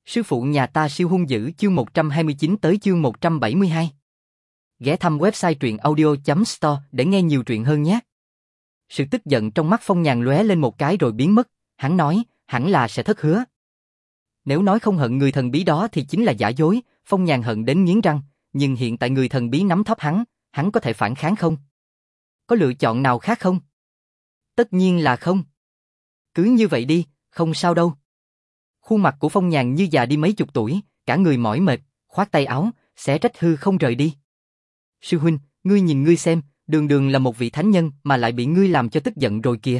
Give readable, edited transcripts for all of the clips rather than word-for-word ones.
Sư phụ nhà ta siêu hung dữ chương 129 tới chương 172. Ghé thăm website truyện audio.store để nghe nhiều truyện hơn nhé. Sự tức giận trong mắt Phong Nhàn lóe lên một cái rồi biến mất, hắn nói, hẳn là sẽ thất hứa. Nếu nói không hận người thần bí đó thì chính là giả dối, Phong Nhàn hận đến nghiến răng, nhưng hiện tại người thần bí nắm thóp hắn có thể phản kháng không? Có lựa chọn nào khác không? Tất nhiên là không. Cứ như vậy đi, không sao đâu. Khuôn mặt của Phong Nhàn như già đi mấy chục tuổi, cả người mỏi mệt, khoát tay áo, xé rách hư không rời đi. Sư huynh, ngươi nhìn ngươi xem, đường đường là một vị thánh nhân mà lại bị ngươi làm cho tức giận rồi kìa.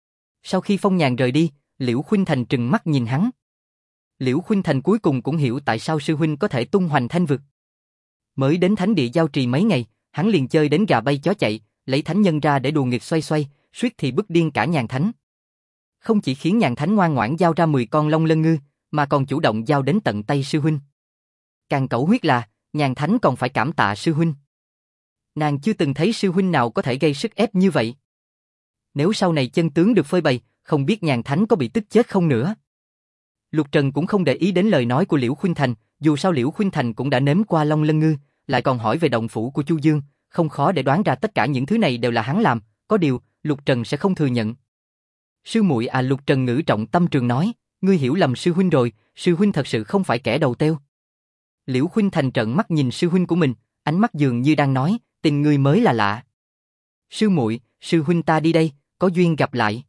Sau khi Phong Nhàn rời đi, Liễu Khuynh Thành trừng mắt nhìn hắn. Liễu Khuynh Thành cuối cùng cũng hiểu tại sao sư huynh có thể tung hoành thanh vực. Mới đến thánh địa giao trì mấy ngày, hắn liền chơi đến gà bay chó chạy, lấy thánh nhân ra để đùa nghịch xoay xoay, suýt thì bức điên cả Nhàn Thánh. Không chỉ khiến Nhàn Thánh ngoan ngoãn giao ra 10 con Long Lân Ngư, mà còn chủ động giao đến tận tay sư huynh. Càng cẩu huyết là, Nhàn Thánh còn phải cảm tạ sư huynh. Nàng chưa từng thấy sư huynh nào có thể gây sức ép như vậy. Nếu sau này chân tướng được phơi bày, không biết Nhàn Thánh có bị tức chết không nữa. Lục Trần cũng không để ý đến lời nói của Liễu Khuynh Thành, dù sao Liễu Khuynh Thành cũng đã nếm qua Long Lân Ngư, lại còn hỏi về động phủ của Chu Dương, không khó để đoán ra tất cả những thứ này đều là hắn làm, có điều, Lục Trần sẽ không thừa nhận. Sư muội à, Lục Trần ngữ trọng tâm trường nói, ngươi hiểu lầm sư huynh rồi, sư huynh thật sự không phải kẻ đầu têu. Liễu Khuynh Thành trợn mắt nhìn sư huynh của mình, ánh mắt dường như đang nói, tình ngươi mới là lạ. Sư muội, sư huynh ta đi đây, có duyên gặp lại.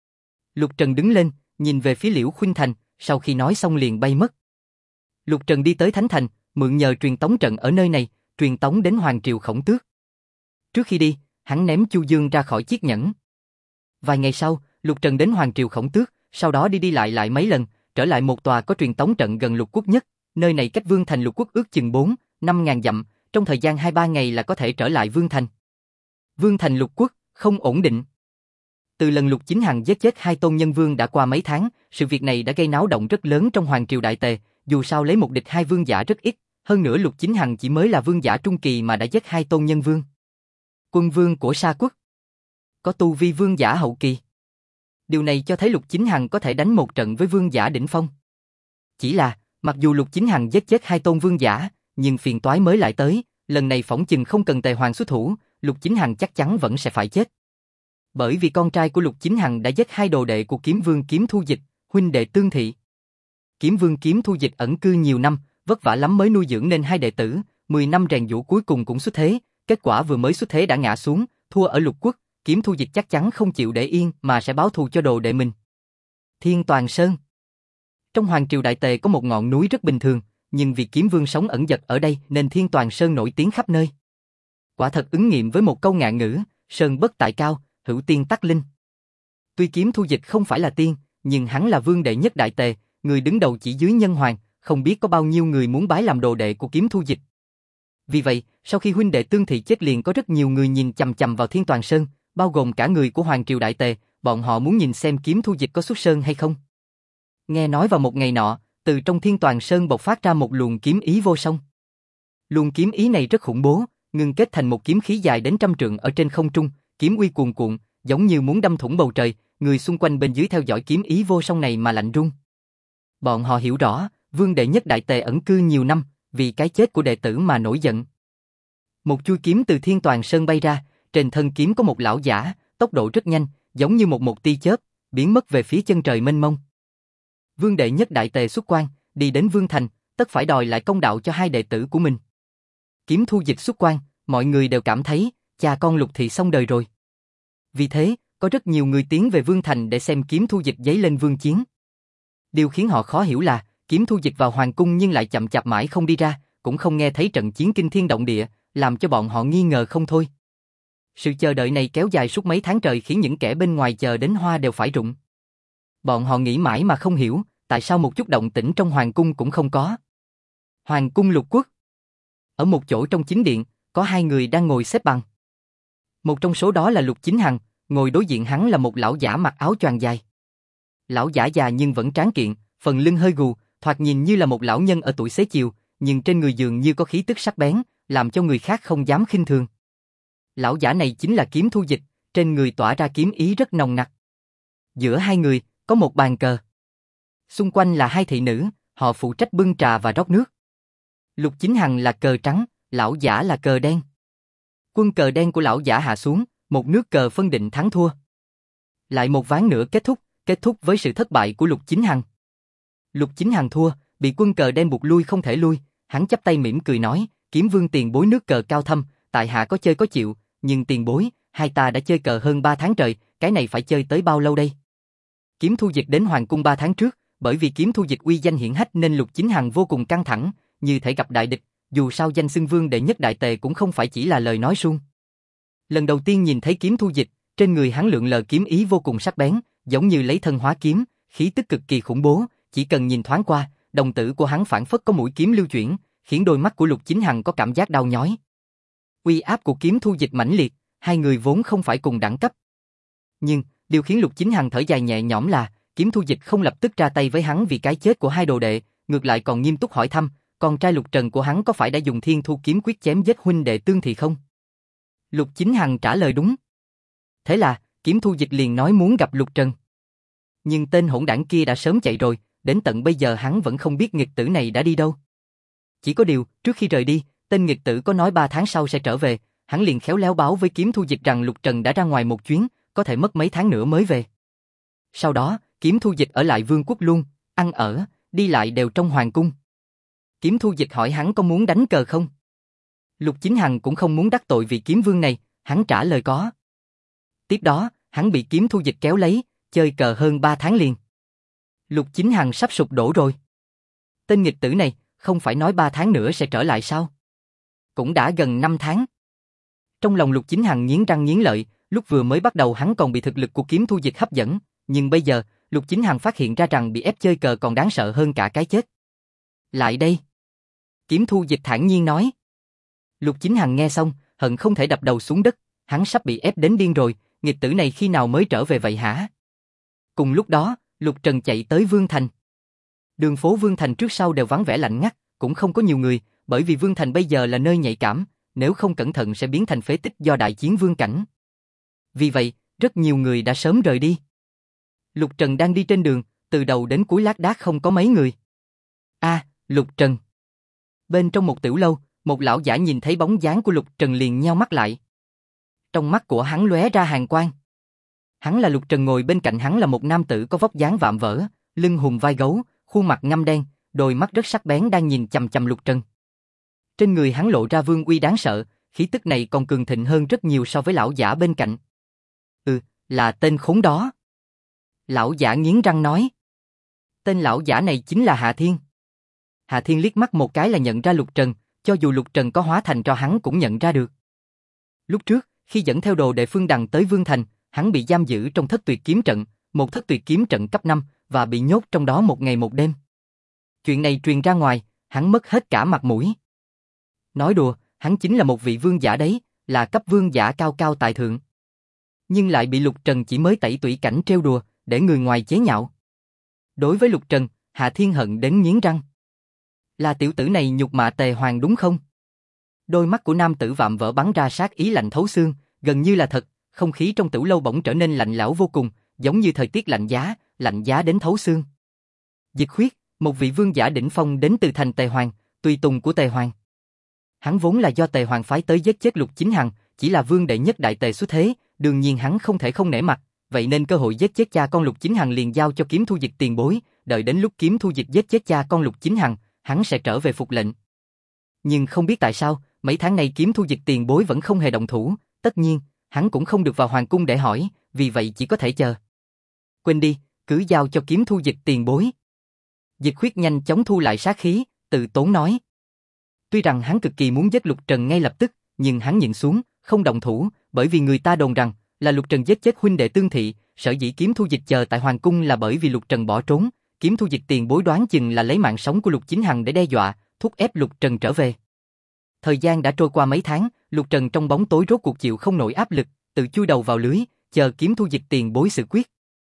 Lục Trần đứng lên, nhìn về phía Liễu Khuynh Thành, sau khi nói xong liền bay mất. Lục Trần đi tới Thánh Thành, mượn nhờ truyền tống trận ở nơi này, truyền tống đến Hoàng Triều Khổng Tước. Trước khi đi, hắn ném Chu Dương ra khỏi chiếc nhẫn. Vài ngày sau, Lục Trần đến Hoàng Triều Khổng Tước, sau đó đi lại mấy lần, trở lại một tòa có truyền tống trận gần Lục Quốc nhất, nơi này cách Vương Thành Lục Quốc ước chừng 4-5 ngàn dặm, trong thời gian 2-3 ngày là có thể trở lại Vương Thành. Vương Thành Lục Quốc, không ổn định. Từ lần Lục Chính Hằng giết chết 2 tôn nhân vương đã qua mấy tháng, sự việc này đã gây náo động rất lớn trong Hoàng Triều Đại Tề, dù sao lấy một địch 2 vương giả rất ít, hơn nữa Lục Chính Hằng chỉ mới là vương giả trung kỳ mà đã giết 2 tôn nhân vương. Quân vương của Sa Quốc có tu vi vương giả hậu kỳ. Điều này cho thấy Lục Chính Hằng có thể đánh một trận với vương giả đỉnh phong. Chỉ là, mặc dù Lục Chính Hằng giết chết 2 tôn vương giả, nhưng phiền toái mới lại tới, lần này phỏng chừng không cần Tề Hoàng xuất thủ, Lục Chính Hằng chắc chắn vẫn sẽ phải chết. Bởi vì con trai của Lục Chính Hằng đã giết 2 đồ đệ của Kiếm Vương Kiếm Thu Dịch, huynh đệ Tương Thị. Kiếm Vương Kiếm Thu Dịch ẩn cư nhiều năm, vất vả lắm mới nuôi dưỡng nên 2 đệ tử, 10 năm rèn giũa cuối cùng cũng xuất thế, kết quả vừa mới xuất thế đã ngã xuống, thua ở Lục Quốc, Kiếm Thu Dịch chắc chắn không chịu để yên mà sẽ báo thù cho đồ đệ mình. Thiên Toàn Sơn. Trong Hoàng Triều Đại Tề có một ngọn núi rất bình thường, nhưng vì Kiếm Vương sống ẩn dật ở đây nên Thiên Toàn Sơn nổi tiếng khắp nơi. Quả thật ứng nghiệm với một câu ngạn ngữ, sơn bất tại cao, hữu tiên tắc linh. Tuy Kiếm Thu Dịch không phải là tiên, nhưng hắn là vương đệ nhất Đại Tề, người đứng đầu chỉ dưới nhân hoàng, không biết có bao nhiêu người muốn bái làm đồ đệ của Kiếm Thu Dịch. Vì vậy, sau khi huynh đệ Tương Thị chết liền có rất nhiều người nhìn chằm chằm vào Thiên Toàn Sơn, bao gồm cả người của Hoàng Triều Đại Tề, bọn họ muốn nhìn xem Kiếm Thu Dịch có xuất sơn hay không. Nghe nói vào một ngày nọ, từ trong Thiên Toàn Sơn bộc phát ra một luồng kiếm ý vô song. Luồng kiếm ý này rất khủng bố, ngưng kết thành một kiếm khí dài đến 100 trượng ở trên không trung, kiếm uy cuồn cuộn, giống như muốn đâm thủng bầu trời, người xung quanh bên dưới theo dõi kiếm ý vô song này mà lạnh run. Bọn họ hiểu rõ, vương đệ nhất Đại Tề ẩn cư nhiều năm, vì cái chết của đệ tử mà nổi giận. Một chuôi kiếm từ Thiên Toàn Sơn bay ra, trên thân kiếm có một lão giả, tốc độ rất nhanh, giống như một tia chớp, biến mất về phía chân trời mênh mông. Vương đệ nhất Đại Tề xuất quan, đi đến Vương Thành, tất phải đòi lại công đạo cho 2 đệ tử của mình. Kiếm Thu Dịch xuất quan, mọi người đều cảm thấy, cha con Lục Thị xong đời rồi. Vì thế, có rất nhiều người tiến về Vương Thành để xem Kiếm Thu Dịch dấy lên vương chiến. Điều khiến họ khó hiểu là, Kiếm Thu Dịch vào hoàng cung nhưng lại chậm chạp mãi không đi ra, cũng không nghe thấy trận chiến kinh thiên động địa, làm cho bọn họ nghi ngờ không thôi. Sự chờ đợi này kéo dài suốt mấy tháng trời khiến những kẻ bên ngoài chờ đến hoa đều phải rụng. Bọn họ nghĩ mãi mà không hiểu, tại sao một chút động tĩnh trong hoàng cung cũng không có. Hoàng cung Lục Quốc. Ở một chỗ trong chính điện, có 2 người đang ngồi xếp bằng. Một trong số đó là Lục Chính Hằng, ngồi đối diện hắn là một lão giả mặc áo choàng dài. Lão giả già nhưng vẫn tráng kiện, phần lưng hơi gù, thoạt nhìn như là một lão nhân ở tuổi xế chiều, nhưng trên người dường như có khí tức sắc bén, làm cho người khác không dám khinh thường. Lão giả này chính là Kiếm Thu Dịch, trên người tỏa ra kiếm ý rất nồng nặc. Giữa 2 người, có một bàn cờ. Xung quanh là 2 thị nữ, họ phụ trách bưng trà và rót nước. Lục Chính Hằng là cờ trắng, lão giả là cờ đen. Quân cờ đen của lão giả hạ xuống, một nước cờ phân định thắng thua. Lại một ván nữa kết thúc với sự thất bại của Lục Chính Hằng. Lục Chính Hằng thua, bị quân cờ đen buộc lui không thể lui, hắn chắp tay mỉm cười nói, Kiếm Vương tiền bối nước cờ cao thâm, tại hạ có chơi có chịu, nhưng tiền bối, hai ta đã chơi cờ hơn 3 tháng trời, cái này phải chơi tới bao lâu đây? Kiếm Thu Dịch đến Hoàng Cung 3 tháng trước, bởi vì Kiếm Thu Dịch uy danh hiển hách nên Lục Chính Hằng vô cùng căng thẳng, như thể gặp đại địch, dù sao danh xưng vương đệ nhất đại tề cũng không phải chỉ là lời nói suông. Lần đầu tiên nhìn thấy Kiếm Thu Dịch, trên người hắn lượn lờ kiếm ý vô cùng sắc bén, giống như lấy thân hóa kiếm, khí tức cực kỳ khủng bố, chỉ cần nhìn thoáng qua, đồng tử của hắn phảng phất có mũi kiếm lưu chuyển, khiến đôi mắt của Lục Chính Hằng có cảm giác đau nhói. Uy áp của Kiếm Thu Dịch mãnh liệt, hai người vốn không phải cùng đẳng cấp. Nhưng, điều khiến Lục Chính Hằng thở dài nhẹ nhõm là, Kiếm Thu Dịch không lập tức ra tay với hắn vì cái chết của hai đồ đệ, ngược lại còn nghiêm túc hỏi thăm, con trai Lục Trần của hắn có phải đã dùng Thiên Thu kiếm quyết chém giết huynh đệ Tương Thì không? Lục Chính Hằng trả lời đúng. Thế là, Kiếm Thu Dịch liền nói muốn gặp Lục Trần. Nhưng tên hỗn đảng kia đã sớm chạy rồi, đến tận bây giờ hắn vẫn không biết nghịch tử này đã đi đâu. Chỉ có điều, trước khi rời đi, tên nghịch tử có nói 3 tháng sau sẽ trở về, hắn liền khéo léo báo với Kiếm Thu Dịch rằng Lục Trần đã ra ngoài một chuyến, có thể mất mấy tháng nữa mới về. Sau đó, Kiếm Thu Dịch ở lại Vương quốc luôn, ăn ở, đi lại đều trong hoàng cung. Kiếm Thu Dịch hỏi hắn có muốn đánh cờ không? Lục Chính Hằng cũng không muốn đắc tội vị kiếm vương này, hắn trả lời có. Tiếp đó, hắn bị Kiếm Thu Dịch kéo lấy, chơi cờ hơn 3 tháng liền. Lục Chính Hằng sắp sụp đổ rồi. Tên nghịch tử này, không phải nói 3 tháng nữa sẽ trở lại sao? Cũng đã gần 5 tháng. Trong lòng Lục Chính Hằng nghiến răng nghiến lợi, lúc vừa mới bắt đầu hắn còn bị thực lực của Kiếm Thu Dịch hấp dẫn, nhưng bây giờ, Lục Chính Hằng phát hiện ra rằng bị ép chơi cờ còn đáng sợ hơn cả cái chết. Lại đây. Kiếm Thu Dịch thản nhiên nói. Lục Chính Hằng nghe xong, hận không thể đập đầu xuống đất, hắn sắp bị ép đến điên rồi, nghịch tử này khi nào mới trở về vậy hả? Cùng lúc đó, Lục Trần chạy tới Vương Thành. Đường phố Vương Thành trước sau đều vắng vẻ lạnh ngắt, cũng không có nhiều người, bởi vì Vương Thành bây giờ là nơi nhạy cảm, nếu không cẩn thận sẽ biến thành phế tích do đại chiến vương cảnh. Vì vậy, rất nhiều người đã sớm rời đi. Lục Trần đang đi trên đường, từ đầu đến cuối lác đác không có mấy người. Lục Trần. Bên trong một tiểu lâu, một lão giả nhìn thấy bóng dáng của Lục Trần liền nheo mắt lại. Trong mắt của hắn lóe ra hàn quang. Hắn là Lục Trần, ngồi bên cạnh hắn là một nam tử có vóc dáng vạm vỡ, lưng hùm vai gấu, khuôn mặt ngăm đen, đôi mắt rất sắc bén đang nhìn chằm chằm Lục Trần. Trên người hắn lộ ra vương uy đáng sợ, khí tức này còn cường thịnh hơn rất nhiều so với lão giả bên cạnh. Là tên khốn đó. Lão giả nghiến răng nói. Tên lão giả này chính là Hạ Thiên. Hạ Thiên liếc mắt một cái là nhận ra Lục Trần, cho dù Lục Trần có hóa thành cho hắn cũng nhận ra được. Lúc trước, khi dẫn theo đồ đệ Phương Đằng tới Vương Thành, hắn bị giam giữ trong thất tuyệt kiếm trận, một thất tuyệt kiếm trận cấp 5, và bị nhốt trong đó một ngày một đêm. Chuyện này truyền ra ngoài, hắn mất hết cả mặt mũi. Nói đùa, hắn chính là một vị vương giả đấy, là cấp vương giả cao cao tại thượng. Nhưng lại bị Lục Trần chỉ mới tẩy tủy cảnh trêu đùa, để người ngoài chế nhạo. Đối với Lục Trần, Hạ Thiên hận đến nghiến răng. Là tiểu tử này nhục mạ Tề Hoàng đúng không? Đôi mắt của nam tử vạm vỡ bắn ra sát ý lạnh thấu xương, gần như là thật, không khí trong tiểu lâu bỗng trở nên lạnh lẽo vô cùng, giống như thời tiết lạnh giá đến thấu xương. Dịch Khuyết, một vị vương giả đỉnh phong đến từ thành Tề Hoàng, tùy tùng của Tề Hoàng. Hắn vốn là do Tề Hoàng phái tới giết chết Lục Chính Hằng, chỉ là vương đệ nhất đại tề xuất thế, đương nhiên hắn không thể không nể mặt, vậy nên cơ hội giết chết cha con Lục Chính Hằng liền giao cho Kiếm Thu Dịch tiền bối, đợi đến lúc Kiếm Thu Dịch giết chết cha con Lục Chính Hằng, hắn sẽ trở về phục lệnh. Nhưng không biết tại sao, mấy tháng này Kiếm Thu Dịch tiền bối vẫn không hề động thủ, tất nhiên, hắn cũng không được vào hoàng cung để hỏi, vì vậy chỉ có thể chờ. Quên đi, cứ giao cho Kiếm Thu Dịch tiền bối. Dịch Khuyết nhanh chóng thu lại sát khí, tự tốn nói. Tuy rằng hắn cực kỳ muốn giết Lục Trần ngay lập tức, nhưng hắn nhịn xuống, không động thủ, bởi vì người ta đồn rằng là Lục Trần giết chết huynh đệ Tương Thị, sở dĩ Kiếm Thu Dịch chờ tại hoàng cung là bởi vì Lục Trần bỏ trốn, Kiếm Thu Dịch tiền bối đoán chừng là lấy mạng sống của Lục Chính Hằng để đe dọa, thúc ép Lục Trần trở về. Thời gian đã trôi qua mấy tháng, Lục Trần trong bóng tối rốt cuộc chịu không nổi áp lực, tự chui đầu vào lưới, chờ Kiếm Thu Dịch tiền bối xử quyết.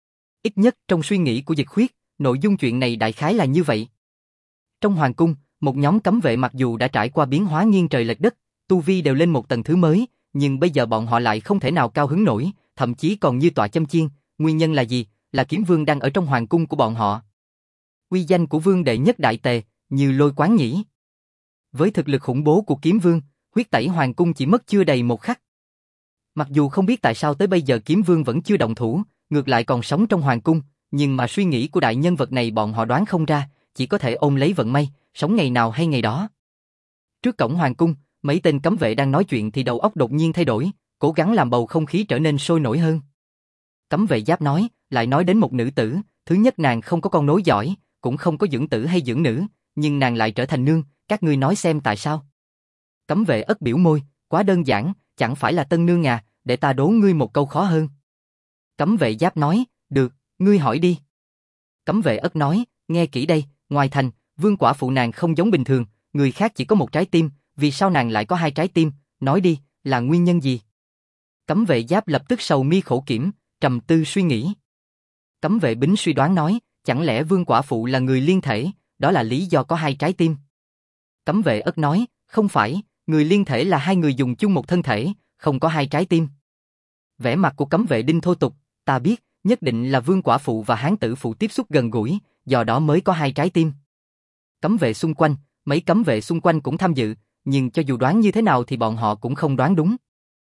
Ít nhất trong suy nghĩ của Dịch Khuyết, nội dung chuyện này đại khái là như vậy. Trong hoàng cung, một nhóm cấm vệ mặc dù đã trải qua biến hóa nghiêng trời lệch đất, tu vi đều lên một tầng thứ mới, nhưng bây giờ bọn họ lại không thể nào cao hứng nổi, thậm chí còn như tọa châm chiên. Nguyên nhân là gì? Là Kiếm Vương đang ở trong hoàng cung của bọn họ. Uy danh của Vương đệ nhất đại tề, như lôi quán nhỉ. Với thực lực khủng bố của Kiếm Vương, huyết tẩy hoàng cung chỉ mất chưa đầy một khắc. Mặc dù không biết tại sao tới bây giờ Kiếm Vương vẫn chưa động thủ, ngược lại còn sống trong hoàng cung, nhưng mà suy nghĩ của đại nhân vật này bọn họ đoán không ra, chỉ có thể ôm lấy vận may, sống ngày nào hay ngày đó. Trước cổng hoàng cung, mấy tên cấm vệ đang nói chuyện thì đầu óc đột nhiên thay đổi, cố gắng làm bầu không khí trở nên sôi nổi hơn. Cấm vệ Giáp nói, lại nói đến một nữ tử, thứ nhất nàng không có con nối giỏi, cũng không có dưỡng tử hay dưỡng nữ, nhưng nàng lại trở thành nương, các ngươi nói xem tại sao? Cấm vệ Ất biểu môi, quá đơn giản, chẳng phải là tân nương à, để ta đố ngươi một câu khó hơn. Cấm vệ Giáp nói, được, ngươi hỏi đi. Cấm vệ Ất nói, nghe kỹ đây, ngoài thành, vương quả phụ nàng không giống bình thường, người khác chỉ có một trái tim, vì sao nàng lại có hai trái tim, nói đi, là nguyên nhân gì? Cấm vệ Giáp lập tức sầu mi khổ kiểm, trầm tư suy nghĩ. Cấm vệ Bính suy đoán nói, chẳng lẽ vương quả phụ là người liên thể, đó là lý do có hai trái tim. Cấm vệ Ất nói, không phải, người liên thể là hai người dùng chung một thân thể, không có hai trái tim. Vẻ mặt của cấm vệ Đinh thô tục, ta biết, nhất định là vương quả phụ và hán tử phụ tiếp xúc gần gũi, do đó mới có hai trái tim. Cấm vệ xung quanh, mấy cấm vệ xung quanh cũng tham dự, nhưng cho dù đoán như thế nào thì bọn họ cũng không đoán đúng.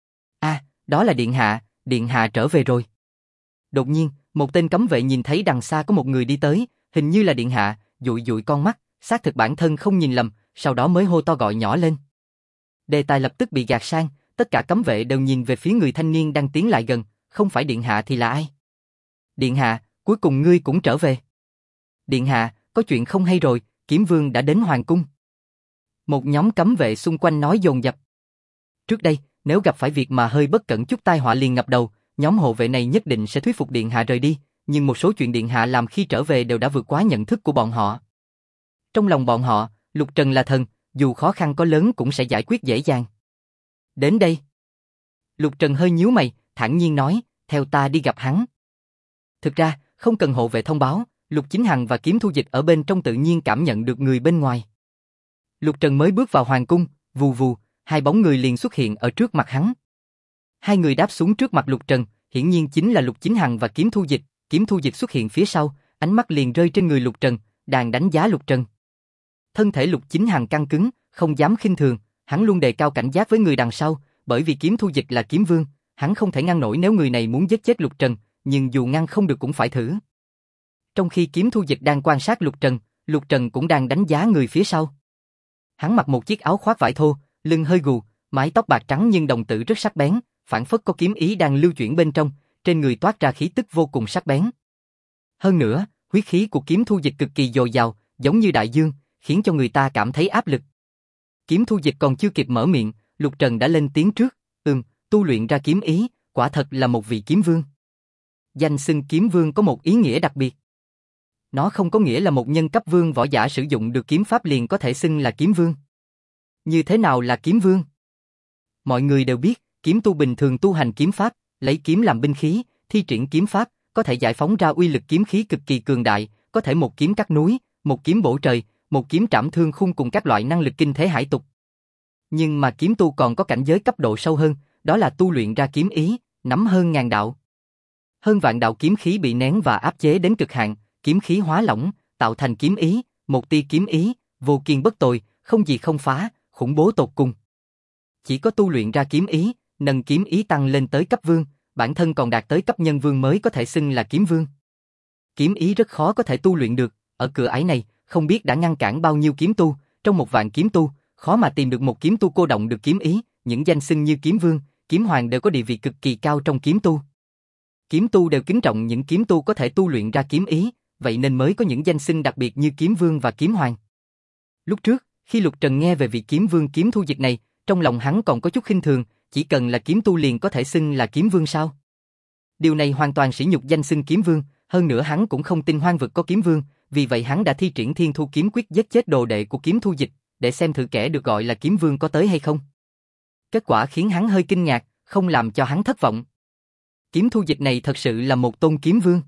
Đó là Điện Hạ trở về rồi. Đột nhiên, một tên cấm vệ nhìn thấy đằng xa có một người đi tới, hình như là Điện Hạ, dụi dụi con mắt, xác thực bản thân không nhìn lầm, sau đó mới hô to gọi nhỏ lên. Đề tài lập tức bị gạt sang, tất cả cấm vệ đều nhìn về phía người thanh niên đang tiến lại gần, không phải Điện Hạ thì là ai? Điện Hạ, cuối cùng ngươi cũng trở về. Điện Hạ, có chuyện không hay rồi, Kiếm Vương đã đến hoàng cung. Một nhóm cấm vệ xung quanh nói dồn dập. Trước đây, nếu gặp phải việc mà hơi bất cẩn chút tai họa liền ngập đầu, nhóm hộ vệ này nhất định sẽ thuyết phục Điện Hạ rời đi, nhưng một số chuyện Điện Hạ làm khi trở về đều đã vượt quá nhận thức của bọn họ. Trong lòng bọn họ, Lục Trần là thần, dù khó khăn có lớn cũng sẽ giải quyết dễ dàng. Đến đây. Lục Trần hơi nhíu mày, thản nhiên nói, theo ta đi gặp hắn. Thực ra, không cần hộ vệ thông báo, Lục Chính Hằng và Kiếm Thu Dịch ở bên trong tự nhiên cảm nhận được người bên ngoài. Lục Trần mới bước vào hoàng cung, vù vù, hai bóng người liền xuất hiện ở trước mặt hắn. Hai người đáp xuống trước mặt Lục Trần, hiển nhiên chính là Lục Chính Hằng và Kiếm Thu Dịch. Kiếm Thu Dịch xuất hiện phía sau, ánh mắt liền rơi trên người Lục Trần, đang đánh giá Lục Trần. Thân thể Lục Chính Hằng căng cứng, không dám khinh thường, hắn luôn đề cao cảnh giác với người đằng sau, bởi vì Kiếm Thu Dịch là kiếm vương, hắn không thể ngăn nổi nếu người này muốn giết chết Lục Trần, nhưng dù ngăn không được cũng phải thử. Trong khi Kiếm Thu Dịch đang quan sát Lục Trần cũng đang đánh giá người phía sau. Hắn mặc một chiếc áo khoác vải thô, lưng hơi gù, mái tóc bạc trắng nhưng đồng tử rất sắc bén, phảng phất có kiếm ý đang lưu chuyển bên trong, trên người toát ra khí tức vô cùng sắc bén. Hơn nữa, huyết khí của Kiếm Thu Dịch cực kỳ dồi dào, giống như đại dương, khiến cho người ta cảm thấy áp lực. Kiếm Thu Dịch còn chưa kịp mở miệng, Lục Trần đã lên tiếng trước, tu luyện ra kiếm ý, quả thật là một vị kiếm vương. Danh xưng kiếm vương có một ý nghĩa đặc biệt. Nó không có nghĩa là một nhân cấp vương võ giả sử dụng được kiếm pháp liền có thể xưng là kiếm vương. Như thế nào là kiếm vương? Mọi người đều biết, kiếm tu bình thường tu hành kiếm pháp, lấy kiếm làm binh khí, thi triển kiếm pháp, có thể giải phóng ra uy lực kiếm khí cực kỳ cường đại, có thể một kiếm cắt núi, một kiếm bổ trời, một kiếm trảm thương khung cùng các loại năng lực kinh thế hải tục. Nhưng mà kiếm tu còn có cảnh giới cấp độ sâu hơn, đó là tu luyện ra kiếm ý, nắm hơn ngàn đạo. Hơn vạn đạo kiếm khí bị nén và áp chế đến cực hạn, kiếm khí hóa lỏng, tạo thành kiếm ý, một tia kiếm ý, vô kiên bất tồi, không gì không phá, khủng bố tột cùng. Chỉ có tu luyện ra kiếm ý, nâng kiếm ý tăng lên tới cấp vương, bản thân còn đạt tới cấp nhân vương mới có thể xưng là kiếm vương. Kiếm ý rất khó có thể tu luyện được, ở cửa ải này, không biết đã ngăn cản bao nhiêu kiếm tu, trong một vạn kiếm tu, khó mà tìm được một kiếm tu cô động được kiếm ý, những danh xưng như kiếm vương, kiếm hoàng đều có địa vị cực kỳ cao trong kiếm tu. Kiếm tu đều kính trọng những kiếm tu có thể tu luyện ra kiếm ý, vậy nên mới có những danh xưng đặc biệt như kiếm vương và kiếm hoàng. Lúc trước, khi Lục Trần nghe về vị kiếm vương Kiếm Thu Dịch này, trong lòng hắn còn có chút khinh thường, chỉ cần là kiếm tu liền có thể xưng là kiếm vương sao? Điều này hoàn toàn sỉ nhục danh xưng kiếm vương, hơn nữa hắn cũng không tin hoang vực có kiếm vương, vì vậy hắn đã thi triển Thiên Thu kiếm quyết giết chết đồ đệ của Kiếm Thu Dịch, để xem thử kẻ được gọi là kiếm vương có tới hay không. Kết quả khiến hắn hơi kinh ngạc, không làm cho hắn thất vọng. Kiếm Thu Dịch này thật sự là một tôn kiếm vương.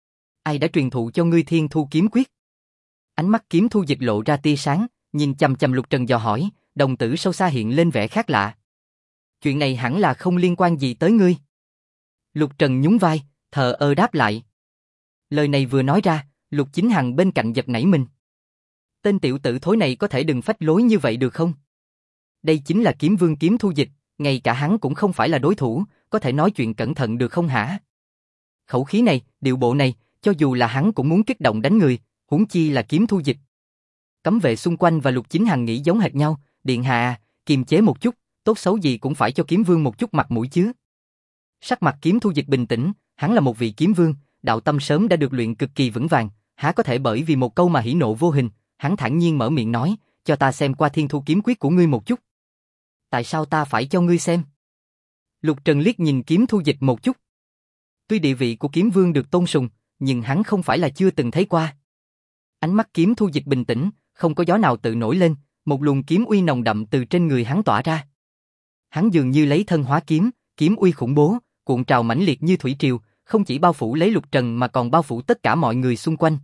Ai đã truyền thụ cho ngươi Thiên Thu kiếm quyết? Ánh mắt Kiếm Thu Dịch lộ ra tia sáng, nhìn chằm chằm Lục Trần dò hỏi, đồng tử sâu xa hiện lên vẻ khác lạ. Chuyện này hẳn là không liên quan gì tới ngươi. Lục Trần nhún vai, thờ ơ đáp lại. Lời này vừa nói ra, Lục Chính Hằng bên cạnh giật nảy mình. Tên tiểu tử thối này có thể đừng phách lối như vậy được không? Đây chính là kiếm vương Kiếm Thu Dịch, ngay cả hắn cũng không phải là đối thủ, có thể nói chuyện cẩn thận được không hả? Khẩu khí này, điệu bộ này, cho dù là hắn cũng muốn kích động đánh người, huống chi là Kiếm Thu Dịch. Cấm vệ xung quanh và Lục Chính Hằng nghĩ giống hệt nhau, điện hạ, kiềm chế một chút, tốt xấu gì cũng phải cho kiếm vương một chút mặt mũi chứ. Sắc mặt Kiếm Thu Dịch bình tĩnh, hắn là một vị kiếm vương, đạo tâm sớm đã được luyện cực kỳ vững vàng, há có thể bởi vì một câu mà hỉ nộ vô hình, hắn thản nhiên mở miệng nói, cho ta xem qua Thiên Thu kiếm quyết của ngươi một chút. Tại sao ta phải cho ngươi xem? Lục Trần liếc nhìn Kiếm Thu Dịch một chút. Tuy địa vị của kiếm vương được tôn sùng, nhưng hắn không phải là chưa từng thấy qua. Ánh mắt Kiếm Thu Dịch bình tĩnh, không có gió nào tự nổi lên, một luồng kiếm uy nồng đậm từ trên người hắn tỏa ra. Hắn dường như lấy thân hóa kiếm, kiếm uy khủng bố, cuộn trào mãnh liệt như thủy triều, không chỉ bao phủ lấy Lục Trần mà còn bao phủ tất cả mọi người xung quanh.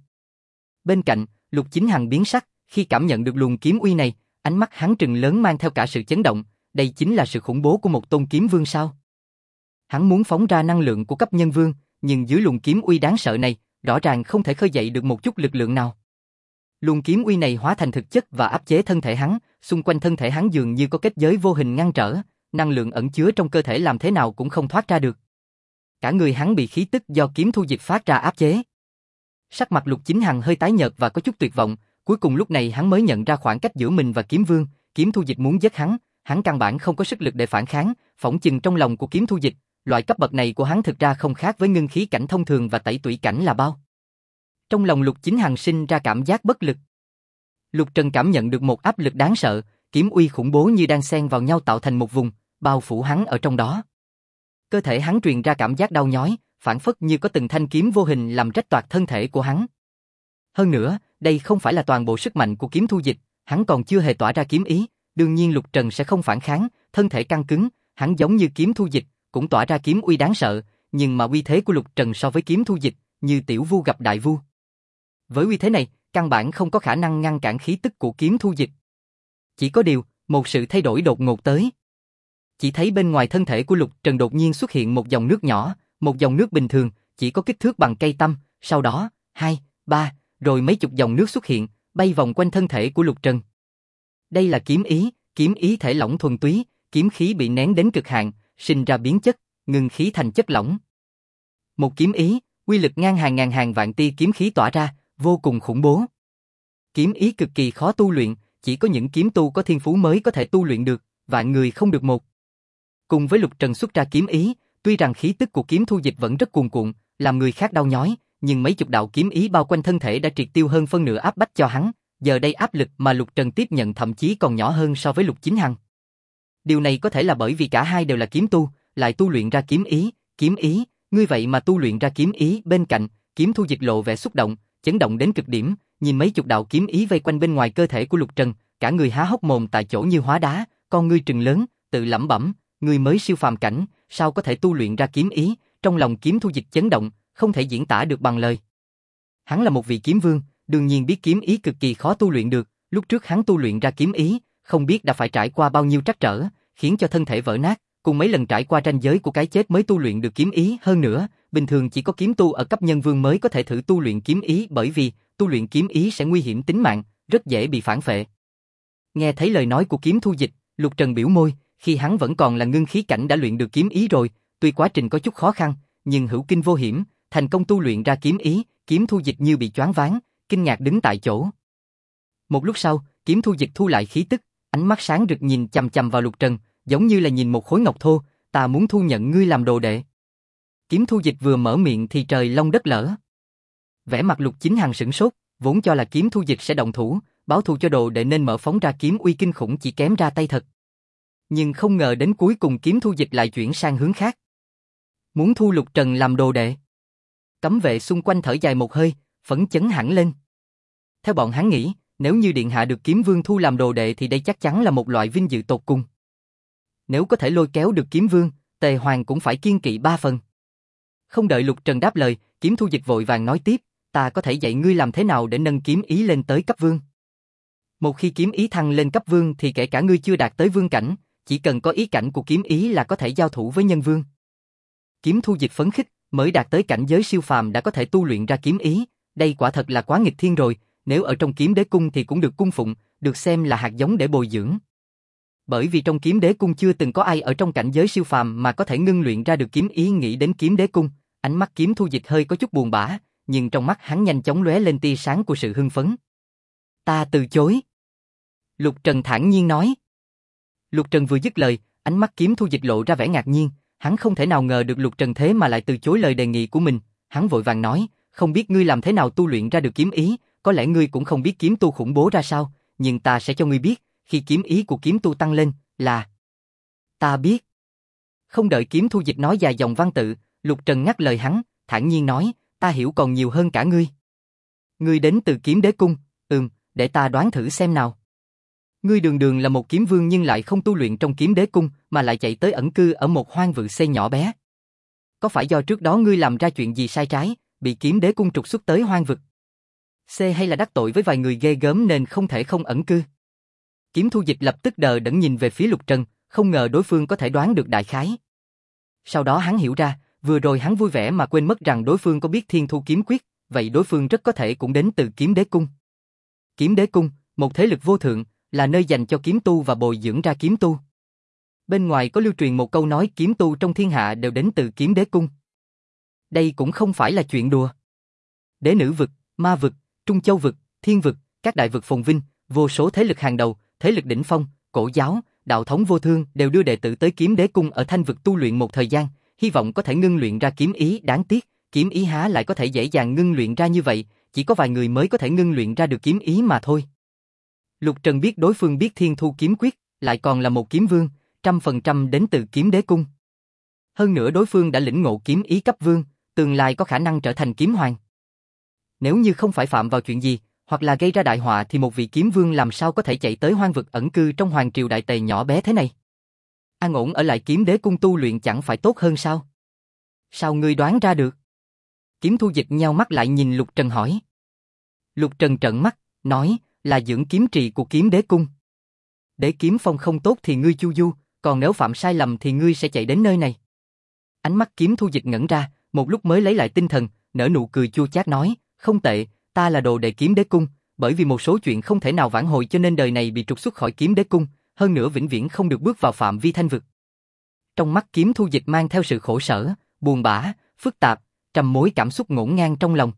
Bên cạnh, Lục Chính Hằng biến sắc, khi cảm nhận được luồng kiếm uy này, ánh mắt hắn trừng lớn mang theo cả sự chấn động, đây chính là sự khủng bố của một tôn kiếm vương sao? Hắn muốn phóng ra năng lượng của cấp nhân vương, nhưng dưới luồng kiếm uy đáng sợ này, rõ ràng không thể khơi dậy được một chút lực lượng nào. Luồng kiếm uy này hóa thành thực chất và áp chế thân thể hắn, xung quanh thân thể hắn dường như có kết giới vô hình ngăn trở, năng lượng ẩn chứa trong cơ thể làm thế nào cũng không thoát ra được. Cả người hắn bị khí tức do Kiếm Thu Dịch phát ra áp chế. Sắc mặt Lục Chính Hằng hơi tái nhợt và có chút tuyệt vọng, cuối cùng lúc này hắn mới nhận ra khoảng cách giữa mình và kiếm vương, Kiếm Thu Dịch muốn giết hắn căn bản không có sức lực để phản kháng, phỏng chừng trong lòng của Kiếm Thu Dịch, loại cấp bậc này của hắn thực ra không khác với ngưng khí cảnh thông thường và tẩy tủy cảnh là bao. Trong lòng Lục Chính Hằng sinh ra cảm giác bất lực. Lục Trần cảm nhận được một áp lực đáng sợ, kiếm uy khủng bố như đang xen vào nhau tạo thành một vùng, bao phủ hắn ở trong đó. Cơ thể hắn truyền ra cảm giác đau nhói, phảng phất như có từng thanh kiếm vô hình làm rách toạc thân thể của hắn. Hơn nữa, đây không phải là toàn bộ sức mạnh của Kiếm Thu Dịch, hắn còn chưa hề tỏa ra kiếm ý, đương nhiên Lục Trần sẽ không phản kháng, thân thể căng cứng, hắn giống như Kiếm Thu Dịch, cũng tỏa ra kiếm uy đáng sợ, nhưng mà uy thế của Lục Trần so với Kiếm Thu Dịch, như tiểu vu gặp đại vu. Với uy thế này, căn bản không có khả năng ngăn cản khí tức của Kiếm Thu Dịch. Chỉ có điều, một sự thay đổi đột ngột tới. Chỉ thấy bên ngoài thân thể của Lục Trần đột nhiên xuất hiện một dòng nước nhỏ, một dòng nước bình thường, chỉ có kích thước bằng cây tăm, sau đó, 2, 3, rồi mấy chục dòng nước xuất hiện, bay vòng quanh thân thể của Lục Trần. Đây là kiếm ý thể lỏng thuần túy, kiếm khí bị nén đến cực hạn, sinh ra biến chất, ngưng khí thành chất lỏng. Một kiếm ý, uy lực ngàn hàng vạn tia kiếm khí tỏa ra, vô cùng khủng bố. Kiếm ý cực kỳ khó tu luyện, chỉ có những kiếm tu có thiên phú mới có thể tu luyện được, vạn người không được một. Cùng với Lục Trần xuất ra kiếm ý, tuy rằng khí tức của Kiếm Thu Dịch vẫn rất cuồn cuộn, làm người khác đau nhói, nhưng mấy chục đạo kiếm ý bao quanh thân thể đã triệt tiêu hơn phân nửa áp bách cho hắn, giờ đây áp lực mà Lục Trần tiếp nhận thậm chí còn nhỏ hơn so với Lục Chính Hằng. Điều này có thể là bởi vì cả hai đều là kiếm tu, lại tu luyện ra kiếm ý, ngươi vậy mà tu luyện ra kiếm ý. Bên cạnh, Kiếm Thu Dịch lộ vẻ xúc động, chấn động đến cực điểm, nhìn mấy chục đạo kiếm ý vây quanh bên ngoài cơ thể của Lục Trần, cả người há hốc mồm tại chỗ như hóa đá, con ngươi trừng lớn, tự lẩm bẩm, ngươi mới siêu phàm cảnh, sao có thể tu luyện ra kiếm ý? Trong lòng Kiếm Thu Dịch chấn động, không thể diễn tả được bằng lời. Hắn là một vị kiếm vương, đương nhiên biết kiếm ý cực kỳ khó tu luyện được, lúc trước hắn tu luyện ra kiếm ý, không biết đã phải trải qua bao nhiêu trắc trở, khiến cho thân thể vỡ nát, cùng mấy lần trải qua ranh giới của cái chết mới tu luyện được kiếm ý. Hơn nữa, bình thường chỉ có kiếm tu ở cấp nhân vương mới có thể thử tu luyện kiếm ý, bởi vì tu luyện kiếm ý sẽ nguy hiểm tính mạng, rất dễ bị phản phệ. Nghe thấy lời nói của Kiếm Thu Dịch, Lục Trần biểu môi, khi hắn vẫn còn là ngưng khí cảnh đã luyện được kiếm ý rồi, tuy quá trình có chút khó khăn, nhưng hữu kinh vô hiểm, thành công tu luyện ra kiếm ý. Kiếm Thu Dịch như bị choáng váng, kinh ngạc đứng tại chỗ. Một lúc sau, Kiếm Thu Dịch thu lại khí tức, ánh mắt sáng rực nhìn chằm chằm vào Lục Trần, giống như là nhìn một khối ngọc thô, ta muốn thu nhận ngươi làm đồ đệ. Kiếm Thu Dịch vừa mở miệng thì trời long đất lở. Vẻ mặt Lục Chính Hằng sửng sốt, vốn cho là Kiếm Thu Dịch sẽ động thủ, báo thù cho đồ đệ nên mở phóng ra kiếm uy kinh khủng chỉ kém ra tay thật. Nhưng không ngờ đến cuối cùng Kiếm Thu Dịch lại chuyển sang hướng khác. Muốn thu Lục Trần làm đồ đệ. Cấm vệ xung quanh thở dài một hơi, phấn chấn hẳn lên. Theo bọn hắn nghĩ, nếu như điện hạ được Kiếm Vương thu làm đồ đệ thì đây chắc chắn là một loại vinh dự tột cùng. Nếu có thể lôi kéo được Kiếm Vương, Tề Hoàng cũng phải kiêng kỵ 3 phần. Không đợi Lục Trần đáp lời, Kiếm Thu Dịch vội vàng nói tiếp, ta có thể dạy ngươi làm thế nào để nâng kiếm ý lên tới cấp vương. Một khi kiếm ý thăng lên cấp vương thì kể cả ngươi chưa đạt tới vương cảnh, chỉ cần có ý cảnh của kiếm ý là có thể giao thủ với nhân vương. Kiếm Thu Dịch phấn khích, mới đạt tới cảnh giới siêu phàm đã có thể tu luyện ra kiếm ý, đây quả thật là quá nghịch thiên rồi, nếu ở trong kiếm đế cung thì cũng được cung phụng, được xem là hạt giống để bồi dưỡng. Bởi vì trong kiếm đế cung chưa từng có ai ở trong cảnh giới siêu phàm mà có thể ngưng luyện ra được kiếm ý. Nghĩ đến kiếm đế cung, ánh mắt Kiếm Thu Dịch hơi có chút buồn bã, nhưng trong mắt hắn nhanh chóng lóe lên tia sáng của sự hưng phấn. Ta từ chối. Lục Trần thản nhiên nói. Lục Trần vừa dứt lời, ánh mắt Kiếm Thu Dịch lộ ra vẻ ngạc nhiên, hắn không thể nào ngờ được Lục Trần thế mà lại từ chối lời đề nghị của mình. Hắn vội vàng nói, không biết ngươi làm thế nào tu luyện ra được kiếm ý, có lẽ ngươi cũng không biết kiếm tu khủng bố ra sao, nhưng ta sẽ cho ngươi biết, khi kiếm ý của kiếm tu tăng lên, là... Ta biết. Không đợi Kiếm Thu Dịch nói dài dòng văn tự, Lục Trần ngắt lời hắn, thản nhiên nói, ta hiểu còn nhiều hơn cả ngươi. Ngươi đến từ kiếm đế cung, để ta đoán thử xem nào. Ngươi đường đường là một kiếm vương nhưng lại không tu luyện trong kiếm đế cung, mà lại chạy tới ẩn cư ở một hoang vực C nhỏ bé. Có phải do trước đó ngươi làm ra chuyện gì sai trái, bị kiếm đế cung trục xuất tới hoang vực? C hay là đắc tội với vài người ghê gớm nên không thể không ẩn cư? Kiếm Thu Dịch lập tức đờ đẫn nhìn về phía Lục Trần, không ngờ đối phương có thể đoán được đại khái. Sau đó hắn hiểu ra, vừa rồi hắn vui vẻ mà quên mất rằng đối phương có biết Thiên Thu kiếm quyết, vậy đối phương rất có thể cũng đến từ kiếm đế cung. Kiếm đế cung, một thế lực vô thượng, là nơi dành cho kiếm tu và bồi dưỡng ra kiếm tu. Bên ngoài có lưu truyền một câu nói kiếm tu trong thiên hạ đều đến từ kiếm đế cung. Đây cũng không phải là chuyện đùa. Đế nữ vực, ma vực, Trung Châu vực, Thiên vực, các đại vực phồn vinh, vô số thế lực hàng đầu, thế lực đỉnh phong, cổ giáo, đạo thống vô thương đều đưa đệ tử tới kiếm đế cung ở Thanh vực tu luyện một thời gian, hy vọng có thể ngưng luyện ra kiếm ý. Đáng tiếc, kiếm ý há lại có thể dễ dàng ngưng luyện ra như vậy, chỉ có vài người mới có thể ngưng luyện ra được kiếm ý mà thôi. Lục Trần biết đối phương biết Thiên Thu kiếm quyết, lại còn là một kiếm vương, 100% đến từ kiếm đế cung. Hơn nữa đối phương đã lĩnh ngộ kiếm ý cấp vương, tương lai có khả năng trở thành kiếm hoàng. Nếu như không phải phạm vào chuyện gì, hoặc là gây ra đại họa thì một vị kiếm vương làm sao có thể chạy tới hoang vực ẩn cư trong hoàng triều đại tề nhỏ bé thế này. An ổn ở lại kiếm đế cung tu luyện chẳng phải tốt hơn sao? Sao ngươi đoán ra được? Kiếm Thu Dịch nheo mắt lại nhìn Lục Trần hỏi. Lục Trần trợn mắt, nói, là dưỡng kiếm trì của kiếm đế cung. Để kiếm phong không tốt thì ngươi chu du, còn nếu phạm sai lầm thì ngươi sẽ chạy đến nơi này. Ánh mắt Kiếm Thu Dịch ngẩn ra, một lúc mới lấy lại tinh thần, nở nụ cười chua chát nói, không tệ, ta là đồ đệ kiếm đế cung, bởi vì một số chuyện không thể nào vãn hồi cho nên đời này bị trục xuất khỏi kiếm đế cung, hơn nữa vĩnh viễn không được bước vào phạm vi thanh vực. Trong mắt Kiếm Thu Dịch mang theo sự khổ sở, buồn bã, phức tạp, trăm mối cảm xúc ngổn ngang trong lòng.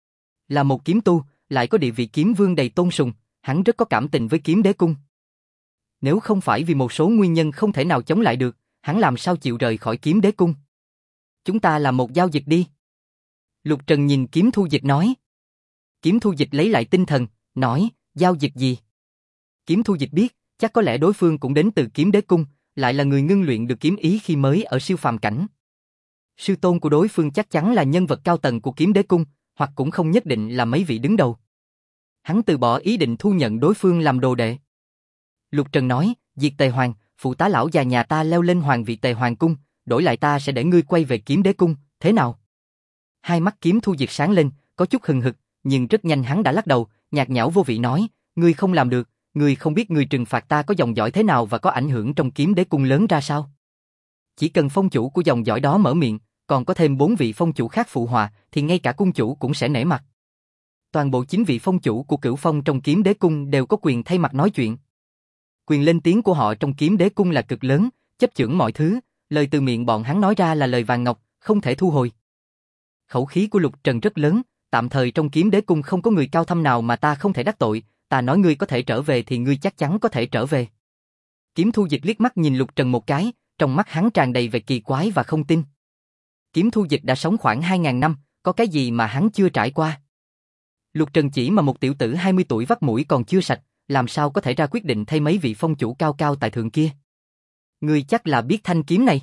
Là một kiếm tu, lại có địa vị kiếm vương đầy tôn sùng, hắn rất có cảm tình với kiếm đế cung. Nếu không phải vì một số nguyên nhân không thể nào chống lại được, hắn làm sao chịu rời khỏi kiếm đế cung? Chúng ta làm một giao dịch đi. Lục Trần nhìn Kiếm Thu Dịch nói. Kiếm Thu Dịch lấy lại tinh thần, nói, giao dịch gì? Kiếm Thu Dịch biết, chắc có lẽ đối phương cũng đến từ kiếm đế cung, lại là người ngưng luyện được kiếm ý khi mới ở siêu phàm cảnh. Sư tôn của đối phương chắc chắn là nhân vật cao tầng của kiếm đế cung, hoặc cũng không nhất định là mấy vị đứng đầu. Hắn từ bỏ ý định thu nhận đối phương làm đồ đệ. Lục Trần nói, diệt Tề Hoàng, phụ tá lão già nhà ta leo lên hoàng vị Tề Hoàng cung, đổi lại ta sẽ để ngươi quay về kiếm đế cung, thế nào? Hai mắt Kiếm Thu Dịch sáng lên, có chút hừng hực, nhưng rất nhanh hắn đã lắc đầu, nhạt nhẽo vô vị nói, ngươi không làm được, ngươi không biết người trừng phạt ta có dòng dõi thế nào và có ảnh hưởng trong kiếm đế cung lớn ra sao. Chỉ cần phong chủ của dòng dõi đó mở miệng, còn có thêm 4 vị phong chủ khác phụ họa, thì ngay cả cung chủ cũng sẽ nể mặt. Toàn bộ 9 vị phong chủ của Cửu Phong trong kiếm đế cung đều có quyền thay mặt nói chuyện. Quyền lên tiếng của họ trong kiếm đế cung là cực lớn, chấp chưởng mọi thứ, lời từ miệng bọn hắn nói ra là lời vàng ngọc, không thể thu hồi. Khẩu khí của Lục Trần rất lớn, tạm thời trong kiếm đế cung không có người cao thâm nào mà ta không thể đắc tội, ta nói ngươi có thể trở về thì ngươi chắc chắn có thể trở về. Kiếm Thu Dịch liếc mắt nhìn Lục Trần một cái, trong mắt hắn tràn đầy vẻ kỳ quái và không tin. Kiếm Thu Dịch đã sống khoảng 2000 năm, có cái gì mà hắn chưa trải qua. Lục Trần chỉ mà một tiểu tử 20 tuổi vắt mũi còn chưa sạch, làm sao có thể ra quyết định thay mấy vị phong chủ cao cao tại thượng kia. Ngươi chắc là biết thanh kiếm này.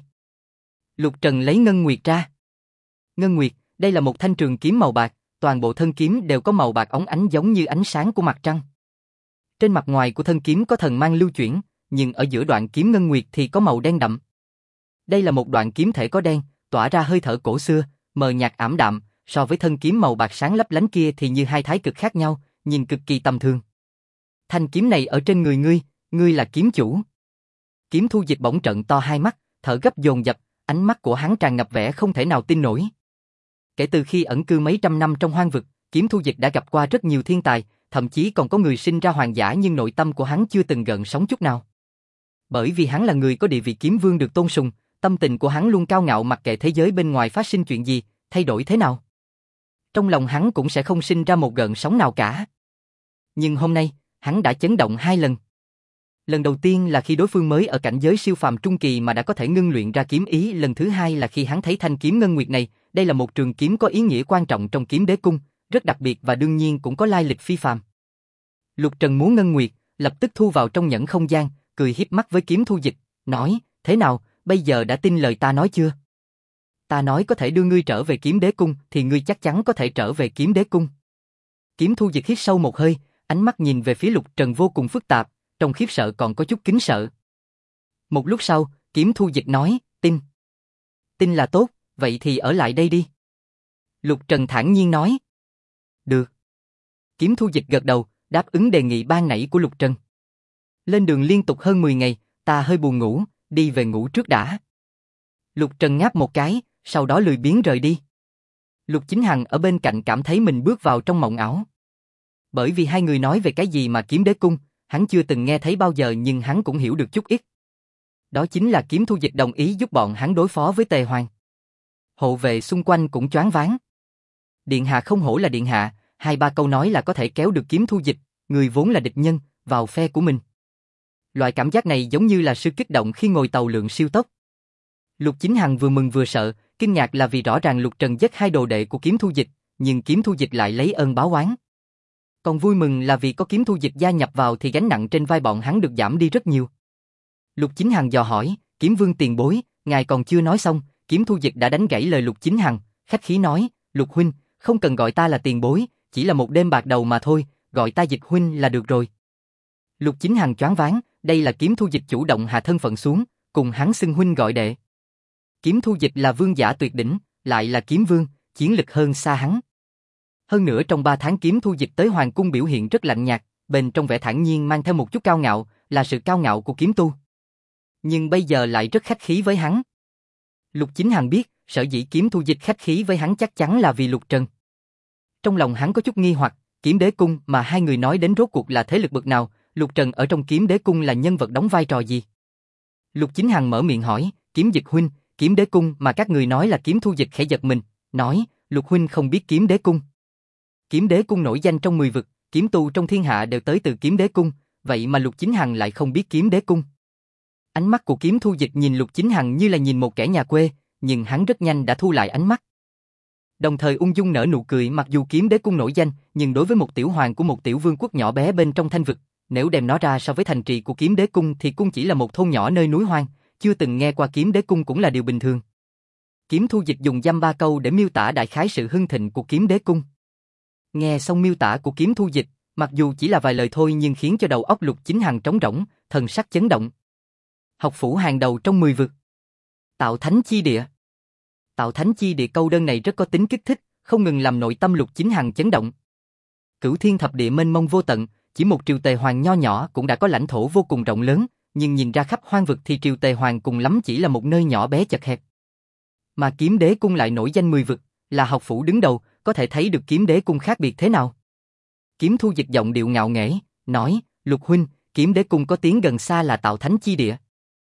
Lục Trần lấy ngân nguyệt ra. Ngân nguyệt, đây là một thanh trường kiếm màu bạc, toàn bộ thân kiếm đều có màu bạc óng ánh giống như ánh sáng của mặt trăng. Trên mặt ngoài của thân kiếm có thần mang lưu chuyển, nhưng ở giữa đoạn kiếm ngân nguyệt thì có màu đen đậm. Đây là một đoạn kiếm thể có đen, tỏa ra hơi thở cổ xưa, mờ nhạt ảm đạm, so với thân kiếm màu bạc sáng lấp lánh kia thì như hai thái cực khác nhau, nhìn cực kỳ tầm thường. Thanh kiếm này ở trên người ngươi, ngươi là kiếm chủ. Kiếm Thu Dịch bỗng trợn to hai mắt, thở gấp dồn dập, ánh mắt của hắn tràn ngập vẻ không thể nào tin nổi. Kể từ khi ẩn cư mấy trăm năm trong hoang vực, Kiếm Thu Dịch đã gặp qua rất nhiều thiên tài, thậm chí còn có người sinh ra hoàng giả nhưng nội tâm của hắn chưa từng gợn sóng chút nào. Bởi vì hắn là người có địa vị kiếm vương được tôn sùng, tâm tình của hắn luôn cao ngạo mặc kệ thế giới bên ngoài phát sinh chuyện gì, thay đổi thế nào. Trong lòng hắn cũng sẽ không sinh ra một gợn sóng nào cả. Nhưng hôm nay, hắn đã chấn động 2 lần. Lần đầu tiên là khi đối phương mới ở cảnh giới siêu phàm trung kỳ mà đã có thể ngưng luyện ra kiếm ý, lần thứ hai là khi hắn thấy thanh kiếm ngân nguyệt này, đây là một trường kiếm có ý nghĩa quan trọng trong kiếm đế cung, rất đặc biệt và đương nhiên cũng có lai lịch phi phàm. Lục Trần muốn ngân nguyệt, lập tức thu vào trong nhẫn không gian, cười hiếp mắt với Kiếm Thu Dịch, nói, thế nào, bây giờ đã tin lời ta nói chưa? Ta nói có thể đưa ngươi trở về kiếm đế cung thì ngươi chắc chắn có thể trở về kiếm đế cung. Kiếm Thu Dịch hít sâu một hơi, ánh mắt nhìn về phía Lục Trần vô cùng phức tạp, trong khiếp sợ còn có chút kính sợ. Một lúc sau, Kiếm Thu Dịch nói, tin. Tin là tốt, vậy thì ở lại đây đi. Lục Trần thản nhiên nói. Được. Kiếm Thu Dịch gật đầu, đáp ứng đề nghị ban nãy của Lục Trần. Lên đường liên tục hơn 10 ngày, ta hơi buồn ngủ, đi về ngủ trước đã. Lục Trần ngáp một cái, sau đó lười biếng rời đi. Lục Chính Hằng ở bên cạnh cảm thấy mình bước vào trong mộng ảo. Bởi vì hai người nói về cái gì mà kiếm đế cung, hắn chưa từng nghe thấy bao giờ nhưng hắn cũng hiểu được chút ít. Đó chính là Kiếm Thu Dịch đồng ý giúp bọn hắn đối phó với Tề Hoàng. Hộ vệ xung quanh cũng choáng váng. Điện hạ không hổ là điện hạ, 2-3 câu nói là có thể kéo được Kiếm Thu Dịch, người vốn là địch nhân, vào phe của mình. Loại cảm giác này giống như là sự kích động khi ngồi tàu lượn siêu tốc. Lục Chính Hằng vừa mừng vừa sợ, kinh ngạc là vì rõ ràng Lục Trần giết 2 đồ đệ của Kiếm Thu Dịch, nhưng Kiếm Thu Dịch lại lấy ơn báo oán. Còn vui mừng là vì có Kiếm Thu Dịch gia nhập vào thì gánh nặng trên vai bọn hắn được giảm đi rất nhiều. Lục Chính Hằng dò hỏi, Kiếm Vương tiền bối, ngài còn chưa nói xong, Kiếm Thu Dịch đã đánh gãy lời Lục Chính Hằng, khách khí nói, Lục huynh, không cần gọi ta là tiền bối, chỉ là một đêm bạc đầu mà thôi, gọi ta Dịch huynh là được rồi. Lục Chính Hằng choáng váng, đây là Kiếm Thu Dịch chủ động hạ thân phận xuống, cùng hắn xưng huynh gọi đệ. Kiếm Thu Dịch là vương giả tuyệt đỉnh, lại là kiếm vương, chiến lực hơn xa hắn. Hơn nữa trong 3 tháng Kiếm Thu Dịch tới hoàng cung biểu hiện rất lạnh nhạt, bên trong vẻ thản nhiên mang theo một chút cao ngạo, là sự cao ngạo của kiếm tu. Nhưng bây giờ lại rất khách khí với hắn. Lục Chính Hằng biết, sở dĩ Kiếm Thu Dịch khách khí với hắn chắc chắn là vì Lục Trần. Trong lòng hắn có chút nghi hoặc, kiếm đế cung mà hai người nói đến rốt cuộc là thế lực bậc nào, Lục Trần ở trong kiếm đế cung là nhân vật đóng vai trò gì? Lục Chính Hằng mở miệng hỏi, Kiếm Dịch huynh, kiếm đế cung mà các người nói là Kiếm Thu Dịch khẽ giật mình, nói, Lục huynh không biết kiếm đế cung. Kiếm đế cung nổi danh trong 10 vực, kiếm tu trong thiên hạ đều tới từ kiếm đế cung, vậy mà Lục Chính Hằng lại không biết kiếm đế cung. Ánh mắt của Kiếm Thu Dịch nhìn Lục Chính Hằng như là nhìn một kẻ nhà quê, nhưng hắn rất nhanh đã thu lại ánh mắt. Đồng thời ung dung nở nụ cười, mặc dù kiếm đế cung nổi danh, nhưng đối với một tiểu hoàng của một tiểu vương quốc nhỏ bé bên trong thanh vực, nếu đem nó ra so với thành trì của kiếm đế cung thì cung chỉ là một thôn nhỏ nơi núi hoang, chưa từng nghe qua kiếm đế cung cũng là điều bình thường. Kiếm Thu Dịch dùng dăm ba câu để miêu tả đại khái sự hưng thịnh của kiếm đế cung. Nghe xong miêu tả của Kiếm Thu Dịch, mặc dù chỉ là vài lời thôi nhưng khiến cho đầu óc Lục Chính Hằng trống rỗng, thần sắc chấn động. Học phủ hàng đầu trong 10 vực. Tạo Thánh Chi Địa. Tạo Thánh Chi Địa, câu đơn này rất có tính kích thích, không ngừng làm nội tâm Lục Chính Hằng chấn động. Cửu Thiên Thập Địa mênh mông vô tận, chỉ một triều Tề Hoàng nho nhỏ cũng đã có lãnh thổ vô cùng rộng lớn, nhưng nhìn ra khắp hoang vực thì triều Tề Hoàng cùng lắm chỉ là một nơi nhỏ bé chật hẹp. Mà kiếm đế cung lại nổi danh 10 vực, là học phủ đứng đầu, có thể thấy được kiếm đế cung khác biệt thế nào. Kiếm Thu Dịch giọng điệu ngạo nghễ, nói, Lục huynh, kiếm đế cung có tiếng gần xa là Tạo Thánh Chi Địa.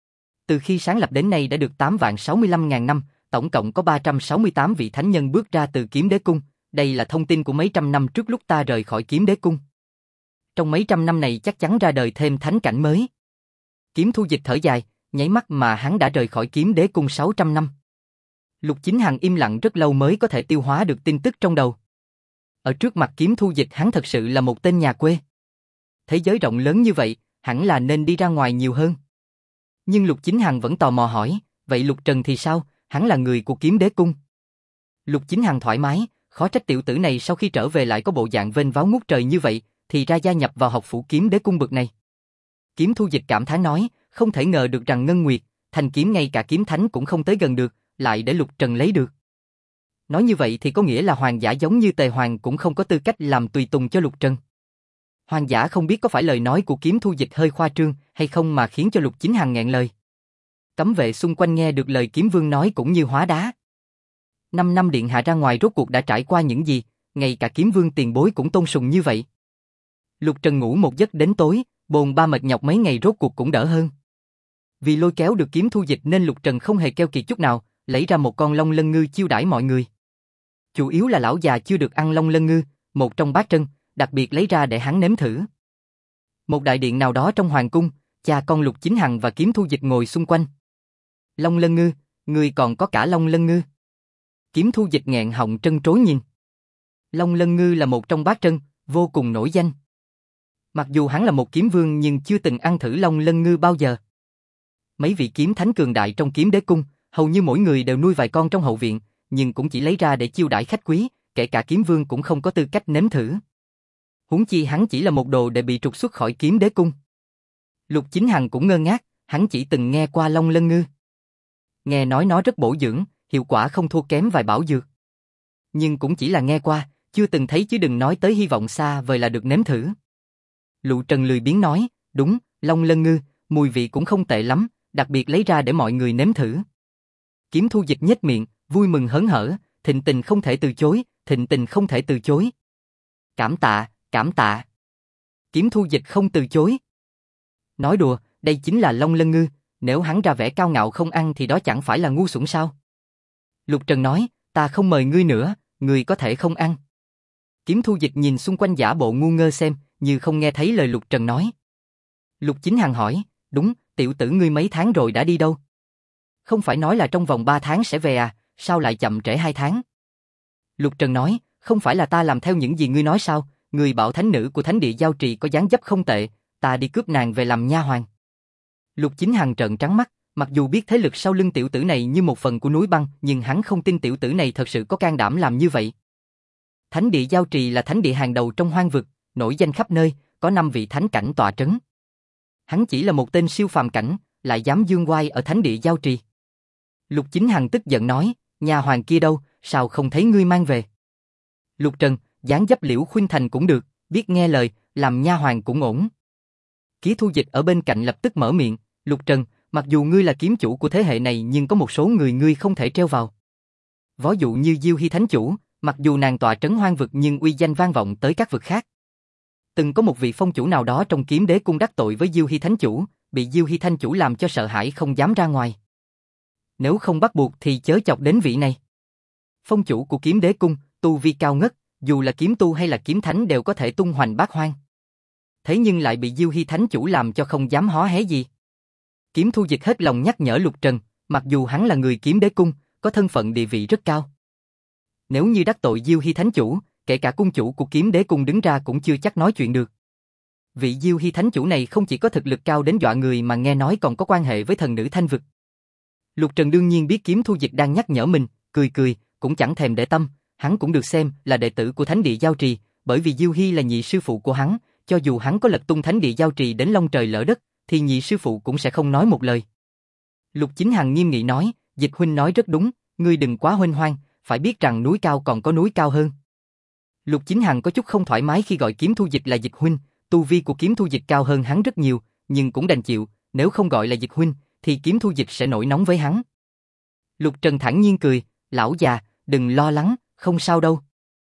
Từ khi sáng lập đến nay đã được 8.065.000 năm, tổng cộng có 368 vị thánh nhân bước ra từ kiếm đế cung, đây là thông tin của mấy trăm năm trước lúc ta rời khỏi kiếm đế cung. Trong mấy trăm năm này chắc chắn ra đời thêm thánh cảnh mới. Kiếm Thu Dịch thở dài, nháy mắt mà hắn đã rời khỏi kiếm đế cung 600 năm. Lục Chính Hằng im lặng rất lâu mới có thể tiêu hóa được tin tức trong đầu. Ở trước mặt Kiếm Thu Dịch hắn thật sự là một tên nhà quê. Thế giới rộng lớn như vậy, hẳn là nên đi ra ngoài nhiều hơn. Nhưng Lục Chính Hằng vẫn tò mò hỏi, vậy Lục Trần thì sao, hắn là người của kiếm đế cung. Lục Chính Hằng thoải mái, khó trách tiểu tử này sau khi trở về lại có bộ dạng vênh váo ngút trời như vậy, thì ra gia nhập vào học phủ kiếm đế cung bực này. Kiếm Thu Dịch cảm thán nói, không thể ngờ được rằng Ngân Nguyệt, thanh kiếm ngay cả kiếm thánh cũng không tới gần được, lại để Lục Trần lấy được. Nói như vậy thì có nghĩa là hoàng giả giống như Tề Hoàng cũng không có tư cách làm tùy tùng cho Lục Trần. Hoàng giả không biết có phải lời nói của Kiếm Thu Dịch hơi khoa trương hay không mà khiến cho Lục Chính Hằng nghẹn lời. Cấm vệ xung quanh nghe được lời Kiếm Vương nói cũng như hóa đá. 5 năm điện hạ ra ngoài rốt cuộc đã trải qua những gì, ngay cả kiếm vương tiền bối cũng tôn sùng như vậy. Lục Trần ngủ một giấc đến tối, bồn ba mệt nhọc mấy ngày rốt cuộc cũng đỡ hơn. Vì lôi kéo được Kiếm Thu Dịch nên Lục Trần không hề keo kiệt chút nào, lấy ra một con long lân ngư chiêu đãi mọi người. Chủ yếu là lão già chưa được ăn long lân ngư, một trong bát trân, đặc biệt lấy ra để hắn nếm thử. Một đại điện nào đó trong hoàng cung, cha con Lục Chính Hằng và Kiếm Thu Dịch ngồi xung quanh. Long lân ngư, người còn có cả long lân ngư. Kiếm Thu Dịch nghẹn họng trân trối nhìn. Long lân ngư là một trong bát trân, vô cùng nổi danh. Mặc dù hắn là một kiếm vương nhưng chưa từng ăn thử long lân ngư bao giờ. Mấy vị kiếm thánh cường đại trong Kiếm Đế cung, hầu như mỗi người đều nuôi vài con trong hậu viện, nhưng cũng chỉ lấy ra để chiêu đãi khách quý, kể cả kiếm vương cũng không có tư cách nếm thử. Huống chi hắn chỉ là một đồ đệ bị trục xuất khỏi Kiếm Đế cung. Lục Chính Hằng cũng ngơ ngác, hắn chỉ từng nghe qua long lân ngư. Nghe nói nó rất bổ dưỡng, hiệu quả không thua kém vài bảo dược. Nhưng cũng chỉ là nghe qua, chưa từng thấy chứ đừng nói tới hy vọng xa vời là được nếm thử. Lục Trần lười biếng nói, đúng, long lân ngư, mùi vị cũng không tệ lắm, đặc biệt lấy ra để mọi người nếm thử. Kiếm Thu Dịch nhếch miệng, vui mừng hớn hở, thịnh tình không thể từ chối, thịnh tình không thể từ chối. Cảm tạ, cảm tạ. Kiếm Thu Dịch không từ chối. Nói đùa, đây chính là long lân ngư, nếu hắn ra vẻ cao ngạo không ăn thì đó chẳng phải là ngu xuẩn sao? Lục Trần nói, ta không mời ngươi nữa, ngươi có thể không ăn. Kiếm Thu Dịch nhìn xung quanh giả bộ ngu ngơ xem, như không nghe thấy lời Lục Trần nói. Lục Chính Hằng hỏi, đúng, tiểu tử ngươi mấy tháng rồi đã đi đâu? Không phải nói là trong vòng 3 tháng sẽ về à, sao lại chậm trễ 2 tháng? Lục Trần nói, không phải là ta làm theo những gì ngươi nói sao, ngươi bảo thánh nữ của thánh địa giao trì có dáng dấp không tệ, ta đi cướp nàng về làm nha hoàn. Lục Chính Hằng trợn trắng mắt, mặc dù biết thế lực sau lưng tiểu tử này như một phần của núi băng, nhưng hắn không tin tiểu tử này thật sự có can đảm làm như vậy. Thánh địa giao trì là thánh địa hàng đầu trong hoang vực, nổi danh khắp nơi, có 5 vị thánh cảnh tọa trấn. Hắn chỉ là một tên siêu phàm cảnh, lại dám dương oai ở thánh địa giao trì. Lục Chính Hằng tức giận nói, nhà hoàng kia đâu, sao không thấy ngươi mang về? Lục Trần, dáng dấp Liễu Khuynh Thành cũng được, biết nghe lời, làm nha hoàng cũng ổn. Ký Thu Dịch ở bên cạnh lập tức mở miệng, Lục Trần, mặc dù ngươi là kiếm chủ của thế hệ này nhưng có một số người ngươi không thể treo vào. Ví dụ như Diêu Hy Thánh Chủ, mặc dù nàng tọa trấn hoang vực nhưng uy danh vang vọng tới các vực khác. Từng có một vị phong chủ nào đó trong Kiếm Đế cung đắc tội với Diêu Hy Thánh Chủ, bị Diêu Hy Thánh Chủ làm cho sợ hãi không dám ra ngoài. Nếu không bắt buộc thì chớ chọc đến vị này. Phong chủ của Kiếm Đế cung, tu vi cao ngất, dù là kiếm tu hay là kiếm thánh đều có thể tung hoành bát hoang. Thế nhưng lại bị Diêu Hy Thánh Chủ làm cho không dám hó hé gì. Kiếm Thu Dịch hết lòng nhắc nhở Lục Trần, mặc dù hắn là người Kiếm Đế cung, có thân phận địa vị rất cao. Nếu như đắc tội Diêu Hy Thánh Chủ, kể cả cung chủ của Kiếm Đế cung đứng ra cũng chưa chắc nói chuyện được. Vị Diêu Hy Thánh Chủ này không chỉ có thực lực cao đến dọa người mà nghe nói còn có quan hệ với thần nữ Thanh Vực. Lục Trần đương nhiên biết Kiếm Thu Dịch đang nhắc nhở mình, cười cười, cũng chẳng thèm để tâm, hắn cũng được xem là đệ tử của Thánh địa Giao Trì, bởi vì Diêu Hy là nhị sư phụ của hắn, cho dù hắn có lật tung Thánh địa Giao Trì đến long trời lỡ đất, thì nhị sư phụ cũng sẽ không nói một lời. Lục Chính Hằng nghiêm nghị nói, Dịch huynh nói rất đúng, ngươi đừng quá huênh hoang, phải biết rằng núi cao còn có núi cao hơn. Lục Chính Hằng có chút không thoải mái khi gọi Kiếm Thu Dịch là Dịch huynh, tu vi của Kiếm Thu Dịch cao hơn hắn rất nhiều, nhưng cũng đành chịu, nếu không gọi là Dịch huynh, thì Kiếm Thu Dịch sẽ nổi nóng với hắn. Lục Trần thản nhiên cười, lão già, đừng lo lắng, không sao đâu.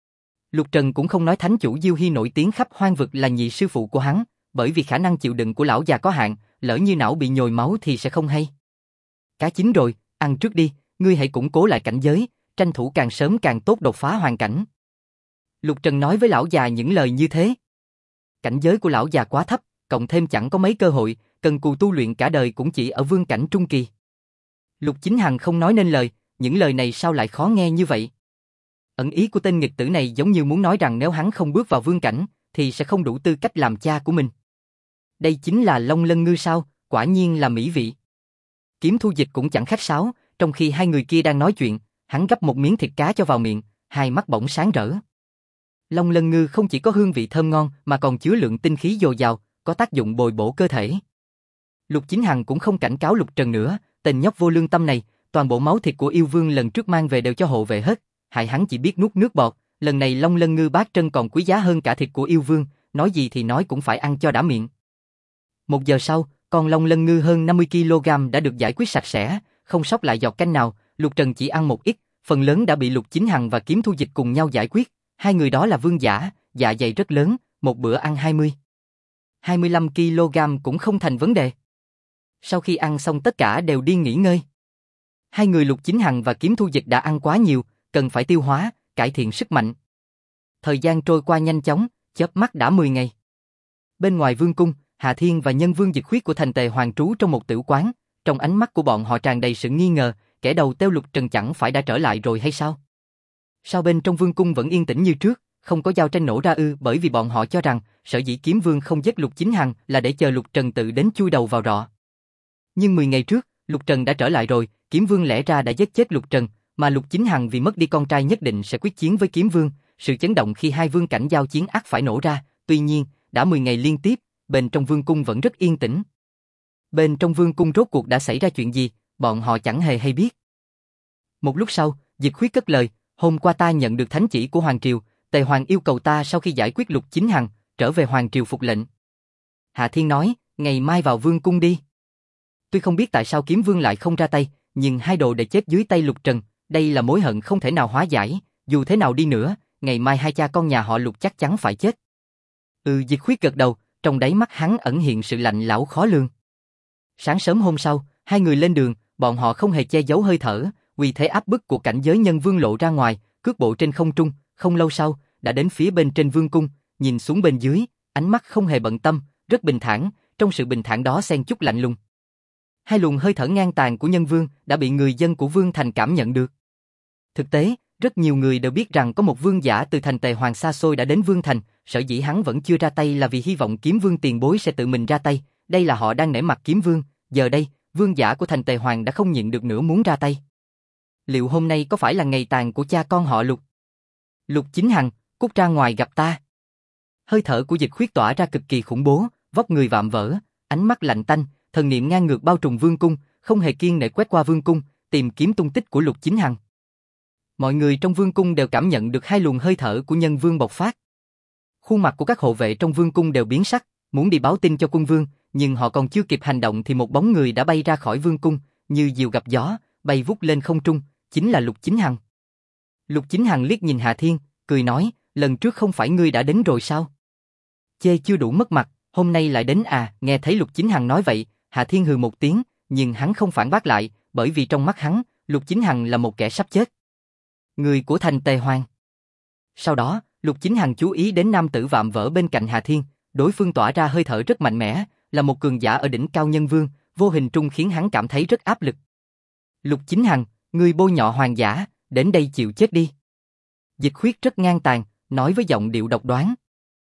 Lục Trần cũng không nói thánh chủ Diêu Hy nổi tiếng khắp hoang vực là nhị sư phụ của hắn, bởi vì khả năng chịu đựng của lão già có hạn, lỡ như não bị nhồi máu thì sẽ không hay. Cá chín rồi, ăn trước đi, ngươi hãy củng cố lại cảnh giới, tranh thủ càng sớm càng tốt đột phá hoàn cảnh. Lục Trần nói với lão già những lời như thế. Cảnh giới của lão già quá thấp, cộng thêm chẳng có mấy cơ hội, cần cù tu luyện cả đời cũng chỉ ở vương cảnh trung kỳ. Lục Chính Hằng không nói nên lời, những lời này sao lại khó nghe như vậy? Ẩn ý của tên nghịch tử này giống như muốn nói rằng nếu hắn không bước vào vương cảnh, thì sẽ không đủ tư cách làm cha của mình. Đây chính là long lân ngư sao, quả nhiên là mỹ vị. Kiếm Thu Dịch cũng chẳng khách sáo, trong khi hai người kia đang nói chuyện, hắn gắp một miếng thịt cá cho vào miệng, hai mắt bỗng sáng rỡ. Long lân ngư không chỉ có hương vị thơm ngon mà còn chứa lượng tinh khí dồi dào, có tác dụng bồi bổ cơ thể. Lục Chính Hằng cũng không cảnh cáo Lục Trần nữa, tên nhóc vô lương tâm này, toàn bộ máu thịt của yêu vương lần trước mang về đều cho hộ vệ hết, hại hắn chỉ biết nuốt nước bọt, lần này long lân ngư bát trân còn quý giá hơn cả thịt của yêu vương, nói gì thì nói cũng phải ăn cho đã miệng. 1 giờ sau, con long lân ngư hơn 50 kg đã được giải quyết sạch sẽ, không sót lại giọt canh nào, Lục Trần chỉ ăn một ít, phần lớn đã bị Lục Chính Hằng và Kiếm Thu Dịch cùng nhau giải quyết, Hai người đó là vương giả, dạ dày rất lớn, một bữa ăn 25 kg cũng không thành vấn đề. Sau khi ăn xong tất cả đều đi nghỉ ngơi. Hai người Lục Chính Hằng và Kiếm Thu Dịch đã ăn quá nhiều, cần phải tiêu hóa, cải thiện sức mạnh. Thời gian trôi qua nhanh chóng, chớp mắt đã 10 ngày. Bên ngoài vương cung, Hà Thiên và nhân vương Dịch Khuyết của thành Tề Hoàng trú trong một tiểu quán, trong ánh mắt của bọn họ tràn đầy sự nghi ngờ, kẻ đầu têu Lục Trần chẳng phải đã trở lại rồi hay sao? Sao bên trong vương cung vẫn yên tĩnh như trước, không có giao tranh nổ ra ư? Bởi vì bọn họ cho rằng, sở dĩ Kiếm Vương không giết Lục Chính Hằng là để chờ Lục Trần tự đến chui đầu vào rọ. Nhưng 10 ngày trước, Lục Trần đã trở lại rồi, Kiếm Vương lẽ ra đã giết chết Lục Trần, mà Lục Chính Hằng vì mất đi con trai nhất định sẽ quyết chiến với Kiếm Vương, sự chấn động khi hai vương cảnh giao chiến ắt phải nổ ra, tuy nhiên, đã 10 ngày liên tiếp, bên trong vương cung vẫn rất yên tĩnh. Bên trong vương cung rốt cuộc đã xảy ra chuyện gì, bọn họ chẳng hề hay biết. Một lúc sau, Dịch Khuyết cất lời, hôm qua ta nhận được thánh chỉ của Hoàng Triều, Tề Hoàng yêu cầu ta sau khi giải quyết Lục Chính Hằng, trở về Hoàng Triều phục lệnh. Hạ Thiên nói, ngày mai vào vương cung đi. Tuy không biết tại sao Kiếm Vương lại không ra tay, nhưng hai đồ đệ chết dưới tay Lục Trần, đây là mối hận không thể nào hóa giải, dù thế nào đi nữa, ngày mai hai cha con nhà họ Lục chắc chắn phải chết. Dịch Khuyết gật đầu, trong đáy mắt hắn ẩn hiện sự lạnh lẽo khó lường. Sáng sớm hôm sau, hai người lên đường, bọn họ không hề che giấu hơi thở, vì thế áp bức của cảnh giới nhân vương lộ ra ngoài, cước bộ trên không trung, không lâu sau, đã đến phía bên trên vương cung, nhìn xuống bên dưới, ánh mắt không hề bận tâm, rất bình thản, trong sự bình thản đó xen chút lạnh lùng. Hai luồng hơi thở ngang tàn của nhân vương đã bị người dân của Vương Thành cảm nhận được. Thực tế, rất nhiều người đều biết rằng có một vương giả từ thành Tề Hoàng xa xôi đã đến Vương Thành, sở dĩ hắn vẫn chưa ra tay là vì hy vọng Kiếm Vương tiền bối sẽ tự mình ra tay, đây là họ đang nể mặt Kiếm Vương, giờ đây, vương giả của thành Tề Hoàng đã không nhịn được nữa muốn ra tay. Liệu hôm nay có phải là ngày tàn của cha con họ Lục? Lục Chính Hằng, cút ra ngoài gặp ta. Hơi thở của Dịch Khuyết tỏa ra cực kỳ khủng bố, vóc người vạm vỡ, ánh mắt lạnh tanh, thần niệm ngang ngược bao trùm vương cung, không hề kiêng nể quét qua vương cung, tìm kiếm tung tích của Lục Chính Hằng. Mọi người trong vương cung đều cảm nhận được hai luồng hơi thở của nhân vương bộc phát. Khuôn mặt của các hộ vệ trong vương cung đều biến sắc, muốn đi báo tin cho quân vương, nhưng họ còn chưa kịp hành động thì một bóng người đã bay ra khỏi vương cung, như diều gặp gió, bay vút lên không trung, chính là Lục Chính Hằng. Lục Chính Hằng liếc nhìn Hà Thiên, cười nói, lần trước không phải ngươi đã đến rồi sao? Chê chưa đủ mất mặt, hôm nay lại đến à? Nghe thấy Lục Chính Hằng nói vậy, Hà Thiên hừ một tiếng, nhưng hắn không phản bác lại, bởi vì trong mắt hắn, Lục Chính Hằng là một kẻ sắp chết. Người của thành Tề Hoàng. Sau đó, Lục Chính Hằng chú ý đến nam tử vạm vỡ bên cạnh Hà Thiên, đối phương tỏa ra hơi thở rất mạnh mẽ, là một cường giả ở đỉnh cao nhân vương, vô hình trung khiến hắn cảm thấy rất áp lực. Lục Chính Hằng, ngươi bôi nhọ hoàng giả, đến đây chịu chết đi. Dịch Khuyết rất ngang tàn, nói với giọng điệu độc đoán.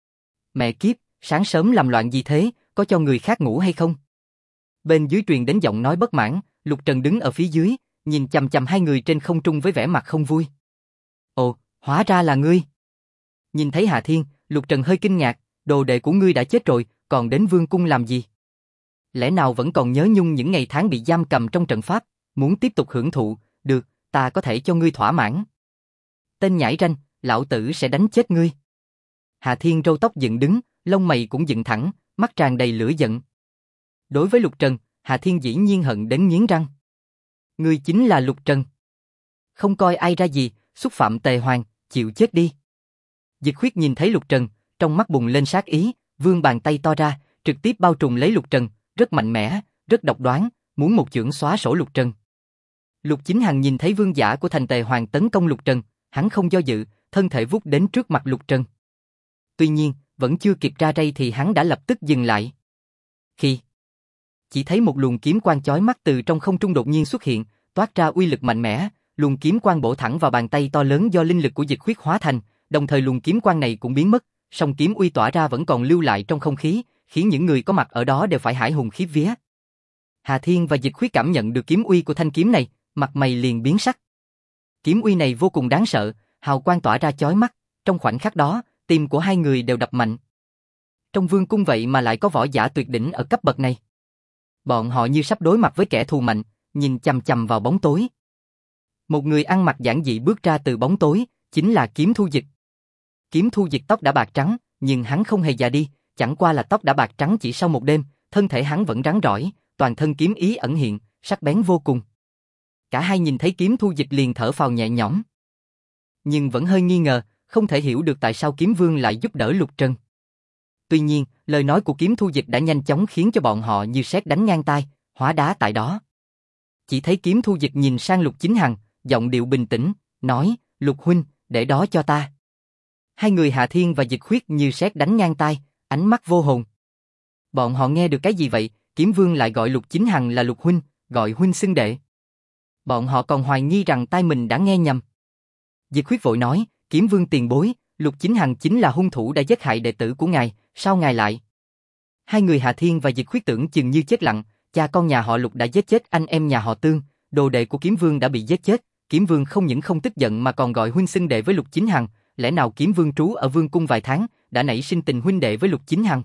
Mẹ kiếp, sáng sớm làm loạn gì thế, có cho người khác ngủ hay không? Bên dưới truyền đến giọng nói bất mãn, Lục Trần đứng ở phía dưới, nhìn chằm chằm hai người trên không trung với vẻ mặt không vui. Ồ, hóa ra là ngươi. Nhìn thấy Hà Thiên, Lục Trần hơi kinh ngạc, đồ đệ của ngươi đã chết rồi, còn đến vương cung làm gì? Lẽ nào vẫn còn nhớ nhung những ngày tháng bị giam cầm trong trận pháp, muốn tiếp tục hưởng thụ, được, ta có thể cho ngươi thỏa mãn. Tên nhãi ranh, lão tử sẽ đánh chết ngươi. Hà Thiên râu tóc dựng đứng, lông mày cũng dựng thẳng, mắt tràn đầy lửa giận. Đối với Lục Trần, Hà Thiên dĩ nhiên hận đến nghiến răng. Ngươi chính là Lục Trần. Không coi ai ra gì, xúc phạm Tề Hoàng, chịu chết đi. Dịch Khuyết nhìn thấy Lục Trần, trong mắt bùng lên sát ý, vươn bàn tay to ra, trực tiếp bao trùm lấy Lục Trần, rất mạnh mẽ, rất độc đoán, muốn một chưởng xóa sổ Lục Trần. Lục Chính Hằng nhìn thấy vương giả của thành Tề Hoàng tấn công Lục Trần, hắn không do dự, thân thể vút đến trước mặt Lục Trần. Tuy nhiên, vẫn chưa kịp ra tay thì hắn đã lập tức dừng lại. Khi chỉ thấy một luồng kiếm quang chói mắt từ trong không trung đột nhiên xuất hiện, toát ra uy lực mạnh mẽ, luồng kiếm quang bổ thẳng vào bàn tay to lớn do linh lực của Dịch Khuyết hóa thành, đồng thời luồng kiếm quang này cũng biến mất, song kiếm uy tỏa ra vẫn còn lưu lại trong không khí, khiến những người có mặt ở đó đều phải hãi hùng khiếp vía. Hà Thiên và Dịch Khuyết cảm nhận được kiếm uy của thanh kiếm này, mặt mày liền biến sắc. Kiếm uy này vô cùng đáng sợ, hào quang tỏa ra chói mắt, trong khoảnh khắc đó, tim của hai người đều đập mạnh. Trong vương cung vậy mà lại có võ giả tuyệt đỉnh ở cấp bậc này. Bọn họ như sắp đối mặt với kẻ thù mạnh, nhìn chằm chằm vào bóng tối. Một người ăn mặc giản dị bước ra từ bóng tối, chính là Kiếm Thu Dịch. Kiếm Thu Dịch tóc đã bạc trắng, nhưng hắn không hề già đi, chẳng qua là tóc đã bạc trắng chỉ sau một đêm, thân thể hắn vẫn rắn rỏi, toàn thân kiếm ý ẩn hiện, sắc bén vô cùng. Cả hai nhìn thấy Kiếm Thu Dịch liền thở phào nhẹ nhõm. Nhưng vẫn hơi nghi ngờ, không thể hiểu được tại sao kiếm vương lại giúp đỡ Lục Trần. Tuy nhiên, lời nói của Kiếm Thu Dịch đã nhanh chóng khiến cho bọn họ như sét đánh ngang tai, hóa đá tại đó. Chỉ thấy Kiếm Thu Dịch nhìn sang Lục Chính Hằng, giọng điệu bình tĩnh, nói, Lục huynh, để đó cho ta. Hai người Hà Thiên và Dịch Khuyết như sét đánh ngang tai, ánh mắt vô hồn. Bọn họ nghe được cái gì vậy? Kiếm Vương lại gọi Lục Chính Hằng là Lục huynh, gọi huynh xưng đệ. Bọn họ còn hoài nghi rằng tai mình đã nghe nhầm. Dịch Khuyết vội nói, Kiếm Vương tiền bối, Lục Chính Hằng chính là hung thủ đã giết hại đệ tử của ngài, sao ngài lại? Hai người Hà Thiên và Dịch Khuyết tưởng chừng như chết lặng, cha con nhà họ Lục đã giết chết anh em nhà họ Tương, đồ đệ của Kiếm Vương đã bị giết chết, Kiếm Vương không những không tức giận mà còn gọi huynh xưng đệ với Lục Chính Hằng, lẽ nào Kiếm Vương trú ở Vương cung vài tháng, đã nảy sinh tình huynh đệ với Lục Chính Hằng?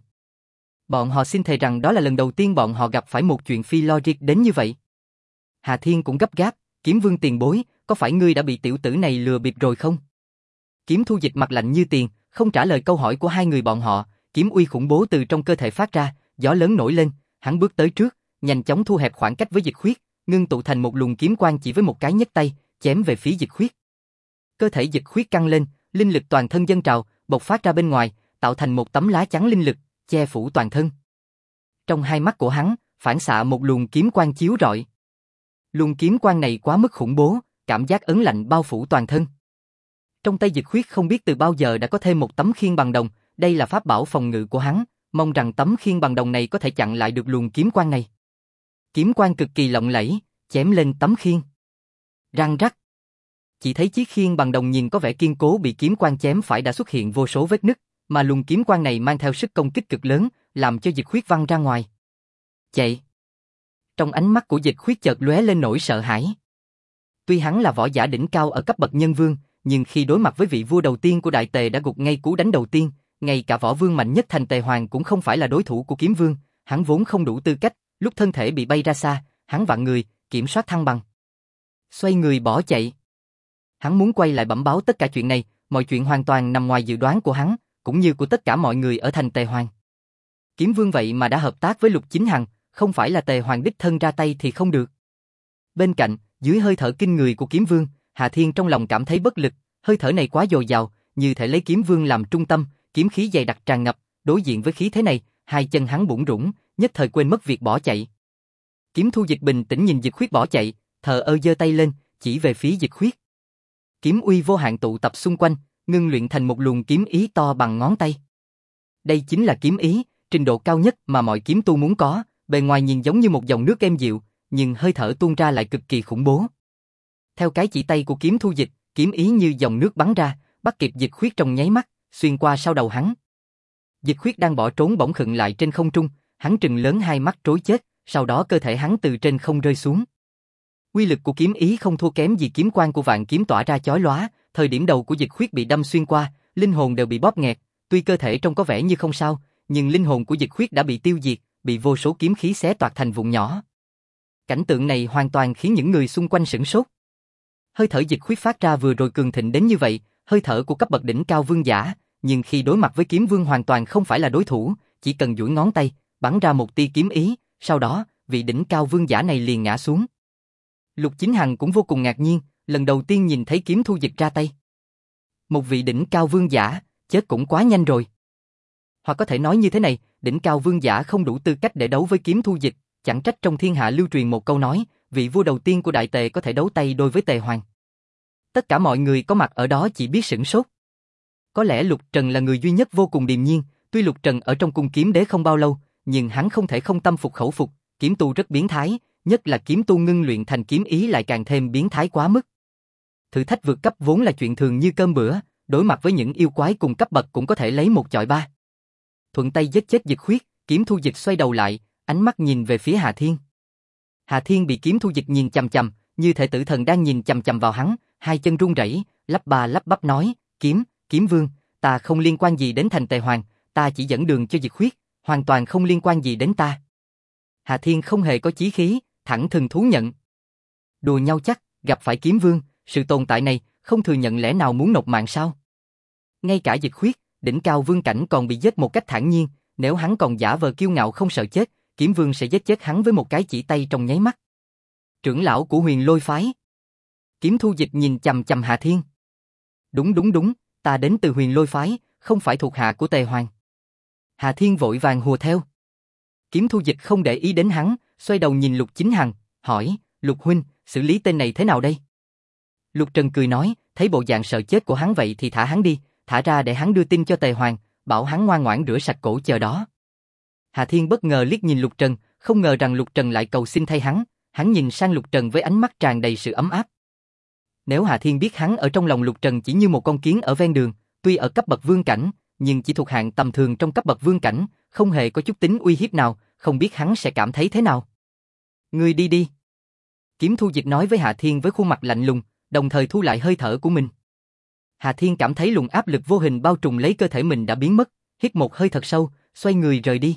Bọn họ xin thề rằng đó là lần đầu tiên bọn họ gặp phải một chuyện phi logic đến như vậy. Hà Thiên cũng gấp gáp, Kiếm Vương tiền bối, có phải ngươi đã bị tiểu tử này lừa bịp rồi không? Kiếm Thu Dịch mặt lạnh như tiền, không trả lời câu hỏi của hai người bọn họ, kiếm uy khủng bố từ trong cơ thể phát ra, gió lớn nổi lên, hắn bước tới trước, nhanh chóng thu hẹp khoảng cách với Dịch Khuyết, ngưng tụ thành một luồng kiếm quang chỉ với một cái nhấc tay, chém về phía Dịch Khuyết. Cơ thể Dịch Khuyết căng lên, linh lực toàn thân dâng trào, bộc phát ra bên ngoài, tạo thành một tấm lá chắn linh lực, che phủ toàn thân. Trong hai mắt của hắn, phản xạ một luồng kiếm quang chiếu rọi. Luồng kiếm quang này quá mức khủng bố, cảm giác ấn lạnh bao phủ toàn thân. Trong tay Dịch Khuyết không biết từ bao giờ đã có thêm một tấm khiên bằng đồng, đây là pháp bảo phòng ngự của hắn, mong rằng tấm khiên bằng đồng này có thể chặn lại được luồng kiếm quang này. Kiếm quang cực kỳ lộng lẫy, chém lên tấm khiên. Răng rắc. Chỉ thấy chiếc khiên bằng đồng nhìn có vẻ kiên cố bị kiếm quang chém phải đã xuất hiện vô số vết nứt, mà luồng kiếm quang này mang theo sức công kích cực lớn, làm cho Dịch Khuyết văng ra ngoài. Chạy. Trong ánh mắt của Dịch Khuyết chợt lóe lên nỗi sợ hãi. Tuy hắn là võ giả đỉnh cao ở cấp bậc nhân vương, nhưng khi đối mặt với vị vua đầu tiên của Đại Tề đã gục ngay cú đánh đầu tiên, ngay cả võ vương mạnh nhất thành Tề Hoàng cũng không phải là đối thủ của Kiếm Vương, hắn vốn không đủ tư cách, lúc thân thể bị bay ra xa, hắn vặn người, kiểm soát thăng bằng. Xoay người bỏ chạy. Hắn muốn quay lại bẩm báo tất cả chuyện này, mọi chuyện hoàn toàn nằm ngoài dự đoán của hắn, cũng như của tất cả mọi người ở thành Tề Hoàng. Kiếm Vương vậy mà đã hợp tác với Lục Chính Hằng, không phải là Tề Hoàng đích thân ra tay thì không được. Bên cạnh, dưới hơi thở kinh người của Kiếm Vương, Hà Thiên trong lòng cảm thấy bất lực, hơi thở này quá dồi dào, như thể lấy Kiếm Vương làm trung tâm, kiếm khí dày đặc tràn ngập, đối diện với khí thế này, hai chân hắn bủn rủn, nhất thời quên mất việc bỏ chạy. Kiếm Thu Dịch bình tĩnh nhìn Dịch Khuyết bỏ chạy, thờ ơ giơ tay lên, chỉ về phía Dịch Khuyết. Kiếm uy vô hạn tụ tập xung quanh, ngưng luyện thành một luồng kiếm ý to bằng ngón tay. Đây chính là kiếm ý, trình độ cao nhất mà mọi kiếm tu muốn có, bề ngoài nhìn giống như một dòng nước êm dịu, nhưng hơi thở tuôn ra lại cực kỳ khủng bố. Theo cái chỉ tay của Kiếm Thu Dịch, kiếm ý như dòng nước bắn ra, bắt kịp Dịch Khuyết trong nháy mắt, xuyên qua sau đầu hắn. Dịch Khuyết đang bỏ trốn bỗng khựng lại trên không trung, hắn trừng lớn hai mắt trối chết, sau đó cơ thể hắn từ trên không rơi xuống. Uy lực của kiếm ý không thua kém gì kiếm quang của vạn kiếm tỏa ra chói lóa, thời điểm đầu của Dịch Khuyết bị đâm xuyên qua, linh hồn đều bị bóp nghẹt, tuy cơ thể trông có vẻ như không sao, nhưng linh hồn của Dịch Khuyết đã bị tiêu diệt, bị vô số kiếm khí xé toạc thành vụn nhỏ. Cảnh tượng này hoàn toàn khiến những người xung quanh sửng sốt. Hơi thở Dịch Khuyết phát ra vừa rồi cường thịnh đến như vậy, hơi thở của cấp bậc đỉnh cao vương giả, nhưng khi đối mặt với Kiếm Vương hoàn toàn không phải là đối thủ, chỉ cần duỗi ngón tay, bắn ra một tia kiếm ý, sau đó, vị đỉnh cao vương giả này liền ngã xuống. Lục Chính Hằng cũng vô cùng ngạc nhiên, lần đầu tiên nhìn thấy Kiếm Thu Dịch ra tay. Một vị đỉnh cao vương giả, chết cũng quá nhanh rồi. Hoặc có thể nói như thế này, đỉnh cao vương giả không đủ tư cách để đấu với Kiếm Thu Dịch, chẳng trách trong thiên hạ lưu truyền một câu nói, vị vua đầu tiên của Đại Tề có thể đấu tay đôi với Tề Hoàng. Tất cả mọi người có mặt ở đó chỉ biết sửng sốt. Có lẽ Lục Trần là người duy nhất vô cùng điềm nhiên, tuy Lục Trần ở trong cung kiếm đế không bao lâu, nhưng hắn không thể không tâm phục khẩu phục, kiếm tu rất biến thái, nhất là kiếm tu ngưng luyện thành kiếm ý lại càng thêm biến thái quá mức. Thử thách vượt cấp vốn là chuyện thường như cơm bữa, đối mặt với những yêu quái cùng cấp bậc cũng có thể lấy một chọi ba. Thuận tay giết chết Dịch Khuyết, Kiếm Thu Dịch xoay đầu lại, ánh mắt nhìn về phía Hà Thiên. Hà Thiên bị Kiếm Thu Dịch nhìn chằm chằm, như thể tử thần đang nhìn chằm chằm vào hắn, hai chân run rẩy, lắp ba lắp bắp nói, Kiếm Vương, ta không liên quan gì đến thành Tề Hoàng, ta chỉ dẫn đường cho Dịch Khuyết, hoàn toàn không liên quan gì đến ta. Hà Thiên không hề có chí khí, thẳng thừng thú nhận. Đùa nhau chắc, gặp phải Kiếm Vương, sự tồn tại này, không thừa nhận lẽ nào muốn nộp mạng sao? Ngay cả Dịch Khuyết, đỉnh cao vương cảnh còn bị giết một cách thản nhiên, nếu hắn còn giả vờ kiêu ngạo không sợ chết, Kiếm Vương sẽ giết chết hắn với một cái chỉ tay trong nháy mắt. Trưởng lão của Huyền Lôi phái. Kiếm Thu Dịch nhìn chằm chằm Hà Thiên. Đúng, ta đến từ Huyền Lôi phái, không phải thuộc hạ của Tề Hoàng. Hà Thiên vội vàng hùa theo. Kiếm Thu Dịch không để ý đến hắn, xoay đầu nhìn Lục Chính Hằng, hỏi, Lục huynh, xử lý tên này thế nào đây? Lục Trần cười nói, thấy bộ dạng sợ chết của hắn vậy thì thả hắn đi, thả ra để hắn đưa tin cho Tề Hoàng, bảo hắn ngoan ngoãn rửa sạch cổ chờ đó. Hà Thiên bất ngờ liếc nhìn Lục Trần, không ngờ rằng Lục Trần lại cầu xin thay hắn nhìn sang Lục Trần với ánh mắt tràn đầy sự ấm áp. Nếu Hà Thiên biết hắn ở trong lòng Lục Trần chỉ như một con kiến ở ven đường, tuy ở cấp bậc vương cảnh, nhưng chỉ thuộc hạng tầm thường trong cấp bậc vương cảnh, không hề có chút tính uy hiếp nào, không biết hắn sẽ cảm thấy thế nào. Ngươi đi đi. Kiếm Thu Dịch nói với Hà Thiên với khuôn mặt lạnh lùng, đồng thời thu lại hơi thở của mình. Hà Thiên cảm thấy luồng áp lực vô hình bao trùm lấy cơ thể mình đã biến mất, hít một hơi thật sâu, xoay người rời đi.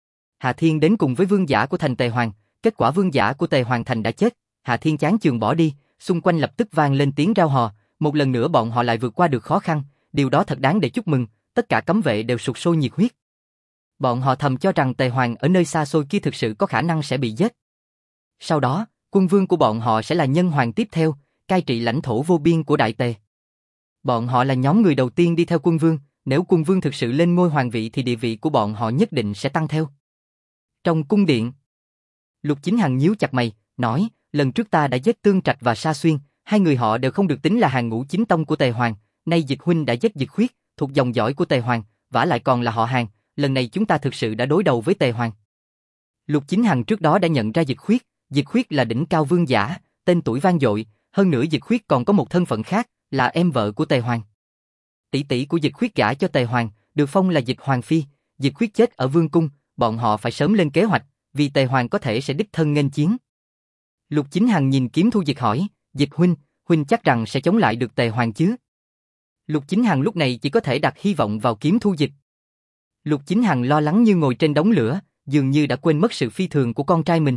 Hà Thiên đến cùng với vương giả của thành Tề Hoàng, kết quả vương giả của Tề Hoàng thành đã chết, Hà Thiên chán chường bỏ đi, xung quanh lập tức vang lên tiếng rao hò, một lần nữa bọn họ lại vượt qua được khó khăn, điều đó thật đáng để chúc mừng, tất cả cấm vệ đều sục sôi nhiệt huyết. Bọn họ thầm cho rằng Tề Hoàng ở nơi xa xôi kia thực sự có khả năng sẽ bị giết. Sau đó, quân vương của bọn họ sẽ là nhân hoàng tiếp theo, cai trị lãnh thổ vô biên của Đại Tề. Bọn họ là nhóm người đầu tiên đi theo quân vương, nếu quân vương thực sự lên ngôi hoàng vị thì địa vị của bọn họ nhất định sẽ tăng theo. Trong cung điện, Lục Chính Hằng nhíu chặt mày, nói, lần trước ta đã giết Tương Trạch và Sa Xuyên, hai người họ đều không được tính là hàng ngũ chính tông của Tề Hoàng, nay Dịch huynh đã giết Dịch Khuyết, thuộc dòng dõi của Tề Hoàng, vả lại còn là họ hàng, lần này chúng ta thực sự đã đối đầu với Tề Hoàng. Lục Chính Hằng trước đó đã nhận ra Dịch Khuyết là đỉnh cao vương giả, tên tuổi vang dội, hơn nữa Dịch Khuyết còn có một thân phận khác, là em vợ của Tề Hoàng. Tỷ tỷ của Dịch Khuyết gả cho Tề Hoàng, được phong là Dịch Hoàng phi, Dịch Khuyết chết ở vương cung, bọn họ phải sớm lên kế hoạch, vì Tề Hoàng có thể sẽ đích thân nghênh chiến. Lục Chính Hằng nhìn Kiếm Thu Dịch hỏi, Dịch huynh chắc rằng sẽ chống lại được Tề Hoàng chứ? Lục Chính Hằng lúc này chỉ có thể đặt hy vọng vào Kiếm Thu Dịch. Lục Chính Hằng lo lắng như ngồi trên đống lửa, dường như đã quên mất sự phi thường của con trai mình.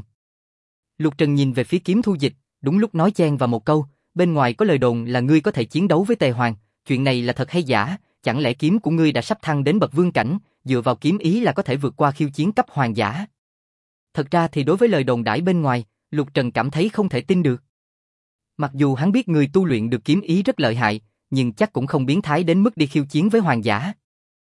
Lục Trần nhìn về phía Kiếm Thu Dịch, đúng lúc nói chen vào một câu, bên ngoài có lời đồn là ngươi có thể chiến đấu với Tề Hoàng, chuyện này là thật hay giả, chẳng lẽ kiếm của ngươi đã sắp thăng đến bậc vương cảnh, dựa vào kiếm ý là có thể vượt qua khiêu chiến cấp hoàng giả? Thật ra thì đối với lời đồn đãi bên ngoài, Lục Trần cảm thấy không thể tin được. Mặc dù hắn biết người tu luyện được kiếm ý rất lợi hại, nhưng chắc cũng không biến thái đến mức đi khiêu chiến với hoàng giả.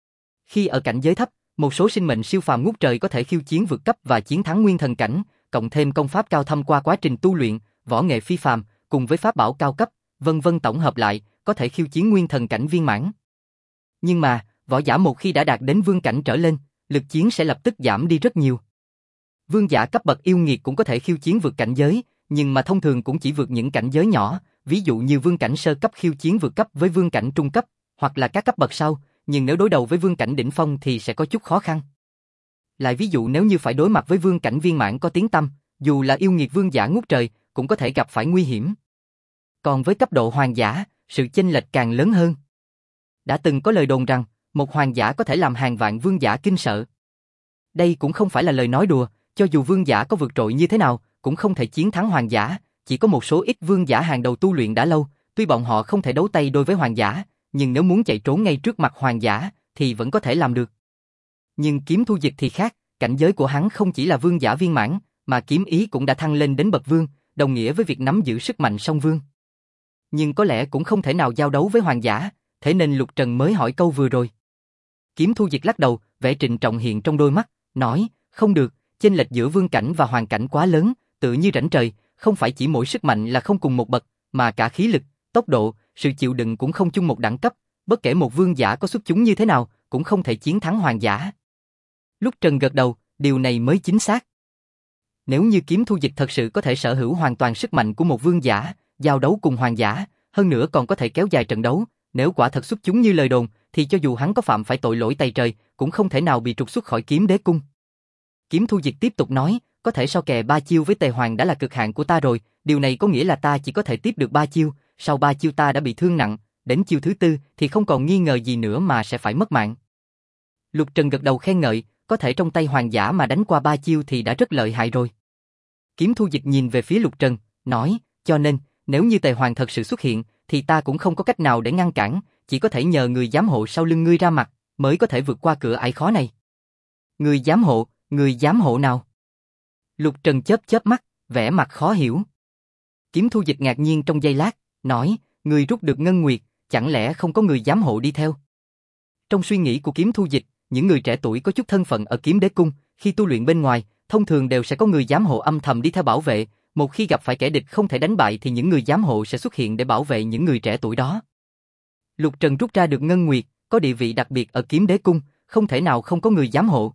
Khi ở cảnh giới thấp, một số sinh mệnh siêu phàm ngút trời có thể khiêu chiến vượt cấp và chiến thắng nguyên thần cảnh, cộng thêm công pháp cao thâm qua quá trình tu luyện, võ nghệ phi phàm, cùng với pháp bảo cao cấp, vân vân tổng hợp lại, có thể khiêu chiến nguyên thần cảnh viên mãn. Nhưng mà, võ giả một khi đã đạt đến vương cảnh trở lên, lực chiến sẽ lập tức giảm đi rất nhiều. Vương giả cấp bậc yêu nghiệt cũng có thể khiêu chiến vượt cảnh giới, nhưng mà thông thường cũng chỉ vượt những cảnh giới nhỏ, ví dụ như vương cảnh sơ cấp khiêu chiến vượt cấp với vương cảnh trung cấp, hoặc là các cấp bậc sau, nhưng nếu đối đầu với vương cảnh đỉnh phong thì sẽ có chút khó khăn. Lại ví dụ nếu như phải đối mặt với vương cảnh viên mãn có tiếng tăm, dù là yêu nghiệt vương giả ngút trời, cũng có thể gặp phải nguy hiểm. Còn với cấp độ hoàng giả, sự chênh lệch càng lớn hơn. Đã từng có lời đồn rằng, một hoàng giả có thể làm hàng vạn vương giả kinh sợ. Đây cũng không phải là lời nói đùa, cho dù vương giả có vượt trội như thế nào, cũng không thể chiến thắng hoàng giả, chỉ có một số ít vương giả hàng đầu tu luyện đã lâu, tuy bọn họ không thể đấu tay đôi với hoàng giả, nhưng nếu muốn chạy trốn ngay trước mặt hoàng giả, thì vẫn có thể làm được. Nhưng Kiếm Thu Dịch thì khác, cảnh giới của hắn không chỉ là vương giả viên mãn, mà kiếm ý cũng đã thăng lên đến bậc vương, đồng nghĩa với việc nắm giữ sức mạnh song vương. Nhưng có lẽ cũng không thể nào giao đấu với hoàng giả, thế nên Lục Trần mới hỏi câu vừa rồi. Kiếm Thu Dịch lắc đầu, vẻ trịnh trọng hiện trong đôi mắt, nói, không được, chênh lệch giữa vương cảnh và hoàng cảnh quá lớn, tự như rãnh trời, không phải chỉ mỗi sức mạnh là không cùng một bậc, mà cả khí lực, tốc độ, sự chịu đựng cũng không chung một đẳng cấp, bất kể một vương giả có xuất chúng như thế nào, cũng không thể chiến thắng hoàng giả. Lúc Trần gật đầu, điều này mới chính xác. Nếu như Kiếm Thu Dịch thật sự có thể sở hữu hoàn toàn sức mạnh của một vương giả, giao đấu cùng hoàng giả, hơn nữa còn có thể kéo dài trận đấu, nếu quả thật xuất chúng như lời đồn, thì cho dù hắn có phạm phải tội lỗi tày trời, cũng không thể nào bị trục xuất khỏi Kiếm Đế cung. Kiếm Thu Dịch tiếp tục nói, có thể so kè 3 chiêu với Tề Hoàng đã là cực hạn của ta rồi, điều này có nghĩa là ta chỉ có thể tiếp được 3 chiêu, sau 3 chiêu ta đã bị thương nặng, đến chiêu thứ 4 thì không còn nghi ngờ gì nữa mà sẽ phải mất mạng. Lục Trần gật đầu khen ngợi, có thể trong tay hoàng giả mà đánh qua 3 chiêu thì đã rất lợi hại rồi. Kiếm Thu Dịch nhìn về phía Lục Trần, nói, cho nên, nếu như Tề Hoàng thật sự xuất hiện, thì ta cũng không có cách nào để ngăn cản, chỉ có thể nhờ người giám hộ sau lưng ngươi ra mặt, mới có thể vượt qua cửa ải khó này. Người giám hộ nào? Lục Trần chớp mắt, vẻ mặt khó hiểu. Kiếm Thu Dịch ngạc nhiên trong giây lát, nói, người rút được Ngân Nguyệt, chẳng lẽ không có người giám hộ đi theo? Trong suy nghĩ của Kiếm Thu Dịch, những người trẻ tuổi có chút thân phận ở Kiếm Đế Cung, khi tu luyện bên ngoài, thông thường đều sẽ có người giám hộ âm thầm đi theo bảo vệ, một khi gặp phải kẻ địch không thể đánh bại thì những người giám hộ sẽ xuất hiện để bảo vệ những người trẻ tuổi đó. Lục Trần rút ra được ngân nguyệt, có địa vị đặc biệt ở Kiếm Đế Cung, không thể nào không có người giám hộ.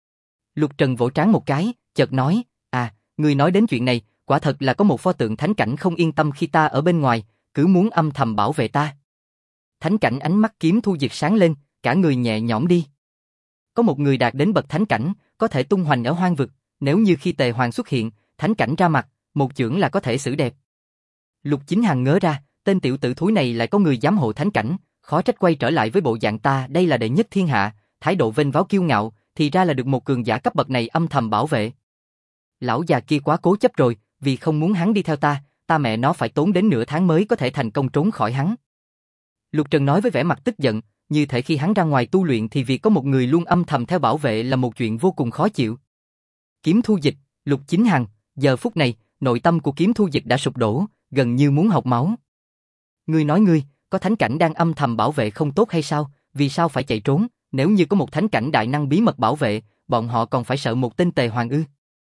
Lục Trần vỗ trán một cái, chợt nói, người nói đến chuyện này, quả thật là có một pho tượng thánh cảnh không yên tâm khi ta ở bên ngoài, cứ muốn âm thầm bảo vệ ta. Thánh cảnh ánh mắt Kiếm Thu Dịch sáng lên, cả người nhẹ nhõm đi. Có một người đạt đến bậc thánh cảnh, có thể tung hoành ở hoang vực, nếu như khi Tề Hoàng xuất hiện, thánh cảnh ra mặt, một chưởng là có thể xử đẹp. Lục Chính Hằng ngớ ra, tên tiểu tử thúi này lại có người giám hộ thánh cảnh, khó trách quay trở lại với bộ dạng ta, đây là đệ nhất thiên hạ, thái độ vênh váo kiêu ngạo, thì ra là được một cường giả cấp bậc này âm thầm bảo vệ. Lão già kia quá cố chấp rồi, vì không muốn hắn đi theo ta mẹ nó phải tốn đến nửa tháng mới có thể thành công trốn khỏi hắn. Lục Trần nói với vẻ mặt tức giận, như thể khi hắn ra ngoài tu luyện thì việc có một người luôn âm thầm theo bảo vệ là một chuyện vô cùng khó chịu. Kiếm Thu Dịch, Lục Chính Hằng, giờ phút này, nội tâm của Kiếm Thu Dịch đã sụp đổ, gần như muốn học máu. Ngươi nói ngươi, có thánh cảnh đang âm thầm bảo vệ không tốt hay sao, vì sao phải chạy trốn, nếu như có một thánh cảnh đại năng bí mật bảo vệ, bọn họ còn phải sợ một tên Tề Hoàng ư?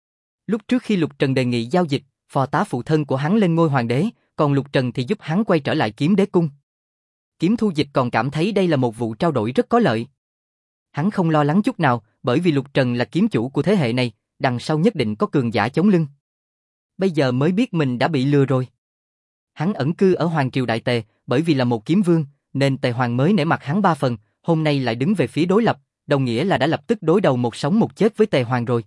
Lúc trước khi Lục Trần đề nghị giao dịch, phò tá phụ thân của hắn lên ngôi hoàng đế, còn Lục Trần thì giúp hắn quay trở lại Kiếm Đế Cung. Kiếm Thu Dịch còn cảm thấy đây là một vụ trao đổi rất có lợi. Hắn không lo lắng chút nào, bởi vì Lục Trần là kiếm chủ của thế hệ này, đằng sau nhất định có cường giả chống lưng. Bây giờ mới biết mình đã bị lừa rồi. Hắn ẩn cư ở Hoàng Triều Đại Tề, bởi vì là một kiếm vương, nên Tề Hoàng mới nể mặt hắn 3 phần, hôm nay lại đứng về phía đối lập, đồng nghĩa là đã lập tức đối đầu một sống một chết với Tề Hoàng rồi.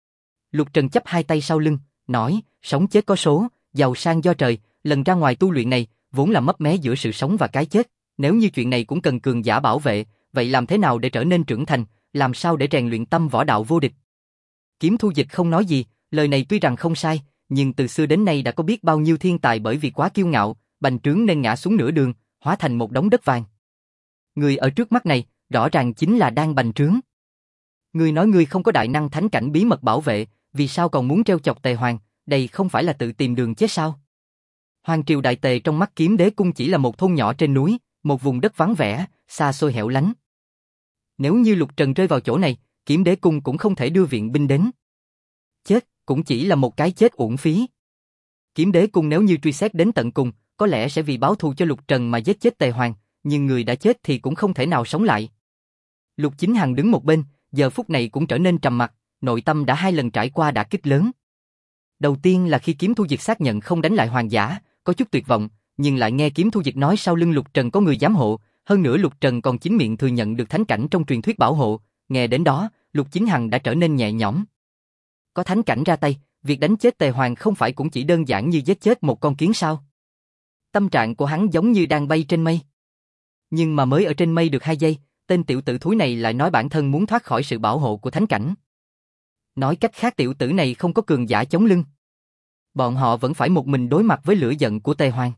Lục Trần chắp hai tay sau lưng, nói, sống chết có số, giàu sang do trời, lần ra ngoài tu luyện này, vốn là mấp mé giữa sự sống và cái chết, nếu như chuyện này cũng cần cường giả bảo vệ, vậy làm thế nào để trở nên trưởng thành, làm sao để rèn luyện tâm võ đạo vô địch? Kiếm Thu Dịch không nói gì, lời này tuy rằng không sai, nhưng từ xưa đến nay đã có biết bao nhiêu thiên tài bởi vì quá kiêu ngạo, bành trướng nên ngã xuống nửa đường, hóa thành một đống đất vàng. Người ở trước mắt này, rõ ràng chính là đang bành trướng. Ngươi nói ngươi không có đại năng thánh cảnh bí mật bảo vệ, vì sao còn muốn trêu chọc Tề Hoàng, đây không phải là tự tìm đường chết sao? Hoàng Triều Đại Tề trong mắt Kiếm Đế Cung chỉ là một thôn nhỏ trên núi, một vùng đất vắng vẻ, xa xôi hẻo lánh. Nếu như Lục Trần rơi vào chỗ này, Kiếm Đế Cung cũng không thể đưa viện binh đến. Chết, cũng chỉ là một cái chết uổng phí. Kiếm Đế Cung nếu như truy xét đến tận cùng, có lẽ sẽ vì báo thù cho Lục Trần mà giết chết Tề Hoàng, nhưng người đã chết thì cũng không thể nào sống lại. Lục Chính Hằng đứng một bên, giờ phút này cũng trở nên trầm mặc, nội tâm đã 2 lần trải qua đả kích lớn. Đầu tiên là khi Kiếm Thu Dịch xác nhận không đánh lại hoàng giả, có chút tuyệt vọng, nhưng lại nghe Kiếm Thu Dịch nói sau lưng Lục Trần có người giám hộ, hơn nữa Lục Trần còn chính miệng thừa nhận được thánh cảnh trong truyền thuyết bảo hộ, nghe đến đó, Lục Chính Hằng đã trở nên nhẹ nhõm. Có thánh cảnh ra tay, việc đánh chết Tề Hoàng không phải cũng chỉ đơn giản như giết chết một con kiến sao? Tâm trạng của hắn giống như đang bay trên mây. Nhưng mà mới ở trên mây được 2 giây, tên tiểu tử thúi này lại nói bản thân muốn thoát khỏi sự bảo hộ của thánh cảnh. Nói cách khác tiểu tử này không có cường giả chống lưng. Bọn họ vẫn phải một mình đối mặt với lửa giận của Tề Hoàng.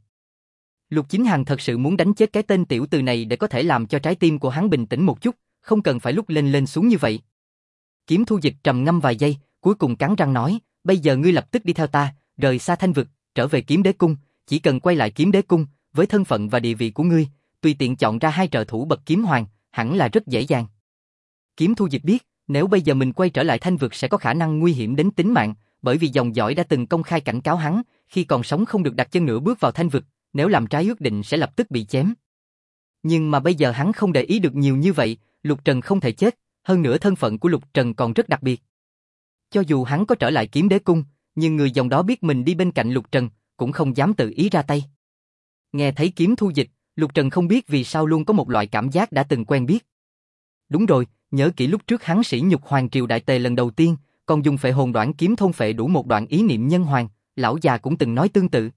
Lục Chính Hằng thật sự muốn đánh chết cái tên tiểu tử này để có thể làm cho trái tim của hắn bình tĩnh một chút, không cần phải lúc lên lên xuống như vậy. Kiếm Thu Dịch trầm ngâm vài giây, cuối cùng cắn răng nói, bây giờ ngươi lập tức đi theo ta, rời xa Thanh vực, trở về Kiếm Đế Cung, chỉ cần quay lại Kiếm Đế Cung, với thân phận và địa vị của ngươi, tùy tiện chọn ra 2 trợ thủ bậc kiếm hoàng, hẳn là rất dễ dàng. Kiếm Thu Dịch biết, nếu bây giờ mình quay trở lại Thanh vực sẽ có khả năng nguy hiểm đến tính mạng, bởi vì dòng dõi đã từng công khai cảnh cáo hắn, khi còn sống không được đặt chân nửa bước vào Thanh vực, nếu làm trái ước định sẽ lập tức bị chém. Nhưng mà bây giờ hắn không để ý được nhiều như vậy, Lục Trần không thể chết, hơn nữa thân phận của Lục Trần còn rất đặc biệt. Cho dù hắn có trở lại Kiếm Đế Cung, nhưng người dòng đó biết mình đi bên cạnh Lục Trần, cũng không dám tự ý ra tay. Nghe thấy Kiếm Thu Dịch, Lục Trần không biết vì sao luôn có một loại cảm giác đã từng quen biết. Đúng rồi, nhớ kỹ lúc trước hắn sỉ nhục Hoàng Triều Đại Tề lần đầu tiên, còn dùng phệ hồn đoạn kiếm thôn phệ đủ một đoạn ý niệm nhân hoàng, lão già cũng từng nói tương tự.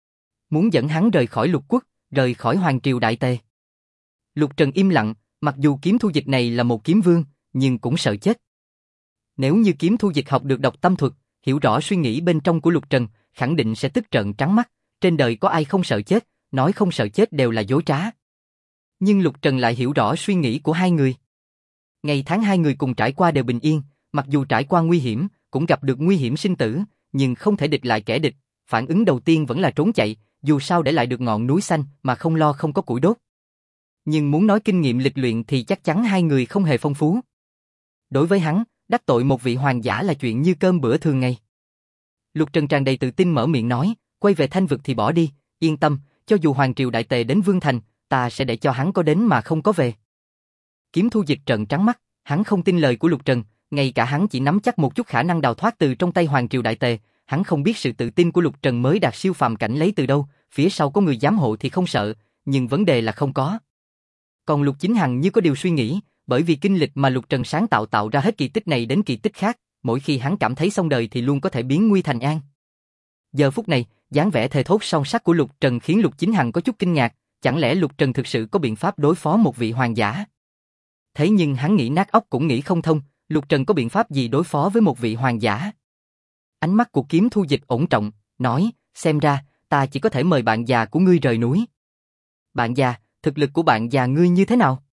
Muốn dẫn hắn rời khỏi Lục Quốc, rời khỏi Hoàng Triều Đại Tề. Lục Trần im lặng, mặc dù Kiếm Thu Dịch này là một kiếm vương, nhưng cũng sợ chết. Nếu như Kiếm Thu Dịch học được độc tâm thuật, hiểu rõ suy nghĩ bên trong của Lục Trần, khẳng định sẽ tức trợn trắng mắt, trên đời có ai không sợ chết, nói không sợ chết đều là dối trá. Nhưng Lục Trần lại hiểu rõ suy nghĩ của 2 người. Ngày tháng 2 người cùng trải qua đều bình yên, mặc dù trải qua nguy hiểm, cũng gặp được nguy hiểm sinh tử, nhưng không thể địch lại kẻ địch, phản ứng đầu tiên vẫn là trốn chạy, dù sao để lại được ngọn núi xanh mà không lo không có củi đốt. Nhưng muốn nói kinh nghiệm lịch luyện thì chắc chắn hai người không hề phong phú. Đối với hắn, đắc tội một vị hoàng giả là chuyện như cơm bữa thường ngày. Lục Trần tràn đầy tự tin mở miệng nói, quay về Thanh vực thì bỏ đi, yên tâm, cho dù Hoàng Triều Đại Tề đến Vương Thành, ta sẽ để cho hắn có đến mà không có về. Kiếm Thu Dịch trợn trắng mắt, hắn không tin lời của Lục Trần, ngay cả hắn chỉ nắm chắc một chút khả năng đào thoát từ trong tay Hoàng Triều Đại Tề, hắn không biết sự tự tin của Lục Trần mới đạt siêu phàm cảnh lấy từ đâu, phía sau có người giám hộ thì không sợ, nhưng vấn đề là không có. Còn Lục Chính Hằng như có điều suy nghĩ, bởi vì kinh lịch mà Lục Trần sáng tạo ra hết kỳ tích này đến kỳ tích khác, mỗi khi hắn cảm thấy xong đời thì luôn có thể biến nguy thành an. Giờ phút này, dáng vẻ thề thốt song sắc của Lục Trần khiến Lục Chính Hằng có chút kinh ngạc, chẳng lẽ Lục Trần thực sự có biện pháp đối phó một vị hoàng giả? Thế nhưng hắn nghĩ nát óc cũng nghĩ không thông, Lục Trần có biện pháp gì đối phó với một vị hoàng giả? Ánh mắt của Kiếm Thu Dịch ổn trọng, nói, xem ra, ta chỉ có thể mời bạn già của ngươi rời núi. Bạn già, thực lực của bạn già ngươi như thế nào?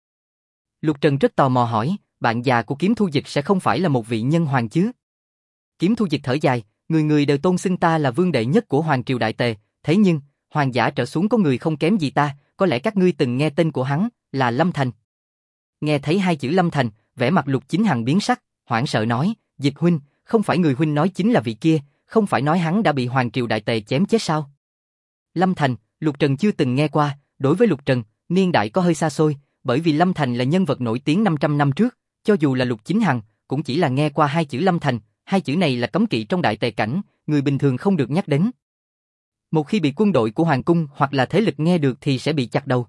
Lục Trần rất tò mò hỏi, bạn già của Kiếm Thu Dịch sẽ không phải là một vị nhân hoàng chứ? Kiếm Thu Dịch thở dài, người người đều tôn xưng ta là vương đệ nhất của Hoàng Triều Đại Tề, thế nhưng, hoàng giả trở xuống có người không kém gì ta, có lẽ các ngươi từng nghe tên của hắn, là Lâm Thành. Nghe thấy hai chữ Lâm Thành, vẻ mặt Lục Chính Hằng biến sắc, hoảng sợ nói, Dịch huynh, không phải người huynh nói chính là vị kia, không phải nói hắn đã bị Hoàng Triều Đại Tề chém chết sao? Lâm Thành, Lục Trần chưa từng nghe qua, đối với Lục Trần, niên đại có hơi xa xôi, bởi vì Lâm Thành là nhân vật nổi tiếng 500 năm trước, cho dù là Lục Chính Hằng, cũng chỉ là nghe qua hai chữ Lâm Thành, hai chữ này là cấm kỵ trong Đại Tề cảnh, người bình thường không được nhắc đến. Một khi bị quân đội của Hoàng cung hoặc là thế lực nghe được thì sẽ bị chặt đầu.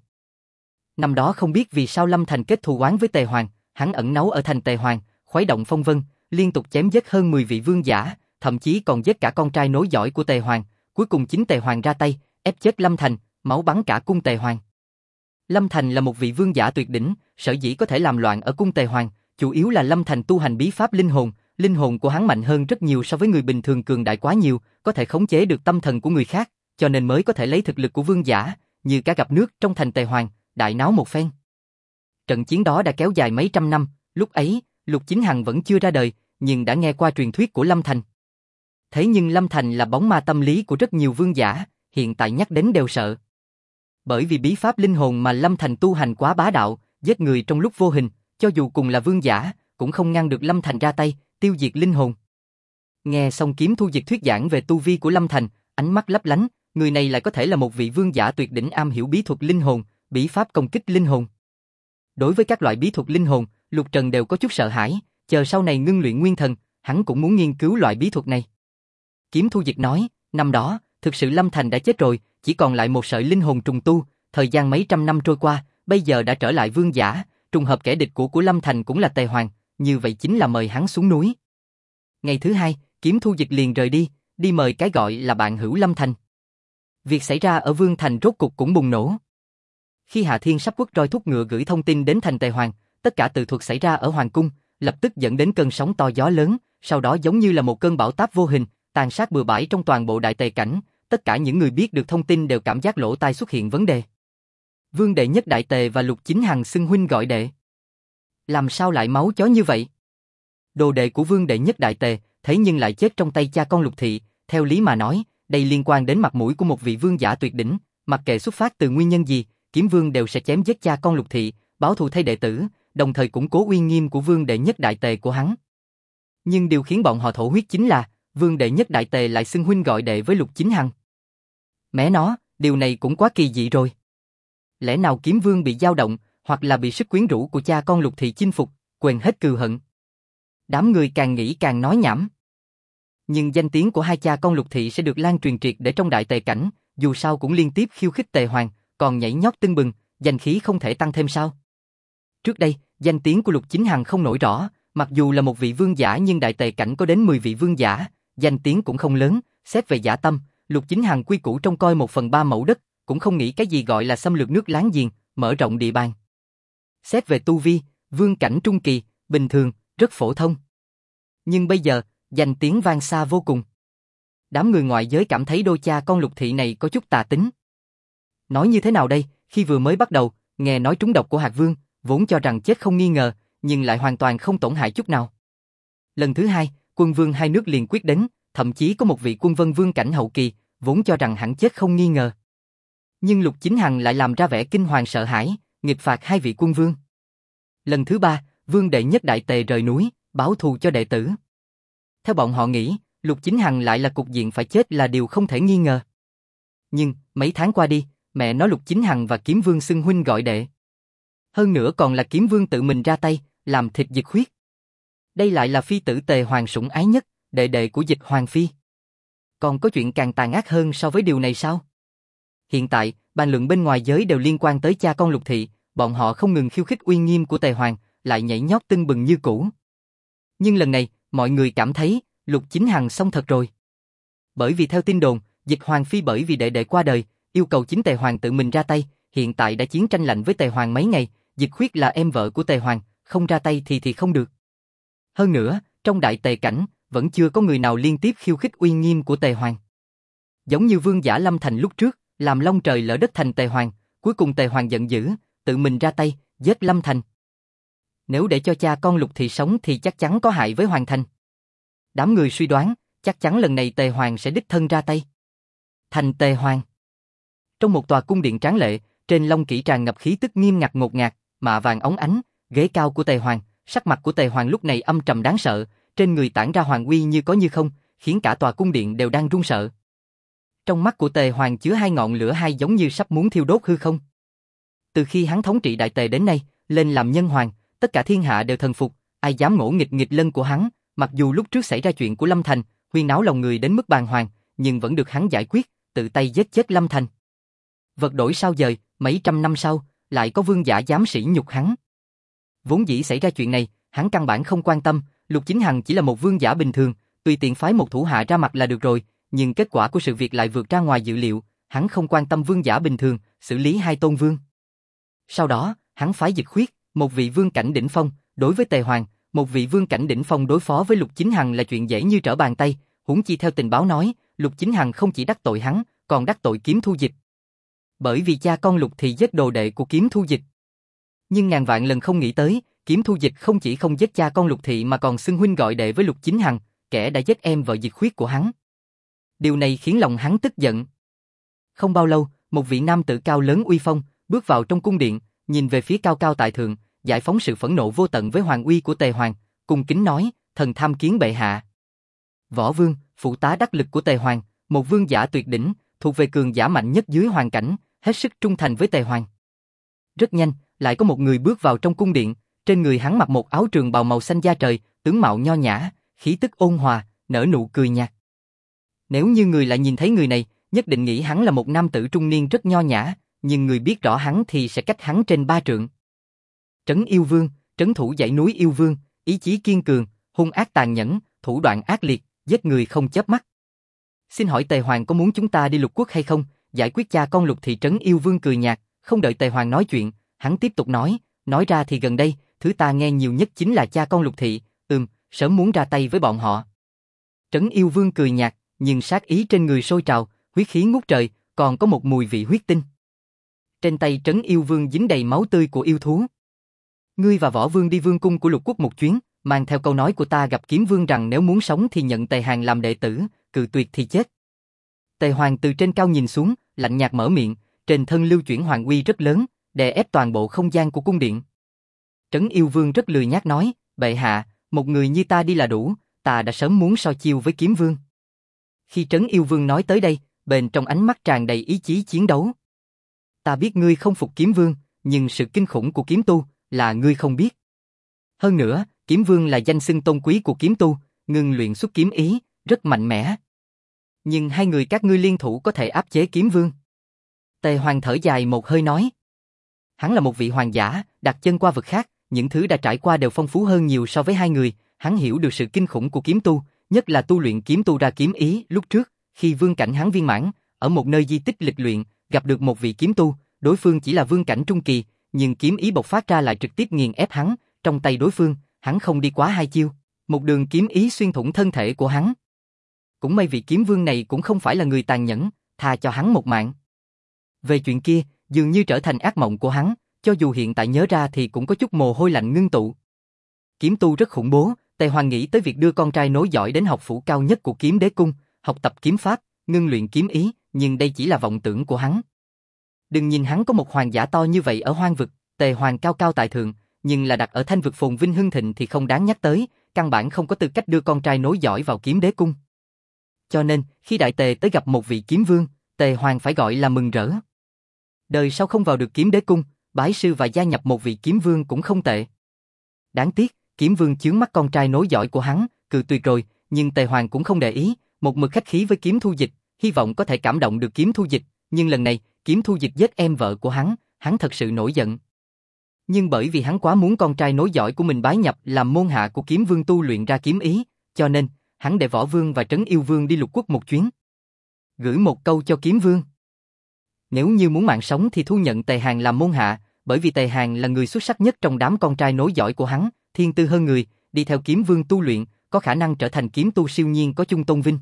Năm đó không biết vì sao Lâm Thành kết thù oán với Tề Hoàng, hắn ẩn náu ở thành Tề Hoàng, khuấy động phong vân, liên tục chém giết hơn 10 vị vương giả, thậm chí còn giết cả con trai nối dõi của Tề Hoàng, cuối cùng chính Tề Hoàng ra tay, ép chết Lâm Thành, máu bắn cả cung Tề Hoàng. Lâm Thành là một vị vương giả tuyệt đỉnh, sở dĩ có thể làm loạn ở cung Tề Hoàng, chủ yếu là Lâm Thành tu hành bí pháp linh hồn của hắn mạnh hơn rất nhiều so với người bình thường cường đại quá nhiều, có thể khống chế được tâm thần của người khác, cho nên mới có thể lấy thực lực của vương giả, như cá gặp nước trong thành Tề Hoàng, đại náo một phen. Trận chiến đó đã kéo dài mấy trăm năm, lúc ấy, Lục Chính Hằng vẫn chưa ra đời, nhưng đã nghe qua truyền thuyết của Lâm Thành. Thế nhưng Lâm Thành là bóng ma tâm lý của rất nhiều vương giả, hiện tại nhắc đến đều sợ. Bởi vì bí pháp linh hồn mà Lâm Thành tu hành quá bá đạo, giết người trong lúc vô hình, cho dù cùng là vương giả, cũng không ngăn được Lâm Thành ra tay, tiêu diệt linh hồn. Nghe xong Kiếm Thu Dịch thuyết giảng về tu vi của Lâm Thành, ánh mắt lấp lánh, người này lại có thể là một vị vương giả tuyệt đỉnh am hiểu bí thuật linh hồn, bí pháp công kích linh hồn. Đối với các loại bí thuật linh hồn, Lục Trần đều có chút sợ hãi, chờ sau này ngưng luyện nguyên thần, hắn cũng muốn nghiên cứu loại bí thuật này. Kiếm Thu Dịch nói, năm đó, thực sự Lâm Thành đã chết rồi, chỉ còn lại một sợi linh hồn trùng tu, thời gian mấy trăm năm trôi qua, bây giờ đã trở lại vương giả, trùng hợp kẻ địch của Lâm Thành cũng là Tề Hoàng, như vậy chính là mời hắn xuống núi. Ngày thứ hai, Kiếm Thu Dịch liền rời đi, đi mời cái gọi là bạn hữu Lâm Thành. Việc xảy ra ở Vương Thành rốt cục cũng bùng nổ. Khi Hạ Thiên sắp quất roi thúc ngựa gửi thông tin đến thành Tề Hoàng, tất cả tự thuật xảy ra ở Hoàng cung, lập tức dẫn đến cơn sóng to gió lớn, sau đó giống như là một cơn bão táp vô hình, tàn sát bừa bãi trong toàn bộ Đại Tề cảnh, tất cả những người biết được thông tin đều cảm giác lỗ tai xuất hiện vấn đề. Vương đệ nhất Đại Tề và Lục Chính Hằng xưng huynh gọi đệ. Làm sao lại máu chó như vậy? Đồ đệ của vương đệ nhất Đại Tề, thế nhưng lại chết trong tay cha con Lục Thị, theo lý mà nói, đây liên quan đến mặt mũi của một vị vương giả tuyệt đỉnh, mặc kệ xuất phát từ nguyên nhân gì, Kiếm Vương đều sẽ chém giết cha con Lục Thị, báo thù thay đệ tử, đồng thời củng cố uy nghiêm của vương đệ nhất Đại Tề của hắn. Nhưng điều khiến bọn họ thổ huyết chính là, vương đệ nhất Đại Tề lại xưng huynh gọi đệ với Lục Chính Hằng. Mẹ nó, điều này cũng quá kỳ dị rồi. Lẽ nào Kiếm Vương bị dao động, hoặc là bị sức quyến rũ của cha con Lục Thị chinh phục, quên hết cừu hận. Đám người càng nghĩ càng nói nhảm. Nhưng danh tiếng của hai cha con Lục Thị sẽ được lan truyền triệt để trong Đại Tề cảnh, dù sao cũng liên tiếp khiêu khích Tề Hoàng, còn nhảy nhót tưng bừng, danh khí không thể tăng thêm sao? Trước đây, danh tiếng của Lục Chính Hằng không nổi rõ, mặc dù là một vị vương giả nhưng Đại Tề cảnh có đến 10 vị vương giả, danh tiếng cũng không lớn, xét về dã tâm, Lục Chính Hằng quy củ trông coi 1/3 mẫu đất, cũng không nghĩ cái gì gọi là xâm lược nước láng giềng, mở rộng địa bàn. Xét về tu vi, vương cảnh trung kỳ, bình thường, rất phổ thông. Nhưng bây giờ, danh tiếng vang xa vô cùng. Đám người ngoại giới cảm thấy đôi cha con Lục Thị này có chút tà tính. Nói như thế nào đây, khi vừa mới bắt đầu, nghe nói trúng độc của Hạc Vương, vốn cho rằng chết không nghi ngờ, nhưng lại hoàn toàn không tổn hại chút nào. Lần thứ hai, quân vương hai nước liền quyết đến, thậm chí có một vị quân vân vương cảnh hậu kỳ, vốn cho rằng hắn chết không nghi ngờ. Nhưng Lục Chính Hằng lại làm ra vẻ kinh hoàng sợ hãi, nghịch phạt hai vị quân vương. Lần thứ ba, vương đệ nhất đại tề rời núi, báo thù cho đệ tử. Theo bọn họ nghĩ, Lục Chính Hằng lại là cục diện phải chết là điều không thể nghi ngờ. Nhưng, mấy tháng qua đi, mẹ nói Lục Chính Hằng và Kiếm Vương xưng huynh gọi đệ. Hơn nữa còn là Kiếm Vương tự mình ra tay, làm thịt Dịch Khuyết. Đây lại là phi tử Tề Hoàng sủng ái nhất, đệ đệ của Dịch Hoàng phi. Còn có chuyện càng tàn ác hơn so với điều này sao? Hiện tại, bàn luận bên ngoài giới đều liên quan tới cha con Lục Thị, bọn họ không ngừng khiêu khích uy nghiêm của Tề Hoàng, lại nhảy nhót tưng bừng như cũ. Nhưng lần này, mọi người cảm thấy, Lục Chính Hằng xong thật rồi. Bởi vì theo tin đồn, Dịch Hoàng phi bởi vì đệ đệ qua đời, yêu cầu chính Tề Hoàng tự mình ra tay, hiện tại đã chiến tranh lạnh với Tề Hoàng mấy ngày, Dịch Khuyết là em vợ của Tề Hoàng, không ra tay thì không được. Hơn nữa, trong đại tề cảnh, vẫn chưa có người nào liên tiếp khiêu khích uy nghiêm của Tề Hoàng. Giống như Vương Giả Lâm Thành lúc trước, làm long trời lỡ đất thành Tề Hoàng, cuối cùng Tề Hoàng giận dữ, tự mình ra tay, giết Lâm Thành. Nếu để cho cha con Lục Thị sống thì chắc chắn có hại với Hoàng thành. Đám người suy đoán, chắc chắn lần này Tề Hoàng sẽ đích thân ra tay. Thành Tề Hoàng. Trong một tòa cung điện tráng lệ, trên long kỷ tràn ngập khí tức nghiêm ngặt ngột ngạt, mạ vàng óng ánh, ghế cao của Tề Hoàng, sắc mặt của Tề Hoàng lúc này âm trầm đáng sợ, trên người tản ra hoàng uy như có như không, khiến cả tòa cung điện đều đang run sợ. Trong mắt của Tề Hoàng chứa hai ngọn lửa hai giống như sắp muốn thiêu đốt hư không. Từ khi hắn thống trị đại tề đến nay, lên làm nhân hoàng, tất cả thiên hạ đều thần phục, ai dám ngỗ nghịch nghịch lân của hắn, mặc dù lúc trước xảy ra chuyện của Lâm Thành, huyên náo lòng người đến mức bàng hoàng, nhưng vẫn được hắn giải quyết, tự tay giết chết Lâm Thành. Vật đổi sao dời, mấy trăm năm sau, lại có vương giả dám sỉ nhục hắn. Vốn dĩ xảy ra chuyện này, hắn căn bản không quan tâm, Lục Chính Hằng chỉ là một vương giả bình thường, tùy tiện phái một thủ hạ ra mặt là được rồi, nhưng kết quả của sự việc lại vượt ra ngoài dự liệu, hắn không quan tâm vương giả bình thường, xử lý hai tôn vương. Sau đó, hắn phái Dịch Khuyết, một vị vương cảnh đỉnh phong, đối với Tề Hoàng, một vị vương cảnh đỉnh phong đối phó với Lục Chính Hằng là chuyện dễ như trở bàn tay, huống chi theo tình báo nói, Lục Chính Hằng không chỉ đắc tội hắn, còn đắc tội Kiếm Thu Dịch. Bởi vì cha con Lục thì giết đồ đệ của Kiếm Thu Dịch. Nhưng ngàn vạn lần không nghĩ tới, Kiếm Thu Dịch không chỉ không giết cha con Lục Thị mà còn xưng huynh gọi đệ với Lục Chính Hằng, kẻ đã giết em vợ Dịch Khuyết của hắn. Điều này khiến lòng hắn tức giận. Không bao lâu, một vị nam tử cao lớn uy phong, bước vào trong cung điện, nhìn về phía cao cao tại thượng, giải phóng sự phẫn nộ vô tận với hoàng uy của Tề Hoàng, cung kính nói, thần tham kiến bệ hạ. Võ Vương, phụ tá đắc lực của Tề Hoàng, một vương giả tuyệt đỉnh, thuộc về cường giả mạnh nhất dưới hoàng cảnh, hết sức trung thành với Tề Hoàng. Rất nhanh, lại có một người bước vào trong cung điện, trên người hắn mặc một áo trường bào màu xanh da trời, tướng mạo nho nhã, khí tức ôn hòa, nở nụ cười nhạt. Nếu như người lại nhìn thấy người này, nhất định nghĩ hắn là một nam tử trung niên rất nho nhã, nhưng người biết rõ hắn thì sẽ cách hắn trên 3 trượng. Trấn Yêu Vương, trấn thủ dãy núi Yêu Vương, ý chí kiên cường, hung ác tàn nhẫn, thủ đoạn ác liệt, giết người không chớp mắt. Xin hỏi Tề Hoàng có muốn chúng ta đi lục quốc hay không? Giải quyết cha con Lục thì Trấn Yêu Vương cười nhạt, không đợi Tề Hoàng nói chuyện, hắn tiếp tục nói ra thì gần đây, thứ ta nghe nhiều nhất chính là cha con Lục Thị, sớm muốn ra tay với bọn họ. Trấn Yêu Vương cười nhạt, nhưng sát ý trên người sôi trào, huyết khí ngút trời, còn có một mùi vị huyết tinh. Trên tay Trấn Yêu Vương dính đầy máu tươi của yêu thú. Ngươi và Võ Vương đi vương cung của lục quốc một chuyến, mang theo câu nói của ta gặp Kiếm Vương rằng nếu muốn sống thì nhận Tề Hàn làm đệ tử, cự tuyệt thì chết. Tề Hoàng từ trên cao nhìn xuống, lạnh nhạt mở miệng, trên thân lưu chuyển hoàng uy rất lớn, đè ép toàn bộ không gian của cung điện. Trấn Yêu Vương rất lười nhác nói, bệ hạ, một người như ta đi là đủ, ta đã sớm muốn so chiêu với Kiếm Vương. Khi Trấn Yêu Vương nói tới đây, bên trong ánh mắt tràn đầy ý chí chiến đấu. Ta biết ngươi không phục Kiếm Vương, nhưng sự kinh khủng của kiếm tu là ngươi không biết. Hơn nữa, Kiếm Vương là danh xưng tôn quý của kiếm tu, ngưng luyện xuất kiếm ý, rất mạnh mẽ. Nhưng hai người các ngươi liên thủ có thể áp chế Kiếm Vương. Tề Hoàng thở dài một hơi nói. Hắn là một vị hoàng giả, đặt chân qua vực khác, những thứ đã trải qua đều phong phú hơn nhiều so với hai người, hắn hiểu được sự kinh khủng của kiếm tu, nhất là tu luyện kiếm tu ra kiếm ý. Lúc trước, khi vương cảnh hắn viên mãn, ở một nơi di tích lịch luyện, gặp được một vị kiếm tu, đối phương chỉ là vương cảnh trung kỳ, nhưng kiếm ý bộc phát ra lại trực tiếp nghiền ép hắn, trong tay đối phương, hắn không đi quá 2 chiêu, một đường kiếm ý xuyên thủng thân thể của hắn. Cũng may vị kiếm vương này cũng không phải là người tàn nhẫn, tha cho hắn một mạng. Về chuyện kia, dường như trở thành ác mộng của hắn, cho dù hiện tại nhớ ra thì cũng có chút mồ hôi lạnh ngưng tụ. Kiếm tu rất khủng bố, Tề Hoàng nghĩ tới việc đưa con trai nối dõi đến học phủ cao nhất của Kiếm Đế Cung, học tập kiếm pháp, ngưng luyện kiếm ý, nhưng đây chỉ là vọng tưởng của hắn. Đừng nhìn hắn có một hoàng giả to như vậy ở hoang vực, Tề Hoàng cao cao tại thượng, nhưng là đặt ở Thanh vực phồn vinh hưng thịnh thì không đáng nhắc tới, căn bản không có tư cách đưa con trai nối dõi vào kiếm đế cung. Cho nên, khi Đại Tề tới gặp một vị kiếm vương, Tề Hoàng phải gọi là mừng rỡ. Đời sau không vào được kiếm đế cung, bái sư và gia nhập một vị kiếm vương cũng không tệ. Đáng tiếc, kiếm vương chướng mắt con trai nối dõi của hắn, cự tuyệt rồi, nhưng Tề Hoàng cũng không để ý, một mực khách khí với Kiếm Thu Dịch, hy vọng có thể cảm động được Kiếm Thu Dịch, nhưng lần này, Kiếm Thu Dịch giết em vợ của hắn thật sự nổi giận. Nhưng bởi vì hắn quá muốn con trai nối dõi của mình bái nhập làm môn hạ của kiếm vương tu luyện ra kiếm ý, cho nên, hắn để Võ Vương và Trấn Yêu Vương đi lục quốc một chuyến. Gửi một câu cho kiếm vương. Nếu như muốn mạng sống thì thu nhận Tề Hàn làm môn hạ, bởi vì Tề Hàn là người xuất sắc nhất trong đám con trai nối dõi của hắn, thiên tư hơn người, đi theo kiếm vương tu luyện, có khả năng trở thành kiếm tu siêu nhiên có chung tôn vinh.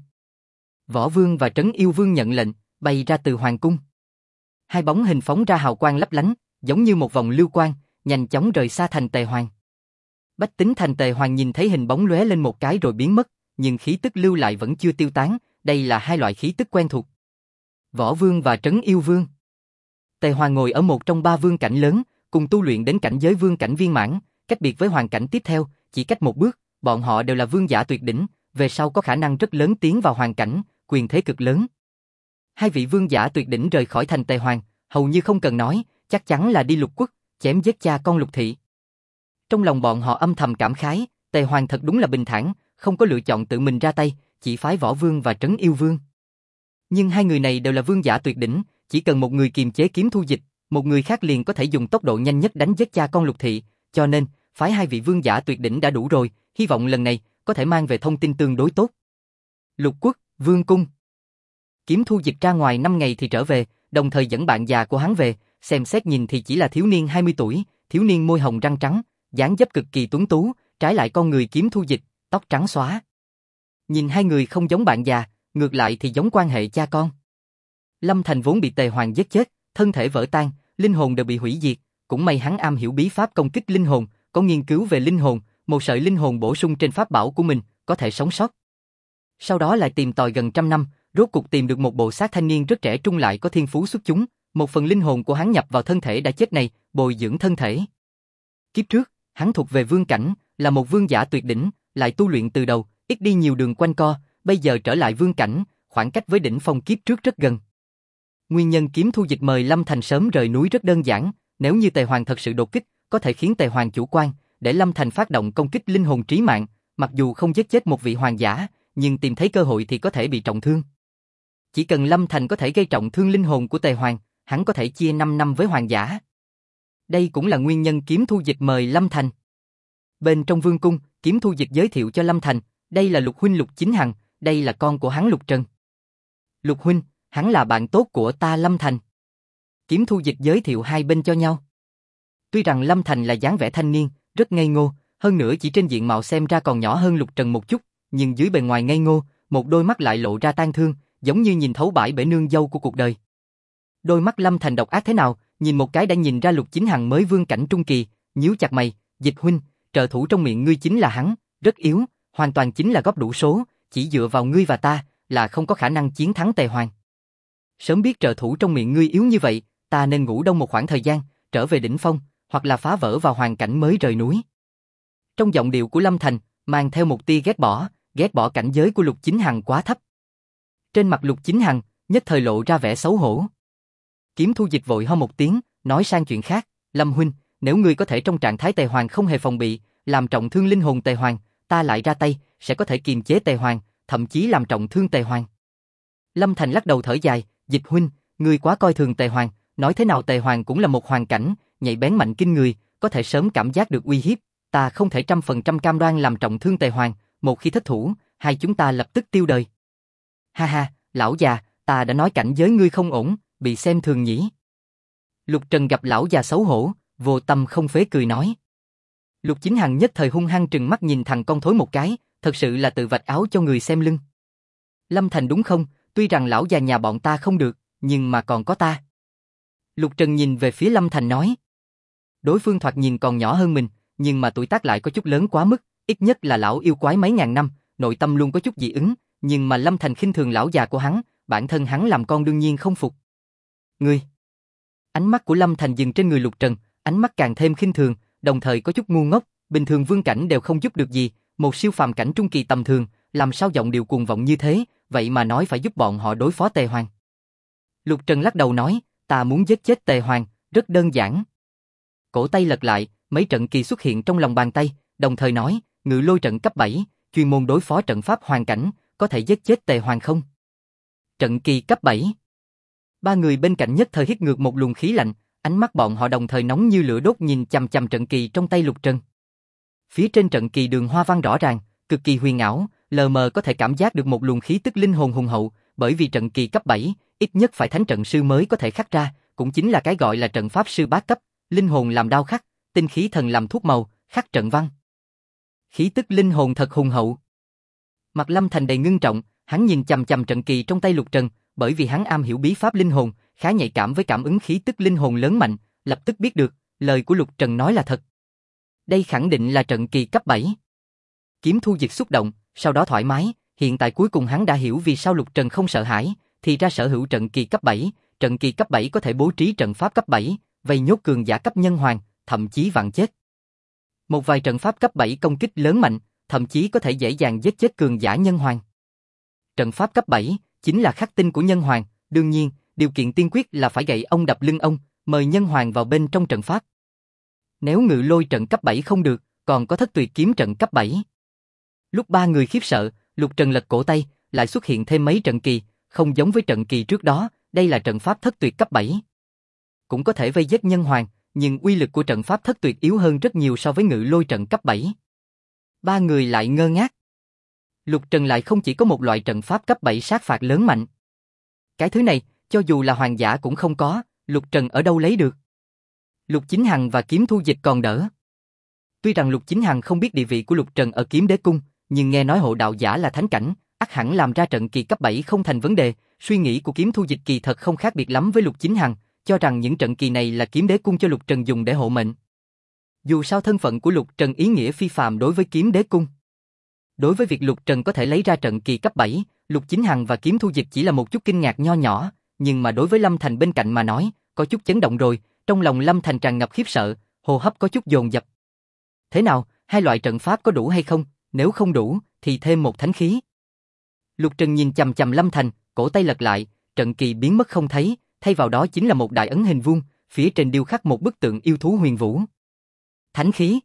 Võ Vương và Trấn Yêu Vương nhận lệnh, bay ra từ hoàng cung. Hai bóng hình phóng ra hào quang lấp lánh, giống như một vòng lưu quang, nhanh chóng rời xa thành Tề Hoàng. Bách tính thành Tề Hoàng nhìn thấy hình bóng lóe lên một cái rồi biến mất, nhưng khí tức lưu lại vẫn chưa tiêu tán, đây là hai loại khí tức quen thuộc. Võ Vương và Trấn Yêu Vương. Tề Hoàng ngồi ở một trong ba vương cảnh lớn, cùng tu luyện đến cảnh giới vương cảnh viên mãn, cách biệt với hoàn cảnh tiếp theo, chỉ cách một bước, bọn họ đều là vương giả tuyệt đỉnh, về sau có khả năng rất lớn tiến vào hoàn cảnh, quyền thế cực lớn. Hai vị vương giả tuyệt đỉnh rời khỏi thành Tề Hoàng, hầu như không cần nói, chắc chắn là đi lục quốc, chém giết cha con Lục Thị. Trong lòng bọn họ âm thầm cảm khái, Tề Hoàng thật đúng là bình thản, không có lựa chọn tự mình ra tay, chỉ phái Võ Vương và Trấn Yêu Vương. Nhưng hai người này đều là vương giả tuyệt đỉnh, chỉ cần một người kiềm chế Kiếm Thu Dịch, một người khác liền có thể dùng tốc độ nhanh nhất đánh giết cha con Lục Thị, cho nên, phái hai vị vương giả tuyệt đỉnh đã đủ rồi, hy vọng lần này có thể mang về thông tin tương đối tốt. Lục quốc, vương cung. Kiếm Thu Dịch ra ngoài 5 ngày thì trở về, đồng thời dẫn bạn già của hắn về, xem xét nhìn thì chỉ là thiếu niên 20 tuổi, thiếu niên môi hồng răng trắng, dáng dấp cực kỳ tuấn tú, trái lại con người Kiếm Thu Dịch, tóc trắng xóa. Nhìn hai người không giống bạn già, ngược lại thì giống quan hệ cha con. Lâm Thành vốn bị Tề Hoàng giết chết, thân thể vỡ tan, linh hồn đều bị hủy diệt, cũng may hắn am hiểu bí pháp công kích linh hồn, có nghiên cứu về linh hồn, một sợi linh hồn bổ sung trên pháp bảo của mình, có thể sống sót. Sau đó lại tìm tòi gần trăm năm, rốt cục tìm được một bộ xác thanh niên rất trẻ trung lại có thiên phú xuất chúng, một phần linh hồn của hắn nhập vào thân thể đã chết này, bồi dưỡng thân thể. Kiếp trước, hắn thuộc về vương cảnh, là một vương giả tuyệt đỉnh, lại tu luyện từ đầu, ít đi nhiều đường quanh co, bây giờ trở lại vương cảnh, khoảng cách với đỉnh phong kiếp trước rất gần. Nguyên nhân Kiếm Thu Dịch mời Lâm Thành sớm rời núi rất đơn giản, nếu như Tề Hoàng thật sự đột kích, có thể khiến Tề Hoàng chủ quan, để Lâm Thành phát động công kích linh hồn trí mạng, mặc dù không giết chết một vị hoàng giả, nhưng tìm thấy cơ hội thì có thể bị trọng thương. Chỉ cần Lâm Thành có thể gây trọng thương linh hồn của Tề Hoàng, hắn có thể chia 5 năm với hoàng giả. Đây cũng là nguyên nhân Kiếm Thu Dịch mời Lâm Thành. Bên trong vương cung, Kiếm Thu Dịch giới thiệu cho Lâm Thành, đây là Lục huynh Lục Chính Hằng, đây là con của hắn Lục Trần. Lục huynh, hắn là bạn tốt của ta Lâm Thành. Kiếm Thu Dịch giới thiệu hai bên cho nhau. Tuy rằng Lâm Thành là dáng vẻ thanh niên, rất ngây ngô, hơn nữa chỉ trên diện mạo xem ra còn nhỏ hơn Lục Trần một chút, nhưng dưới bề ngoài ngây ngô, một đôi mắt lại lộ ra tang thương, giống như nhìn thấu bãi bể nương dâu của cuộc đời. Đôi mắt Lâm Thành độc ác thế nào, nhìn một cái đã nhìn ra Lục Chính Hằng mới vương cảnh trung kỳ, nhíu chặt mày, Dịch huynh, trợ thủ trong miệng ngươi chính là hắn, rất yếu, hoàn toàn chính là góp đủ số, chỉ dựa vào ngươi và ta, là không có khả năng chiến thắng Tề Hoàng. Sớm biết trợ thủ trong miệng ngươi yếu như vậy, ta nên ngủ đông một khoảng thời gian, trở về đỉnh phong, hoặc là phá vỡ vào hoàn cảnh mới rời núi. Trong giọng điệu của Lâm Thành, mang theo một tia ghét bỏ cảnh giới của Lục Chính Hằng quá thấp. Trên mặt Lục Chính Hằng, nhất thời lộ ra vẻ xấu hổ. Kiếm Thu Dịch vội ho một tiếng, nói sang chuyện khác, Lâm huynh, nếu ngươi có thể trong trạng thái Tề Hoàng không hề phòng bị, làm trọng thương linh hồn Tề Hoàng, ta lại ra tay, sẽ có thể kiềm chế Tề Hoàng, thậm chí làm trọng thương Tề Hoàng. Lâm Thành lắc đầu thở dài, Dịch huynh, ngươi quá coi thường Tề Hoàng, nói thế nào Tề Hoàng cũng là một hoàng cảnh, nhạy bén mạnh kinh người, có thể sớm cảm giác được uy hiếp, ta không thể 100% cam đoan làm trọng thương Tề Hoàng, một khi thất thủ, hai chúng ta lập tức tiêu đời. Ha ha, lão già, ta đã nói cảnh giới ngươi không ổn, bị xem thường nhỉ. Lục Trần gặp lão già xấu hổ, vô tâm không phế cười nói. Lục Chính Hằng nhất thời hung hăng trừng mắt nhìn thằng con thối một cái, thật sự là tự vạch áo cho người xem lưng. Lâm Thành đúng không, tuy rằng lão già nhà bọn ta không được, nhưng mà còn có ta. Lục Trần nhìn về phía Lâm Thành nói. Đối phương thoạt nhìn còn nhỏ hơn mình, nhưng mà tuổi tác lại có chút lớn quá mức, ít nhất là lão yêu quái mấy ngàn năm, nội tâm luôn có chút dị ứng, nhưng mà Lâm Thành khinh thường lão già của hắn, bản thân hắn làm con đương nhiên không phục. Ngươi! Ánh mắt của Lâm Thành dừng trên người Lục Trần, ánh mắt càng thêm khinh thường, đồng thời có chút ngu ngốc, bình thường vương cảnh đều không giúp được gì, một siêu phàm cảnh trung kỳ tầm thường, làm sao giọng điệu cuồng vọng như thế, vậy mà nói phải giúp bọn họ đối phó Tề Hoàng. Lục Trần lắc đầu nói, ta muốn giết chết Tề Hoàng, rất đơn giản. Cổ tay lật lại, mấy trận kỳ xuất hiện trong lòng bàn tay, đồng thời nói, ngự lôi trận cấp 7, chuyên môn đối phó trận pháp hoàn cảnh, có thể giết chết Tề Hoàng không? Trận kỳ cấp 7. Ba người bên cạnh nhất thời hít ngược một luồng khí lạnh, ánh mắt bọn họ đồng thời nóng như lửa đốt nhìn chằm chằm trận kỳ trong tay Lục Trần. Phía trên trận kỳ đường hoa văn rõ ràng, cực kỳ huyền ảo, lờ mờ có thể cảm giác được một luồng khí tức linh hồn hùng hậu, bởi vì trận kỳ cấp 7, ít nhất phải thánh trận sư mới có thể khắc ra, cũng chính là cái gọi là trận pháp sư bát cấp, linh hồn làm đao khắc, tinh khí thần làm thuốc màu, khắc trận văn. Khí tức linh hồn thật hùng hậu. Mặt Lâm Thành đầy ngưng trọng, hắn nhìn chằm chằm trận kỳ trong tay Lục Trần, bởi vì hắn am hiểu bí pháp linh hồn, khá nhạy cảm với cảm ứng khí tức linh hồn lớn mạnh, lập tức biết được, lời của Lục Trần nói là thật. Đây khẳng định là trận kỳ cấp 7. Kiếm Thu Dịch xúc động, sau đó thoải mái, hiện tại cuối cùng hắn đã hiểu vì sao Lục Trần không sợ hãi, thì ra sở hữu trận kỳ cấp 7, trận kỳ cấp 7 có thể bố trí trận pháp cấp 7, vây nhốt cường giả cấp nhân hoàng, thậm chí vạn chết. Một vài trận pháp cấp 7 công kích lớn mạnh, thậm chí có thể dễ dàng giết chết cường giả nhân hoàng. Trận pháp cấp 7 chính là khắc tinh của nhân hoàng, đương nhiên, điều kiện tiên quyết là phải gậy ông đập lưng ông, mời nhân hoàng vào bên trong trận pháp. Nếu ngự lôi trận cấp 7 không được, còn có thất tuyệt kiếm trận cấp 7. Lúc ba người khiếp sợ, Lục Trần lật cổ tay, lại xuất hiện thêm mấy trận kỳ, không giống với trận kỳ trước đó, đây là trận pháp thất tuyệt cấp 7. Cũng có thể vây giết nhân hoàng, nhưng uy lực của trận pháp thất tuyệt yếu hơn rất nhiều so với ngự lôi trận cấp 7. Ba người lại ngơ ngác. Lục Trần lại không chỉ có một loại trận pháp cấp 7 sát phạt lớn mạnh. Cái thứ này, cho dù là hoàng giả cũng không có, Lục Trần ở đâu lấy được. Lục Chính Hằng và Kiếm Thu Dịch còn đỡ. Tuy rằng Lục Chính Hằng không biết địa vị của Lục Trần ở Kiếm Đế Cung, nhưng nghe nói hộ đạo giả là thánh cảnh, ắt hẳn làm ra trận kỳ cấp 7 không thành vấn đề. Suy nghĩ của Kiếm Thu Dịch kỳ thật không khác biệt lắm với Lục Chính Hằng, cho rằng những trận kỳ này là Kiếm Đế Cung cho Lục Trần dùng để hộ mệnh. Dù sao thân phận của Lục Trần ý nghĩa phi phàm đối với Kiếm Đế Cung. Đối với việc Lục Trần có thể lấy ra trận kỳ cấp 7, Lục Chính Hằng và Kiếm Thu Dịch chỉ là một chút kinh ngạc nho nhỏ, nhưng mà đối với Lâm Thành bên cạnh mà nói, có chút chấn động rồi, trong lòng Lâm Thành tràn ngập khiếp sợ, hô hấp có chút dồn dập. Thế nào, hai loại trận pháp có đủ hay không? Nếu không đủ, thì thêm một thánh khí. Lục Trần nhìn chằm chằm Lâm Thành, cổ tay lật lại, trận kỳ biến mất không thấy, thay vào đó chính là một đại ấn hình vuông, phía trên điêu khắc một bức tượng yêu thú huyền vũ. Thánh khí.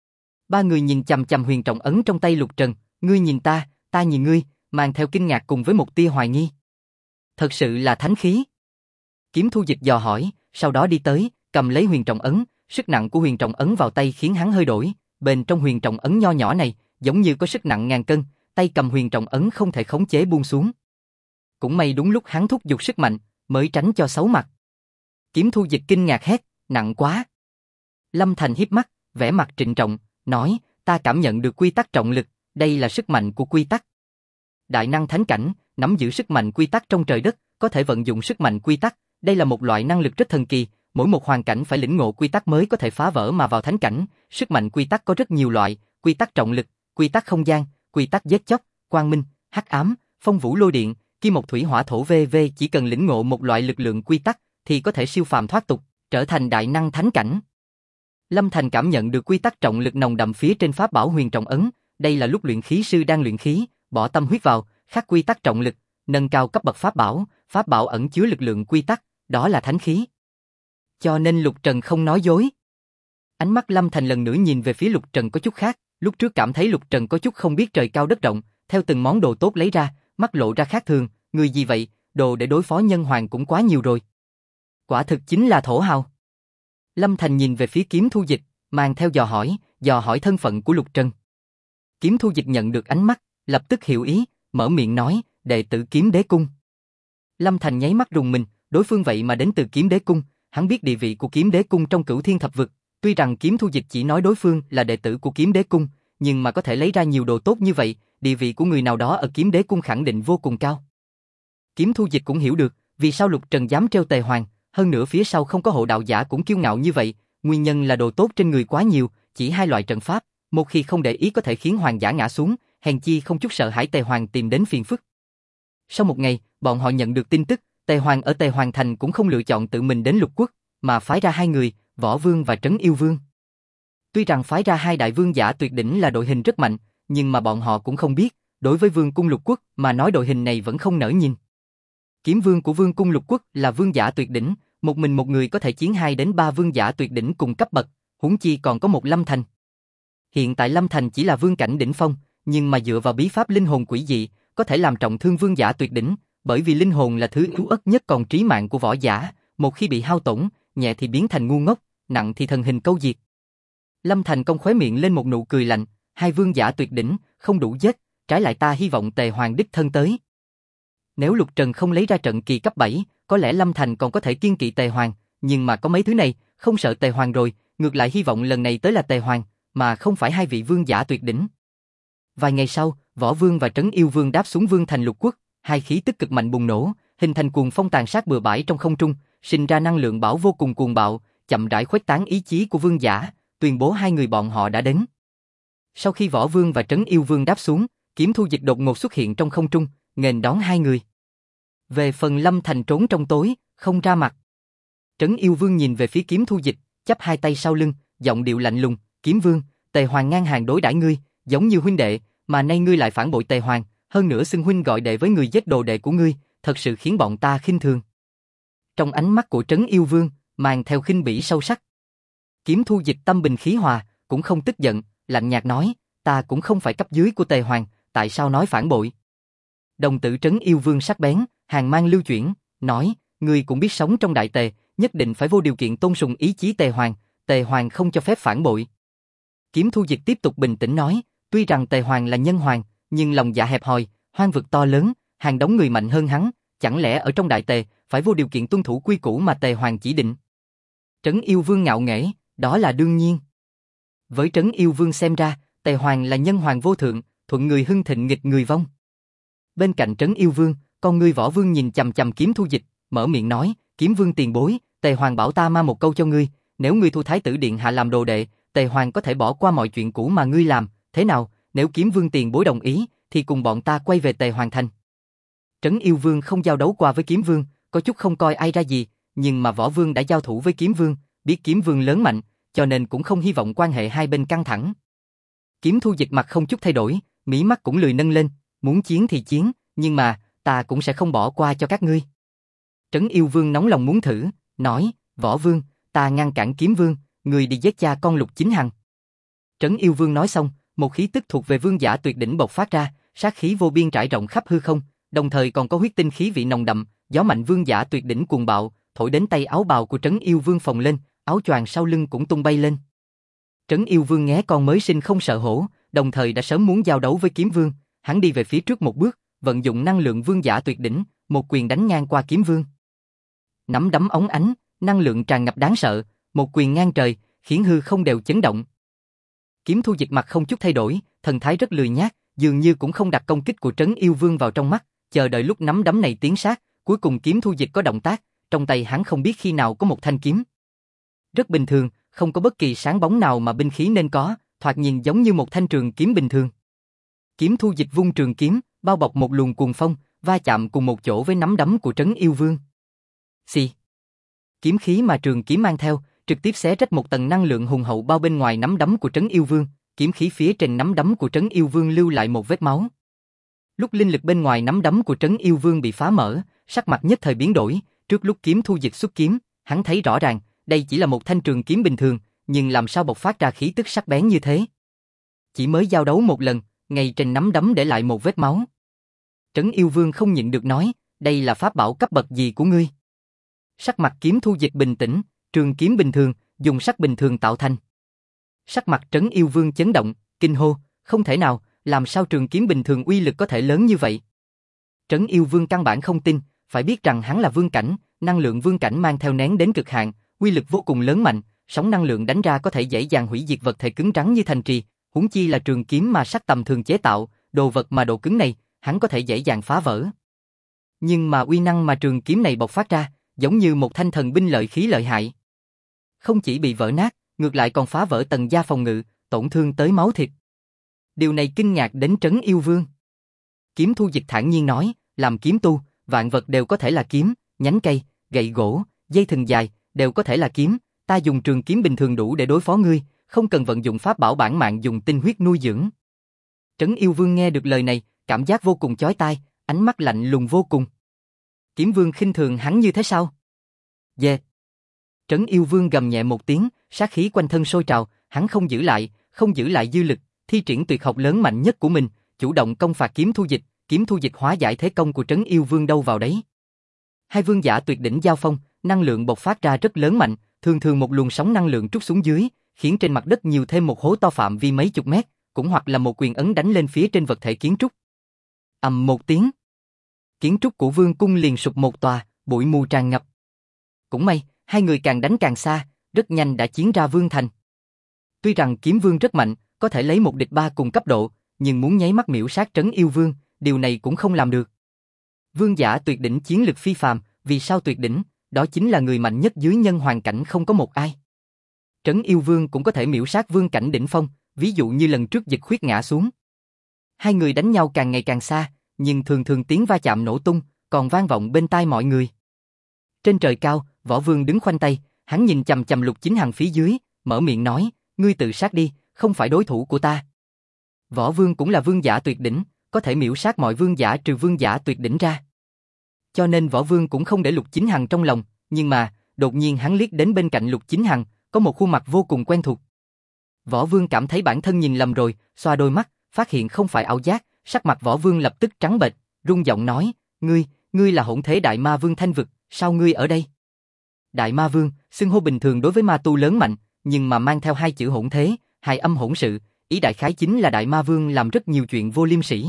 Ba người nhìn chằm chằm huyền trọng ấn trong tay Lục Trần, ngươi nhìn ta nhìn ngươi, mang theo kinh ngạc cùng với một tia hoài nghi. Thật sự là thánh khí. Kiếm Thu Dịch dò hỏi, sau đó đi tới, cầm lấy huyền trọng ấn, sức nặng của huyền trọng ấn vào tay khiến hắn hơi đổi, bên trong huyền trọng ấn nho nhỏ này, giống như có sức nặng ngàn cân, tay cầm huyền trọng ấn không thể khống chế buông xuống. Cũng may đúng lúc hắn thúc giục sức mạnh, mới tránh cho xấu mặt. Kiếm Thu Dịch kinh ngạc hét, nặng quá. Lâm Thành híp mắt, vẻ mặt trịnh trọng, nói, ta cảm nhận được quy tắc trọng lực, đây là sức mạnh của quy tắc. Đại năng thánh cảnh, nắm giữ sức mạnh quy tắc trong trời đất, có thể vận dụng sức mạnh quy tắc, đây là một loại năng lực rất thần kỳ, mỗi một hoàn cảnh phải lĩnh ngộ quy tắc mới có thể phá vỡ mà vào thánh cảnh, sức mạnh quy tắc có rất nhiều loại, quy tắc trọng lực, quy tắc không gian, quy tắc giết chóc, quang minh, hắc ám, phong vũ lôi điện, kim một thủy hỏa thổ v.v. Chỉ cần lĩnh ngộ một loại lực lượng quy tắc thì có thể siêu phàm thoát tục, trở thành đại năng thánh cảnh. Lâm Thành cảm nhận được quy tắc trọng lực nồng đậm phía trên pháp bảo huyền trọng ấn, đây là lúc luyện khí sư đang luyện khí, bỏ tâm huyết vào, khắc quy tắc trọng lực, nâng cao cấp bậc pháp bảo ẩn chứa lực lượng quy tắc, đó là thánh khí. Cho nên Lục Trần không nói dối. Ánh mắt Lâm Thành lần nữa nhìn về phía Lục Trần có chút khác, lúc trước cảm thấy Lục Trần có chút không biết trời cao đất rộng, theo từng món đồ tốt lấy ra, mắt lộ ra khác thường, người gì vậy, đồ để đối phó nhân hoàng cũng quá nhiều rồi. Quả thực chính là thổ hào. Lâm Thành nhìn về phía Kiếm Thu Dịch, mang theo dò hỏi thân phận của Lục Trần. Kiếm Thu Dịch nhận được ánh mắt, lập tức hiểu ý, mở miệng nói, đệ tử Kiếm Đế Cung. Lâm Thành nháy mắt rùng mình, đối phương vậy mà đến từ Kiếm Đế Cung, hắn biết địa vị của Kiếm Đế Cung trong Cửu Thiên Thập Vực, tuy rằng Kiếm Thu Dịch chỉ nói đối phương là đệ tử của Kiếm Đế Cung, nhưng mà có thể lấy ra nhiều đồ tốt như vậy, địa vị của người nào đó ở Kiếm Đế Cung khẳng định vô cùng cao. Kiếm Thu Dịch cũng hiểu được, vì sao Lục Trần dám trêu Tề Hoàng, hơn nữa phía sau không có hộ đạo giả cũng kiêu ngạo như vậy, nguyên nhân là đồ tốt trên người quá nhiều, chỉ hai loại trận pháp, một khi không để ý có thể khiến hoàng giả ngã xuống, hèn chi không chút sợ hãi Tề Hoàng tìm đến phiền phức. Sau một ngày, bọn họ nhận được tin tức, Tề Hoàng ở Tề Hoàng Thành cũng không lựa chọn tự mình đến Lục Quốc, mà phái ra hai người, Võ Vương và Trấn Yêu Vương. Tuy rằng phái ra hai đại vương giả tuyệt đỉnh là đội hình rất mạnh, nhưng mà bọn họ cũng không biết, đối với Vương cung Lục Quốc mà nói đội hình này vẫn không nỡ nhìn. Kiếm vương của Vương cung Lục Quốc là vương giả tuyệt đỉnh, một mình một người có thể chiến 2 đến 3 vương giả tuyệt đỉnh cùng cấp bậc, huống chi còn có một Lâm Thành. Hiện tại Lâm Thành chỉ là vương cảnh đỉnh phong, nhưng mà dựa vào bí pháp linh hồn quỷ dị, có thể làm trọng thương vương giả tuyệt đỉnh, bởi vì linh hồn là thứ yếu ớt nhất còn trí mạng của võ giả, một khi bị hao tổn, nhẹ thì biến thành ngu ngốc, nặng thì thần hình câu diệt. Lâm Thành cong khóe miệng lên một nụ cười lạnh, hai vương giả tuyệt đỉnh, không đủ giết, trái lại ta hy vọng Tề Hoàng đích thân tới. Nếu Lục Trần không lấy ra trận kỳ cấp 7, có lẽ Lâm Thành còn có thể kiên kỵ Tề Hoàng, nhưng mà có mấy thứ này, không sợ Tề Hoàng rồi, ngược lại hy vọng lần này tới là Tề Hoàng, mà không phải hai vị vương giả tuyệt đỉnh. Vài ngày sau, Võ Vương và Trấn Yêu Vương đáp xuống Vương thành Lục Quốc, hai khí tức cực mạnh bùng nổ, hình thành cuồng phong tàn sát bừa bãi trong không trung, sinh ra năng lượng bão vô cùng cuồng bạo, chậm rãi khuếch tán ý chí của vương giả, tuyên bố hai người bọn họ đã đến. Sau khi Võ Vương và Trấn Yêu Vương đáp xuống, Kiếm Thu Dịch đột ngột xuất hiện trong không trung, nghênh đón hai người. Về phần Lâm Thành trốn trong tối, không ra mặt. Trấn Yêu Vương nhìn về phía Kiếm Thu Dịch, chắp hai tay sau lưng, giọng điệu lạnh lùng, Kiếm Vương, Tề Hoàng ngang hàng đối đãi ngươi, giống như huynh đệ, mà nay ngươi lại phản bội Tề Hoàng, hơn nữa xưng huynh gọi đệ với người giết đồ đệ của ngươi, thật sự khiến bọn ta khinh thường. Trong ánh mắt của Trấn Yêu Vương, mang theo khinh bỉ sâu sắc. Kiếm Thu Dịch tâm bình khí hòa, cũng không tức giận, lạnh nhạt nói, ta cũng không phải cấp dưới của Tề Hoàng, tại sao nói phản bội? Đồng tử Trấn Yêu Vương sắc bén, hàn mang lưu chuyển, nói, ngươi cũng biết sống trong đại tề, nhất định phải vô điều kiện tôn sùng ý chí Tề Hoàng không cho phép phản bội. Kiếm Thu Dịch tiếp tục bình tĩnh nói, tuy rằng Tề Hoàng là nhân hoàng, nhưng lòng dạ hẹp hòi, hoang vực to lớn, hàng đống người mạnh hơn hắn, chẳng lẽ ở trong đại tề phải vô điều kiện tuân thủ quy củ mà Tề Hoàng chỉ định? Trấn Yêu Vương ngạo nghễ, đó là đương nhiên. Với Trấn Yêu Vương xem ra, Tề Hoàng là nhân hoàng vô thượng, thuận người hưng thịnh nghịch người vong. Bên cạnh Trấn Yêu Vương, con ngươi Võ Vương nhìn chằm chằm Kiếm Thu Dịch, mở miệng nói, Kiếm Vương tiền bối, Tề Hoàng bảo ta ma một câu cho ngươi, nếu ngươi thu Thái tử điện hạ làm đồ đệ, Tề Hoàng có thể bỏ qua mọi chuyện cũ mà ngươi làm, thế nào, nếu Kiếm Vương tiền bối đồng ý, thì cùng bọn ta quay về Tề Hoàng thành. Trấn Yêu Vương không giao đấu qua với Kiếm Vương, có chút không coi ai ra gì, nhưng mà Võ Vương đã giao thủ với Kiếm Vương, biết Kiếm Vương lớn mạnh, cho nên cũng không hy vọng quan hệ hai bên căng thẳng. Kiếm Thu Dịch mặt không chút thay đổi, mí mắt cũng lười nâng lên, muốn chiến thì chiến, nhưng mà ta cũng sẽ không bỏ qua cho các ngươi. Trấn Yêu Vương nóng lòng muốn thử, nói, Võ Vương, ta ngăn cản Kiếm Vương, người đi giết cha con Lục Chính Hằng. Trấn Yêu Vương nói xong, một khí tức thuộc về vương giả tuyệt đỉnh bộc phát ra, sát khí vô biên trải rộng khắp hư không, đồng thời còn có huyết tinh khí vị nồng đậm, gió mạnh vương giả tuyệt đỉnh cuồng bạo, thổi đến tay áo bào của Trấn Yêu Vương phồng lên, áo choàng sau lưng cũng tung bay lên. Trấn Yêu Vương nghe con mới sinh không sợ hổ, đồng thời đã sớm muốn giao đấu với Kiếm Vương, hắn đi về phía trước một bước, vận dụng năng lượng vương giả tuyệt đỉnh, một quyền đánh ngang qua Kiếm Vương. Nắm đấm óng ánh, năng lượng tràn ngập đáng sợ, một quyền ngang trời, khiến hư không đều chấn động. Kiếm Thu Dịch mặt không chút thay đổi, thần thái rất lười nhác, dường như cũng không đặt công kích của Trấn Yêu Vương vào trong mắt, chờ đợi lúc nắm đấm này tiến sát, cuối cùng Kiếm Thu Dịch có động tác, trong tay hắn không biết khi nào có một thanh kiếm. Rất bình thường, không có bất kỳ sáng bóng nào mà binh khí nên có, thoạt nhìn giống như một thanh trường kiếm bình thường. Kiếm Thu Dịch vung trường kiếm, bao bọc một luồng cuồng phong, va chạm cùng một chỗ với nắm đấm của Trấn Yêu Vương. Xì. Kiếm khí mà trường kiếm mang theo, trực tiếp xé rách một tầng năng lượng hùng hậu bao bên ngoài nắm đấm của Trấn Yêu Vương, kiếm khí phía trên nắm đấm của Trấn Yêu Vương lưu lại một vết máu. Lúc linh lực bên ngoài nắm đấm của Trấn Yêu Vương bị phá mở, sắc mặt nhất thời biến đổi, trước lúc Kiếm Thu Dịch xuất kiếm, hắn thấy rõ ràng, đây chỉ là một thanh trường kiếm bình thường, nhưng làm sao bộc phát ra khí tức sắc bén như thế? Chỉ mới giao đấu một lần, ngay trên nắm đấm để lại một vết máu. Trấn Yêu Vương không nhịn được nói, đây là pháp bảo cấp bậc gì của ngươi? Sắc mặt Kiếm Thu Dịch bình tĩnh, trường kiếm bình thường, dùng sắc bình thường tạo thành. Sắc mặt Trấn Yêu Vương chấn động, kinh hô, không thể nào, làm sao trường kiếm bình thường uy lực có thể lớn như vậy? Trấn Yêu Vương căn bản không tin, phải biết rằng hắn là vương cảnh, năng lượng vương cảnh mang theo nén đến cực hạn, uy lực vô cùng lớn mạnh, sóng năng lượng đánh ra có thể dễ dàng hủy diệt vật thể cứng rắn như thành trì, huống chi là trường kiếm mà sắc tầm thường chế tạo, đồ vật mà độ cứng này, hắn có thể dễ dàng phá vỡ. Nhưng mà uy năng mà trường kiếm này bộc phát ra, giống như một thanh thần binh lợi khí lợi hại. Không chỉ bị vỡ nát, ngược lại còn phá vỡ tầng da phòng ngự, tổn thương tới máu thịt. Điều này kinh ngạc đến Trấn Yêu Vương. Kiếm Thu Dịch thản nhiên nói, làm kiếm tu, vạn vật đều có thể là kiếm, nhánh cây, gậy gỗ, dây thừng dài, đều có thể là kiếm, ta dùng trường kiếm bình thường đủ để đối phó ngươi, không cần vận dụng pháp bảo bản mạng dùng tinh huyết nuôi dưỡng. Trấn Yêu Vương nghe được lời này, cảm giác vô cùng chói tai, ánh mắt lạnh lùng vô cùng. Kiếm Vương khinh thường hắn như thế sao? Dè. Trấn Yêu Vương gầm nhẹ một tiếng, sát khí quanh thân sôi trào, hắn không giữ lại dư lực, thi triển tuyệt học lớn mạnh nhất của mình, chủ động công phạt kiếm thu dịch hóa giải thế công của Trấn Yêu Vương đâu vào đấy. Hai vương giả tuyệt đỉnh giao phong, năng lượng bộc phát ra rất lớn mạnh, thường một luồng sóng năng lượng trút xuống dưới, khiến trên mặt đất nhiều thêm một hố to phạm vi mấy chục mét, cũng hoặc là một quyền ấn đánh lên phía trên vật thể kiến trúc. Ầm một tiếng, kiến trúc của vương cung liền sụp một tòa, bụi mù tràn ngập. Cũng may, hai người càng đánh càng xa, rất nhanh đã chiến ra vương thành. Tuy rằng kiếm vương rất mạnh, có thể lấy một địch ba cùng cấp độ, nhưng muốn nháy mắt miểu sát Trấn Yêu Vương, điều này cũng không làm được. Vương giả tuyệt đỉnh chiến lực phi phàm, vì sao tuyệt đỉnh? Đó chính là người mạnh nhất dưới nhân hoàn cảnh không có một ai. Trấn Yêu Vương cũng có thể miểu sát vương cảnh đỉnh phong, ví dụ như lần trước Dực Khuyết ngã xuống. Hai người đánh nhau càng ngày càng xa, nhưng thường tiếng va chạm nổ tung, còn vang vọng bên tai mọi người. Trên trời cao, Võ Vương đứng khoanh tay, hắn nhìn chằm chằm Lục Chính Hằng phía dưới, mở miệng nói, ngươi tự sát đi, không phải đối thủ của ta. Võ Vương cũng là vương giả tuyệt đỉnh, có thể miểu sát mọi vương giả trừ vương giả tuyệt đỉnh ra. Cho nên Võ Vương cũng không để Lục Chính Hằng trong lòng, nhưng mà, đột nhiên hắn liếc đến bên cạnh Lục Chính Hằng, có một khuôn mặt vô cùng quen thuộc. Võ Vương cảm thấy bản thân nhìn lầm rồi, xoa đôi mắt, phát hiện không phải ảo giác, sắc mặt Võ Vương lập tức trắng bệch, run giọng nói, ngươi là hỗn thế Đại Ma Vương Thanh Vực, sao ngươi ở đây? Đại Ma Vương, xưng hô bình thường đối với ma tu lớn mạnh, nhưng mà mang theo hai chữ hỗn thế, hài âm hỗn sự, ý đại khái chính là Đại Ma Vương làm rất nhiều chuyện vô liêm sỉ.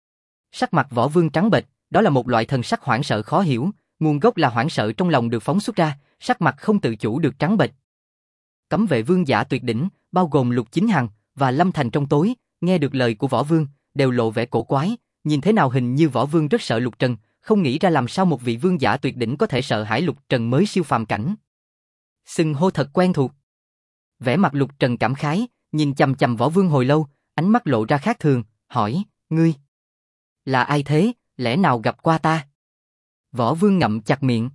Sắc mặt Võ Vương trắng bệch, đó là một loại thần sắc hoảng sợ khó hiểu, nguồn gốc là hoảng sợ trong lòng được phóng xuất ra, sắc mặt không tự chủ được trắng bệch. Cấm vệ vương giả tuyệt đỉnh, bao gồm Lục Chính Hằng và Lâm Thành trong tối, nghe được lời của Võ Vương, đều lộ vẻ cổ quái, nhìn thế nào hình như Võ Vương rất sợ Lục Trần, không nghĩ ra làm sao một vị vương giả tuyệt đỉnh có thể sợ hãi Lục Trần mới siêu phàm cảnh. Xưng hô thật quen thuộc. Vẻ mặt Lục Trần cảm khái, nhìn chằm chằm Võ Vương hồi lâu, ánh mắt lộ ra khác thường, hỏi, ngươi là ai thế, lẽ nào gặp qua ta? Võ Vương ngậm chặt miệng.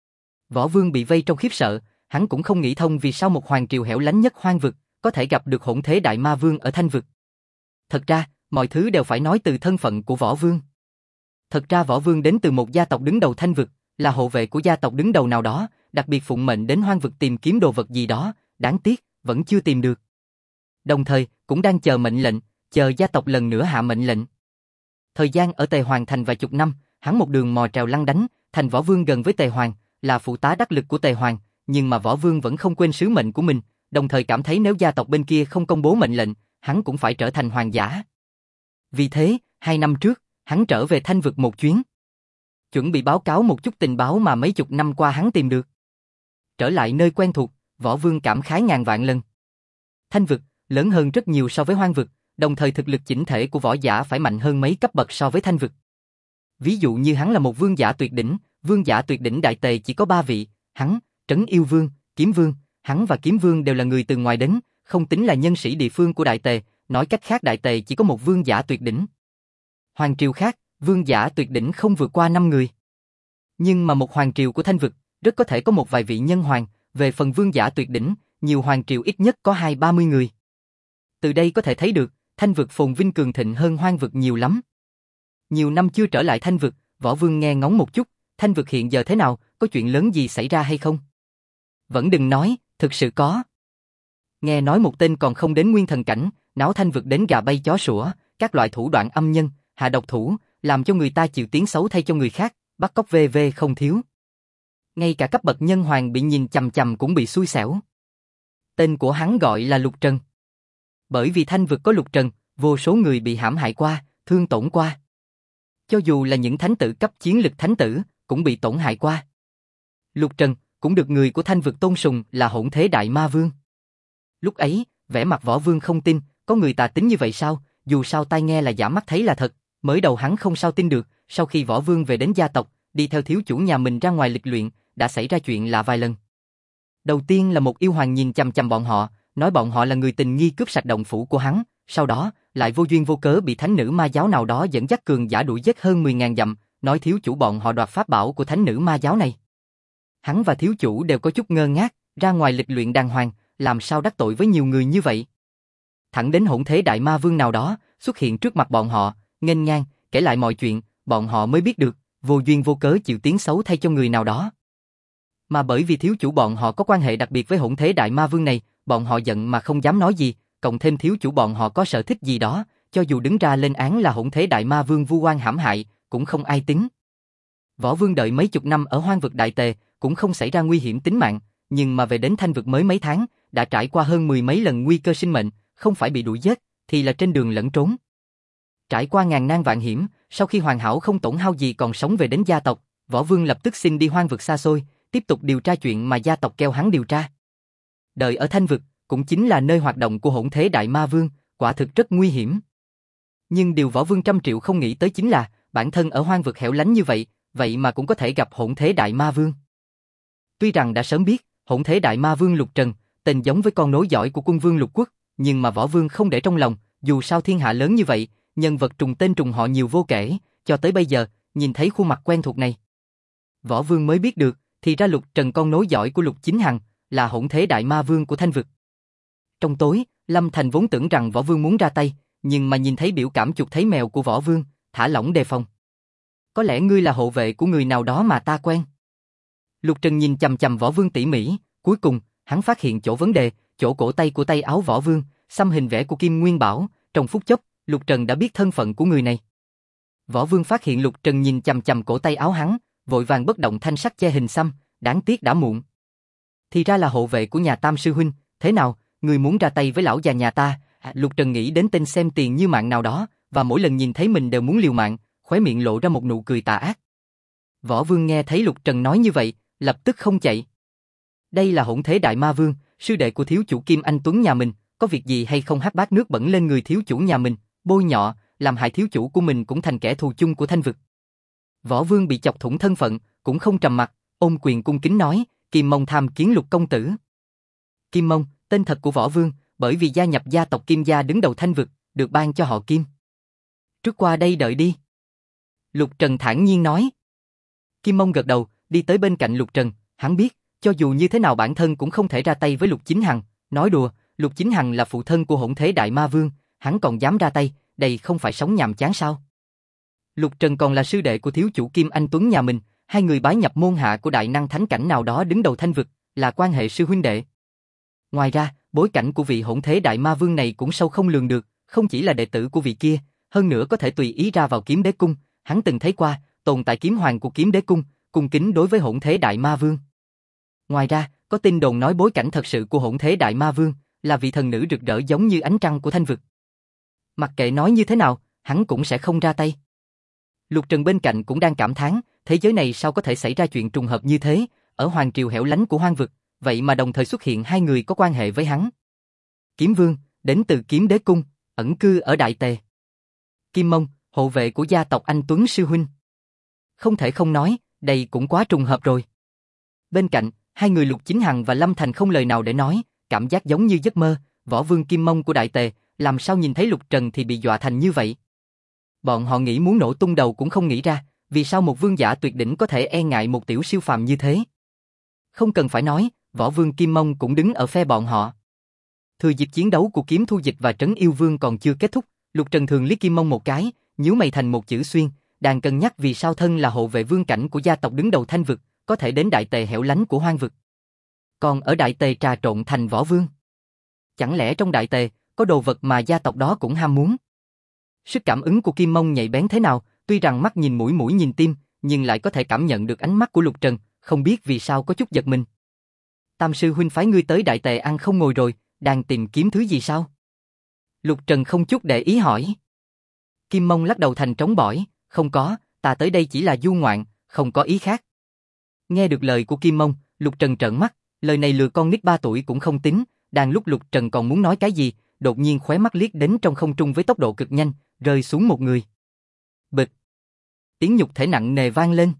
Võ Vương bị vây trong khiếp sợ, hắn cũng không nghĩ thông vì sao một hoàng triều hẻo lánh nhất hoang vực có thể gặp được hỗn thế Đại Ma Vương ở Thanh vực. Thật ra, mọi thứ đều phải nói từ thân phận của Võ Vương. Thật ra Võ Vương đến từ một gia tộc đứng đầu Thanh vực, là hộ vệ của gia tộc đứng đầu nào đó, đặc biệt phụng mệnh đến hoang vực tìm kiếm đồ vật gì đó, đáng tiếc, vẫn chưa tìm được. Đồng thời, cũng đang chờ mệnh lệnh, chờ gia tộc lần nữa hạ mệnh lệnh. Thời gian ở Tề Hoàng thành vài chục năm, hắn một đường mò trèo lăng đánh, thành Võ Vương gần với Tề Hoàng, là phụ tá đắc lực của Tề Hoàng, nhưng mà Võ Vương vẫn không quên sứ mệnh của mình, đồng thời cảm thấy nếu gia tộc bên kia không công bố mệnh lệnh, hắn cũng phải trở thành hoàng giả. Vì thế, 2 năm trước, hắn trở về Thanh vực một chuyến, chuẩn bị báo cáo một chút tình báo mà mấy chục năm qua hắn tìm được. Trở lại nơi quen thuộc, Võ Vương cảm khái ngàn vạn lần. Thanh vực lớn hơn rất nhiều so với hoang vực, đồng thời thực lực chỉnh thể của võ giả phải mạnh hơn mấy cấp bậc so với Thanh vực. Ví dụ như hắn là một vương giả tuyệt đỉnh đại tề chỉ có 3 vị, hắn, Trấn Yêu Vương, Kiếm Vương, hắn và Kiếm Vương đều là người từ ngoài đến, không tính là nhân sĩ địa phương của đại tề, nói cách khác đại tề chỉ có một vương giả tuyệt đỉnh. Hoàng triều khác, vương giả tuyệt đỉnh không vượt qua 5 người. Nhưng mà một hoàng triều của Thanh vực, rất có thể có một vài vị nhân hoàng, về phần vương giả tuyệt đỉnh, nhiều hoàng triều ít nhất có 20-30 người. Từ đây có thể thấy được, Thanh vực phồn vinh cường thịnh hơn hoang vực nhiều lắm. Nhiều năm chưa trở lại Thanh vực, Võ Vương nghe ngóng một chút, Thanh vực hiện giờ thế nào, có chuyện lớn gì xảy ra hay không? Vẫn đừng nói, thực sự có. Nghe nói một tên còn không đến nguyên thần cảnh, náo Thanh vực đến gà bay chó sủa, các loại thủ đoạn âm nhân, hạ độc thủ, làm cho người ta chịu tiếng xấu thay cho người khác, bắt cóc VV không thiếu. Ngay cả cấp bậc nhân hoàng bị nhìn chằm chằm cũng bị xui xẻo. Tên của hắn gọi là Lục Trần. Bởi vì Thanh vực có Lục Trần, vô số người bị hãm hại qua, thương tổn qua. Cho dù là những thánh tử cấp chiến lực thánh tử, cũng bị tổn hại qua. Lục Trần cũng được người của Thanh vực tôn sùng là hỗn thế Đại Ma Vương. Lúc ấy, vẻ mặt Võ Vương không tin, có người tà tính như vậy sao, dù sao tai nghe là giả mắt thấy là thật, mới đầu hắn không sao tin được, sau khi Võ Vương về đến gia tộc, đi theo thiếu chủ nhà mình ra ngoài lịch luyện, đã xảy ra chuyện lạ vài lần. Đầu tiên là một yêu hoàng nhìn chằm chằm bọn họ, nói bọn họ là người tình nghi cướp sạch động phủ của hắn, sau đó, lại vô duyên vô cớ bị thánh nữ ma giáo nào đó dẫn dắt cường giả đuổi giết hơn 10.000 dặm, nói thiếu chủ bọn họ đoạt pháp bảo của thánh nữ ma giáo này. Hắn và thiếu chủ đều có chút ngơ ngác, ra ngoài lịch luyện đàng hoàng, làm sao đắc tội với nhiều người như vậy. Thẳng đến hỗn thế đại ma vương nào đó, xuất hiện trước mặt bọn họ, nghênh ngang, kể lại mọi chuyện, bọn họ mới biết được, vô duyên vô cớ chịu tiếng xấu thay cho người nào đó. Mà bởi vì thiếu chủ bọn họ có quan hệ đặc biệt với hỗn thế đại ma vương này, bọn họ giận mà không dám nói gì, cộng thêm thiếu chủ bọn họ có sở thích gì đó, cho dù đứng ra lên án là hỗn thế đại ma vương vu oan hãm hại, cũng không ai tính. Võ Vương đợi mấy chục năm ở hoang vực Đại Tề, cũng không xảy ra nguy hiểm tính mạng, nhưng mà về đến Thanh vực mới mấy tháng, đã trải qua hơn 10 mấy lần nguy cơ sinh mệnh, không phải bị đuổi giết, thì là trên đường lẫn trốn. Trải qua ngàn nan vạn hiểm, sau khi hoàn hảo không tổn hao gì còn sống về đến gia tộc, Võ Vương lập tức xin đi hoang vực xa xôi, tiếp tục điều tra chuyện mà gia tộc kêu hắn điều tra. Đời ở Thanh vực, cũng chính là nơi hoạt động của hỗn thế đại ma vương, quả thực rất nguy hiểm. Nhưng điều Võ Vương trăm triệu không nghĩ tới chính là, bản thân ở hoang vực hẻo lánh như vậy, vậy mà cũng có thể gặp hỗn thế đại ma vương. Tuy rằng đã sớm biết, hỗn thế đại ma vương Lục Trần, tên giống với con nối dõi của quân vương Lục Quốc, nhưng mà Võ Vương không để trong lòng, dù sao thiên hạ lớn như vậy, nhân vật trùng tên trùng họ nhiều vô kể, cho tới bây giờ, nhìn thấy khuôn mặt quen thuộc này. Võ Vương mới biết được, thì ra Lục Trần con nối dõi của Lục Chính Hằng, là hỗn thế đại ma vương của Thanh vực. Trong tối, Lâm Thành vốn tưởng rằng Võ Vương muốn ra tay, nhưng mà nhìn thấy biểu cảm chuột thấy mèo của Võ Vương, thả lỏng đề phòng. Có lẽ ngươi là hộ vệ của người nào đó mà ta quen. Lục Trần nhìn chằm chằm Võ Vương tỉ mỉ, cuối cùng, hắn phát hiện chỗ vấn đề, chỗ cổ tay của tay áo Võ Vương, xăm hình vẽ của Kim Nguyên Bảo, trong phút chốc, Lục Trần đã biết thân phận của người này. Võ Vương phát hiện Lục Trần nhìn chằm chằm cổ tay áo hắn, vội vàng bất động thanh sắc che hình xăm, đáng tiếc đã muộn. Thì ra là hộ vệ của nhà Tam sư huynh, thế nào, người muốn ra tay với lão già nhà ta? Lục Trần nghĩ đến tên xem tiền như mạng nào đó, và mỗi lần nhìn thấy mình đều muốn liều mạng, khóe miệng lộ ra một nụ cười tà ác. Võ Vương nghe thấy Lục Trần nói như vậy, lập tức không chạy. Đây là hỗn thế đại ma vương, sư đệ của thiếu chủ Kim Anh Tuấn nhà mình, có việc gì hay không hắt bát nước bẩn lên người thiếu chủ nhà mình, bôi nhọ, làm hại thiếu chủ của mình cũng thành kẻ thù chung của Thanh vực. Võ Vương bị chọc thủng thân phận, cũng không trầm mặc, ôm quyền cung kính nói, Kim Mông tham kiến Lục công tử. Kim Mông, tên thật của Võ Vương, bởi vì gia nhập gia tộc Kim gia đứng đầu Thanh vực, được ban cho họ Kim. Trước qua đây đợi đi. Lục Trần thản nhiên nói. Kim Mông gật đầu, đi tới bên cạnh Lục Trần, hắn biết, cho dù như thế nào bản thân cũng không thể ra tay với Lục Chính Hằng, nói đùa, Lục Chính Hằng là phụ thân của hỗn thế đại ma vương, hắn còn dám ra tay, đây không phải sống nhàm chán sao? Lục Trần còn là sư đệ của thiếu chủ Kim Anh Tuấn nhà mình, hai người bái nhập môn hạ của đại năng thánh cảnh nào đó đứng đầu Thanh vực, là quan hệ sư huynh đệ. Ngoài ra, bối cảnh của vị hỗn thế đại ma vương này cũng sâu không lường được, không chỉ là đệ tử của vị kia, hơn nữa có thể tùy ý ra vào Kiếm Đế cung, hắn từng thấy qua, tồn tại kiếm hoàng của Kiếm Đế cung, cung kính đối với hỗn thế đại ma vương. Ngoài ra, có tin đồn nói bối cảnh thật sự của hỗn thế đại ma vương là vị thần nữ rực rỡ giống như ánh trăng của Thanh vực. Mặc kệ nói như thế nào, hắn cũng sẽ không ra tay. Lục Trần bên cạnh cũng đang cảm thán, thế giới này sao có thể xảy ra chuyện trùng hợp như thế, ở hoàng triều hẻo lánh của hoang vực, vậy mà đồng thời xuất hiện hai người có quan hệ với hắn. Kiếm Vương, đến từ Kiếm Đế cung, ẩn cư ở Đại Tề. Kim Mông, hộ vệ của gia tộc Anh Tuấn sư huynh. Không thể không nói, đây cũng quá trùng hợp rồi. Bên cạnh, hai người Lục Chính Hằng và Lâm Thành không lời nào để nói, cảm giác giống như giấc mơ, Võ Vương Kim Mông của Đại Tề, làm sao nhìn thấy Lục Trần thì bị dọa thành như vậy. Bọn họ nghĩ muốn nổ tung đầu cũng không nghĩ ra, vì sao một vương giả tuyệt đỉnh có thể e ngại một tiểu siêu phàm như thế. Không cần phải nói, Võ Vương Kim Mông cũng đứng ở phe bọn họ. Thừa dịp chiến đấu của Kiếm Thu Dịch và Trấn Yêu Vương còn chưa kết thúc, Lục Trần thường liếc Kim Mông một cái, nhíu mày thành một chữ xuyên, đang cân nhắc vì sao thân là hộ vệ vương cảnh của gia tộc đứng đầu Thanh vực, có thể đến Đại Tề hẻo lánh của hoang vực. Còn ở Đại Tề trà trộn thành võ vương. Chẳng lẽ trong Đại Tề, có đồ vật mà gia tộc đó cũng ham muốn? Sức cảm ứng của Kim Mông nhạy bén thế nào, tuy rằng mắt nhìn mũi mũi nhìn tim, nhưng lại có thể cảm nhận được ánh mắt của Lục Trần, không biết vì sao có chút giật mình. Tam sư huynh phái ngươi tới Đại Tề ăn không ngồi rồi, đang tìm kiếm thứ gì sao? Lục Trần không chút để ý hỏi. Kim Mông lắc đầu thành trống bỏi, không có, ta tới đây chỉ là du ngoạn, không có ý khác. Nghe được lời của Kim Mông, Lục Trần trợn mắt, lời này lừa con nít 3 tuổi cũng không tính, đang lúc Lục Trần còn muốn nói cái gì, đột nhiên khóe mắt liếc đến trong không trung với tốc độ cực nhanh, rơi xuống một người. Bịch. Tiếng nhục thể nặng nề vang lên.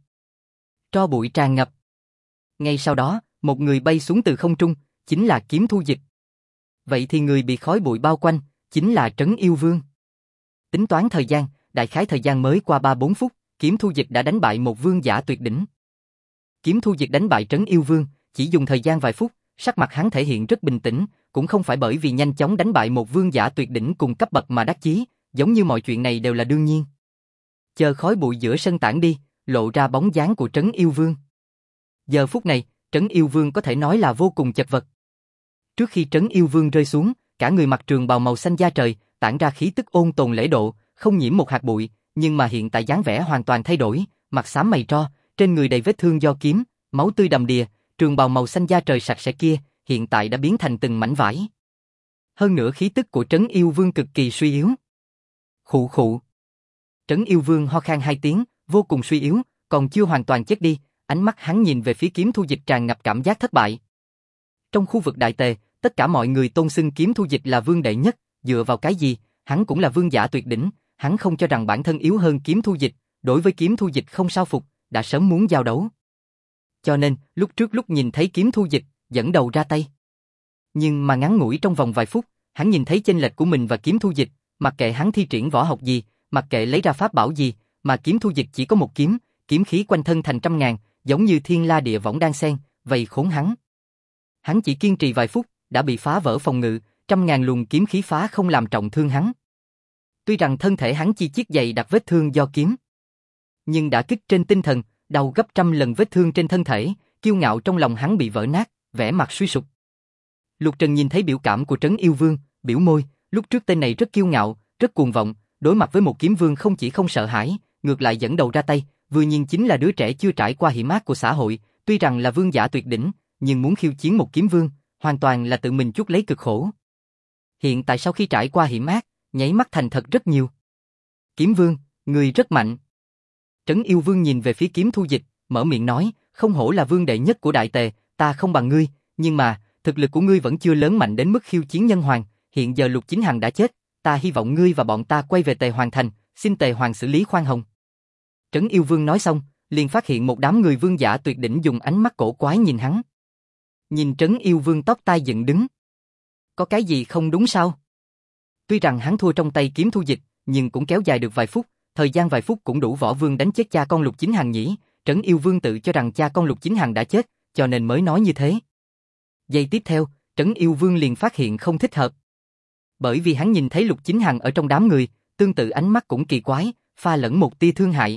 Tro bụi tràn ngập. Ngay sau đó, một người bay xuống từ không trung, chính là Kiếm Thu Dịch. Vậy thì người bị khói bụi bao quanh, chính là Trấn Yêu Vương. Tính toán thời gian, đại khái thời gian mới qua 3-4 phút, Kiếm Thu Dịch đã đánh bại một vương giả tuyệt đỉnh. Kiếm Thu Dịch đánh bại Trấn Yêu Vương, chỉ dùng thời gian vài phút, sắc mặt hắn thể hiện rất bình tĩnh, cũng không phải bởi vì nhanh chóng đánh bại một vương giả tuyệt đỉnh cùng cấp bậc mà đắc chí, giống như mọi chuyện này đều là đương nhiên. Chờ khói bụi giữa sân tản đi, lộ ra bóng dáng của Trấn Yêu Vương. Giờ phút này, Trấn Yêu Vương có thể nói là vô cùng chật vật. Trước khi Trấn Yêu Vương rơi xuống, cả người mặc trường bào màu xanh da trời, tản ra khí tức ôn tồn lễ độ, không nhiễm một hạt bụi, nhưng mà hiện tại dáng vẻ hoàn toàn thay đổi, mặt xám mày tro, trên người đầy vết thương do kiếm, máu tươi đầm đìa, trường bào màu xanh da trời sạch sẽ kia, hiện tại đã biến thành từng mảnh vải. Hơn nữa khí tức của Trấn Yêu Vương cực kỳ suy yếu. Khụ khụ. Trấn Yêu Vương ho khan 2 tiếng, vô cùng suy yếu, còn chưa hoàn toàn chết đi, ánh mắt hắn nhìn về phía Kiếm Thu Dịch tràn ngập cảm giác thất bại. Trong khu vực Đại Tề, tất cả mọi người tôn xưng Kiếm Thu Dịch là vương đệ nhất, dựa vào cái gì, hắn cũng là vương giả tuyệt đỉnh, hắn không cho rằng bản thân yếu hơn Kiếm Thu Dịch, đối với Kiếm Thu Dịch không sao phục, đã sớm muốn giao đấu. Cho nên, lúc nhìn thấy Kiếm Thu Dịch, dẫn đầu ra tay. Nhưng mà ngắn ngủi trong vòng vài phút, hắn nhìn thấy chênh lệch của mình và Kiếm Thu Dịch, mặc kệ hắn thi triển võ học gì, mặc kệ lấy ra pháp bảo gì, mà Kiếm Thu Dịch chỉ có một kiếm, kiếm khí quanh thân thành trăm ngàn, giống như thiên la địa võng đan xen, vây khốn hắn. Hắn chỉ kiên trì vài phút, đã bị phá vỡ phòng ngự, trăm ngàn luồng kiếm khí phá không làm trọng thương hắn. Tuy rằng thân thể hắn chi chiết dày đặc vết thương do kiếm, nhưng đã kích trên tinh thần, đau gấp trăm lần vết thương trên thân thể, kiêu ngạo trong lòng hắn bị vỡ nát, vẻ mặt suy sụp. Lục Trần nhìn thấy biểu cảm của Trấn Yêu Vương, biểu môi, lúc trước tên này rất kiêu ngạo, rất cuồng vọng, đối mặt với một kiếm vương không chỉ không sợ hãi, ngược lại dẫn đầu ra tay, vừa nhìn chính là đứa trẻ chưa trải qua hiểm ác của xã hội, tuy rằng là vương giả tuyệt đỉnh, nhưng muốn khiêu chiến một kiếm vương, hoàn toàn là tự mình chuốc lấy cực khổ. Hiện tại sau khi trải qua hiểm ác, nháy mắt thành thật rất nhiều. Kiếm vương, người rất mạnh. Trấn Yêu Vương nhìn về phía Kiếm Thu Dịch, mở miệng nói, không hổ là vương đệ nhất của Đại Tề, ta không bằng ngươi, nhưng mà, thực lực của ngươi vẫn chưa lớn mạnh đến mức khiêu chiến nhân hoàng, hiện giờ Lục Chính Hằng đã chết, ta hy vọng ngươi và bọn ta quay về Tề Hoàng thành, xin Tề Hoàng xử lý khoan hồng. Trấn Yêu Vương nói xong, liền phát hiện một đám người vương giả tuyệt đỉnh dùng ánh mắt cổ quái nhìn hắn. Nhìn Trấn Yêu Vương tóc tai dựng đứng. Có cái gì không đúng sao? Tuy rằng hắn thua trong tay Kiếm Thu Dịch, nhưng cũng kéo dài được vài phút, thời gian vài phút cũng đủ võ vương đánh chết cha con Lục Chính Hằng nhỉ. Trấn Yêu Vương tự cho rằng cha con Lục Chính Hằng đã chết, cho nên mới nói như thế. Giây tiếp theo, Trấn Yêu Vương liền phát hiện không thích hợp. Bởi vì hắn nhìn thấy Lục Chính Hằng ở trong đám người, tương tự ánh mắt cũng kỳ quái, pha lẫn một tia thương hại.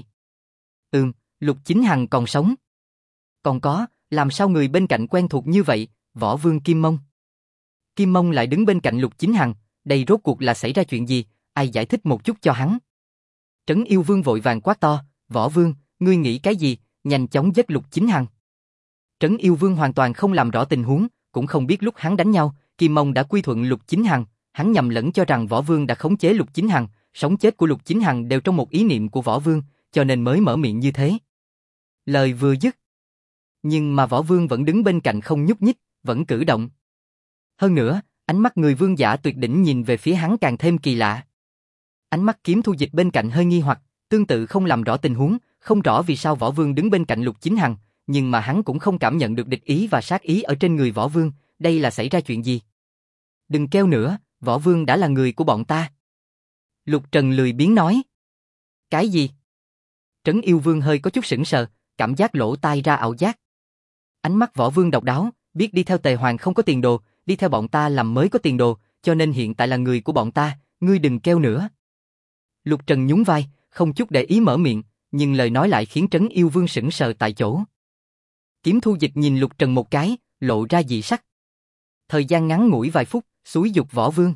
Lục Chính Hằng còn sống. Còn có, làm sao người bên cạnh quen thuộc như vậy, Võ Vương Kim Mông. Kim Mông lại đứng bên cạnh Lục Chính Hằng, đây rốt cuộc là xảy ra chuyện gì, ai giải thích một chút cho hắn. Trấn Yêu Vương vội vàng quát to, Võ Vương, ngươi nghĩ cái gì, nhanh chóng giết Lục Chính Hằng. Trấn Yêu Vương hoàn toàn không làm rõ tình huống, cũng không biết lúc hắn đánh nhau, Kim Mông đã quy thuận Lục Chính Hằng, hắn nhầm lẫn cho rằng Võ Vương đã khống chế Lục Chính Hằng, sống chết của Lục Chính Hằng đều trong một ý niệm của Võ Vương, cho nên mới mở miệng như thế. Lời vừa dứt, nhưng mà Võ Vương vẫn đứng bên cạnh không nhúc nhích, vẫn cử động. Hơn nữa, ánh mắt người vương giả tuyệt đỉnh nhìn về phía hắn càng thêm kỳ lạ. Ánh mắt Kiếm Thu Dịch bên cạnh hơi nghi hoặc, tương tự không làm rõ tình huống, không rõ vì sao Võ Vương đứng bên cạnh Lục Chính Hằng, nhưng mà hắn cũng không cảm nhận được địch ý và sát ý ở trên người Võ Vương, đây là xảy ra chuyện gì? Đừng kêu nữa, Võ Vương đã là người của bọn ta. Lục Trần lười biếng nói. Cái gì? Trấn Yêu Vương hơi có chút sững sờ, cảm giác lỗ tai ra ảo giác. Ánh mắt Võ Vương độc đáo, biết đi theo Tề Hoàng không có tiền đồ, đi theo bọn ta làm mới có tiền đồ, cho nên hiện tại là người của bọn ta, ngươi đừng kêu nữa. Lục Trần nhún vai, không chút để ý mở miệng, nhưng lời nói lại khiến Trấn Yêu Vương sững sờ tại chỗ. Kiếm Thu Dịch nhìn Lục Trần một cái, lộ ra dị sắc. Thời gian ngắn ngủi vài phút, xúi giục Võ Vương.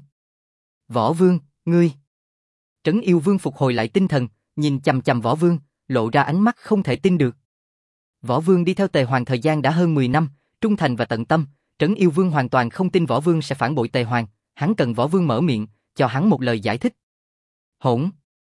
Võ Vương, ngươi. Trấn Yêu Vương phục hồi lại tinh thần, nhìn chằm chằm Võ Vương, lộ ra ánh mắt không thể tin được. Võ Vương đi theo Tề Hoàng thời gian đã hơn 10 năm, trung thành và tận tâm, Trấn Yêu Vương hoàn toàn không tin Võ Vương sẽ phản bội Tề Hoàng, hắn cần Võ Vương mở miệng, cho hắn một lời giải thích. Hỗn!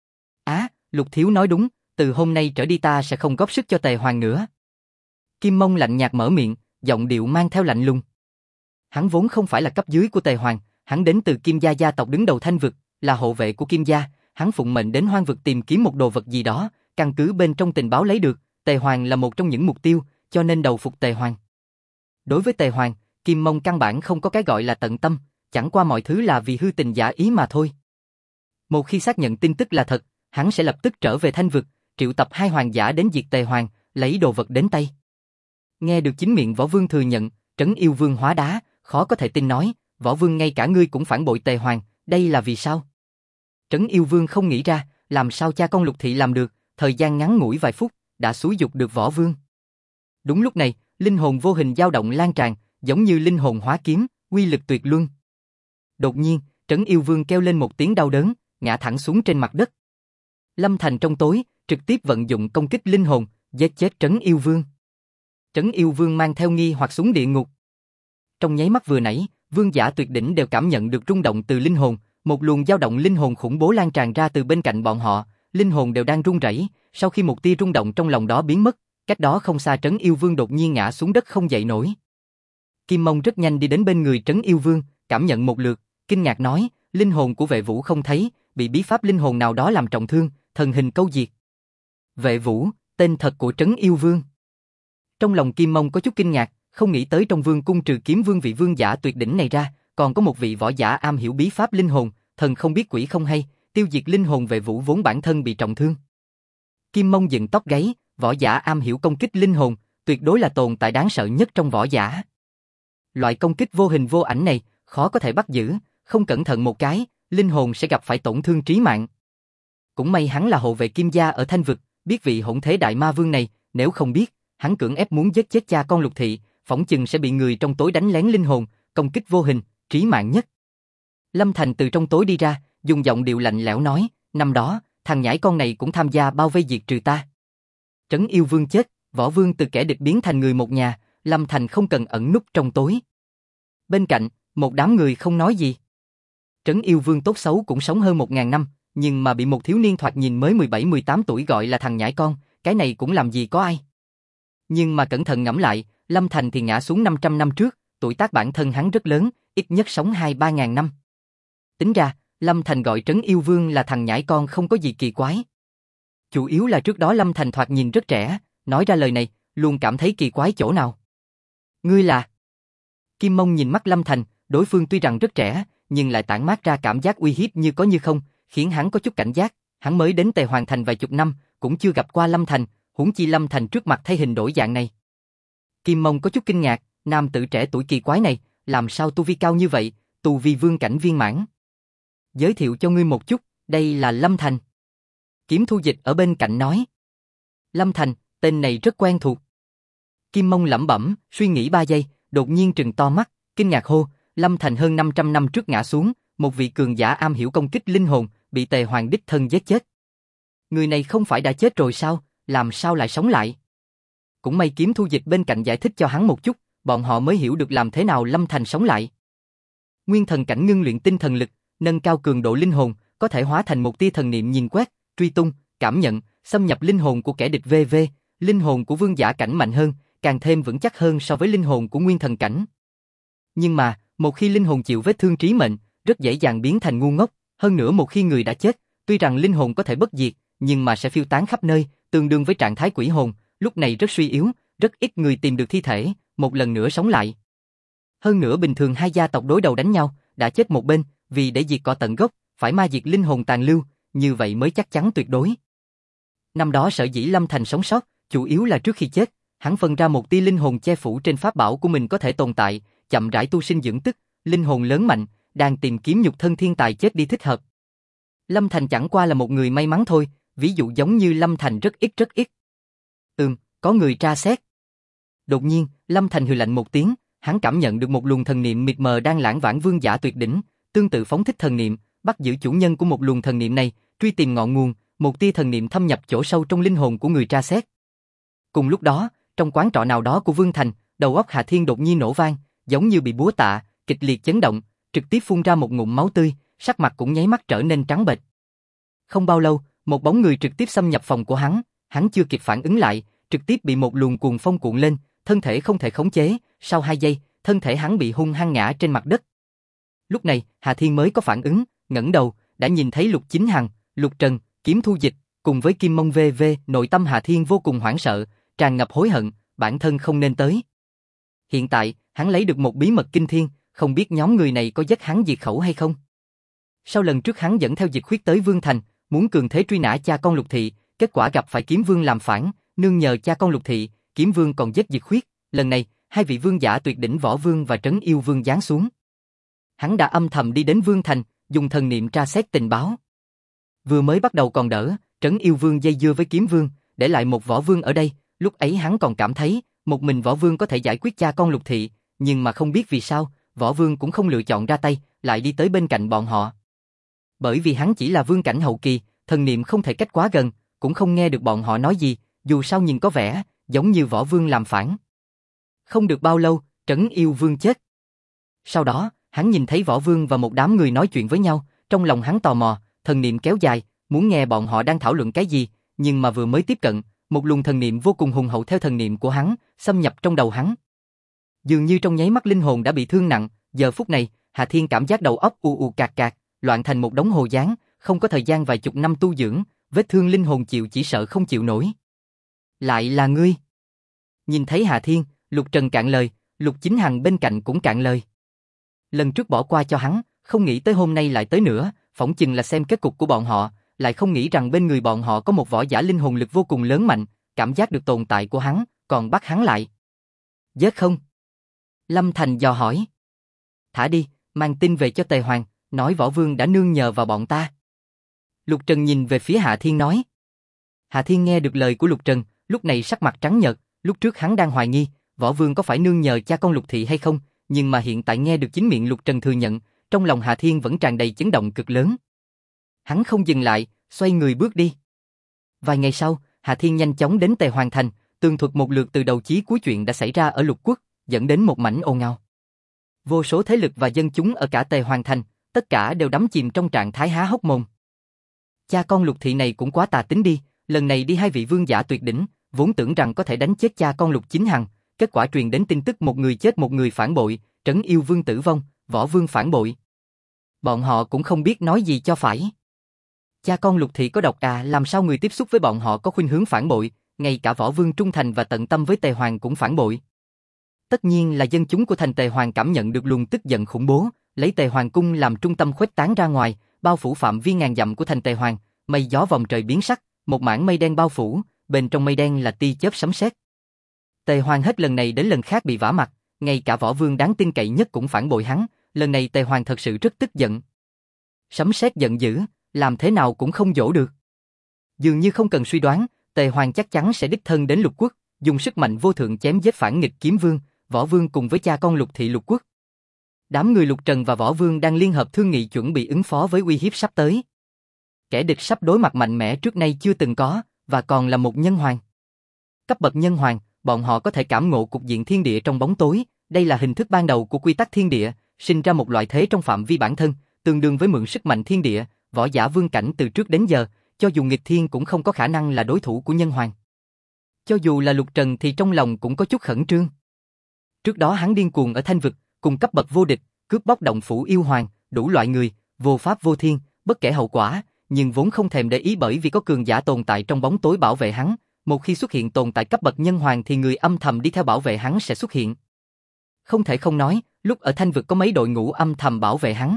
Lục Thiếu nói đúng, từ hôm nay trở đi ta sẽ không góp sức cho Tề Hoàng nữa. Kim Mông lạnh nhạt mở miệng, giọng điệu mang theo lạnh lùng. Hắn vốn không phải là cấp dưới của Tề Hoàng, hắn đến từ Kim gia gia tộc đứng đầu Thanh vực, là hộ vệ của Kim gia, hắn phụng mệnh đến Hoang vực tìm kiếm một đồ vật gì đó, căn cứ bên trong tình báo lấy được, Tề Hoàng là một trong những mục tiêu, cho nên đầu phục Tề Hoàng. Đối với Tề Hoàng, Kim Mông căn bản không có cái gọi là tận tâm, chẳng qua mọi thứ là vì hư tình giả ý mà thôi. Một khi xác nhận tin tức là thật, hắn sẽ lập tức trở về Thanh vực, triệu tập 2 hoàng giả đến diệt Tề Hoàng, lấy đồ vật đến tay. Nghe được chính miệng Võ Vương thừa nhận, Trấn Yêu Vương hóa đá, khó có thể tin nói, Võ Vương ngay cả ngươi cũng phản bội Tề Hoàng, đây là vì sao? Trấn Yêu Vương không nghĩ ra, làm sao cha con Lục Thị làm được, thời gian ngắn ngủi vài phút, đã xúi dục được Võ Vương. Đúng lúc này, linh hồn vô hình dao động lan tràn, giống như linh hồn hóa kiếm, uy lực tuyệt luân. Đột nhiên, Trấn Yêu Vương kêu lên một tiếng đau đớn, ngã thẳng xuống trên mặt đất. Lâm Thành trong tối, trực tiếp vận dụng công kích linh hồn, giết chết Trấn Yêu Vương. Trấn Yêu Vương mang theo nghi hoặc xuống địa ngục. Trong nháy mắt vừa nãy, vương giả tuyệt đỉnh đều cảm nhận được rung động từ linh hồn, một luồng dao động linh hồn khủng bố lan tràn ra từ bên cạnh bọn họ, linh hồn đều đang run rẩy. Sau khi một tia rung động trong lòng đó biến mất, cách đó không xa Trấn Yêu Vương đột nhiên ngã xuống đất không dậy nổi. Kim Mông rất nhanh đi đến bên người Trấn Yêu Vương, cảm nhận một lượt, kinh ngạc nói, linh hồn của Vệ Vũ không thấy, bị bí pháp linh hồn nào đó làm trọng thương, thần hình câu diệt. Vệ Vũ, tên thật của Trấn Yêu Vương. Trong lòng Kim Mông có chút kinh ngạc, không nghĩ tới trong vương cung trừ Kiếm Vương vị vương giả tuyệt đỉnh này ra, còn có một vị võ giả am hiểu bí pháp linh hồn, thần không biết quỷ không hay, tiêu diệt linh hồn Vệ Vũ vốn bản thân bị trọng thương. Kim Mông dựng tóc gáy, võ giả am hiểu công kích linh hồn, tuyệt đối là tồn tại đáng sợ nhất trong võ giả. Loại công kích vô hình vô ảnh này, khó có thể bắt giữ, không cẩn thận một cái, linh hồn sẽ gặp phải tổn thương trí mạng. Cũng may hắn là hộ vệ Kim gia ở Thanh Vực, biết vị hỗn thế đại ma vương này, nếu không biết, hắn cưỡng ép muốn giết chết cha con Lục Thị, phỏng chừng sẽ bị người trong tối đánh lén linh hồn, công kích vô hình, trí mạng nhất. Lâm Thành từ trong tối đi ra, dùng giọng điệu lạnh lẽo nói, năm đó, thằng nhãi con này cũng tham gia bao vây diệt trừ ta. Trấn Yêu Vương chết, Võ Vương từ kẻ địch biến thành người một nhà, Lâm Thành không cần ẩn núp trong tối. Bên cạnh, một đám người không nói gì. Trấn Yêu Vương tốt xấu cũng sống hơn 1000 năm, nhưng mà bị một thiếu niên thoạt nhìn mới 17-18 tuổi gọi là thằng nhãi con, cái này cũng làm gì có ai. Nhưng mà cẩn thận ngẫm lại, Lâm Thành thì ngã xuống 500 năm trước, tuổi tác bản thân hắn rất lớn, ít nhất sống 2-3 ngàn năm. Tính ra, Lâm Thành gọi Trấn Yêu Vương là thằng nhãi con không có gì kỳ quái. Chủ yếu là trước đó Lâm Thành thoạt nhìn rất trẻ, nói ra lời này, luôn cảm thấy kỳ quái chỗ nào. Ngươi là... Kim Mông nhìn mắt Lâm Thành, đối phương tuy rằng rất trẻ, nhưng lại tản mát ra cảm giác uy hiếp như có như không, khiến hắn có chút cảnh giác. Hắn mới đến Tề Hoàng Thành vài chục năm, cũng chưa gặp qua Lâm Thành, huống chi Lâm Thành trước mặt thay hình đổi dạng này. Kim Mông có chút kinh ngạc, nam tử trẻ tuổi kỳ quái này, làm sao tu vi cao như vậy, tu vi vương cảnh viên mãn. Giới thiệu cho ngươi một chút, đây là Lâm Thành. Kiếm Thu Dịch ở bên cạnh nói. Lâm Thành, tên này rất quen thuộc. Kim Mông lẩm bẩm, suy nghĩ 3 giây, đột nhiên trừng to mắt, kinh ngạc hô, Lâm Thành hơn 500 năm trước ngã xuống, một vị cường giả am hiểu công kích linh hồn, bị Tề Hoàng đích thân giết chết. Người này không phải đã chết rồi sao, làm sao lại sống lại? Cũng may Kiếm Thu Dịch bên cạnh giải thích cho hắn một chút, bọn họ mới hiểu được làm thế nào Lâm Thành sống lại. Nguyên thần cảnh ngưng luyện tinh thần lực, nâng cao cường độ linh hồn, có thể hóa thành một tia thần niệm nhìn quét, truy tung, cảm nhận, xâm nhập linh hồn của kẻ địch VV, linh hồn của vương giả cảnh mạnh hơn, càng thêm vững chắc hơn so với linh hồn của nguyên thần cảnh. Nhưng mà, một khi linh hồn chịu vết thương trí mệnh, rất dễ dàng biến thành ngu ngốc, hơn nữa một khi người đã chết, tuy rằng linh hồn có thể bất diệt, nhưng mà sẽ phiêu tán khắp nơi, tương đương với trạng thái quỷ hồn, lúc này rất suy yếu, rất ít người tìm được thi thể, một lần nữa sống lại. Hơn nữa bình thường hai gia tộc đối đầu đánh nhau, đã chết một bên, vì để diệt cỏ tận gốc, phải ma diệt linh hồn tàn lưu, như vậy mới chắc chắn tuyệt đối. Năm đó sở dĩ Lâm Thành sống sót, chủ yếu là trước khi chết, hắn phân ra một tia linh hồn che phủ trên pháp bảo của mình có thể tồn tại, chậm rãi tu sinh dưỡng tức, linh hồn lớn mạnh, đang tìm kiếm nhục thân thiên tài chết đi thích hợp. Lâm Thành chẳng qua là một người may mắn thôi, ví dụ giống như Lâm Thành rất ít. Có người tra xét. Đột nhiên, Lâm Thành hừ lạnh một tiếng, hắn cảm nhận được một luồng thần niệm mịt mờ đang lãng vãng vương giả tuyệt đỉnh, tương tự phóng thích thần niệm, bắt giữ chủ nhân của một luồng thần niệm này, truy tìm ngọn nguồn, một tia thần niệm thâm nhập chỗ sâu trong linh hồn của người tra xét. Cùng lúc đó, trong quán trọ nào đó của Vương Thành, đầu óc Hà Thiên đột nhiên nổ vang, giống như bị búa tạ, kịch liệt chấn động, trực tiếp phun ra một ngụm máu tươi, sắc mặt cũng nháy mắt trở nên trắng bệch. Không bao lâu, một bóng người trực tiếp xâm nhập phòng của hắn chưa kịp phản ứng lại, trực tiếp bị một luồng cuồng phong cuộn lên, thân thể không thể khống chế, sau 2 giây, thân thể hắn bị hung hăng ngã trên mặt đất. Lúc này, Hà Thiên mới có phản ứng, ngẩng đầu, đã nhìn thấy Lục Chính Hằng, Lục Trần, Kiếm Thu Dịch, cùng với Kim Mông VV, nội tâm Hà Thiên vô cùng hoảng sợ, tràn ngập hối hận, bản thân không nên tới. Hiện tại, hắn lấy được một bí mật kinh thiên, không biết nhóm người này có giết hắn diệt khẩu hay không. Sau lần trước hắn dẫn theo Dịch Khuyết tới Vương Thành, muốn cường thế truy nã cha con Lục Thị, kết quả gặp phải kiếm vương làm phản, nương nhờ cha con Lục Thị, kiếm vương còn giết Diệt Khuyết, lần này, hai vị vương giả tuyệt đỉnh Võ Vương và Trấn Yêu Vương giáng xuống. Hắn đã âm thầm đi đến Vương Thành, dùng thần niệm tra xét tình báo. Vừa mới bắt đầu còn đỡ, Trấn Yêu Vương dây dưa với kiếm vương, để lại một Võ Vương ở đây, lúc ấy hắn còn cảm thấy, một mình Võ Vương có thể giải quyết cha con Lục Thị, nhưng mà không biết vì sao, Võ Vương cũng không lựa chọn ra tay, lại đi tới bên cạnh bọn họ. Bởi vì hắn chỉ là vương cảnh hậu kỳ, thần niệm không thể cách quá gần, cũng không nghe được bọn họ nói gì, dù sao nhìn có vẻ, giống như Võ Vương làm phản. Không được bao lâu, Trấn Yêu Vương chết. Sau đó, hắn nhìn thấy Võ Vương và một đám người nói chuyện với nhau, trong lòng hắn tò mò, thần niệm kéo dài, muốn nghe bọn họ đang thảo luận cái gì, nhưng mà vừa mới tiếp cận, một luồng thần niệm vô cùng hùng hậu theo thần niệm của hắn, xâm nhập trong đầu hắn. Dường như trong nháy mắt linh hồn đã bị thương nặng, giờ phút này, Hà Thiên cảm giác đầu óc ù ù cạc cạc, loạn thành một đống hồ dáng, không có thời gian vài chục năm tu dưỡng, vết thương linh hồn chịu chỉ sợ không chịu nổi. Lại là ngươi. Nhìn thấy Hà Thiên, Lục Trần cạn lời, Lục Chính Hằng bên cạnh cũng cạn lời. Lần trước bỏ qua cho hắn, không nghĩ tới hôm nay lại tới nữa, phỏng chừng là xem kết cục của bọn họ, lại không nghĩ rằng bên người bọn họ có một võ giả linh hồn lực vô cùng lớn mạnh, cảm giác được tồn tại của hắn, còn bắt hắn lại. Giết không? Lâm Thành dò hỏi. Thả đi, mang tin về cho Tề Hoàng, nói Võ Vương đã nương nhờ vào bọn ta. Lục Trần nhìn về phía Hạ Thiên nói. Hạ Thiên nghe được lời của Lục Trần, lúc này sắc mặt trắng nhợt, lúc trước hắn đang hoài nghi, Võ Vương có phải nương nhờ cha con Lục Thị hay không, nhưng mà hiện tại nghe được chính miệng Lục Trần thừa nhận, trong lòng Hạ Thiên vẫn tràn đầy chấn động cực lớn. Hắn không dừng lại, xoay người bước đi. Vài ngày sau, Hạ Thiên nhanh chóng đến Tề Hoàng Thành, tường thuật một lượt từ đầu chí cuối chuyện đã xảy ra ở Lục Quốc, dẫn đến một mảnh ồn ào. Vô số thế lực và dân chúng ở cả Tề Hoàng Thành, tất cả đều đắm chìm trong trạng thái há hốc mồm. Cha con Lục Thị này cũng quá tà tính đi, lần này đi hai vị vương giả tuyệt đỉnh, vốn tưởng rằng có thể đánh chết cha con Lục Chính Hằng, kết quả truyền đến tin tức một người chết một người phản bội, Trấn Yêu Vương tử vong, Võ Vương phản bội. Bọn họ cũng không biết nói gì cho phải. Cha con Lục Thị có độc à, làm sao người tiếp xúc với bọn họ có khuynh hướng phản bội, ngay cả Võ Vương trung thành và tận tâm với Tề Hoàng cũng phản bội. Tất nhiên là dân chúng của thành Tề Hoàng cảm nhận được luồng tức giận khủng bố, lấy Tề Hoàng cung làm trung tâm khuếch tán ra ngoài, bao phủ phạm vi ngàn dặm của thành Tề Hoàng, mây gió vòng trời biến sắc, một mảng mây đen bao phủ, bên trong mây đen là tia chớp sấm sét. Tề Hoàng hết lần này đến lần khác bị vả mặt, ngay cả Võ Vương đáng tin cậy nhất cũng phản bội hắn, lần này Tề Hoàng thật sự rất tức giận. Sấm sét giận dữ, làm thế nào cũng không dỗ được. Dường như không cần suy đoán, Tề Hoàng chắc chắn sẽ đích thân đến Lục Quốc, dùng sức mạnh vô thượng chém giết phản nghịch Kiếm Vương, Võ Vương cùng với cha con Lục Thị Lục Quốc. Đám người Lục Trần và Võ Vương đang liên hợp thương nghị chuẩn bị ứng phó với uy hiếp sắp tới. Kẻ địch sắp đối mặt mạnh mẽ trước nay chưa từng có, và còn là một nhân hoàng. Cấp bậc nhân hoàng, bọn họ có thể cảm ngộ cục diện thiên địa trong bóng tối, đây là hình thức ban đầu của quy tắc thiên địa, sinh ra một loại thế trong phạm vi bản thân, tương đương với mượn sức mạnh thiên địa, võ giả vương cảnh từ trước đến giờ, cho dù nghịch thiên cũng không có khả năng là đối thủ của nhân hoàng. Cho dù là Lục Trần thì trong lòng cũng có chút khẩn trương. Trước đó hắn điên cuồng ở Thanh Vực, cùng cấp bậc vô địch, cướp bóc động phủ yêu hoàng, đủ loại người, vô pháp vô thiên, bất kể hậu quả, nhưng vốn không thèm để ý bởi vì có cường giả tồn tại trong bóng tối bảo vệ hắn, một khi xuất hiện tồn tại cấp bậc nhân hoàng thì người âm thầm đi theo bảo vệ hắn sẽ xuất hiện. Không thể không nói, lúc ở Thanh Vực có mấy đội ngũ âm thầm bảo vệ hắn.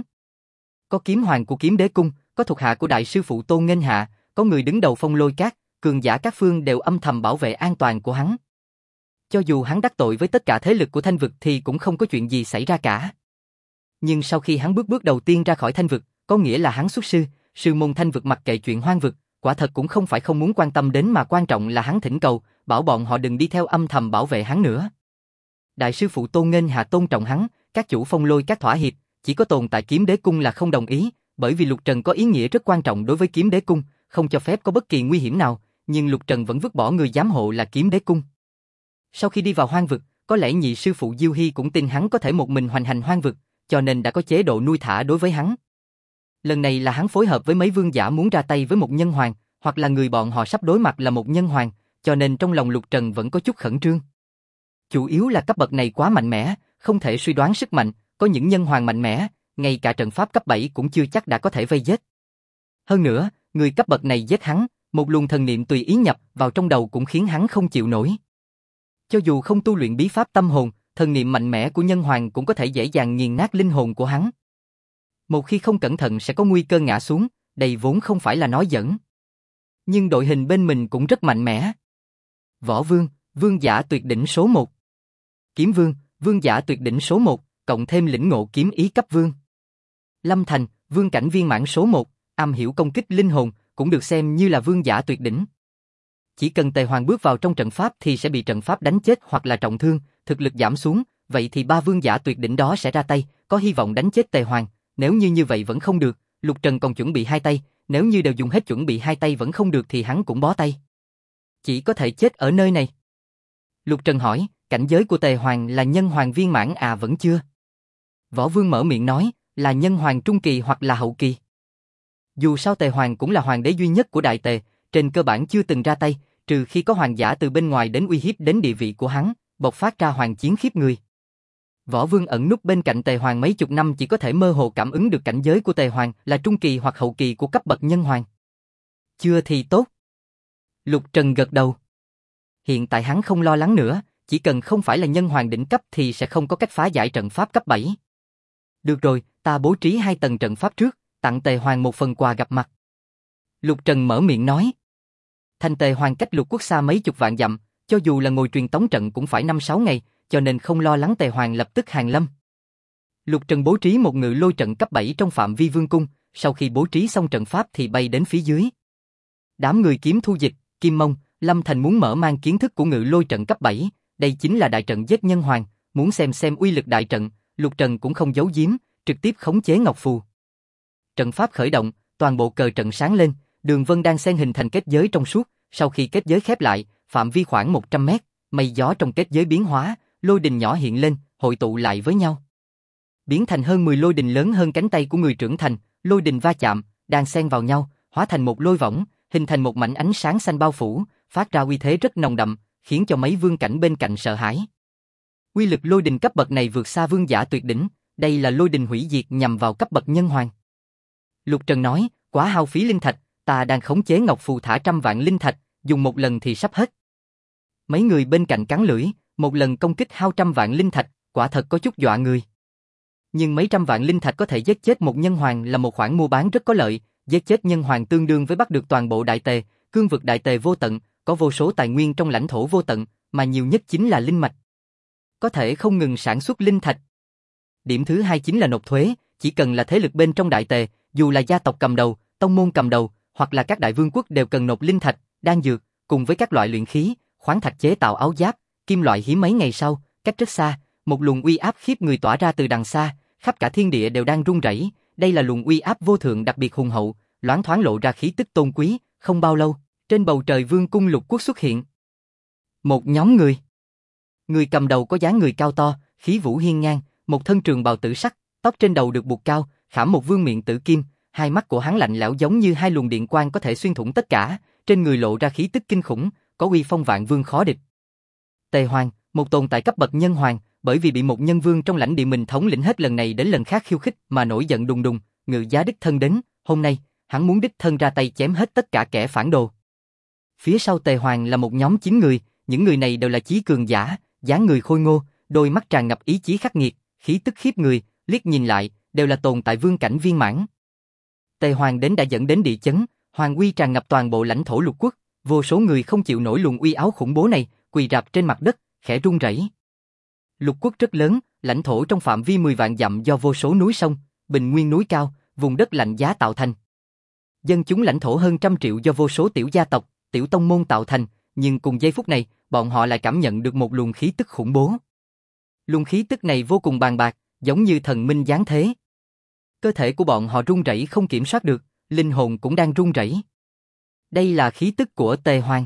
Có kiếm hoàng của Kiếm Đế Cung, có thuộc hạ của đại sư phụ Tôn Nghênh Hạ, có người đứng đầu Phong Lôi Các, cường giả các phương đều âm thầm bảo vệ an toàn của hắn. Cho dù hắn đắc tội với tất cả thế lực của Thanh Vực thì cũng không có chuyện gì xảy ra cả. Nhưng sau khi hắn bước đầu tiên ra khỏi Thanh Vực, có nghĩa là hắn xuất sư, sư môn Thanh Vực mặc kệ chuyện hoang vực, quả thật cũng không phải không muốn quan tâm đến mà quan trọng là hắn thỉnh cầu, bảo bọn họ đừng đi theo âm thầm bảo vệ hắn nữa. Đại sư phụ Tôn Nghênh Hạ tôn trọng hắn, các chủ Phong Lôi Các thỏa hiệp, chỉ có tồn tại Kiếm Đế Cung là không đồng ý, bởi vì Lục Trần có ý nghĩa rất quan trọng đối với Kiếm Đế Cung, không cho phép có bất kỳ nguy hiểm nào, nhưng Lục Trần vẫn vứt bỏ người giám hộ là Kiếm Đế Cung. Sau khi đi vào hoang vực, có lẽ nhị sư phụ Diêu Hy cũng tin hắn có thể một mình hoành hành hoang vực, cho nên đã có chế độ nuôi thả đối với hắn. Lần này là hắn phối hợp với mấy vương giả muốn ra tay với một nhân hoàng, hoặc là người bọn họ sắp đối mặt là một nhân hoàng, cho nên trong lòng Lục Trần vẫn có chút khẩn trương. Chủ yếu là cấp bậc này quá mạnh mẽ, không thể suy đoán sức mạnh, có những nhân hoàng mạnh mẽ, ngay cả trận pháp cấp 7 cũng chưa chắc đã có thể vây giết. Hơn nữa, người cấp bậc này giết hắn, một luồng thần niệm tùy ý nhập vào trong đầu cũng khiến hắn không chịu nổi. Cho dù không tu luyện bí pháp tâm hồn, thần niệm mạnh mẽ của nhân hoàng cũng có thể dễ dàng nghiền nát linh hồn của hắn. Một khi không cẩn thận sẽ có nguy cơ ngã xuống, đây vốn không phải là nói giỡn. Nhưng đội hình bên mình cũng rất mạnh mẽ. Võ Vương, vương giả tuyệt đỉnh số 1. Kiếm Vương, vương giả tuyệt đỉnh số 1, cộng thêm lĩnh ngộ kiếm ý cấp vương. Lâm Thành, vương cảnh viên mãn số 1, am hiểu công kích linh hồn, cũng được xem như là vương giả tuyệt đỉnh. Chỉ cần Tề Hoàng bước vào trong trận pháp thì sẽ bị trận pháp đánh chết hoặc là trọng thương, thực lực giảm xuống, vậy thì ba vương giả tuyệt đỉnh đó sẽ ra tay, có hy vọng đánh chết Tề Hoàng. Nếu như vậy vẫn không được, Lục Trần còn chuẩn bị hai tay, nếu như đều dùng hết chuẩn bị hai tay vẫn không được thì hắn cũng bó tay. Chỉ có thể chết ở nơi này. Lục Trần hỏi, cảnh giới của Tề Hoàng là nhân hoàng viên mãn à? Vẫn chưa. Võ Vương mở miệng nói, là nhân hoàng trung kỳ hoặc là hậu kỳ. Dù sao Tề Hoàng cũng là hoàng đế duy nhất của Đại Tề, trên cơ bản chưa từng ra tay, trừ khi có hoàng giả từ bên ngoài đến uy hiếp đến địa vị của hắn, bộc phát ra hoàng chiến khiếp người. Võ Vương ẩn núp bên cạnh Tề Hoàng mấy chục năm chỉ có thể mơ hồ cảm ứng được cảnh giới của Tề Hoàng là trung kỳ hoặc hậu kỳ của cấp bậc nhân hoàng. Chưa thì tốt. Lục Trần gật đầu. Hiện tại hắn không lo lắng nữa, chỉ cần không phải là nhân hoàng đỉnh cấp thì sẽ không có cách phá giải trận pháp cấp 7. Được rồi, ta bố trí 2 tầng trận pháp trước, tặng Tề Hoàng một phần quà gặp mặt. Lục Trần mở miệng nói. Thành Tề Hoàng cách Lục Quốc xa mấy chục vạn dặm, cho dù là ngồi truyền tống trận cũng phải 5-6 ngày, cho nên không lo lắng Tề Hoàng lập tức hàng lâm. Lục Trần bố trí một ngự lôi trận cấp 7 trong phạm vi vương cung, sau khi bố trí xong trận pháp thì bay đến phía dưới. Đám người Kiếm Thu Dịch, Kim Mông, Lâm Thành muốn mở mang kiến thức của ngự lôi trận cấp 7, đây chính là đại trận giết nhân hoàng, muốn xem uy lực đại trận, Lục Trần cũng không giấu giếm, trực tiếp khống chế ngọc phù. Trận pháp khởi động, toàn bộ cờ trận sáng lên, đường vân đang xen hình thành kết giới trong suốt, sau khi kết giới khép lại, phạm vi khoảng 100 mét, mây gió trong kết giới biến hóa, lôi đình nhỏ hiện lên, hội tụ lại với nhau. Biến thành hơn 10 lôi đình lớn hơn cánh tay của người trưởng thành, lôi đình va chạm, đang xen vào nhau, hóa thành một lôi võng, hình thành một mảnh ánh sáng xanh bao phủ, phát ra uy thế rất nồng đậm, khiến cho mấy vương cảnh bên cạnh sợ hãi. Uy lực lôi đình cấp bậc này vượt xa vương giả tuyệt đỉnh, đây là lôi đình hủy diệt nhằm vào cấp bậc nhân hoàng. Lục Trần nói, quá hao phí linh thạch, ta đang khống chế ngọc phù thả trăm vạn linh thạch, dùng một lần thì sắp hết. Mấy người bên cạnh cắn lưỡi, một lần công kích hao trăm vạn linh thạch, quả thật có chút dọa người. Nhưng mấy trăm vạn linh thạch có thể giết chết một nhân hoàng là một khoản mua bán rất có lợi, giết chết nhân hoàng tương đương với bắt được toàn bộ Đại Tề, cương vực Đại Tề vô tận, có vô số tài nguyên trong lãnh thổ vô tận, mà nhiều nhất chính là linh mạch. Có thể không ngừng sản xuất linh thạch. Điểm thứ hai chính là nộp thuế, chỉ cần là thế lực bên trong Đại Tề, dù là gia tộc cầm đầu, tông môn cầm đầu, hoặc là các đại vương quốc đều cần nộp linh thạch, đan dược, cùng với các loại luyện khí, khoáng thạch chế tạo áo giáp, kim loại hiếm. Mấy ngày sau, cách rất xa, một luồng uy áp khiếp người tỏa ra từ đằng xa, khắp cả thiên địa đều đang rung rẩy. Đây là luồng uy áp vô thượng đặc biệt hùng hậu, loáng thoáng lộ ra khí tức tôn quý. Không bao lâu, trên bầu trời vương cung Lục Quốc xuất hiện một nhóm người. Người cầm đầu có dáng người cao to, khí vũ hiên ngang, một thân trường bào tử sắc, tóc trên đầu được buộc cao, khảm một vương miện tử kim, hai mắt của hắn lạnh lẽo giống như hai luồng điện quang có thể xuyên thủng tất cả, trên người lộ ra khí tức kinh khủng, có uy phong vạn vương khó địch. Tề Hoàng, một tồn tại cấp bậc nhân hoàng, bởi vì bị một nhân vương trong lãnh địa mình thống lĩnh hết lần này đến lần khác khiêu khích mà nổi giận đùng đùng, Ngự Giá đích thân đến, hôm nay, hắn muốn đích thân ra tay chém hết tất cả kẻ phản đồ. Phía sau Tề Hoàng là một nhóm 9 người, những người này đều là chí cường giả, dáng người khôi ngô, đôi mắt tràn ngập ý chí khắc nghiệt, khí tức khiếp người, liếc nhìn lại, đều là tồn tại vương cảnh viên mãn. Tề Hoàng đến đã dẫn đến địa chấn, hoàng uy tràn ngập toàn bộ lãnh thổ Lục Quốc, vô số người không chịu nổi luồng uy áo khủng bố này, quỳ rạp trên mặt đất, khẽ run rẩy. Lục Quốc rất lớn, lãnh thổ trong phạm vi 10 vạn dặm do vô số núi sông, bình nguyên núi cao, vùng đất lạnh giá tạo thành. Dân chúng lãnh thổ hơn 100 triệu do vô số tiểu gia tộc, tiểu tông môn tạo thành, nhưng cùng giây phút này, bọn họ lại cảm nhận được một luồng khí tức khủng bố. Luồng khí tức này vô cùng bàng bạc, giống như thần minh giáng thế. Cơ thể của bọn họ run rẩy không kiểm soát được, linh hồn cũng đang run rẩy. Đây là khí tức của Tề Hoàng.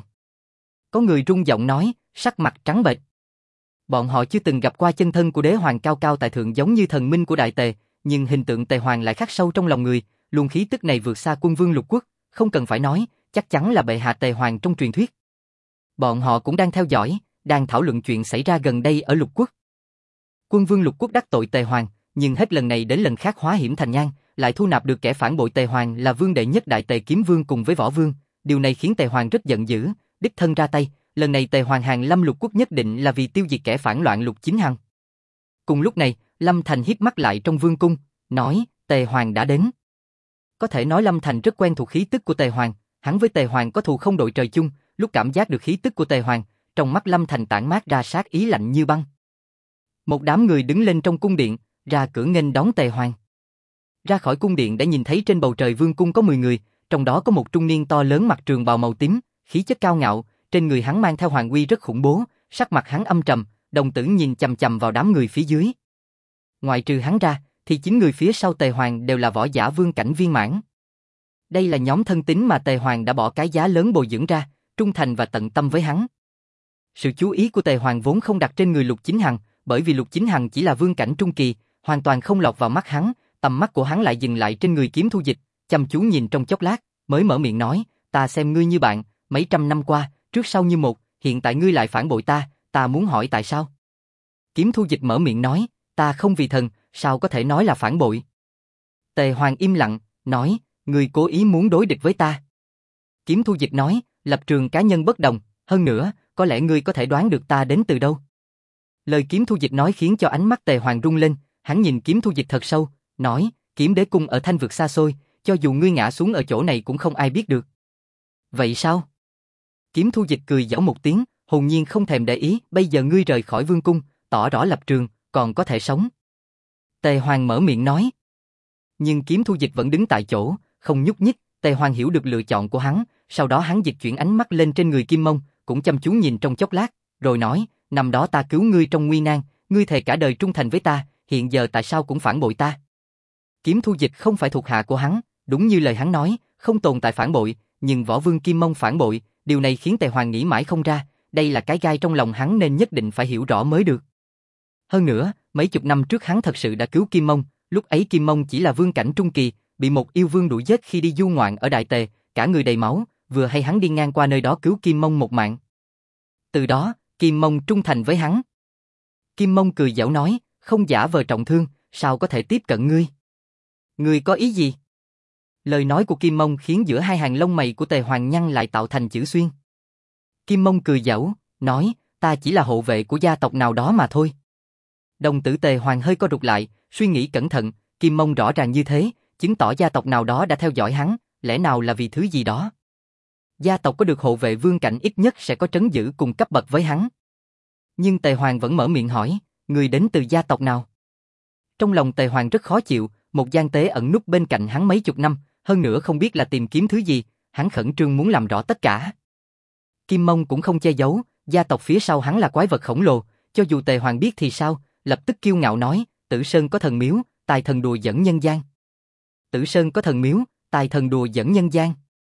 Có người run giọng nói, sắc mặt trắng bệch. Bọn họ chưa từng gặp qua chân thân của đế hoàng cao cao tại thượng giống như thần minh của Đại Tề, nhưng hình tượng Tề Hoàng lại khắc sâu trong lòng người, luồng khí tức này vượt xa quân vương Lục Quốc, không cần phải nói, chắc chắn là bệ hạ Tề Hoàng trong truyền thuyết. Bọn họ cũng đang theo dõi, đang thảo luận chuyện xảy ra gần đây ở Lục Quốc. Quân vương Lục Quốc đắc tội Tề Hoàng, nhưng hết lần này đến lần khác hóa hiểm thành nhang, lại thu nạp được kẻ phản bội Tề Hoàng là vương đệ nhất Đại Tề Kiếm Vương cùng với Võ Vương, điều này khiến Tề Hoàng rất giận dữ, đích thân ra tay, lần này Tề Hoàng hàng lâm Lục Quốc nhất định là vì tiêu diệt kẻ phản loạn Lục Chính Hằng. Cùng lúc này, Lâm Thành híp mắt lại trong vương cung, nói, Tề Hoàng đã đến. Có thể nói Lâm Thành rất quen thuộc khí tức của Tề Hoàng, hắn với Tề Hoàng có thù không đội trời chung, lúc cảm giác được khí tức của Tề Hoàng, trong mắt Lâm Thành tản mát ra sát ý lạnh như băng. Một đám người đứng lên trong cung điện, ra cửa nghênh đón Tề Hoàng. Ra khỏi cung điện đã nhìn thấy trên bầu trời vương cung có 10 người, trong đó có một trung niên to lớn mặc trường bào màu tím, khí chất cao ngạo, trên người hắn mang theo hoàng uy rất khủng bố, sắc mặt hắn âm trầm, đồng tử nhìn chằm chằm vào đám người phía dưới. Ngoại trừ hắn ra, thì 9 người phía sau Tề Hoàng đều là võ giả vương cảnh viên mãn. Đây là nhóm thân tín mà Tề Hoàng đã bỏ cái giá lớn bồi dưỡng ra, trung thành và tận tâm với hắn. Sự chú ý của Tề Hoàng vốn không đặt trên người Lục Chính Hằng, bởi vì Lục Chính Hằng chỉ là vương cảnh trung kỳ, hoàn toàn không lọt vào mắt hắn, tầm mắt của hắn lại dừng lại trên người Kiếm Thu Dịch, chăm chú nhìn trong chốc lát, mới mở miệng nói, ta xem ngươi như bạn, mấy trăm năm qua, trước sau như một, hiện tại ngươi lại phản bội ta muốn hỏi tại sao? Kiếm Thu Dịch mở miệng nói, ta không vì thần, sao có thể nói là phản bội? Tề Hoàng im lặng, nói, ngươi cố ý muốn đối địch với ta. Kiếm Thu Dịch nói, lập trường cá nhân bất đồng, hơn nữa, có lẽ ngươi có thể đoán được ta đến từ đâu. Lời Kiếm Thu Dịch nói khiến cho ánh mắt Tề Hoàng rung lên, hắn nhìn Kiếm Thu Dịch thật sâu, nói, Kiếm Đế cung ở Thanh vực xa xôi, cho dù ngươi ngã xuống ở chỗ này cũng không ai biết được. Vậy sao? Kiếm Thu Dịch cười giễu một tiếng, hồn nhiên không thèm để ý, bây giờ ngươi rời khỏi vương cung, tỏ rõ lập trường, còn có thể sống. Tề Hoàng mở miệng nói. Nhưng Kiếm Thu Dịch vẫn đứng tại chỗ, không nhúc nhích, Tề Hoàng hiểu được lựa chọn của hắn, sau đó hắn dịch chuyển ánh mắt lên trên người Kim Mông, cũng chăm chú nhìn trong chốc lát, rồi nói, năm đó ta cứu ngươi trong nguy nan, ngươi thề cả đời trung thành với ta, hiện giờ tại sao cũng phản bội ta? Kiếm Thu Dịch không phải thuộc hạ của hắn, đúng như lời hắn nói, không tồn tại phản bội, nhưng Võ Vương Kim Mông phản bội, điều này khiến Tề Hoàng nghĩ mãi không ra, đây là cái gai trong lòng hắn nên nhất định phải hiểu rõ mới được. Hơn nữa, mấy chục năm trước hắn thật sự đã cứu Kim Mông, lúc ấy Kim Mông chỉ là vương cảnh trung kỳ, bị một yêu vương đuổi giết khi đi du ngoạn ở Đại Tề, cả người đầy máu, vừa hay hắn đi ngang qua nơi đó cứu Kim Mông một mạng. Từ đó, Kim Mông trung thành với hắn. Kim Mông cười giễu nói, không giả vờ trọng thương, sao có thể tiếp cận ngươi? Ngươi có ý gì? Lời nói của Kim Mông khiến giữa hai hàng lông mày của Tề Hoàng nhăn lại tạo thành chữ xuyên. Kim Mông cười giễu, nói, ta chỉ là hộ vệ của gia tộc nào đó mà thôi. Đồng tử Tề Hoàng hơi co rụt lại, suy nghĩ cẩn thận, Kim Mông rõ ràng như thế, chứng tỏ gia tộc nào đó đã theo dõi hắn, lẽ nào là vì thứ gì đó. Gia tộc có được hộ vệ vương cảnh ít nhất sẽ có trấn giữ cùng cấp bậc với hắn. Nhưng Tề Hoàng vẫn mở miệng hỏi, người đến từ gia tộc nào? Trong lòng Tề Hoàng rất khó chịu, một gian tế ẩn núp bên cạnh hắn mấy chục năm, hơn nữa không biết là tìm kiếm thứ gì, hắn khẩn trương muốn làm rõ tất cả. Kim Mông cũng không che giấu, gia tộc phía sau hắn là quái vật khổng lồ, cho dù Tề Hoàng biết thì sao, lập tức kiêu ngạo nói, Tử Sơn có thần miếu, tài thần đùa dẫn nhân gian. Tử Sơn có thần miếu, tài thần đùa dẫn nhân gian.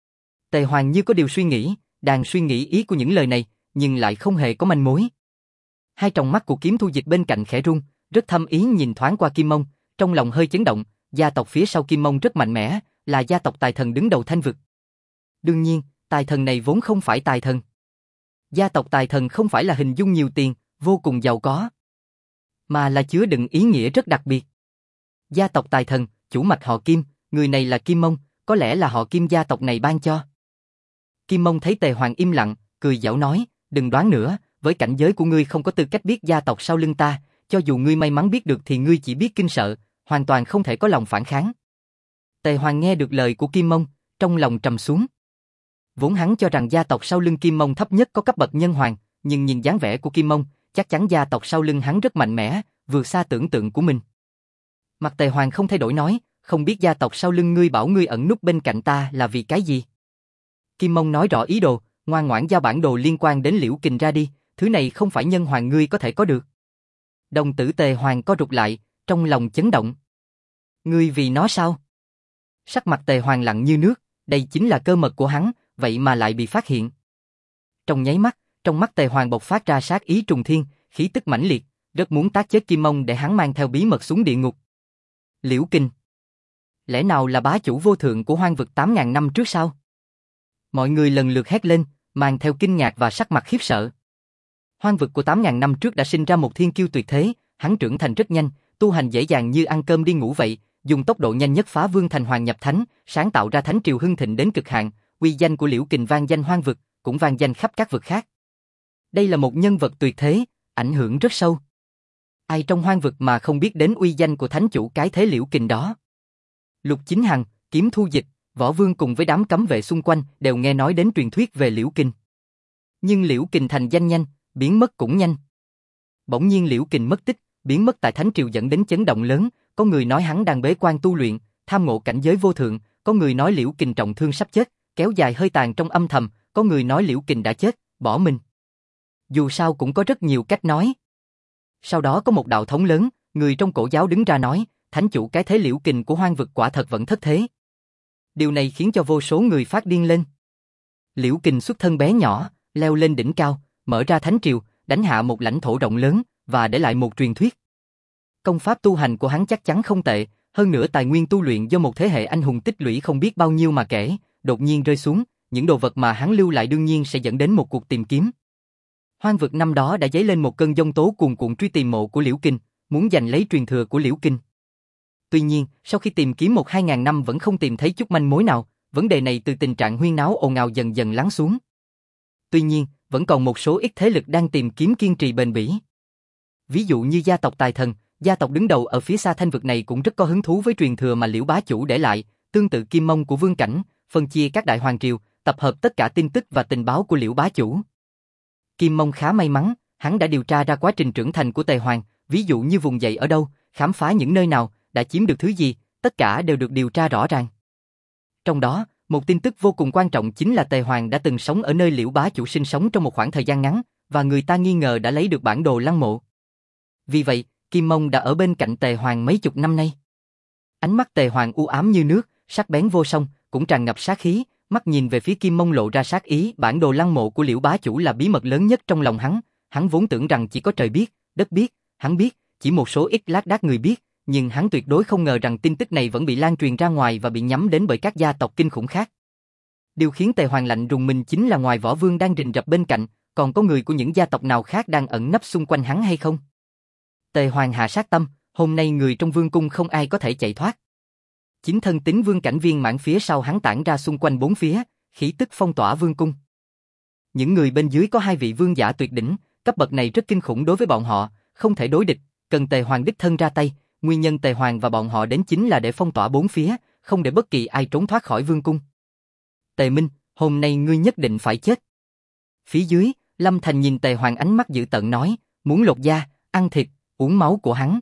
Tề Hoàng như có điều suy nghĩ, đang suy nghĩ ý của những lời này, nhưng lại không hề có manh mối. Hai tròng mắt của Kiếm Thu Dịch bên cạnh khẽ rung, rất thâm ý nhìn thoáng qua Kim Mông, trong lòng hơi chấn động, gia tộc phía sau Kim Mông rất mạnh mẽ, là gia tộc tài thần đứng đầu Thanh vực. Đương nhiên, tài thần này vốn không phải tài thần. Gia tộc tài thần không phải là hình dung nhiều tiền, vô cùng giàu có, mà là chứa đựng ý nghĩa rất đặc biệt. Gia tộc tài thần, chủ mạch họ Kim, người này là Kim Mông, có lẽ là họ Kim gia tộc này ban cho. Kim Mông thấy Tề Hoàng im lặng, cười giễu nói, đừng đoán nữa, với cảnh giới của ngươi không có tư cách biết gia tộc sau lưng ta, cho dù ngươi may mắn biết được thì ngươi chỉ biết kinh sợ, hoàn toàn không thể có lòng phản kháng. Tề Hoàng nghe được lời của Kim Mông, trong lòng trầm xuống. Vốn hắn cho rằng gia tộc sau lưng Kim Mông thấp nhất có cấp bậc nhân hoàng, nhưng nhìn dáng vẻ của Kim Mông, chắc chắn gia tộc sau lưng hắn rất mạnh mẽ, vượt xa tưởng tượng của mình. Mặt Tề Hoàng không thay đổi nói, không biết gia tộc sau lưng ngươi bảo ngươi ẩn núp bên cạnh ta là vì cái gì? Kim Mông nói rõ ý đồ, ngoan ngoãn giao bản đồ liên quan đến Liễu Kình ra đi, thứ này không phải nhân hoàng ngươi có thể có được. Đồng tử Tề Hoàng co rụt lại, trong lòng chấn động. Ngươi vì nó sao? Sắc mặt Tề Hoàng lặng như nước, đây chính là cơ mật của hắn, vậy mà lại bị phát hiện. Trong nháy mắt, trong mắt Tề Hoàng bộc phát ra sát ý trùng thiên, khí tức mãnh liệt, rất muốn tác chết Kim Mông để hắn mang theo bí mật xuống địa ngục. Liễu Kình, lẽ nào là bá chủ vô thượng của hoang vực 8.000 năm trước sao? Mọi người lần lượt hét lên, mang theo kinh ngạc và sắc mặt khiếp sợ. Hoang vực của 8.000 năm trước đã sinh ra một thiên kiêu tuyệt thế, hắn trưởng thành rất nhanh, tu hành dễ dàng như ăn cơm đi ngủ vậy, dùng tốc độ nhanh nhất phá vương thành hoàng nhập thánh, sáng tạo ra thánh triều hưng thịnh đến cực hạn, uy danh của Liễu Kình vang danh hoang vực, cũng vang danh khắp các vực khác. Đây là một nhân vật tuyệt thế, ảnh hưởng rất sâu. Ai trong hoang vực mà không biết đến uy danh của thánh chủ cái thế Liễu Kình đó? Lục Chính Hằng, Kiếm Thu Dịch, Võ Vương cùng với đám cấm vệ xung quanh đều nghe nói đến truyền thuyết về Liễu Kình. Nhưng Liễu Kình thành danh nhanh, biến mất cũng nhanh. Bỗng nhiên Liễu Kình mất tích, biến mất tại Thánh Triều dẫn đến chấn động lớn, có người nói hắn đang bế quan tu luyện, tham ngộ cảnh giới vô thượng, có người nói Liễu Kình trọng thương sắp chết, kéo dài hơi tàn trong âm thầm, có người nói Liễu Kình đã chết, bỏ mình. Dù sao cũng có rất nhiều cách nói. Sau đó có một đạo thống lớn, người trong cổ giáo đứng ra nói, thánh chủ cái thế Liễu Kình của hoang vực quả thật vẫn thất thế. Điều này khiến cho vô số người phát điên lên. Liễu Kình xuất thân bé nhỏ, leo lên đỉnh cao, mở ra Thánh Triều, đánh hạ một lãnh thổ rộng lớn, và để lại một truyền thuyết. Công pháp tu hành của hắn chắc chắn không tệ, hơn nữa tài nguyên tu luyện do một thế hệ anh hùng tích lũy không biết bao nhiêu mà kể, đột nhiên rơi xuống, những đồ vật mà hắn lưu lại đương nhiên sẽ dẫn đến một cuộc tìm kiếm. Hoang vực năm đó đã dấy lên một cơn giông tố cuồn cuộn truy tìm mộ của Liễu Kình, muốn giành lấy truyền thừa của Liễu Kình. Tuy nhiên, sau khi tìm kiếm 1-2 ngàn năm vẫn không tìm thấy chút manh mối nào, vấn đề này từ tình trạng huyên náo ồn ào dần dần lắng xuống. Tuy nhiên, vẫn còn một số ít thế lực đang tìm kiếm kiên trì bền bỉ. Ví dụ như gia tộc Tài Thần, gia tộc đứng đầu ở phía xa thanh vực này cũng rất có hứng thú với truyền thừa mà Liễu bá chủ để lại, tương tự Kim Mông của Vương Cảnh, phân chia các đại hoàng triều, tập hợp tất cả tin tức và tình báo của Liễu bá chủ. Kim Mông khá may mắn, hắn đã điều tra ra quá trình trưởng thành của Tề Hoàng, ví dụ như vùng dậy ở đâu, khám phá những nơi nào, đã chiếm được thứ gì, tất cả đều được điều tra rõ ràng. Trong đó, một tin tức vô cùng quan trọng chính là Tề Hoàng đã từng sống ở nơi Liễu bá chủ sinh sống trong một khoảng thời gian ngắn, và người ta nghi ngờ đã lấy được bản đồ lăng mộ. Vì vậy, Kim Mông đã ở bên cạnh Tề Hoàng mấy chục năm nay. Ánh mắt Tề Hoàng u ám như nước, sắc bén vô song, cũng tràn ngập sát khí, mắt nhìn về phía Kim Mông lộ ra sát ý. Bản đồ lăng mộ của Liễu bá chủ là bí mật lớn nhất trong lòng hắn vốn tưởng rằng chỉ có trời biết, đất biết, hắn biết, chỉ một số ít lác đác người biết, nhưng hắn tuyệt đối không ngờ rằng tin tức này vẫn bị lan truyền ra ngoài và bị nhắm đến bởi các gia tộc kinh khủng khác. Điều khiến Tề Hoàng lạnh rùng mình chính là ngoài Võ Vương đang rình rập bên cạnh, còn có người của những gia tộc nào khác đang ẩn nấp xung quanh hắn hay không? Tề Hoàng hạ sát tâm, hôm nay người trong vương cung không ai có thể chạy thoát. Chính thân tín Vương Cảnh viên mãn phía sau hắn tản ra xung quanh bốn phía, khí tức phong tỏa vương cung. Những người bên dưới có 2 vị vương giả tuyệt đỉnh, cấp bậc này rất kinh khủng đối với bọn họ, không thể đối địch, cần Tề Hoàng đích thân ra tay. Nguyên nhân Tề Hoàng và bọn họ đến chính là để phong tỏa bốn phía, không để bất kỳ ai trốn thoát khỏi vương cung. Tề Minh, hôm nay ngươi nhất định phải chết. Phía dưới, Lâm Thành nhìn Tề Hoàng ánh mắt dữ tợn nói, muốn lột da, ăn thịt, uống máu của hắn.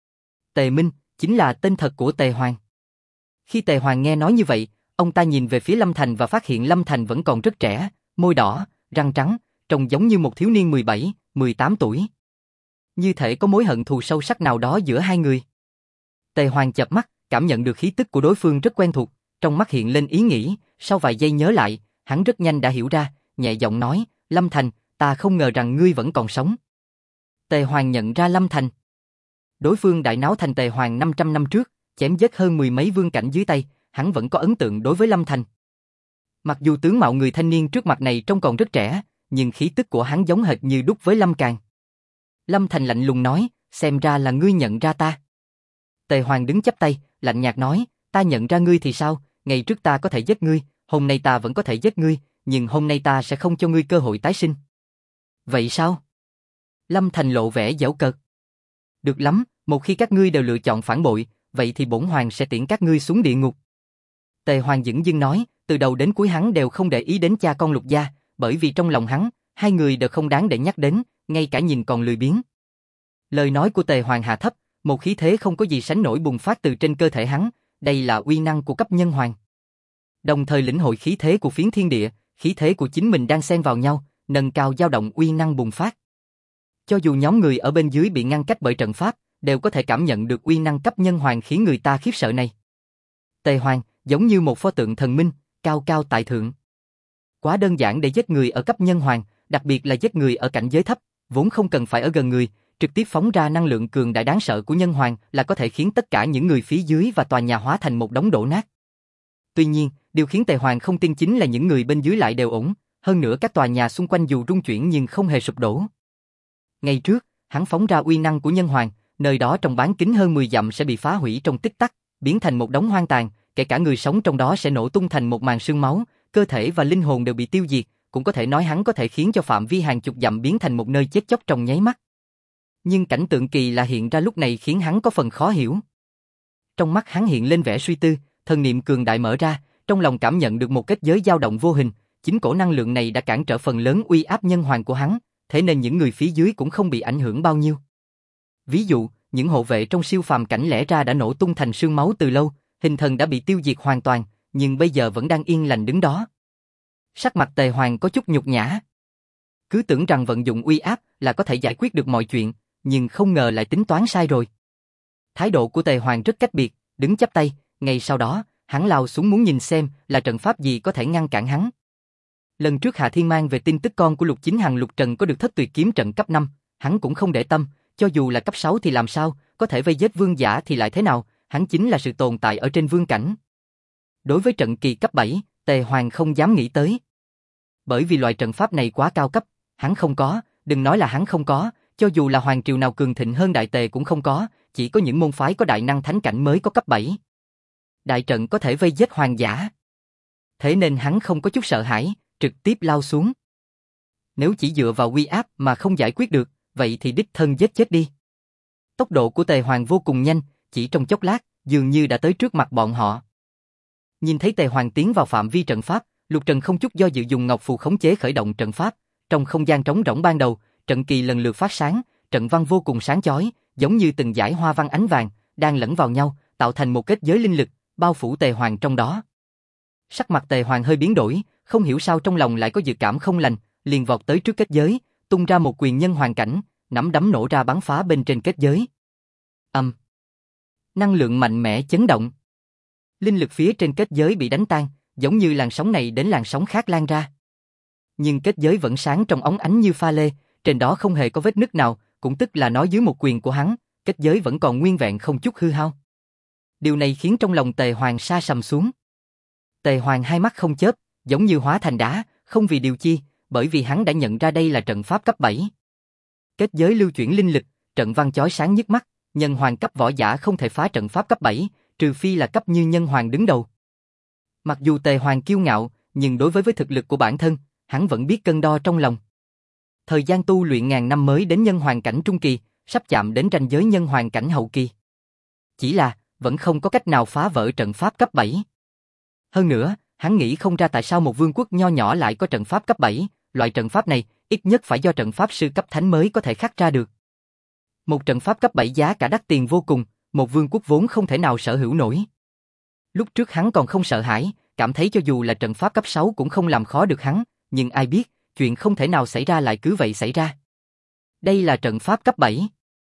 Tề Minh, chính là tên thật của Tề Hoàng. Khi Tề Hoàng nghe nói như vậy, ông ta nhìn về phía Lâm Thành và phát hiện Lâm Thành vẫn còn rất trẻ, môi đỏ, răng trắng, trông giống như một thiếu niên 17, 18 tuổi. Như thể có mối hận thù sâu sắc nào đó giữa hai người. Tề Hoàng chợp mắt, cảm nhận được khí tức của đối phương rất quen thuộc, trong mắt hiện lên ý nghĩ, sau vài giây nhớ lại, hắn rất nhanh đã hiểu ra, nhẹ giọng nói, Lâm Thành, ta không ngờ rằng ngươi vẫn còn sống. Tề Hoàng nhận ra Lâm Thành. Đối phương đại náo thành Tề Hoàng 500 năm trước, chém giết hơn 10 mấy vương cảnh dưới tay, hắn vẫn có ấn tượng đối với Lâm Thành. Mặc dù tướng mạo người thanh niên trước mặt này trông còn rất trẻ, nhưng khí tức của hắn giống hệt như đúc với Lâm Càn. Lâm Thành lạnh lùng nói, xem ra là ngươi nhận ra ta. Tề Hoàng đứng chắp tay, lạnh nhạt nói, ta nhận ra ngươi thì sao, ngày trước ta có thể giết ngươi, hôm nay ta vẫn có thể giết ngươi, nhưng hôm nay ta sẽ không cho ngươi cơ hội tái sinh. Vậy sao? Lâm Thành lộ vẻ giễu cợt. Được lắm, một khi các ngươi đều lựa chọn phản bội, vậy thì bổn hoàng sẽ tiễn các ngươi xuống địa ngục. Tề Hoàng dửng dưng nói, từ đầu đến cuối hắn đều không để ý đến cha con Lục gia, bởi vì trong lòng hắn, hai người đều không đáng để nhắc đến, ngay cả nhìn còn lười biếng. Lời nói của Tề Hoàng hạ thấp, một khí thế không có gì sánh nổi bùng phát từ trên cơ thể hắn, đây là uy năng của cấp nhân hoàng. Đồng thời lĩnh hội khí thế của phiến thiên địa, khí thế của chính mình đang xen vào nhau, nâng cao dao động uy năng bùng phát. Cho dù nhóm người ở bên dưới bị ngăn cách bởi trận pháp, đều có thể cảm nhận được uy năng cấp nhân hoàng khiến người ta khiếp sợ này. Tề Hoàng, giống như một pho tượng thần minh, cao cao tại thượng. Quá đơn giản để giết người ở cấp nhân hoàng, đặc biệt là giết người ở cảnh giới thấp, vốn không cần phải ở gần người, trực tiếp phóng ra năng lượng cường đại đáng sợ của nhân hoàng là có thể khiến tất cả những người phía dưới và tòa nhà hóa thành một đống đổ nát. Tuy nhiên, điều khiến Tề Hoàng không tin chính là những người bên dưới lại đều ổn, hơn nữa các tòa nhà xung quanh dù rung chuyển nhưng không hề sụp đổ. Ngày trước, hắn phóng ra uy năng của nhân hoàng, nơi đó trong bán kính hơn 10 dặm sẽ bị phá hủy trong tích tắc, biến thành một đống hoang tàn, kể cả người sống trong đó sẽ nổ tung thành một màn sương máu, cơ thể và linh hồn đều bị tiêu diệt, cũng có thể nói hắn có thể khiến cho phạm vi hàng chục dặm biến thành một nơi chết chóc trong nháy mắt. Nhưng cảnh tượng kỳ lạ hiện ra lúc này khiến hắn có phần khó hiểu. Trong mắt hắn hiện lên vẻ suy tư, thần niệm cường đại mở ra, trong lòng cảm nhận được một kết giới dao động vô hình, chính cổ năng lượng này đã cản trở phần lớn uy áp nhân hoàng của hắn, thế nên những người phía dưới cũng không bị ảnh hưởng bao nhiêu. Ví dụ, những hộ vệ trong siêu phàm cảnh lẽ ra đã nổ tung thành sương máu từ lâu, hình thần đã bị tiêu diệt hoàn toàn, nhưng bây giờ vẫn đang yên lành đứng đó. Sắc mặt Tề Hoàng có chút nhục nhã. Cứ tưởng rằng vận dụng uy áp là có thể giải quyết được mọi chuyện, nhưng không ngờ lại tính toán sai rồi. Thái độ của Tề Hoàng rất cách biệt, đứng chắp tay, ngay sau đó, hắn lao xuống muốn nhìn xem là trận pháp gì có thể ngăn cản hắn. Lần trước Hạ Thiên mang về tin tức con của Lục Chính Hằng Lục Trần có được thất tuyệt kiếm trận cấp 5, hắn cũng không để tâm, cho dù là cấp 6 thì làm sao, có thể vây giết vương giả thì lại thế nào, hắn chính là sự tồn tại ở trên vương cảnh. Đối với trận kỳ cấp 7, Tề Hoàng không dám nghĩ tới. Bởi vì loại trận pháp này quá cao cấp, hắn không có, đừng nói là hắn không có, cho dù là hoàng triều nào cường thịnh hơn Đại Tề cũng không có, chỉ có những môn phái có đại năng thánh cảnh mới có cấp 7. Đại trận có thể vây giết hoàng giả. Thế nên hắn không có chút sợ hãi, trực tiếp lao xuống. Nếu chỉ dựa vào uy áp mà không giải quyết được, vậy thì đích thân giết chết đi. Tốc độ của Tề Hoàng vô cùng nhanh, chỉ trong chốc lát, dường như đã tới trước mặt bọn họ. Nhìn thấy Tề Hoàng tiến vào phạm vi trận pháp, Lục Trần không chút do dự dùng ngọc phù khống chế khởi động trận pháp. Trong không gian trống rỗng ban đầu, trận kỳ lần lượt phát sáng, trận văn vô cùng sáng chói, giống như từng dải hoa văn ánh vàng, đang lẫn vào nhau, tạo thành một kết giới linh lực, bao phủ Tề Hoàng trong đó. Sắc mặt Tề Hoàng hơi biến đổi, không hiểu sao trong lòng lại có dự cảm không lành, liền vọt tới trước kết giới, tung ra một quyền nhân hoàng cảnh, nắm đấm nổ ra bắn phá bên trên kết giới. Năng lượng mạnh mẽ chấn động. Linh lực phía trên kết giới bị đánh tan, giống như làn sóng này đến làn sóng khác lan ra. Nhưng kết giới vẫn sáng trong óng ánh như pha lê, trên đó không hề có vết nứt nào, cũng tức là nói dưới một quyền của hắn, kết giới vẫn còn nguyên vẹn không chút hư hao. Điều này khiến trong lòng Tề Hoàng sa sầm xuống. Tề Hoàng hai mắt không chớp, giống như hóa thành đá, không vì điều chi, bởi vì hắn đã nhận ra đây là trận pháp cấp 7. Kết giới lưu chuyển linh lực, trận văn chói sáng nhức mắt, nhân hoàng cấp võ giả không thể phá trận pháp cấp 7, trừ phi là cấp như nhân hoàng đứng đầu. Mặc dù Tề Hoàng kiêu ngạo, nhưng đối với thực lực của bản thân, hắn vẫn biết cân đo trong lòng. Thời gian tu luyện ngàn năm mới đến nhân hoàng cảnh trung kỳ, sắp chạm đến ranh giới nhân hoàng cảnh hậu kỳ. Chỉ là, vẫn không có cách nào phá vỡ trận pháp cấp 7. Hơn nữa, hắn nghĩ không ra tại sao một vương quốc nho nhỏ lại có trận pháp cấp 7, loại trận pháp này, ít nhất phải do trận pháp sư cấp thánh mới có thể khắc ra được. Một trận pháp cấp 7 giá cả đắt tiền vô cùng, một vương quốc vốn không thể nào sở hữu nổi. Lúc trước hắn còn không sợ hãi, cảm thấy cho dù là trận pháp cấp 6 cũng không làm khó được hắn, nhưng ai biết, chuyện không thể nào xảy ra lại cứ vậy xảy ra. Đây là trận pháp cấp 7.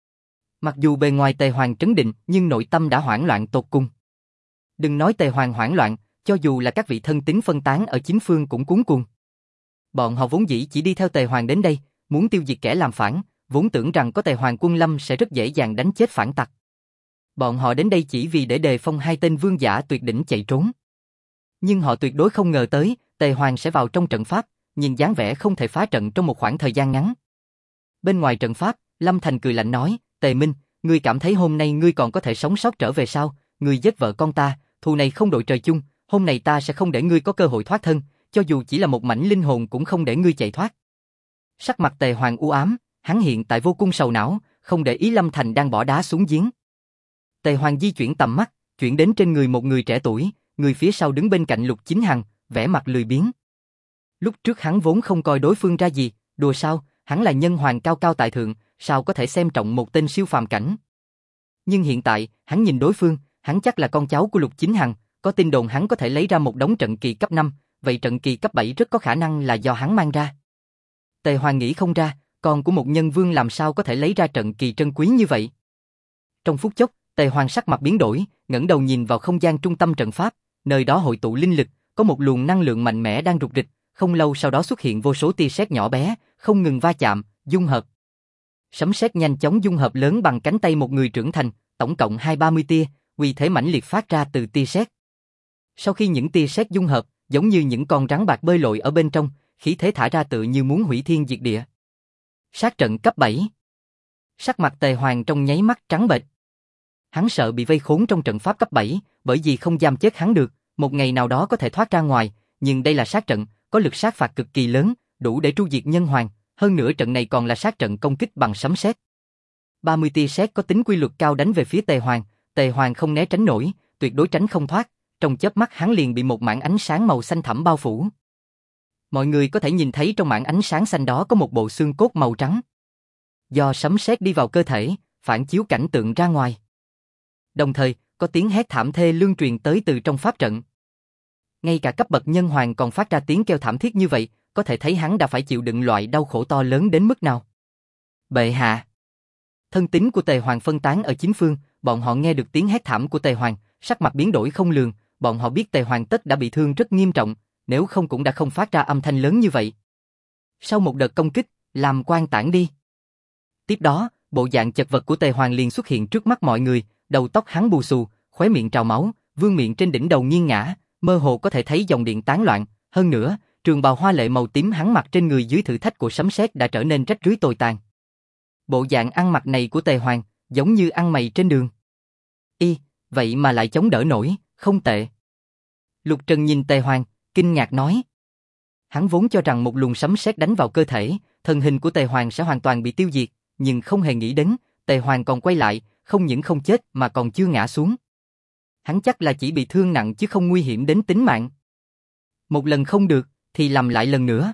Mặc dù bề ngoài Tề Hoàng trấn định, nhưng nội tâm đã hoảng loạn tột cùng. Đừng nói Tề Hoàng hoảng loạn, cho dù là các vị thân tín phân tán ở chính phương cũng cuống cuồng. Bọn họ vốn dĩ chỉ đi theo Tề Hoàng đến đây, muốn tiêu diệt kẻ làm phản, vốn tưởng rằng có Tề Hoàng quân lâm sẽ rất dễ dàng đánh chết phản tặc. Bọn họ đến đây chỉ vì để đề phong hai tên vương giả tuyệt đỉnh chạy trốn. Nhưng họ tuyệt đối không ngờ tới, Tề Hoàng sẽ vào trong trận pháp, nhìn dáng vẻ không thể phá trận trong một khoảng thời gian ngắn. Bên ngoài trận pháp, Lâm Thành cười lạnh nói, Tề Minh, ngươi cảm thấy hôm nay ngươi còn có thể sống sót trở về sao? Ngươi giết vợ con ta, thù này không đội trời chung, hôm nay ta sẽ không để ngươi có cơ hội thoát thân, cho dù chỉ là một mảnh linh hồn cũng không để ngươi chạy thoát. Sắc mặt Tề Hoàng u ám, hắn hiện tại vô cùng sầu não, không để ý Lâm Thành đang bỏ đá xuống giếng. Tề Hoàng di chuyển tầm mắt, chuyển đến trên người một người trẻ tuổi, người phía sau đứng bên cạnh Lục Chính Hằng, vẻ mặt lười biếng. Lúc trước hắn vốn không coi đối phương ra gì, đùa sao, hắn là nhân hoàng cao cao tại thượng, sao có thể xem trọng một tên siêu phàm cảnh. Nhưng hiện tại, hắn nhìn đối phương, hắn chắc là con cháu của Lục Chính Hằng, có tin đồn hắn có thể lấy ra một đống trận kỳ cấp 5, vậy trận kỳ cấp 7 rất có khả năng là do hắn mang ra. Tề Hoàng nghĩ không ra, con của một nhân vương làm sao có thể lấy ra trận kỳ trân quý như vậy. Trong phút chốc, Tề Hoàng sắc mặt biến đổi, ngẩng đầu nhìn vào không gian trung tâm trận pháp, nơi đó hội tụ linh lực, có một luồng năng lượng mạnh mẽ đang rục rịch, không lâu sau đó xuất hiện vô số tia sét nhỏ bé, không ngừng va chạm, dung hợp. Sấm sét nhanh chóng dung hợp lớn bằng cánh tay một người trưởng thành, tổng cộng 20-30 tia, uy thế mãnh liệt phát ra từ tia sét. Sau khi những tia sét dung hợp, giống như những con rắn bạc bơi lội ở bên trong, khí thế thả ra tự như muốn hủy thiên diệt địa. Sát trận cấp 7. Sắc mặt Tề Hoàng trong nháy mắt trắng bệch. Hắn sợ bị vây khốn trong trận pháp cấp 7, bởi vì không giam chết hắn được, một ngày nào đó có thể thoát ra ngoài, nhưng đây là sát trận, có lực sát phạt cực kỳ lớn, đủ để tru diệt nhân hoàng, hơn nữa trận này còn là sát trận công kích bằng sấm sét. 30 tia sét có tính quy luật cao đánh về phía Tề Hoàng không né tránh nổi, tuyệt đối tránh không thoát, trong chớp mắt hắn liền bị một mảng ánh sáng màu xanh thẳm bao phủ. Mọi người có thể nhìn thấy trong mảng ánh sáng xanh đó có một bộ xương cốt màu trắng. Do sấm sét đi vào cơ thể, phản chiếu cảnh tượng ra ngoài. Đồng thời, có tiếng hét thảm thê lương truyền tới từ trong pháp trận. Ngay cả cấp bậc nhân hoàng còn phát ra tiếng kêu thảm thiết như vậy, có thể thấy hắn đã phải chịu đựng loại đau khổ to lớn đến mức nào. Bệ hạ. Thân tín của Tề Hoàng phân tán ở chín phương, bọn họ nghe được tiếng hét thảm của Tề Hoàng, sắc mặt biến đổi không lường, bọn họ biết Tề Hoàng tất đã bị thương rất nghiêm trọng, nếu không cũng đã không phát ra âm thanh lớn như vậy. Sau một đợt công kích, làm quan tản đi. Tiếp đó, bộ dạng chật vật của Tề Hoàng liền xuất hiện trước mắt mọi người, đầu tóc hắn bù xù, khóe miệng trào máu, vương miện trên đỉnh đầu nghiêng ngã, mơ hồ có thể thấy dòng điện tán loạn, hơn nữa, trường bào hoa lệ màu tím hắn mặc trên người dưới thử thách của sấm sét đã trở nên rách rưới tồi tàn. Bộ dạng ăn mặc này của Tề Hoàng, giống như ăn mày trên đường. Vậy mà lại chống đỡ nổi, không tệ. Lục Trần nhìn Tề Hoàng, kinh ngạc nói. Hắn vốn cho rằng một luồng sấm sét đánh vào cơ thể, thân hình của Tề Hoàng sẽ hoàn toàn bị tiêu diệt, nhưng không hề nghĩ đến, Tề Hoàng còn quay lại, không những không chết mà còn chưa ngã xuống. Hắn chắc là chỉ bị thương nặng chứ không nguy hiểm đến tính mạng. Một lần không được, thì làm lại lần nữa.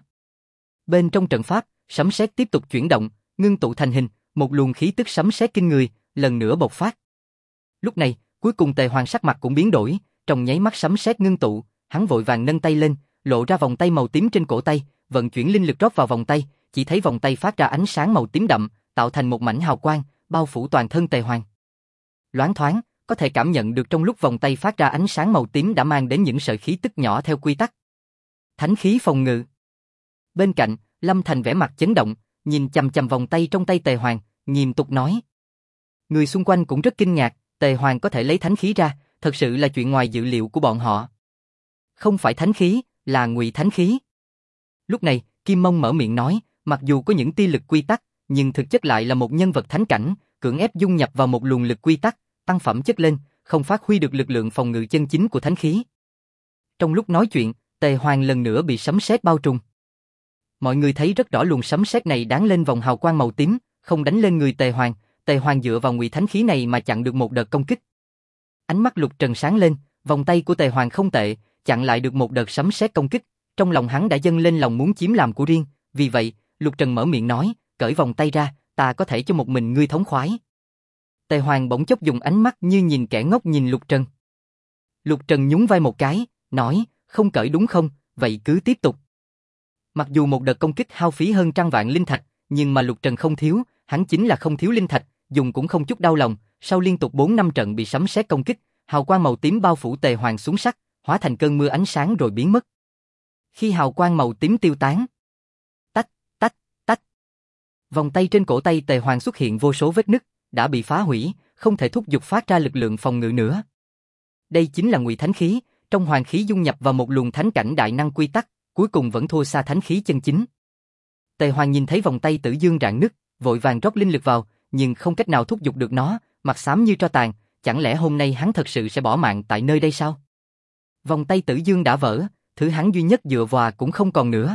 Bên trong trận pháp, sấm sét tiếp tục chuyển động, ngưng tụ thành hình, một luồng khí tức sấm sét kinh người, lần nữa bộc phát. Lúc này, cuối cùng Tề Hoàng sắc mặt cũng biến đổi, trong nháy mắt sấm sét ngưng tụ, hắn vội vàng nâng tay lên, lộ ra vòng tay màu tím trên cổ tay, vận chuyển linh lực rót vào vòng tay, chỉ thấy vòng tay phát ra ánh sáng màu tím đậm, tạo thành một mảnh hào quang, bao phủ toàn thân Tề Hoàng. Loáng thoáng, có thể cảm nhận được trong lúc vòng tay phát ra ánh sáng màu tím đã mang đến những sợi khí tức nhỏ theo quy tắc. Thánh khí phòng ngự. Bên cạnh, Lâm Thành vẻ mặt chấn động, nhìn chằm chằm vòng tay trong tay Tề Hoàng, nghiêm túc nói. Người xung quanh cũng rất kinh ngạc, Tề Hoàng có thể lấy thánh khí ra, thật sự là chuyện ngoài dự liệu của bọn họ. Không phải thánh khí, là ngụy thánh khí. Lúc này, Kim Mông mở miệng nói, mặc dù có những tia lực quy tắc, nhưng thực chất lại là một nhân vật thánh cảnh, cưỡng ép dung nhập vào một luồng lực quy tắc, tăng phẩm chất lên, không phát huy được lực lượng phòng ngự chân chính của thánh khí. Trong lúc nói chuyện, Tề Hoàng lần nữa bị sấm sét bao trùm. Mọi người thấy rất rõ luồng sấm sét này đáng lên vòng hào quang màu tím, không đánh lên người Tề Hoàng. Tề Hoàng dựa vào ngụy thánh khí này mà chặn được một đợt công kích. Ánh mắt Lục Trần sáng lên, vòng tay của Tề Hoàng không tệ, chặn lại được một đợt sấm sét công kích. Trong lòng hắn đã dâng lên lòng muốn chiếm làm của riêng, vì vậy, Lục Trần mở miệng nói, cởi vòng tay ra, ta có thể cho một mình ngươi thống khoái. Tề Hoàng bỗng chốc dùng ánh mắt như nhìn kẻ ngốc nhìn Lục Trần. Lục Trần nhún vai một cái, nói, không cởi đúng không, vậy cứ tiếp tục. Mặc dù một đợt công kích hao phí hơn 100 vạn linh thạch, nhưng mà Lục Trần không thiếu, hắn chính là không thiếu linh thạch, dùng cũng không chút đau lòng, sau liên tục 4 năm trận bị sấm sét công kích, hào quang màu tím bao phủ Tề Hoàng xuống sắc, hóa thành cơn mưa ánh sáng rồi biến mất. Khi hào quang màu tím tiêu tán, tách, tách, tách, vòng tay trên cổ tay Tề Hoàng xuất hiện vô số vết nứt, đã bị phá hủy, không thể thúc giục phát ra lực lượng phòng ngự nữa. Đây chính là ngụy thánh khí, trong hoàng khí dung nhập vào một luồng thánh cảnh đại năng quy tắc, cuối cùng vẫn thua xa thánh khí chân chính. Tề Hoàng nhìn thấy vòng tay tử dương rạn nứt, vội vàng rót linh lực vào, nhưng không cách nào thúc giục được nó, mặt xám như tro tàn, chẳng lẽ hôm nay hắn thật sự sẽ bỏ mạng tại nơi đây sao? Vòng tay tử dương đã vỡ, thứ hắn duy nhất dựa vào cũng không còn nữa.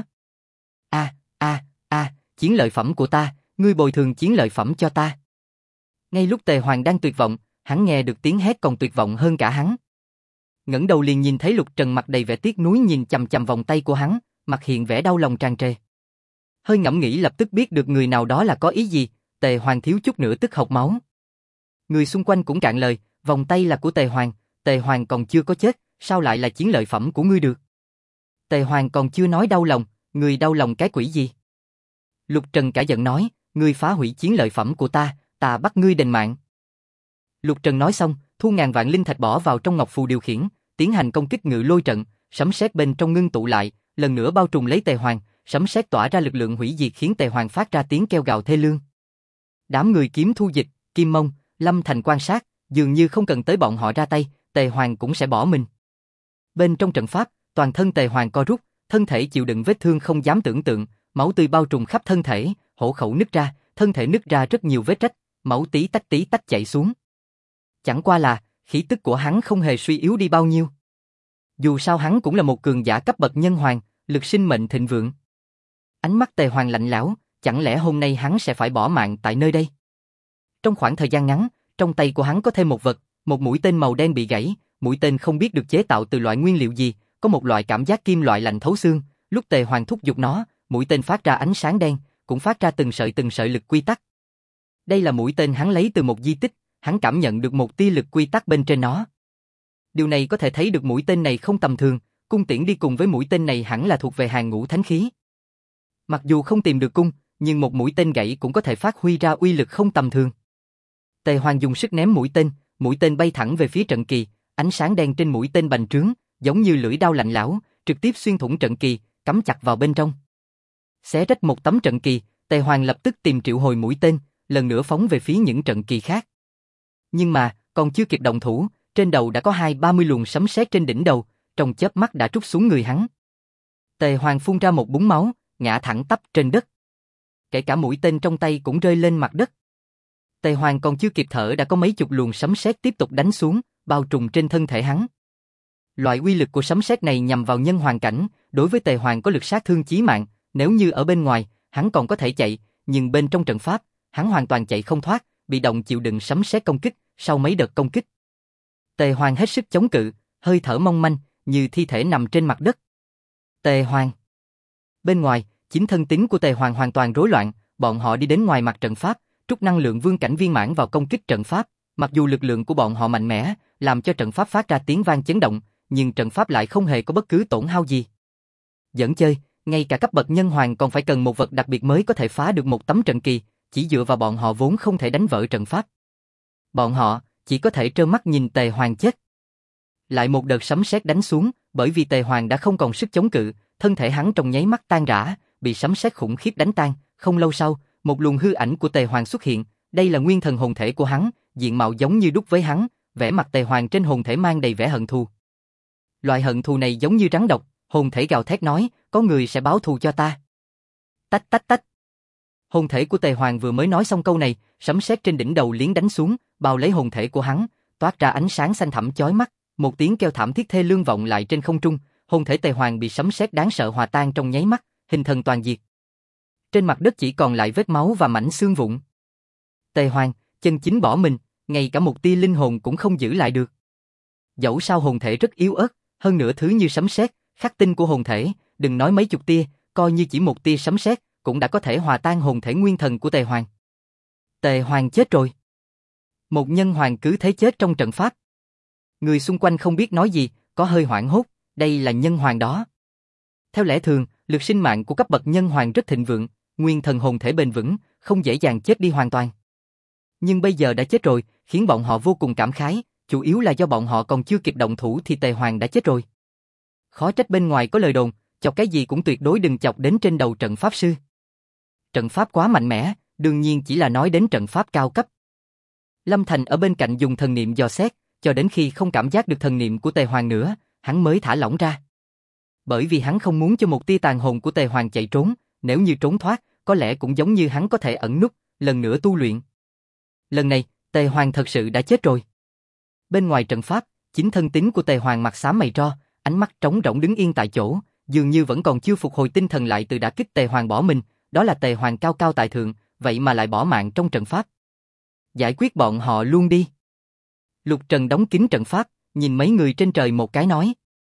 Chiến lợi phẩm của ta, ngươi bồi thường chiến lợi phẩm cho ta. Ngay lúc Tề Hoàng đang tuyệt vọng, hắn nghe được tiếng hét còn tuyệt vọng hơn cả hắn. Ngẩng đầu liền nhìn thấy Lục Trần mặt đầy vẻ tiếc nuối nhìn chằm chằm vòng tay của hắn, mặt hiện vẻ đau lòng tràn trề. Hơi ngẫm nghĩ lập tức biết được người nào đó là có ý gì, Tề Hoàng thiếu chút nữa tức hộc máu. Người xung quanh cũng cạn lời, vòng tay là của Tề Hoàng còn chưa có chết, sao lại là chiến lợi phẩm của ngươi được? Tề Hoàng còn chưa nói đau lòng, ngươi đau lòng cái quỷ gì? Lục Trần cả giận nói, ngươi phá hủy chiến lợi phẩm của ta, ta bắt ngươi đền mạng. Lục Trần nói xong, thu ngàn vạn linh thạch bỏ vào trong ngọc phù điều khiển, tiến hành công kích ngự lôi trận, sấm sét bên trong ngưng tụ lại, lần nữa bao trùm lấy Tề Hoàng, sấm sét tỏa ra lực lượng hủy diệt khiến Tề Hoàng phát ra tiếng kêu gào thê lương. Đám người Kiếm Thu Dịch, Kim Mông, Lâm Thành quan sát, dường như không cần tới bọn họ ra tay, Tề Hoàng cũng sẽ bỏ mình. Bên trong trận pháp, toàn thân Tề Hoàng co rút, thân thể chịu đựng vết thương không dám tưởng tượng, máu tươi bao trùm khắp thân thể, hổ khẩu nứt ra, thân thể nứt ra rất nhiều vết rách, máu tí tách chảy xuống. Chẳng qua là, khí tức của hắn không hề suy yếu đi bao nhiêu. Dù sao hắn cũng là một cường giả cấp bậc nhân hoàng, lực sinh mệnh thịnh vượng. Ánh mắt Tề Hoàng lạnh lẽo, chẳng lẽ hôm nay hắn sẽ phải bỏ mạng tại nơi đây? Trong khoảng thời gian ngắn, trong tay của hắn có thêm một vật, một mũi tên màu đen bị gãy, mũi tên không biết được chế tạo từ loại nguyên liệu gì, có một loại cảm giác kim loại lạnh thấu xương, lúc Tề Hoàng thúc giục nó, mũi tên phát ra ánh sáng đen, cũng phát ra từng sợi lực quy tắc. Đây là mũi tên hắn lấy từ một di tích, hắn cảm nhận được một tia lực quy tắc bên trên nó. Điều này có thể thấy được mũi tên này không tầm thường, cung tiễn đi cùng với mũi tên này hẳn là thuộc về hàng ngũ thánh khí. Mặc dù không tìm được cung, nhưng một mũi tên gãy cũng có thể phát huy ra uy lực không tầm thường. Tề Hoàng dùng sức ném mũi tên bay thẳng về phía trận kỳ, ánh sáng đen trên mũi tên bành trướng, giống như lưỡi dao lạnh lẽo, trực tiếp xuyên thủng trận kỳ, cắm chặt vào bên trong. Xé rách một tấm trận kỳ, Tề Hoàng lập tức tìm triệu hồi mũi tên, lần nữa phóng về phía những trận kỳ khác. Nhưng mà, còn chưa kịp động thủ, trên đầu đã có 20-30 luồng sấm sét trên đỉnh đầu, trong chớp mắt đã trút xuống người hắn. Tề Hoàng phun ra một búng máu, ngã thẳng tắp trên đất. Kể cả mũi tên trong tay cũng rơi lên mặt đất. Tề Hoàng còn chưa kịp thở đã có mấy chục luồng sấm sét tiếp tục đánh xuống, bao trùm trên thân thể hắn. Loại uy lực của sấm sét này nhằm vào nhân hoàng cảnh, đối với Tề Hoàng có lực sát thương chí mạng, nếu như ở bên ngoài, hắn còn có thể chạy, nhưng bên trong trận pháp, hắn hoàn toàn chạy không thoát, bị động chịu đựng sấm sét công kích, sau mấy đợt công kích. Tề Hoàng hết sức chống cự, hơi thở mong manh, như thi thể nằm trên mặt đất. Tề Hoàng. Bên ngoài, chính thân tín của Tề Hoàng hoàn toàn rối loạn, bọn họ đi đến ngoài mặt trận pháp, trút năng lượng vương cảnh viên mãn vào công kích trận pháp, mặc dù lực lượng của bọn họ mạnh mẽ, làm cho trận pháp phát ra tiếng vang chấn động, nhưng trận pháp lại không hề có bất cứ tổn hao gì. Giỡn chơi, ngay cả cấp bậc nhân hoàng còn phải cần một vật đặc biệt mới có thể phá được một tấm trận kỳ, chỉ dựa vào bọn họ vốn không thể đánh vỡ trận pháp. Bọn họ chỉ có thể trơ mắt nhìn Tề Hoàng chết. Lại một đợt sấm sét đánh xuống, bởi vì Tề Hoàng đã không còn sức chống cự, thân thể hắn trong nháy mắt tan rã, bị sấm sét khủng khiếp đánh tan. Không lâu sau, một luồng hư ảnh của Tề Hoàng xuất hiện, đây là nguyên thần hồn thể của hắn, diện mạo giống như đúc với hắn, vẻ mặt Tề Hoàng trên hồn thể mang đầy vẻ hận thù. Loại hận thù này giống như rắn độc, hồn thể gào thét nói, có người sẽ báo thù cho ta. Tách tách tách. Hồn thể của Tề Hoàng vừa mới nói xong câu này, sấm sét trên đỉnh đầu liến đánh xuống, bao lấy hồn thể của hắn, toát ra ánh sáng xanh thẳm chói mắt, một tiếng kêu thảm thiết thê lương vọng lại trên không trung, hồn thể Tề Hoàng bị sấm sét đáng sợ hòa tan trong nháy mắt, hình thần toàn diệt. Trên mặt đất chỉ còn lại vết máu và mảnh xương vụn. Tề Hoàng, chân chính bỏ mình, ngay cả một tia linh hồn cũng không giữ lại được. Dẫu sao hồn thể rất yếu ớt, hơn nữa thứ như sấm sét, khắc tinh của hồn thể, đừng nói mấy chục tia, coi như chỉ một tia sấm sét, cũng đã có thể hòa tan hồn thể nguyên thần của Tề Hoàng. Tề Hoàng chết rồi. Một nhân hoàng cứ thế chết trong trận pháp. Người xung quanh không biết nói gì, có hơi hoảng hốt, đây là nhân hoàng đó. Theo lẽ thường, lực sinh mạng của cấp bậc nhân hoàng rất thịnh vượng, nguyên thần hồn thể bền vững, không dễ dàng chết đi hoàn toàn. Nhưng bây giờ đã chết rồi, khiến bọn họ vô cùng cảm khái, chủ yếu là do bọn họ còn chưa kịp động thủ thì Tề Hoàng đã chết rồi. Khó trách bên ngoài có lời đồn, chọc cái gì cũng tuyệt đối đừng chọc đến trên đầu trận pháp sư. Trận pháp quá mạnh mẽ, đương nhiên chỉ là nói đến trận pháp cao cấp. Lâm Thành ở bên cạnh dùng thần niệm dò xét, cho đến khi không cảm giác được thần niệm của Tề Hoàng nữa, hắn mới thả lỏng ra. Bởi vì hắn không muốn cho một tia tàn hồn của Tề Hoàng chạy trốn, nếu như trốn thoát, có lẽ cũng giống như hắn có thể ẩn núp, lần nữa tu luyện. Lần này, Tề Hoàng thật sự đã chết rồi. Bên ngoài trận pháp, chính thân tín của Tề Hoàng mặt xám mày tro, ánh mắt trống rỗng đứng yên tại chỗ, dường như vẫn còn chưa phục hồi tinh thần lại từ đả kích Tề Hoàng bỏ mình, đó là Tề Hoàng cao cao tại thượng, vậy mà lại bỏ mạng trong trận pháp. Giải quyết bọn họ luôn đi. Lục Trần đóng kín trận pháp, nhìn mấy người trên trời một cái nói.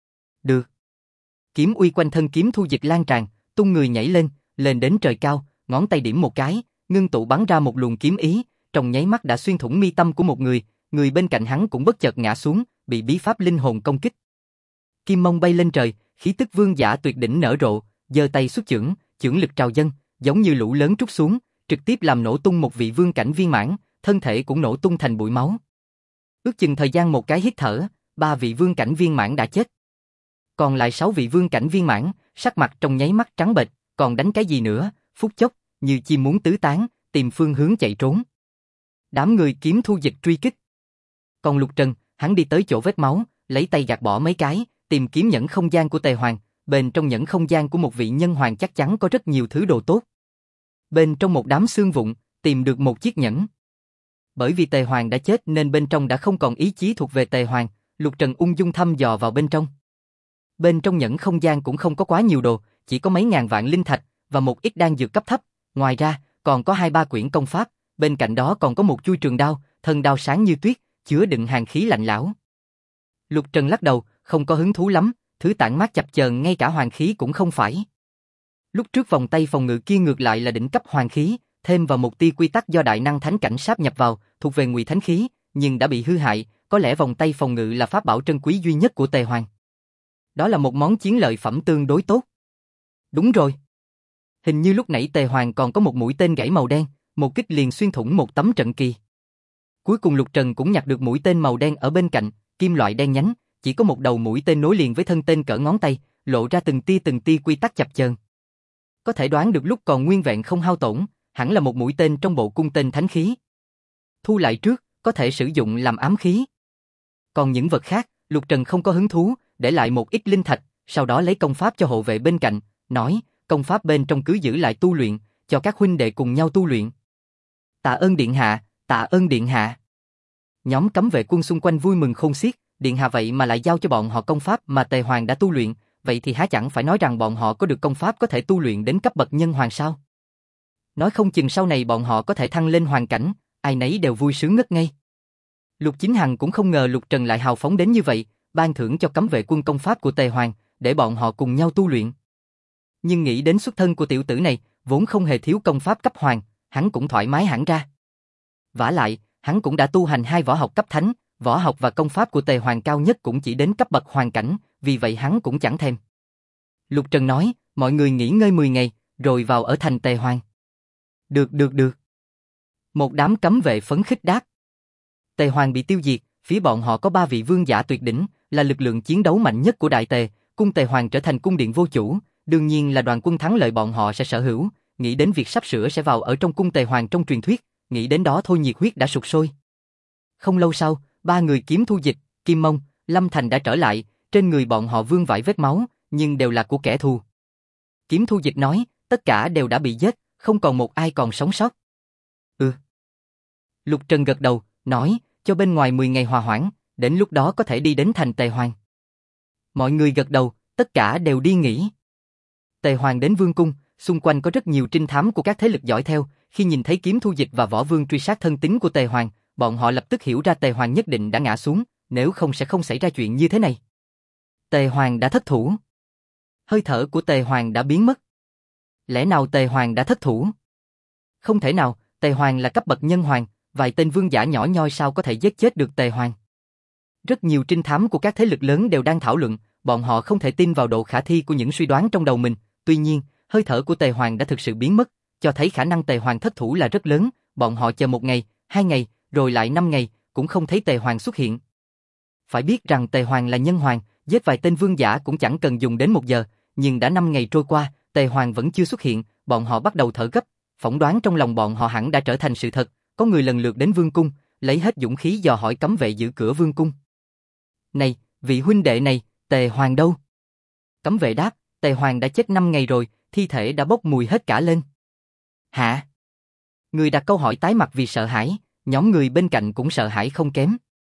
Được. Kiếm uy quanh thân kiếm thu dịch lan tràn, tung người nhảy lên đến trời cao, ngón tay điểm một cái, ngưng tụ bắn ra một luồng kiếm ý, trong nháy mắt đã xuyên thủng mi tâm của một người, người bên cạnh hắn cũng bất chợt ngã xuống, bị bí pháp linh hồn công kích. Kim mông bay lên trời, khí tức vương giả tuyệt đỉnh nở rộ, giơ tay xuất chưởng, chưởng lực trào dâng, giống như lũ lớn trút xuống, trực tiếp làm nổ tung một vị vương cảnh viên mãn, thân thể cũng nổ tung thành bụi máu. Ước chừng thời gian một cái hít thở, 3 vị vương cảnh viên mãn đã chết. Còn lại 6 vị vương cảnh viên mãn, sắc mặt trong nháy mắt trắng bệch, còn đánh cái gì nữa, phút chốc, như chim muốn tứ tán, tìm phương hướng chạy trốn. Đám người kiếm thu dịch truy kích. Còn Lục Trần, hắn đi tới chỗ vết máu, lấy tay gạt bỏ mấy cái, tìm kiếm nhẫn không gian của Tề Hoàng, bên trong nhẫn không gian của một vị nhân hoàng chắc chắn có rất nhiều thứ đồ tốt. Bên trong một đám xương vụn, tìm được một chiếc nhẫn. Bởi vì Tề Hoàng đã chết nên bên trong đã không còn ý chí thuộc về Tề Hoàng, Lục Trần ung dung thăm dò vào bên trong. Bên trong nhẫn không gian cũng không có quá nhiều đồ, chỉ có mấy ngàn vạn linh thạch và một ít đan dược cấp thấp, ngoài ra còn có 2-3 quyển công pháp, bên cạnh đó còn có một chuôi trường đao, thân đao sáng như tuyết, chứa đựng hàn khí lạnh lẽo. Lục Trần lắc đầu, không có hứng thú lắm, thứ tản mát chập chờn ngay cả hoàng khí cũng không phải. Lúc trước vòng tay phòng ngự kia ngược lại là đỉnh cấp hoàng khí, thêm vào một tia quy tắc do đại năng thánh cảnh sáp nhập vào, thuộc về ngụy thánh khí, nhưng đã bị hư hại, có lẽ vòng tay phòng ngự là pháp bảo trân quý duy nhất của Tề Hoàng. Đó là một món chiến lợi phẩm tương đối tốt. Đúng rồi. Hình như lúc nãy Tề Hoàng còn có một mũi tên gãy màu đen, một kích liền xuyên thủng một tấm trận kỳ. Cuối cùng Lục Trần cũng nhặt được mũi tên màu đen ở bên cạnh, kim loại đen nhánh, chỉ có một đầu mũi tên nối liền với thân tên cỡ ngón tay, lộ ra từng tia quy tắc chập chờn. Có thể đoán được lúc còn nguyên vẹn không hao tổn, hẳn là một mũi tên trong bộ cung tên thánh khí. Thu lại trước, có thể sử dụng làm ám khí. Còn những vật khác, Lục Trần không có hứng thú, để lại một ít linh thạch, sau đó lấy công pháp cho hộ vệ bên cạnh, nói, công pháp bên trong cứ giữ lại tu luyện, cho các huynh đệ cùng nhau tu luyện. Tạ ơn điện hạ, tạ ơn điện hạ. Nhóm cấm vệ quân xung quanh vui mừng khôn xiết, điện hạ vậy mà lại giao cho bọn họ công pháp mà Tề Hoàng đã tu luyện, vậy thì há chẳng phải nói rằng bọn họ có được công pháp có thể tu luyện đến cấp bậc nhân hoàng sao? Nói không chừng sau này bọn họ có thể thăng lên hoàng cảnh, ai nấy đều vui sướng ngất ngây. Lục Chính Hằng cũng không ngờ Lục Trần lại hào phóng đến như vậy, ban thưởng cho cấm vệ quân công pháp của Tề Hoàng, để bọn họ cùng nhau tu luyện. Nhưng nghĩ đến xuất thân của tiểu tử này, vốn không hề thiếu công pháp cấp hoàng, hắn cũng thoải mái hẳn ra. Vả lại, hắn cũng đã tu hành 2 võ học cấp thánh, võ học và công pháp của Tề Hoàng cao nhất cũng chỉ đến cấp bậc hoàng cảnh, vì vậy hắn cũng chẳng thèm. Lục Trần nói, mọi người nghỉ ngơi 10 ngày, rồi vào ở thành Tề Hoàng. Được. Một đám cấm vệ phấn khích đáp. Tề Hoàng bị tiêu diệt, phía bọn họ có 3 vị vương giả tuyệt đỉnh, là lực lượng chiến đấu mạnh nhất của Đại Tề, cung Tề Hoàng trở thành cung điện vô chủ, đương nhiên là đoàn quân thắng lợi bọn họ sẽ sở hữu, nghĩ đến việc sắp sửa sẽ vào ở trong cung Tề Hoàng trong truyền thuyết, nghĩ đến đó thôi nhiệt huyết đã sục sôi. Không lâu sau, 3 người Kiếm Thu Dịch, Kim Mông, Lâm Thành đã trở lại, trên người bọn họ vương vãi vết máu, nhưng đều là của kẻ thù. Kiếm Thu Dịch nói, tất cả đều đã bị giết, không còn một ai còn sống sót. Lục Trần gật đầu, nói, cho bên ngoài 10 ngày hòa hoãn, đến lúc đó có thể đi đến thành Tề Hoàng. Mọi người gật đầu, tất cả đều đi nghỉ. Tề Hoàng đến vương cung, xung quanh có rất nhiều trinh thám của các thế lực dõi theo, khi nhìn thấy Kiếm Thu Dịch và Võ Vương truy sát thân tín của Tề Hoàng, bọn họ lập tức hiểu ra Tề Hoàng nhất định đã ngã xuống, nếu không sẽ không xảy ra chuyện như thế này. Tề Hoàng đã thất thủ. Hơi thở của Tề Hoàng đã biến mất. Lẽ nào Tề Hoàng đã thất thủ? Không thể nào, Tề Hoàng là cấp bậc nhân hoàng, vài tên vương giả nhỏ nhoi sao có thể giết chết được Tề Hoàng. Rất nhiều trinh thám của các thế lực lớn đều đang thảo luận, bọn họ không thể tin vào độ khả thi của những suy đoán trong đầu mình, tuy nhiên, hơi thở của Tề Hoàng đã thực sự biến mất, cho thấy khả năng Tề Hoàng thất thủ là rất lớn, bọn họ chờ 1 ngày, 2 ngày, rồi lại 5 ngày, cũng không thấy Tề Hoàng xuất hiện. Phải biết rằng Tề Hoàng là nhân hoàng, giết vài tên vương giả cũng chẳng cần dùng đến 1 giờ, nhưng đã 5 ngày trôi qua, Tề Hoàng vẫn chưa xuất hiện, bọn họ bắt đầu thở gấp, phỏng đoán trong lòng bọn họ hẳn đã trở thành sự thật, có người lần lượt đến vương cung, lấy hết dũng khí dò hỏi cấm vệ giữ cửa vương cung. Này, vị huynh đệ này, Tề Hoàng đâu? Cấm vệ đáp, Tề Hoàng đã chết 5 ngày rồi, thi thể đã bốc mùi hết cả lên. Hả? Người đặt câu hỏi tái mặt vì sợ hãi, nhóm người bên cạnh cũng sợ hãi không kém.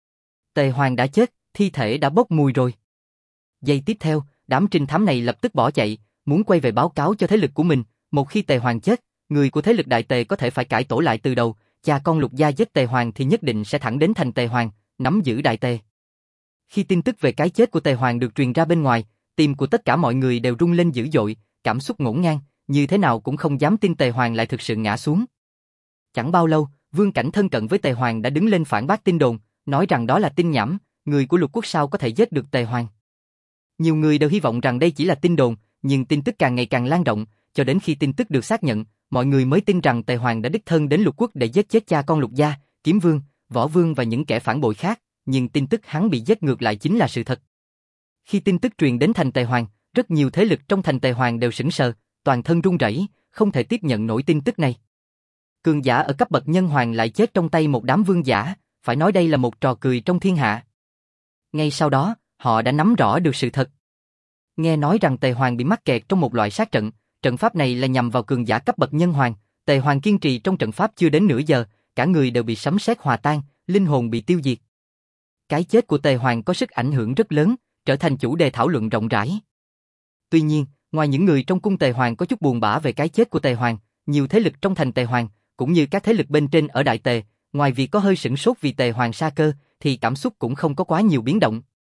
Tề Hoàng đã chết, thi thể đã bốc mùi rồi. Giây tiếp theo, đám trinh thám này lập tức bỏ chạy, muốn quay về báo cáo cho thế lực của mình, một khi Tề Hoàng chết, người của thế lực Đại Tề có thể phải cải tổ lại từ đầu, cha con Lục gia giết Tề Hoàng thì nhất định sẽ thẳng đến thành Tề Hoàng, nắm giữ Đại Tề. Khi tin tức về cái chết của Tề Hoàng được truyền ra bên ngoài, tim của tất cả mọi người đều rung lên dữ dội, cảm xúc ngổn ngang, như thế nào cũng không dám tin Tề Hoàng lại thực sự ngã xuống. Chẳng bao lâu, Vương Cảnh thân cận với Tề Hoàng đã đứng lên phản bác tin đồn, nói rằng đó là tin nhảm, người của Lục quốc sao có thể giết được Tề Hoàng. Nhiều người đều hy vọng rằng đây chỉ là tin đồn, nhưng tin tức càng ngày càng lan rộng, cho đến khi tin tức được xác nhận, mọi người mới tin rằng Tề Hoàng đã đích thân đến Lục quốc để giết chết cha con Lục gia, Kiếm Vương, Võ Vương và những kẻ phản bội khác, nhưng tin tức hắn bị giết ngược lại chính là sự thật. Khi tin tức truyền đến thành Tề Hoàng, rất nhiều thế lực trong thành Tề Hoàng đều sững sờ, toàn thân run rẩy, không thể tiếp nhận nổi tin tức này. Cường giả ở cấp bậc nhân hoàng lại chết trong tay một đám vương giả, phải nói đây là một trò cười trong thiên hạ. Ngay sau đó, họ đã nắm rõ được sự thật. Nghe nói rằng Tề Hoàng bị mắc kẹt trong một loại sát trận, trận pháp này là nhằm vào cường giả cấp bậc nhân hoàng, Tề Hoàng kiên trì trong trận pháp chưa đến nửa giờ, cả người đều bị sấm sét hòa tan, linh hồn bị tiêu diệt. Cái chết của Tề Hoàng có sức ảnh hưởng rất lớn, trở thành chủ đề thảo luận rộng rãi. Tuy nhiên, ngoài những người trong cung Tề Hoàng có chút buồn bã về cái chết của Tề Hoàng, nhiều thế lực trong thành Tề Hoàng, cũng như các thế lực bên trên ở Đại Tề, ngoài việc có hơi sửng sốt vì Tề Hoàng sa cơ, thì cảm xúc cũng không có quá nhiều biến động.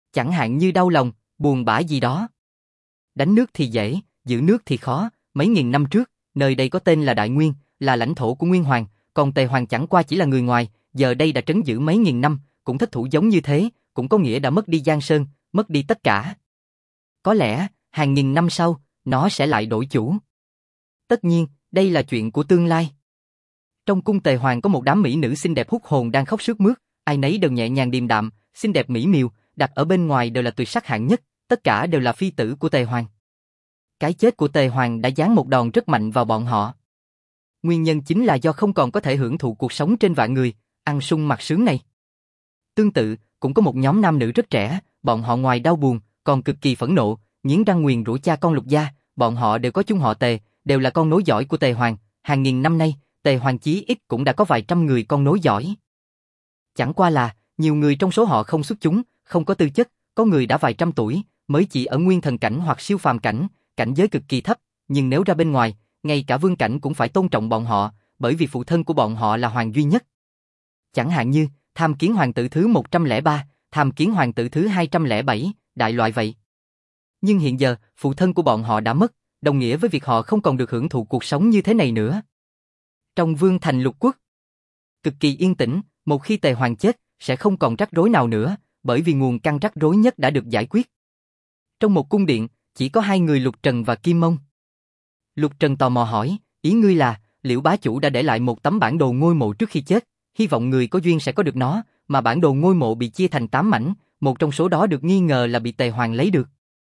Chẳng hạn như đau lòng, buồn bã gì đó. Đánh nước thì dễ, giữ nước thì khó, mấy nghìn năm trước, nơi đây có tên là Đại Nguyên, là lãnh thổ của Nguyên Hoàng, còn Tề Hoàng chẳng qua chỉ là người ngoài, giờ đây đã trấn giữ mấy nghìn năm, cũng thất thủ giống như thế, cũng có nghĩa đã mất đi Giang Sơn, mất đi tất cả. Có lẽ, hàng nghìn năm sau, nó sẽ lại đổi chủ. Tất nhiên, đây là chuyện của tương lai. Trong cung Tề Hoàng có một đám mỹ nữ xinh đẹp hút hồn đang khóc sướt mướt, ai nấy đều nhẹ nhàng điềm đạm, xinh đẹp mỹ miều, đặt ở bên ngoài đều là tuyệt sắc hạng nhất, tất cả đều là phi tử của Tề Hoàng. Cái chết của Tề Hoàng đã giáng một đòn rất mạnh vào bọn họ. Nguyên nhân chính là do không còn có thể hưởng thụ cuộc sống trên vạn người, ăn sung mặc sướng này. Tương tự, cũng có một nhóm nam nữ rất trẻ, bọn họ ngoài đau buồn, còn cực kỳ phẫn nộ, nghiến răng nguyền rủa cha con Lục gia, bọn họ đều có chung họ Tề, đều là con nối dõi của Tề Hoàng, hàng nghìn năm nay, Tề Hoàng chí ít cũng đã có vài trăm người con nối dõi. Chẳng qua là, nhiều người trong số họ không xuất chúng, không có tư chất, có người đã vài trăm tuổi, mới chỉ ở nguyên thần cảnh hoặc siêu phàm cảnh, cảnh giới cực kỳ thấp, nhưng nếu ra bên ngoài, ngay cả vương cảnh cũng phải tôn trọng bọn họ, bởi vì phụ thân của bọn họ là hoàng duy nhất. Chẳng hạn như, Tham Kiến hoàng tử thứ 103, Tham Kiến hoàng tử thứ 207, đại loại vậy. Nhưng hiện giờ, phụ thân của bọn họ đã mất, đồng nghĩa với việc họ không còn được hưởng thụ cuộc sống như thế này nữa. Trong vương thành lục quốc, cực kỳ yên tĩnh, một khi Tề Hoàng chết, sẽ không còn rắc rối nào nữa, bởi vì nguồn căn rắc rối nhất đã được giải quyết. Trong một cung điện, chỉ có hai người Lục Trần và Kim Mông. Lục Trần tò mò hỏi, ý ngươi là, Liễu bá chủ đã để lại một tấm bản đồ ngôi mộ trước khi chết, hy vọng người có duyên sẽ có được nó, mà bản đồ ngôi mộ bị chia thành 8 mảnh, một trong số đó được nghi ngờ là bị Tề Hoàng lấy được.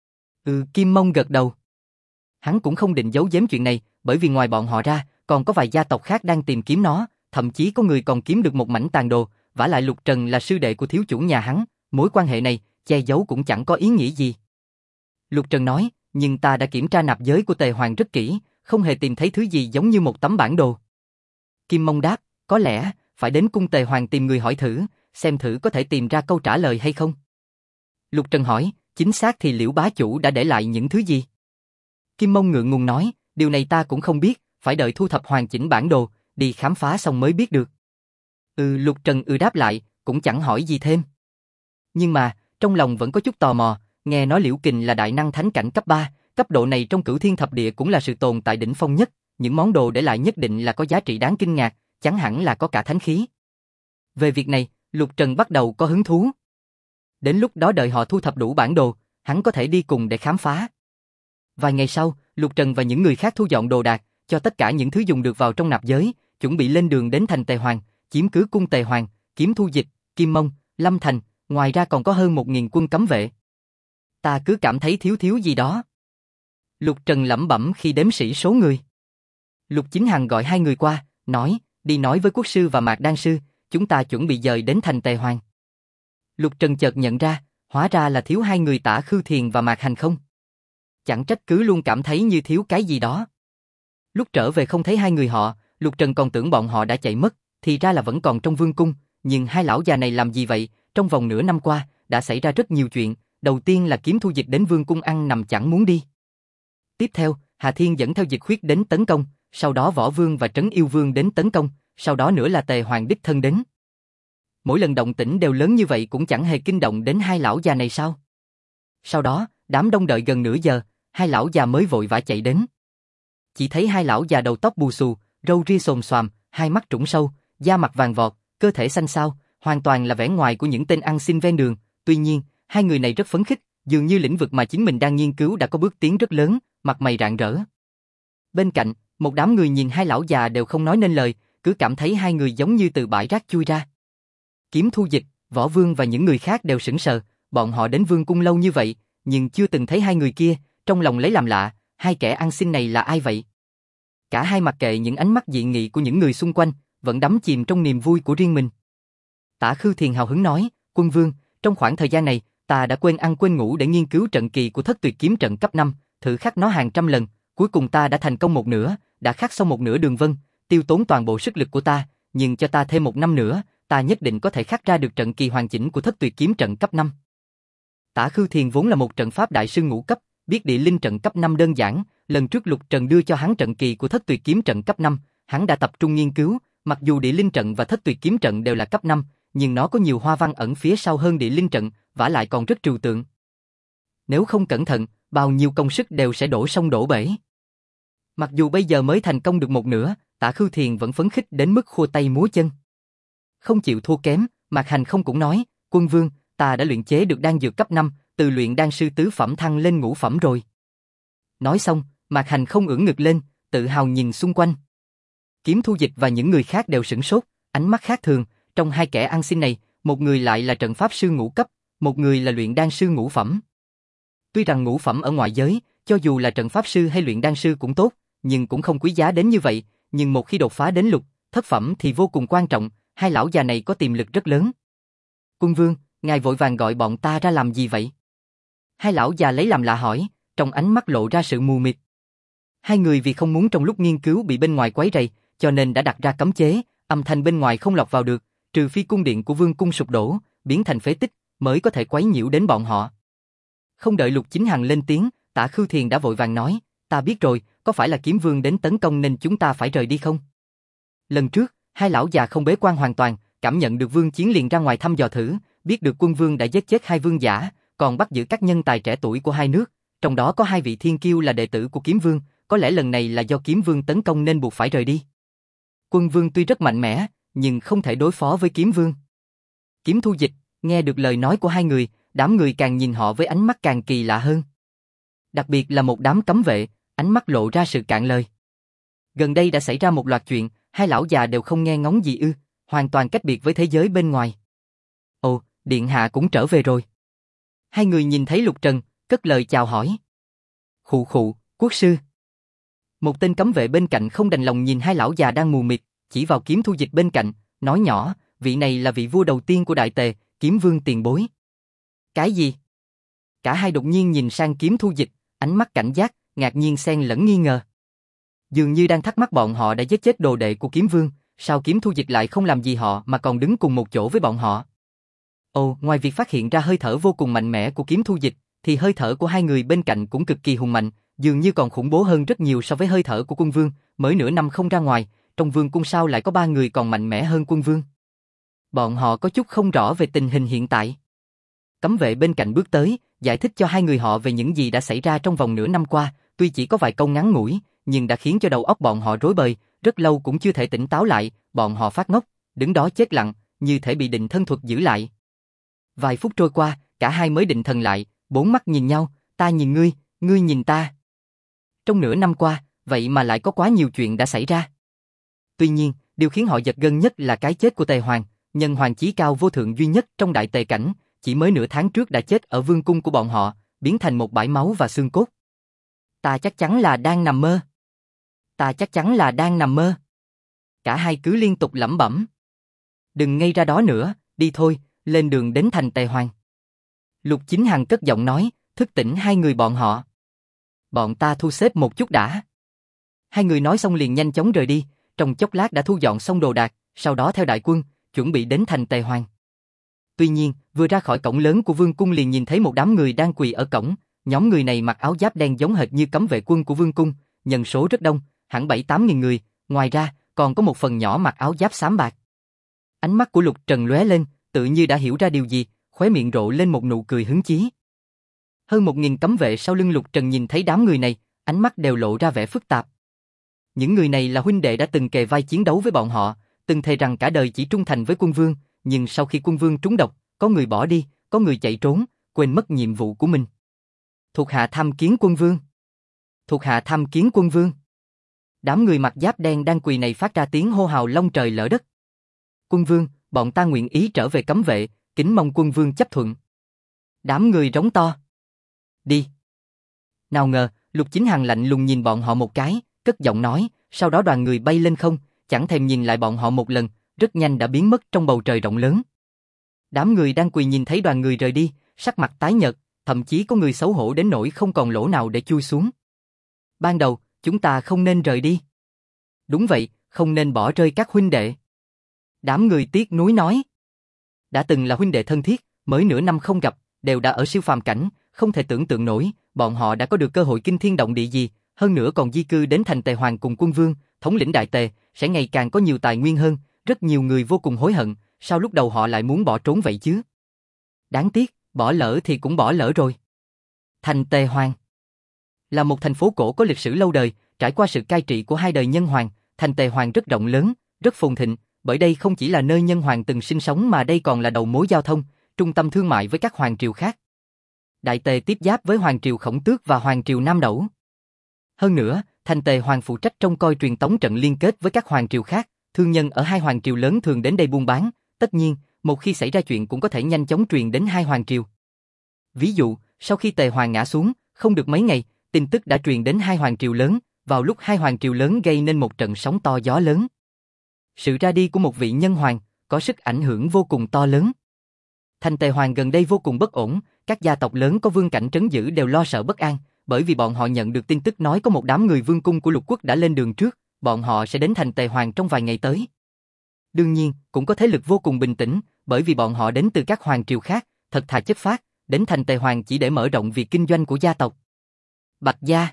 Kim Mông gật đầu. Hắn cũng không định giấu giếm chuyện này, bởi vì ngoài bọn họ ra, còn có vài gia tộc khác đang tìm kiếm nó, thậm chí có người còn kiếm được một mảnh tàn đồ, vả lại Lục Trần là sư đệ của thiếu chủ nhà hắn, mối quan hệ này, che giấu cũng chẳng có ý nghĩa gì. Lục Trần nói, nhưng ta đã kiểm tra nạp giới của Tề Hoàng rất kỹ, không hề tìm thấy thứ gì giống như một tấm bản đồ. Kim Mông đáp, có lẽ, phải đến cung Tề Hoàng tìm người hỏi thử, xem thử có thể tìm ra câu trả lời hay không. Lục Trần hỏi, chính xác thì Liễu bá chủ đã để lại những thứ gì? Kim Mông ngượng ngùng nói, điều này ta cũng không biết, phải đợi thu thập hoàn chỉnh bản đồ, đi khám phá xong mới biết được. Lục Trần đáp lại, cũng chẳng hỏi gì thêm. Nhưng mà, trong lòng vẫn có chút tò mò, nghe nói Liễu Kình là đại năng thánh cảnh cấp 3, cấp độ này trong Cửu Thiên Thập Địa cũng là sự tồn tại đỉnh phong nhất, những món đồ để lại nhất định là có giá trị đáng kinh ngạc, chẳng hẳn là có cả thánh khí. Về việc này, Lục Trần bắt đầu có hứng thú. Đến lúc đó đợi họ thu thập đủ bản đồ, hắn có thể đi cùng để khám phá. Vài ngày sau, Lục Trần và những người khác thu dọn đồ đạc, cho tất cả những thứ dùng được vào trong nạp giới, chuẩn bị lên đường đến thành Tề Hoàng, chiếm cứ cung Tề Hoàng, kiếm Thu Dịch, Kim Mông, Lâm Thành, ngoài ra còn có hơn 1000 quân cấm vệ. Ta cứ cảm thấy thiếu gì đó. Lục Trần lẩm bẩm khi đếm sĩ số người. Lục Chính Hằng gọi hai người qua, nói, đi nói với quốc sư và Mạc Đan sư, chúng ta chuẩn bị dời đến thành Tề Hoàng. Lục Trần chợt nhận ra, hóa ra là thiếu hai người Tả Khư Thiền và Mạc Hành không. Chẳng trách cứ luôn cảm thấy như thiếu cái gì đó. Lúc trở về không thấy hai người họ, Lục Trần còn tưởng bọn họ đã chạy mất, thì ra là vẫn còn trong vương cung, nhưng hai lão già này làm gì vậy? Trong vòng nửa năm qua, đã xảy ra rất nhiều chuyện, đầu tiên là kiếm Thu Dịch đến vương cung ăn nằm chẳng muốn đi. Tiếp theo, Hà Thiên dẫn theo Dịch Khuyết đến tấn công, sau đó Võ Vương và Trấn Yêu Vương đến tấn công, sau đó nữa là Tề Hoàng đích thân đến. Mỗi lần động tĩnh đều lớn như vậy cũng chẳng hề kinh động đến hai lão già này sao? Sau đó, đám đông đợi gần nửa giờ, hai lão già mới vội vã chạy đến. Chỉ thấy hai lão già đầu tóc bù xù, râu ria xồm xoàm, hai mắt trũng sâu, da mặt vàng vọt, cơ thể xanh xao, hoàn toàn là vẻ ngoài của những tên ăn xin ven đường. Tuy nhiên, hai người này rất phấn khích, dường như lĩnh vực mà chính mình đang nghiên cứu đã có bước tiến rất lớn, mặt mày rạng rỡ. Bên cạnh, một đám người nhìn hai lão già đều không nói nên lời, cứ cảm thấy hai người giống như từ bãi rác chui ra. Kiếm Thu Dịch, Võ Vương và những người khác đều sững sờ, bọn họ đến vương cung lâu như vậy, nhưng chưa từng thấy hai người kia, trong lòng lấy làm lạ, hai kẻ ăn xin này là ai vậy? Cả hai mặc kệ những ánh mắt dị nghị của những người xung quanh, vẫn đắm chìm trong niềm vui của riêng mình. Tả Khư Thiền hào hứng nói, Quân Vương, trong khoảng thời gian này, ta đã quên ăn quên ngủ để nghiên cứu trận kỳ của Thất Tuyệt Kiếm trận cấp 5, thử khắc nó hàng trăm lần, cuối cùng ta đã thành công một nửa, đã khắc xong một nửa đường vân, tiêu tốn toàn bộ sức lực của ta, nhưng cho ta thêm một năm nữa, ta nhất định có thể khắc ra được trận kỳ hoàn chỉnh của Thất Tuyệt Kiếm trận cấp 5. Tả Khư Thiền vốn là một trận pháp đại sư ngũ cấp, biết địa linh trận cấp 5 đơn giản, lần trước Lục Trần đưa cho hắn trận kỳ của Thất Tuyệt Kiếm trận cấp 5, hắn đã tập trung nghiên cứu, mặc dù địa linh trận và Thất Tuyệt Kiếm trận đều là cấp 5, nhưng nó có nhiều hoa văn ẩn phía sau hơn địa linh trận, vả lại còn rất trừu tượng. Nếu không cẩn thận, bao nhiêu công sức đều sẽ đổ sông đổ bể. Mặc dù bây giờ mới thành công được một nửa, Tạ Khưu Thiền vẫn phấn khích đến mức khua tay múa chân. Không chịu thua kém, Mạc Hành Không cũng nói, quân vương, ta đã luyện chế được đan dược cấp 5, từ luyện đan sư tứ phẩm thăng lên ngũ phẩm rồi. Nói xong, Mạc Hành Không ưỡn ngực lên, tự hào nhìn xung quanh. Kiếm Thu Dịch và những người khác đều sửng sốt, ánh mắt khác thường, trong hai kẻ ăn xin này, một người lại là trận pháp sư ngũ cấp, một người là luyện đan sư ngũ phẩm. Tuy rằng ngũ phẩm ở ngoại giới, cho dù là trận pháp sư hay luyện đan sư cũng tốt, nhưng cũng không quý giá đến như vậy, nhưng một khi đột phá đến lục, thất phẩm thì vô cùng quan trọng, hai lão già này có tiềm lực rất lớn. Quân vương, ngài vội vàng gọi bọn ta ra làm gì vậy? Hai lão già lấy làm lạ hỏi, trong ánh mắt lộ ra sự mù mịt. Hai người vì không muốn trong lúc nghiên cứu bị bên ngoài quấy rầy, cho nên đã đặt ra cấm chế, âm thanh bên ngoài không lọt vào được, trừ phi cung điện của vương cung sụp đổ, biến thành phế tích, mới có thể quấy nhiễu đến bọn họ. Không đợi Lục Chính Hằng lên tiếng, Tạ Khưu Thiền đã vội vàng nói, ta biết rồi, có phải là kiếm vương đến tấn công nên chúng ta phải rời đi không? Lần trước, hai lão già không bế quan hoàn toàn, cảm nhận được vương chiến liền ra ngoài thăm dò thử, biết được quân vương đã giết chết hai vương giả, còn bắt giữ các nhân tài trẻ tuổi của hai nước, trong đó có hai vị thiên kiêu là đệ tử của kiếm vương, có lẽ lần này là do kiếm vương tấn công nên buộc phải rời đi. Quân vương tuy rất mạnh mẽ, nhưng không thể đối phó với kiếm vương. Kiếm Thu Dịch, nghe được lời nói của hai người, đám người càng nhìn họ với ánh mắt càng kỳ lạ hơn. Đặc biệt là một đám cấm vệ, ánh mắt lộ ra sự cạn lời. Gần đây đã xảy ra một loạt chuyện, hai lão già đều không nghe ngóng gì ư, hoàn toàn cách biệt với thế giới bên ngoài. Ồ, điện hạ cũng trở về rồi. Hai người nhìn thấy Lục Trần, cất lời chào hỏi. Khụ khụ, quốc sư. Một tên cấm vệ bên cạnh không đành lòng nhìn hai lão già đang mù mịt, chỉ vào Kiếm Thu Dịch bên cạnh, nói nhỏ, vị này là vị vua đầu tiên của Đại Tề, Kiếm Vương tiền bối. Cái gì? Cả hai đột nhiên nhìn sang Kiếm Thu Dịch, ánh mắt cảnh giác, ngạc nhiên xen lẫn nghi ngờ. Dường như đang thắc mắc bọn họ đã giết chết đồ đệ của Kiếm Vương, sao Kiếm Thu Dịch lại không làm gì họ mà còn đứng cùng một chỗ với bọn họ. Ồ, ngoài việc phát hiện ra hơi thở vô cùng mạnh mẽ của Kiếm Thu Dịch, thì hơi thở của hai người bên cạnh cũng cực kỳ hùng mạnh, dường như còn khủng bố hơn rất nhiều so với hơi thở của quân vương, mới nửa năm không ra ngoài, trong vương cung sao lại có ba người còn mạnh mẽ hơn quân vương. Bọn họ có chút không rõ về tình hình hiện tại. Cấm vệ bên cạnh bước tới, giải thích cho hai người họ về những gì đã xảy ra trong vòng nửa năm qua, tuy chỉ có vài câu ngắn ngủi, nhưng đã khiến cho đầu óc bọn họ rối bời, rất lâu cũng chưa thể tỉnh táo lại, bọn họ phát ngốc, đứng đó chết lặng, như thể bị định thân thuật giữ lại. Vài phút trôi qua, cả hai mới định thần lại, bốn mắt nhìn nhau, ta nhìn ngươi, ngươi nhìn ta. Trong nửa năm qua, vậy mà lại có quá nhiều chuyện đã xảy ra. Tuy nhiên, điều khiến họ giật gân nhất là cái chết của Tề Hoàng, nhân hoàng chí cao vô thượng duy nhất trong Đại Tề cảnh, chỉ mới nửa tháng trước đã chết ở vương cung của bọn họ, biến thành một bãi máu và xương cốt. Ta chắc chắn là đang nằm mơ. Ta chắc chắn là đang nằm mơ. Cả hai cứ liên tục lẩm bẩm. Đừng ngây ra đó nữa, đi thôi, lên đường đến thành Tề Hoàng. Lục Chính Hằng cất giọng nói, thức tỉnh hai người bọn họ. Bọn ta thu xếp một chút đã. Hai người nói xong liền nhanh chóng rời đi, trong chốc lát đã thu dọn xong đồ đạc, sau đó theo đại quân, chuẩn bị đến thành Tề Hoàng. Tuy nhiên, vừa ra khỏi cổng lớn của vương cung liền nhìn thấy một đám người đang quỳ ở cổng, nhóm người này mặc áo giáp đen giống hệt như cấm vệ quân của vương cung, nhân số rất đông, hẳn 7-8 nghìn người, ngoài ra, còn có một phần nhỏ mặc áo giáp xám bạc. Ánh mắt của Lục Trần lóe lên, tự như đã hiểu ra điều gì, khóe miệng rộ lên một nụ cười hứng chí. Hơn 1.000 cấm vệ sau lưng Lục Trần nhìn thấy đám người này, ánh mắt đều lộ ra vẻ phức tạp. Những người này là huynh đệ đã từng kề vai chiến đấu với bọn họ, từng thề rằng cả đời chỉ trung thành với quân vương, nhưng sau khi quân vương trúng độc, có người bỏ đi, có người chạy trốn, quên mất nhiệm vụ của mình. Thuộc hạ tham kiến quân vương. Thuộc hạ tham kiến quân vương. Đám người mặc giáp đen đang quỳ này phát ra tiếng hô hào long trời lở đất. Quân vương, bọn ta nguyện ý trở về cấm vệ, kính mong quân vương chấp thuận. Đám người rống to. Đi. Nào ngờ, Lục Chính Hằng lạnh lùng nhìn bọn họ một cái, cất giọng nói, sau đó đoàn người bay lên không, chẳng thèm nhìn lại bọn họ một lần, rất nhanh đã biến mất trong bầu trời rộng lớn. Đám người đang quỳ nhìn thấy đoàn người rời đi, sắc mặt tái nhợt, thậm chí có người xấu hổ đến nỗi không còn lỗ nào để chui xuống. Ban đầu, chúng ta không nên rời đi. Đúng vậy, không nên bỏ rơi các huynh đệ. Đám người tiếc nuối nói. Đã từng là huynh đệ thân thiết, mới nửa năm không gặp, đều đã ở siêu phàm cảnh, không thể tưởng tượng nổi, bọn họ đã có được cơ hội kinh thiên động địa gì, hơn nữa còn di cư đến thành Tề Hoàng cùng quân vương, thống lĩnh Đại Tề, sẽ ngày càng có nhiều tài nguyên hơn, rất nhiều người vô cùng hối hận, sao lúc đầu họ lại muốn bỏ trốn vậy chứ? Đáng tiếc, bỏ lỡ thì cũng bỏ lỡ rồi. Thành Tề Hoàng là một thành phố cổ có lịch sử lâu đời, trải qua sự cai trị của hai đời nhân hoàng. Thành Tề Hoàng rất rộng lớn, rất phồn thịnh, bởi đây không chỉ là nơi nhân hoàng từng sinh sống mà đây còn là đầu mối giao thông, trung tâm thương mại với các hoàng triều khác. Đại Tề tiếp giáp với hoàng triều Khổng Tước và hoàng triều Nam Đẩu. Hơn nữa, Thành Tề Hoàng phụ trách trông coi truyền tống trận liên kết với các hoàng triều khác, thương nhân ở hai hoàng triều lớn thường đến đây buôn bán, tất nhiên, một khi xảy ra chuyện cũng có thể nhanh chóng truyền đến hai hoàng triều. Ví dụ, sau khi Tề Hoàng ngã xuống, không được mấy ngày, tin tức đã truyền đến hai hoàng triều lớn, vào lúc hai hoàng triều lớn gây nên một trận sóng to gió lớn. Sự ra đi của một vị nhân hoàng có sức ảnh hưởng vô cùng to lớn. Thành Tề Hoàng gần đây vô cùng bất ổn, các gia tộc lớn có vương cảnh trấn giữ đều lo sợ bất an, bởi vì bọn họ nhận được tin tức nói có một đám người vương cung của lục quốc đã lên đường trước, bọn họ sẽ đến thành Tề Hoàng trong vài ngày tới. Đương nhiên, cũng có thế lực vô cùng bình tĩnh, bởi vì bọn họ đến từ các hoàng triều khác, thật thà chất phác, đến thành Tề Hoàng chỉ để mở rộng việc kinh doanh của gia tộc. Bạch Gia,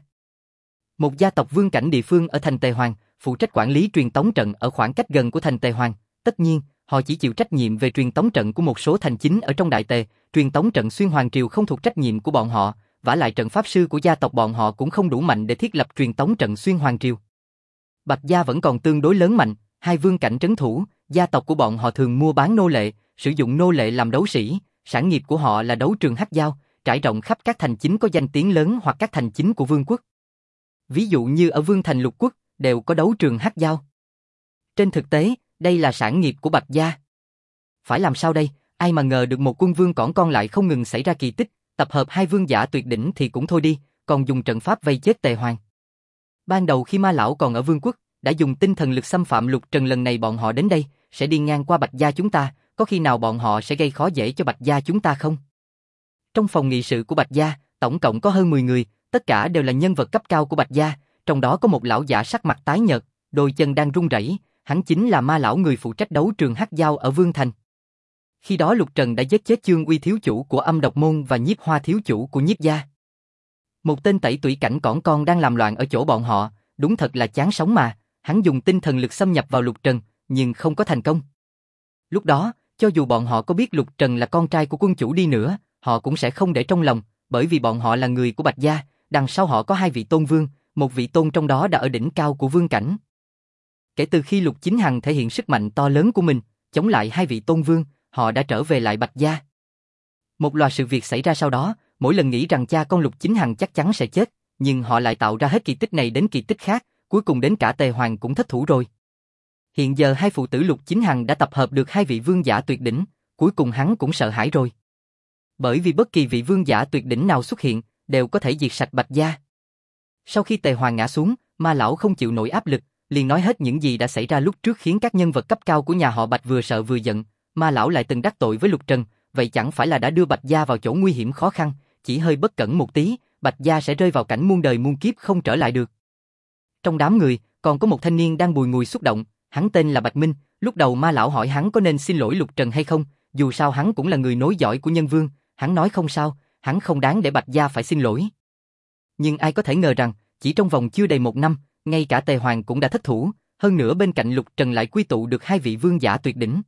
một gia tộc vương cảnh địa phương ở thành Tề Hoàng, phụ trách quản lý truyền tống trận ở khoảng cách gần của thành Tề Hoàng. Tất nhiên, họ chỉ chịu trách nhiệm về truyền tống trận của một số thành chính ở trong Đại Tề, truyền tống trận xuyên hoàng triều không thuộc trách nhiệm của bọn họ, vả lại trận pháp sư của gia tộc bọn họ cũng không đủ mạnh để thiết lập truyền tống trận xuyên hoàng triều. Bạch Gia vẫn còn tương đối lớn mạnh, hai vương cảnh trấn thủ, gia tộc của bọn họ thường mua bán nô lệ, sử dụng nô lệ làm đấu sĩ, sản nghiệp của họ là đấu trường hắc giao, trải rộng khắp các thành chính có danh tiếng lớn hoặc các thành chính của vương quốc. Ví dụ như ở vương thành lục quốc, đều có đấu trường hắc giao. Trên thực tế, đây là sản nghiệp của Bạch Gia. Phải làm sao đây, ai mà ngờ được một quân vương cỏn con lại không ngừng xảy ra kỳ tích, tập hợp hai vương giả tuyệt đỉnh thì cũng thôi đi, còn dùng trận pháp vây chết Tề Hoàng. Ban đầu khi Ma Lão còn ở vương quốc, đã dùng tinh thần lực xâm phạm Lục Trần, lần này bọn họ đến đây, sẽ đi ngang qua Bạch Gia chúng ta, có khi nào bọn họ sẽ gây khó dễ cho Bạch Gia chúng ta không? Trong phòng nghị sự của Bạch Gia, tổng cộng có hơn 10 người, tất cả đều là nhân vật cấp cao của Bạch Gia, trong đó có một lão giả sắc mặt tái nhợt, đôi chân đang run rẩy, hắn chính là Ma Lão, người phụ trách đấu trường hắc giao ở Vương Thành. Khi đó Lục Trần đã giết chết Chương Uy thiếu chủ của Âm Độc Môn và Nhiếp Hoa thiếu chủ của Nhiếp Gia. Một tên tẩy tủy cảnh cỏn con đang làm loạn ở chỗ bọn họ, đúng thật là chán sống mà, hắn dùng tinh thần lực xâm nhập vào Lục Trần, nhưng không có thành công. Lúc đó, cho dù bọn họ có biết Lục Trần là con trai của quân chủ đi nữa, họ cũng sẽ không để trong lòng, bởi vì bọn họ là người của Bạch Gia, đằng sau họ có hai vị tôn vương, một vị tôn trong đó đã ở đỉnh cao của vương cảnh. Kể từ khi Lục Chính Hằng thể hiện sức mạnh to lớn của mình, chống lại hai vị tôn vương, họ đã trở về lại Bạch Gia. Một loạt sự việc xảy ra sau đó, mỗi lần nghĩ rằng cha con Lục Chính Hằng chắc chắn sẽ chết, nhưng họ lại tạo ra hết kỳ tích này đến kỳ tích khác, cuối cùng đến cả Tề Hoàng cũng thất thủ rồi. Hiện giờ hai phụ tử Lục Chính Hằng đã tập hợp được hai vị vương giả tuyệt đỉnh, cuối cùng hắn cũng sợ hãi rồi. Bởi vì bất kỳ vị vương giả tuyệt đỉnh nào xuất hiện, đều có thể diệt sạch Bạch Gia. Sau khi Tề Hoàng ngã xuống, Ma Lão không chịu nổi áp lực, liền nói hết những gì đã xảy ra lúc trước, khiến các nhân vật cấp cao của nhà họ Bạch vừa sợ vừa giận. Ma Lão lại từng đắc tội với Lục Trần, vậy chẳng phải là đã đưa Bạch Gia vào chỗ nguy hiểm khó khăn, chỉ hơi bất cẩn một tí, Bạch Gia sẽ rơi vào cảnh muôn đời muôn kiếp không trở lại được. Trong đám người, còn có một thanh niên đang bùi ngùi xúc động, hắn tên là Bạch Minh. Lúc đầu Ma Lão hỏi hắn có nên xin lỗi Lục Trần hay không, dù sao hắn cũng là người nối dõi của Nhân Vương, hắn nói không sao, hắn không đáng để Bạch Gia phải xin lỗi. Nhưng ai có thể ngờ rằng, chỉ trong vòng chưa đầy một năm, ngay cả Tề Hoàng cũng đã thất thủ, hơn nữa bên cạnh Lục Trần lại quy tụ được hai vị vương giả tuyệt đỉnh.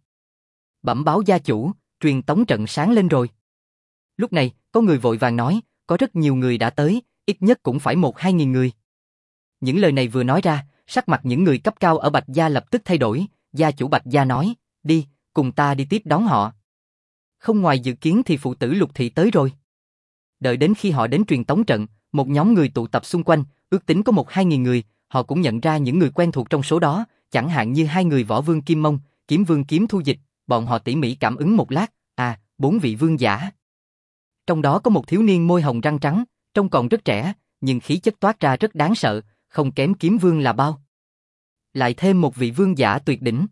Bẩm báo gia chủ, truyền tống trận sáng lên rồi. Lúc này, có người vội vàng nói, có rất nhiều người đã tới, ít nhất cũng phải 1-2 nghìn người. Những lời này vừa nói ra, sắc mặt những người cấp cao ở Bạch Gia lập tức thay đổi, gia chủ Bạch Gia nói, đi, cùng ta đi tiếp đón họ. Không ngoài dự kiến thì phụ tử Lục Thị tới rồi. Đợi đến khi họ đến truyền tống trận, một nhóm người tụ tập xung quanh, ước tính có 1-2 nghìn người, họ cũng nhận ra những người quen thuộc trong số đó, chẳng hạn như hai người Võ Vương Kim Mông, Kiếm Vương Kiếm Thu Dịch, bọn họ tỉ mỉ cảm ứng một lát, 4 vị vương giả. Trong đó có một thiếu niên môi hồng răng trắng, trông còn rất trẻ, nhưng khí chất toát ra rất đáng sợ, không kém Kiếm Vương là bao. Lại thêm một vị vương giả tuyệt đỉnh.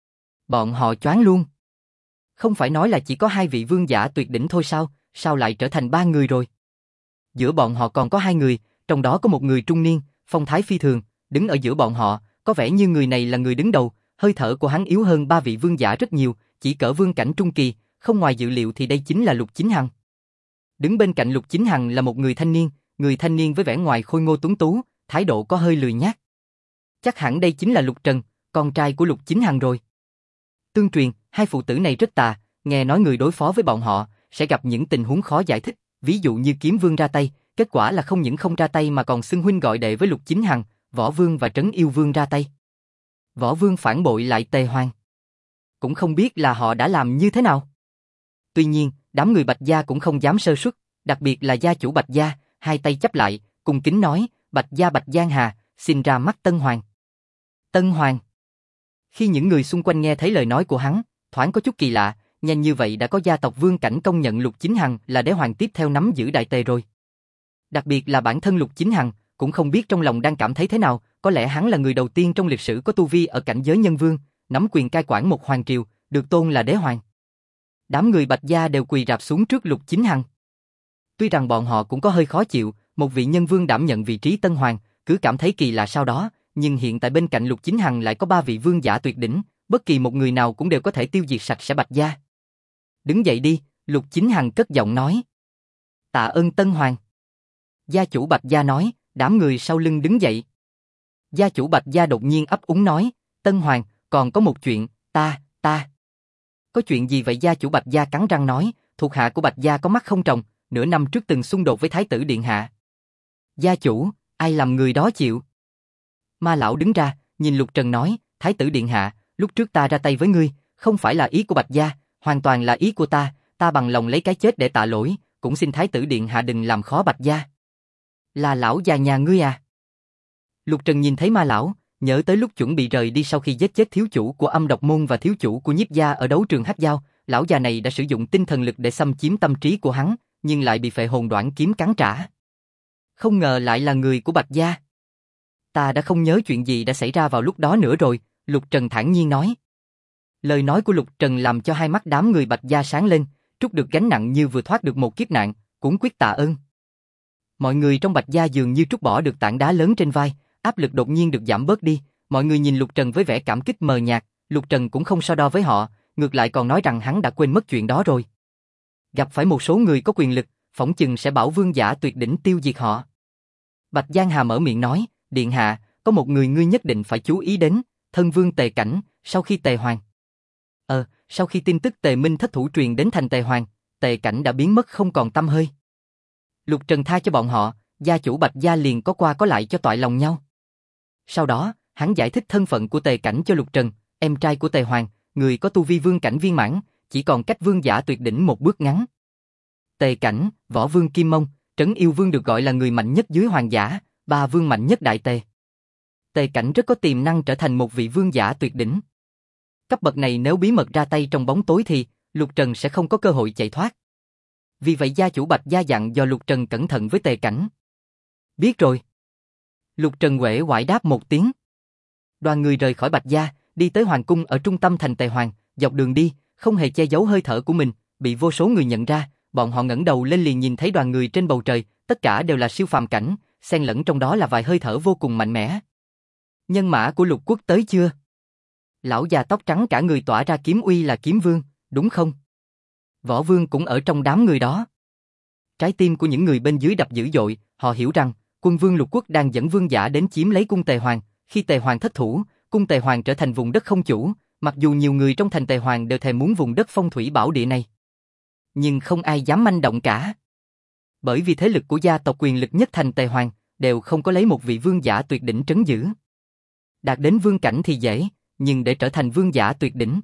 Bọn họ choáng luôn. Không phải nói là chỉ có 2 vị vương giả tuyệt đỉnh thôi sao, sao lại trở thành 3 người rồi? Giữa bọn họ còn có 2 người, trong đó có một người trung niên, phong thái phi thường, đứng ở giữa bọn họ, có vẻ như người này là người đứng đầu, hơi thở của hắn yếu hơn 3 vị vương giả rất nhiều, chỉ cỡ vương cảnh trung kỳ, không ngoài dự liệu thì đây chính là Lục Chính Hằng. Đứng bên cạnh Lục Chính Hằng là một người thanh niên với vẻ ngoài khôi ngô tuấn tú, thái độ có hơi lười nhác. Chắc hẳn đây chính là Lục Trần, con trai của Lục Chính Hằng rồi. Tương truyền, hai phụ tử này rất tà, nghe nói người đối phó với bọn họ sẽ gặp những tình huống khó giải thích, ví dụ như Kiếm Vương ra tay, kết quả là không những không ra tay mà còn xưng huynh gọi đệ với Lục Chính Hằng, Võ Vương và Trấn Yêu Vương ra tay. Võ Vương phản bội lại Tề Hoàng. Cũng không biết là họ đã làm như thế nào. Tuy nhiên, đám người Bạch gia cũng không dám sơ suất, đặc biệt là gia chủ Bạch gia, hai tay chắp lại, cung kính nói, Bạch gia Bạch Giang Hà, xin ra mắt Tân Hoàng. Tân Hoàng. Khi những người xung quanh nghe thấy lời nói của hắn, thoáng có chút kỳ lạ, nhanh như vậy đã có gia tộc Vương Cảnh công nhận Lục Chính Hằng là đế hoàng tiếp theo nắm giữ Đại Tề rồi. Đặc biệt là bản thân Lục Chính Hằng, cũng không biết trong lòng đang cảm thấy thế nào, có lẽ hắn là người đầu tiên trong lịch sử có tu vi ở cảnh giới nhân vương, nắm quyền cai quản một hoàng triều, được tôn là đế hoàng. Đám người Bạch gia đều quỳ rạp xuống trước Lục Chính Hằng. Tuy rằng bọn họ cũng có hơi khó chịu, một vị nhân vương đảm nhận vị trí Tân Hoàng, cứ cảm thấy kỳ lạ sau đó, nhưng hiện tại bên cạnh Lục Chính Hằng lại có ba vị vương giả tuyệt đỉnh, bất kỳ một người nào cũng đều có thể tiêu diệt sạch sẽ Bạch gia. Đứng dậy đi, Lục Chính Hằng cất giọng nói. Tạ ơn Tân Hoàng. Gia chủ Bạch gia nói, đám người sau lưng đứng dậy. Gia chủ Bạch gia đột nhiên ấp úng nói, Tân Hoàng, còn có một chuyện, ta. Có chuyện gì vậy? Gia chủ Bạch gia cắn răng nói, thuộc hạ của Bạch gia có mắt không tròng, nửa năm trước từng xung đột với Thái tử Điện Hạ. Gia chủ, ai làm người đó chịu? Ma lão đứng ra, nhìn Lục Trần nói, Thái tử Điện Hạ, lúc trước ta ra tay với ngươi, không phải là ý của Bạch gia, hoàn toàn là ý của ta bằng lòng lấy cái chết để tạ lỗi, cũng xin Thái tử Điện Hạ đừng làm khó Bạch gia. Là lão già nhà ngươi à? Lục Trần nhìn thấy Ma lão, nhớ tới lúc chuẩn bị rời đi sau khi giết chết thiếu chủ của Âm Độc Môn và thiếu chủ của Nhiếp gia ở đấu trường Hắc Giao, lão già này đã sử dụng tinh thần lực để xâm chiếm tâm trí của hắn, nhưng lại bị Phệ Hồn Đoản kiếm cắn trả. Không ngờ lại là người của Bạch gia. Ta đã không nhớ chuyện gì đã xảy ra vào lúc đó nữa rồi, Lục Trần thản nhiên nói. Lời nói của Lục Trần làm cho hai mắt đám người Bạch gia sáng lên, trút được gánh nặng như vừa thoát được một kiếp nạn, cuống quyết tạ ơn. Mọi người trong Bạch gia dường như trút bỏ được tảng đá lớn trên vai, áp lực đột nhiên được giảm bớt đi, mọi người nhìn Lục Trần với vẻ cảm kích mờ nhạt, Lục Trần cũng không so đo với họ, ngược lại còn nói rằng hắn đã quên mất chuyện đó rồi. Gặp phải một số người có quyền lực, phỏng chừng sẽ bảo vương giả tuyệt đỉnh tiêu diệt họ. Bạch Giang Hà mở miệng nói, Điện Hạ, có một người ngươi nhất định phải chú ý đến, thân vương Tề Cảnh, sau khi Tề Hoàng. Sau khi tin tức Tề Minh thất thủ truyền đến thành Tề Hoàng, Tề Cảnh đã biến mất không còn tăm hơi. Lục Trần tha cho bọn họ, gia chủ Bạch gia liền có qua có lại cho toại lòng nhau. Sau đó, hắn giải thích thân phận của Tề Cảnh cho Lục Trần, em trai của Tề Hoàng, người có tu vi vương cảnh viên mãn, chỉ còn cách vương giả tuyệt đỉnh một bước ngắn. Tề Cảnh, Võ Vương Kim Mông, Trấn Yêu Vương được gọi là người mạnh nhất dưới hoàng giả, ba vương mạnh nhất Đại Tề. Tề Cảnh rất có tiềm năng trở thành một vị vương giả tuyệt đỉnh. Cấp bậc này nếu bí mật ra tay trong bóng tối thì Lục Trần sẽ không có cơ hội chạy thoát. Vì vậy gia chủ Bạch gia dặn dò Lục Trần cẩn thận với Tề Cảnh. Biết rồi. Lục Trần uể oải đáp một tiếng. Đoàn người rời khỏi Bạch gia, đi tới hoàng cung ở trung tâm thành Tề Hoàng, dọc đường đi, không hề che giấu hơi thở của mình, bị vô số người nhận ra, bọn họ ngẩng đầu lên liền nhìn thấy đoàn người trên bầu trời, tất cả đều là siêu phàm cảnh, xen lẫn trong đó là vài hơi thở vô cùng mạnh mẽ. Nhân mã của Lục Quốc tới chưa? Lão già tóc trắng cả người tỏa ra kiếm uy là Kiếm Vương, đúng không? Võ Vương cũng ở trong đám người đó. Trái tim của những người bên dưới đập dữ dội, họ hiểu rằng quân vương Lục Quốc đang dẫn vương giả đến chiếm lấy cung Tề Hoàng, khi Tề Hoàng thất thủ, cung Tề Hoàng trở thành vùng đất không chủ, mặc dù nhiều người trong thành Tề Hoàng đều thèm muốn vùng đất phong thủy bảo địa này. Nhưng không ai dám manh động cả. Bởi vì thế lực của gia tộc quyền lực nhất thành Tề Hoàng đều không có lấy một vị vương giả tuyệt đỉnh trấn giữ. Đạt đến vương cảnh thì dễ, nhưng để trở thành vương giả tuyệt đỉnh.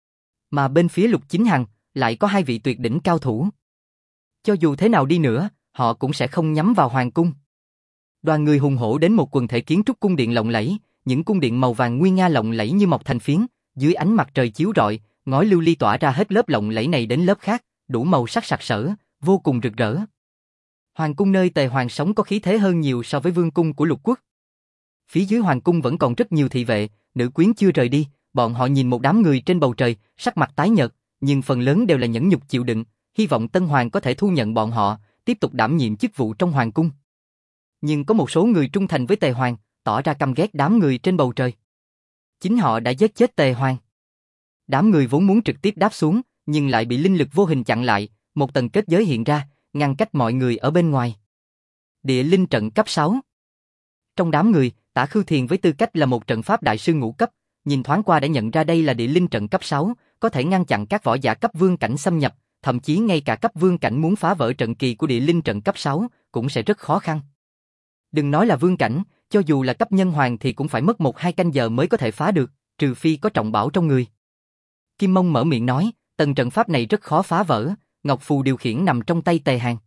Mà bên phía Lục Chính Hằng lại có hai vị tuyệt đỉnh cao thủ. Cho dù thế nào đi nữa, họ cũng sẽ không nhắm vào hoàng cung. Đoàn người hùng hổ đến một quần thể kiến trúc cung điện lộng lẫy, những cung điện màu vàng nguy nga lộng lẫy như mọc thành phiến, dưới ánh mặt trời chiếu rọi, ngói lưu ly tỏa ra hết lớp lộng lẫy này đến lớp khác, đủ màu sắc sặc sỡ, vô cùng rực rỡ. Hoàng cung nơi Tề Hoàng sống có khí thế hơn nhiều so với vương cung của Lục Quốc. Phía dưới hoàng cung vẫn còn rất nhiều thị vệ, nữ quyến chưa rời đi, bọn họ nhìn một đám người trên bầu trời, sắc mặt tái nhợt, nhưng phần lớn đều là nhẫn nhục chịu đựng, hy vọng Tân Hoàng có thể thu nhận bọn họ, tiếp tục đảm nhiệm chức vụ trong hoàng cung. Nhưng có một số người trung thành với Tề Hoàng, tỏ ra căm ghét đám người trên bầu trời. Chính họ đã giết chết Tề Hoàng. Đám người vốn muốn trực tiếp đáp xuống, nhưng lại bị linh lực vô hình chặn lại, một tầng kết giới hiện ra, ngăn cách mọi người ở bên ngoài. Địa linh trận cấp 6. Trong đám người, Tả Khưu Thiền với tư cách là một trận pháp đại sư ngũ cấp, nhìn thoáng qua đã nhận ra đây là địa linh trận cấp 6, có thể ngăn chặn các võ giả cấp vương cảnh xâm nhập, thậm chí ngay cả cấp vương cảnh muốn phá vỡ trận kỳ của địa linh trận cấp 6 cũng sẽ rất khó khăn. Đừng nói là vương cảnh, cho dù là cấp nhân hoàng thì cũng phải mất 1-2 canh giờ mới có thể phá được, trừ phi có trọng bảo trong người. Kim Mông mở miệng nói, tầng trận pháp này rất khó phá vỡ, ngọc phù điều khiển nằm trong tay Tề Hàn.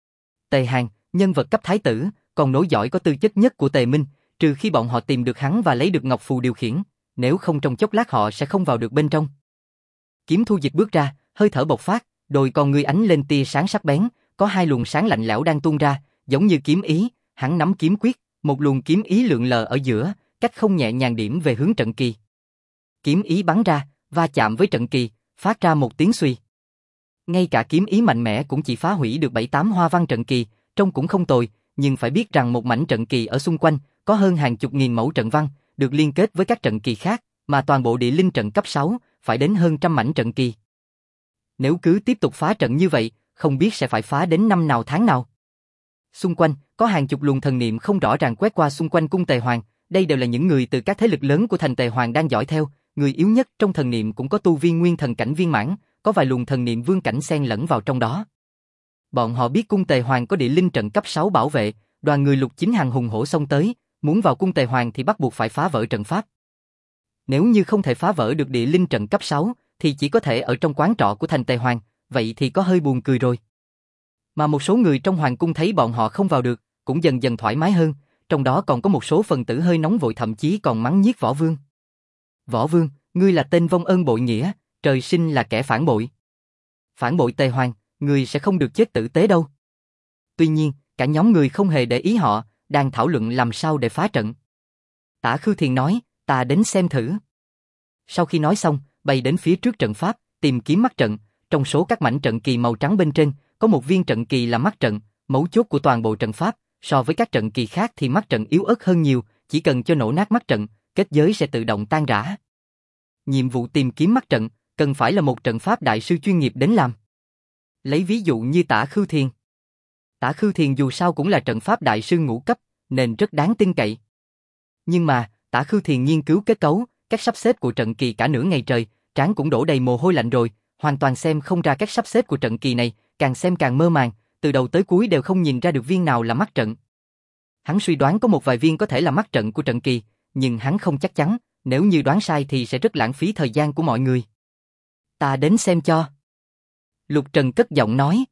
Tề Hàn, nhân vật cấp thái tử, còn nối dõi có tư chất nhất của Tề Minh, trừ khi bọn họ tìm được hắn và lấy được ngọc phù điều khiển, nếu không trong chốc lát họ sẽ không vào được bên trong. Kiếm Thu Dịch bước ra, hơi thở bộc phát, đôi con ngươi ánh lên tia sáng sắc bén, có 2 luồng sáng lạnh lẽo đang tuôn ra, giống như kiếm ý, hắn nắm kiếm quyết, một luồng kiếm ý lượn lờ ở giữa, cách không nhẹ nhàng điểm về hướng trận kỳ. Kiếm ý bắn ra, va chạm với trận kỳ, phát ra một tiếng suy. Ngay cả kiếm ý mạnh mẽ cũng chỉ phá hủy được 7-8 hoa văn trận kỳ, trông cũng không tồi, nhưng phải biết rằng một mảnh trận kỳ ở xung quanh có hơn hàng chục nghìn mẫu trận văn, được liên kết với các trận kỳ khác, mà toàn bộ địa linh trận cấp 6 phải đến hơn trăm mảnh trận kỳ. Nếu cứ tiếp tục phá trận như vậy, không biết sẽ phải phá đến năm nào tháng nào. Xung quanh có hàng chục luồng thần niệm không rõ ràng quét qua xung quanh cung Tề Hoàng, đây đều là những người từ các thế lực lớn của thành Tề Hoàng đang dõi theo, người yếu nhất trong thần niệm cũng có tu vi nguyên thần cảnh viên mãn, có vài luồng thần niệm vương cảnh xen lẫn vào trong đó. Bọn họ biết cung Tề Hoàng có địa linh trận cấp 6 bảo vệ, đoàn người Lục Chính Hằng hùng hổ xông tới, muốn vào cung Tề Hoàng thì bắt buộc phải phá vỡ trận pháp. Nếu như không thể phá vỡ được địa linh trận cấp 6, thì chỉ có thể ở trong quán trọ của thành Tề Hoàng, vậy thì có hơi buồn cười rồi. Mà một số người trong hoàng cung thấy bọn họ không vào được, cũng dần dần thoải mái hơn, trong đó còn có một số phần tử hơi nóng vội thậm chí còn mắng nhiếc Võ Vương. Võ Vương, ngươi là tên vong ơn bội nghĩa, trời sinh là kẻ phản bội. Phản bội Tề Hoàng, ngươi sẽ không được chết tử tế đâu. Tuy nhiên, cả nhóm người không hề để ý họ, đang thảo luận làm sao để phá trận. Tả Khư Thiền nói, ta đến xem thử. Sau khi nói xong, bay đến phía trước trận pháp, tìm kiếm mắt trận, trong số các mảnh trận kỳ màu trắng bên trên, có một viên trận kỳ là mắt trận, mấu chốt của toàn bộ trận pháp, so với các trận kỳ khác thì mắt trận yếu ớt hơn nhiều, chỉ cần cho nổ nát mắt trận, kết giới sẽ tự động tan rã. Nhiệm vụ tìm kiếm mắt trận, cần phải là một trận pháp đại sư chuyên nghiệp đến làm. Lấy ví dụ như Tả Khư Thiền. Tả Khư Thiền dù sao cũng là trận pháp đại sư ngũ cấp, nên rất đáng tin cậy. Nhưng mà, Tả Khư Thiền nghiên cứu kết cấu, các sắp xếp của trận kỳ cả nửa ngày trời, trán cũng đổ đầy mồ hôi lạnh rồi, hoàn toàn xem không ra các sắp xếp của trận kỳ này, càng xem càng mơ màng, từ đầu tới cuối đều không nhìn ra được viên nào là mắt trận. Hắn suy đoán có một vài viên có thể là mắt trận của trận kỳ, nhưng hắn không chắc chắn, nếu như đoán sai thì sẽ rất lãng phí thời gian của mọi người. Ta đến xem cho. Lục Trần cất giọng nói.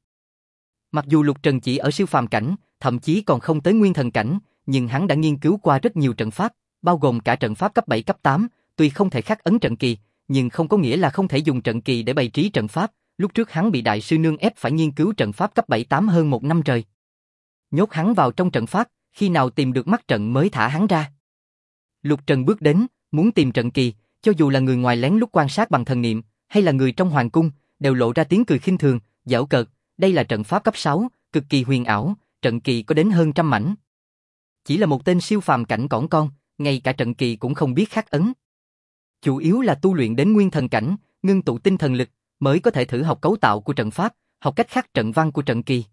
Mặc dù Lục Trần chỉ ở siêu phàm cảnh, thậm chí còn không tới nguyên thần cảnh, nhưng hắn đã nghiên cứu qua rất nhiều trận pháp, bao gồm cả trận pháp cấp 7 cấp 8, tuy không thể khắc ấn trận kỳ, nhưng không có nghĩa là không thể dùng trận kỳ để bày trí trận pháp. Lúc trước hắn bị đại sư nương ép phải nghiên cứu trận pháp cấp 7-8 hơn 1 năm trời. Nhốt hắn vào trong trận pháp, khi nào tìm được mắt trận mới thả hắn ra. Lục Trần bước đến, muốn tìm trận kỳ, cho dù là người ngoài lén lút quan sát bằng thần niệm, hay là người trong hoàng cung, đều lộ ra tiếng cười khinh thường, giễu cợt, đây là trận pháp cấp 6, cực kỳ huyền ảo, trận kỳ có đến hơn trăm mảnh. Chỉ là một tên siêu phàm cảnh cỏn con, ngay cả trận kỳ cũng không biết khắc ấn. Chủ yếu là tu luyện đến nguyên thần cảnh, ngưng tụ tinh thần lực, mới có thể thử học cấu tạo của trận pháp, học cách khắc trận văn của trận kỳ.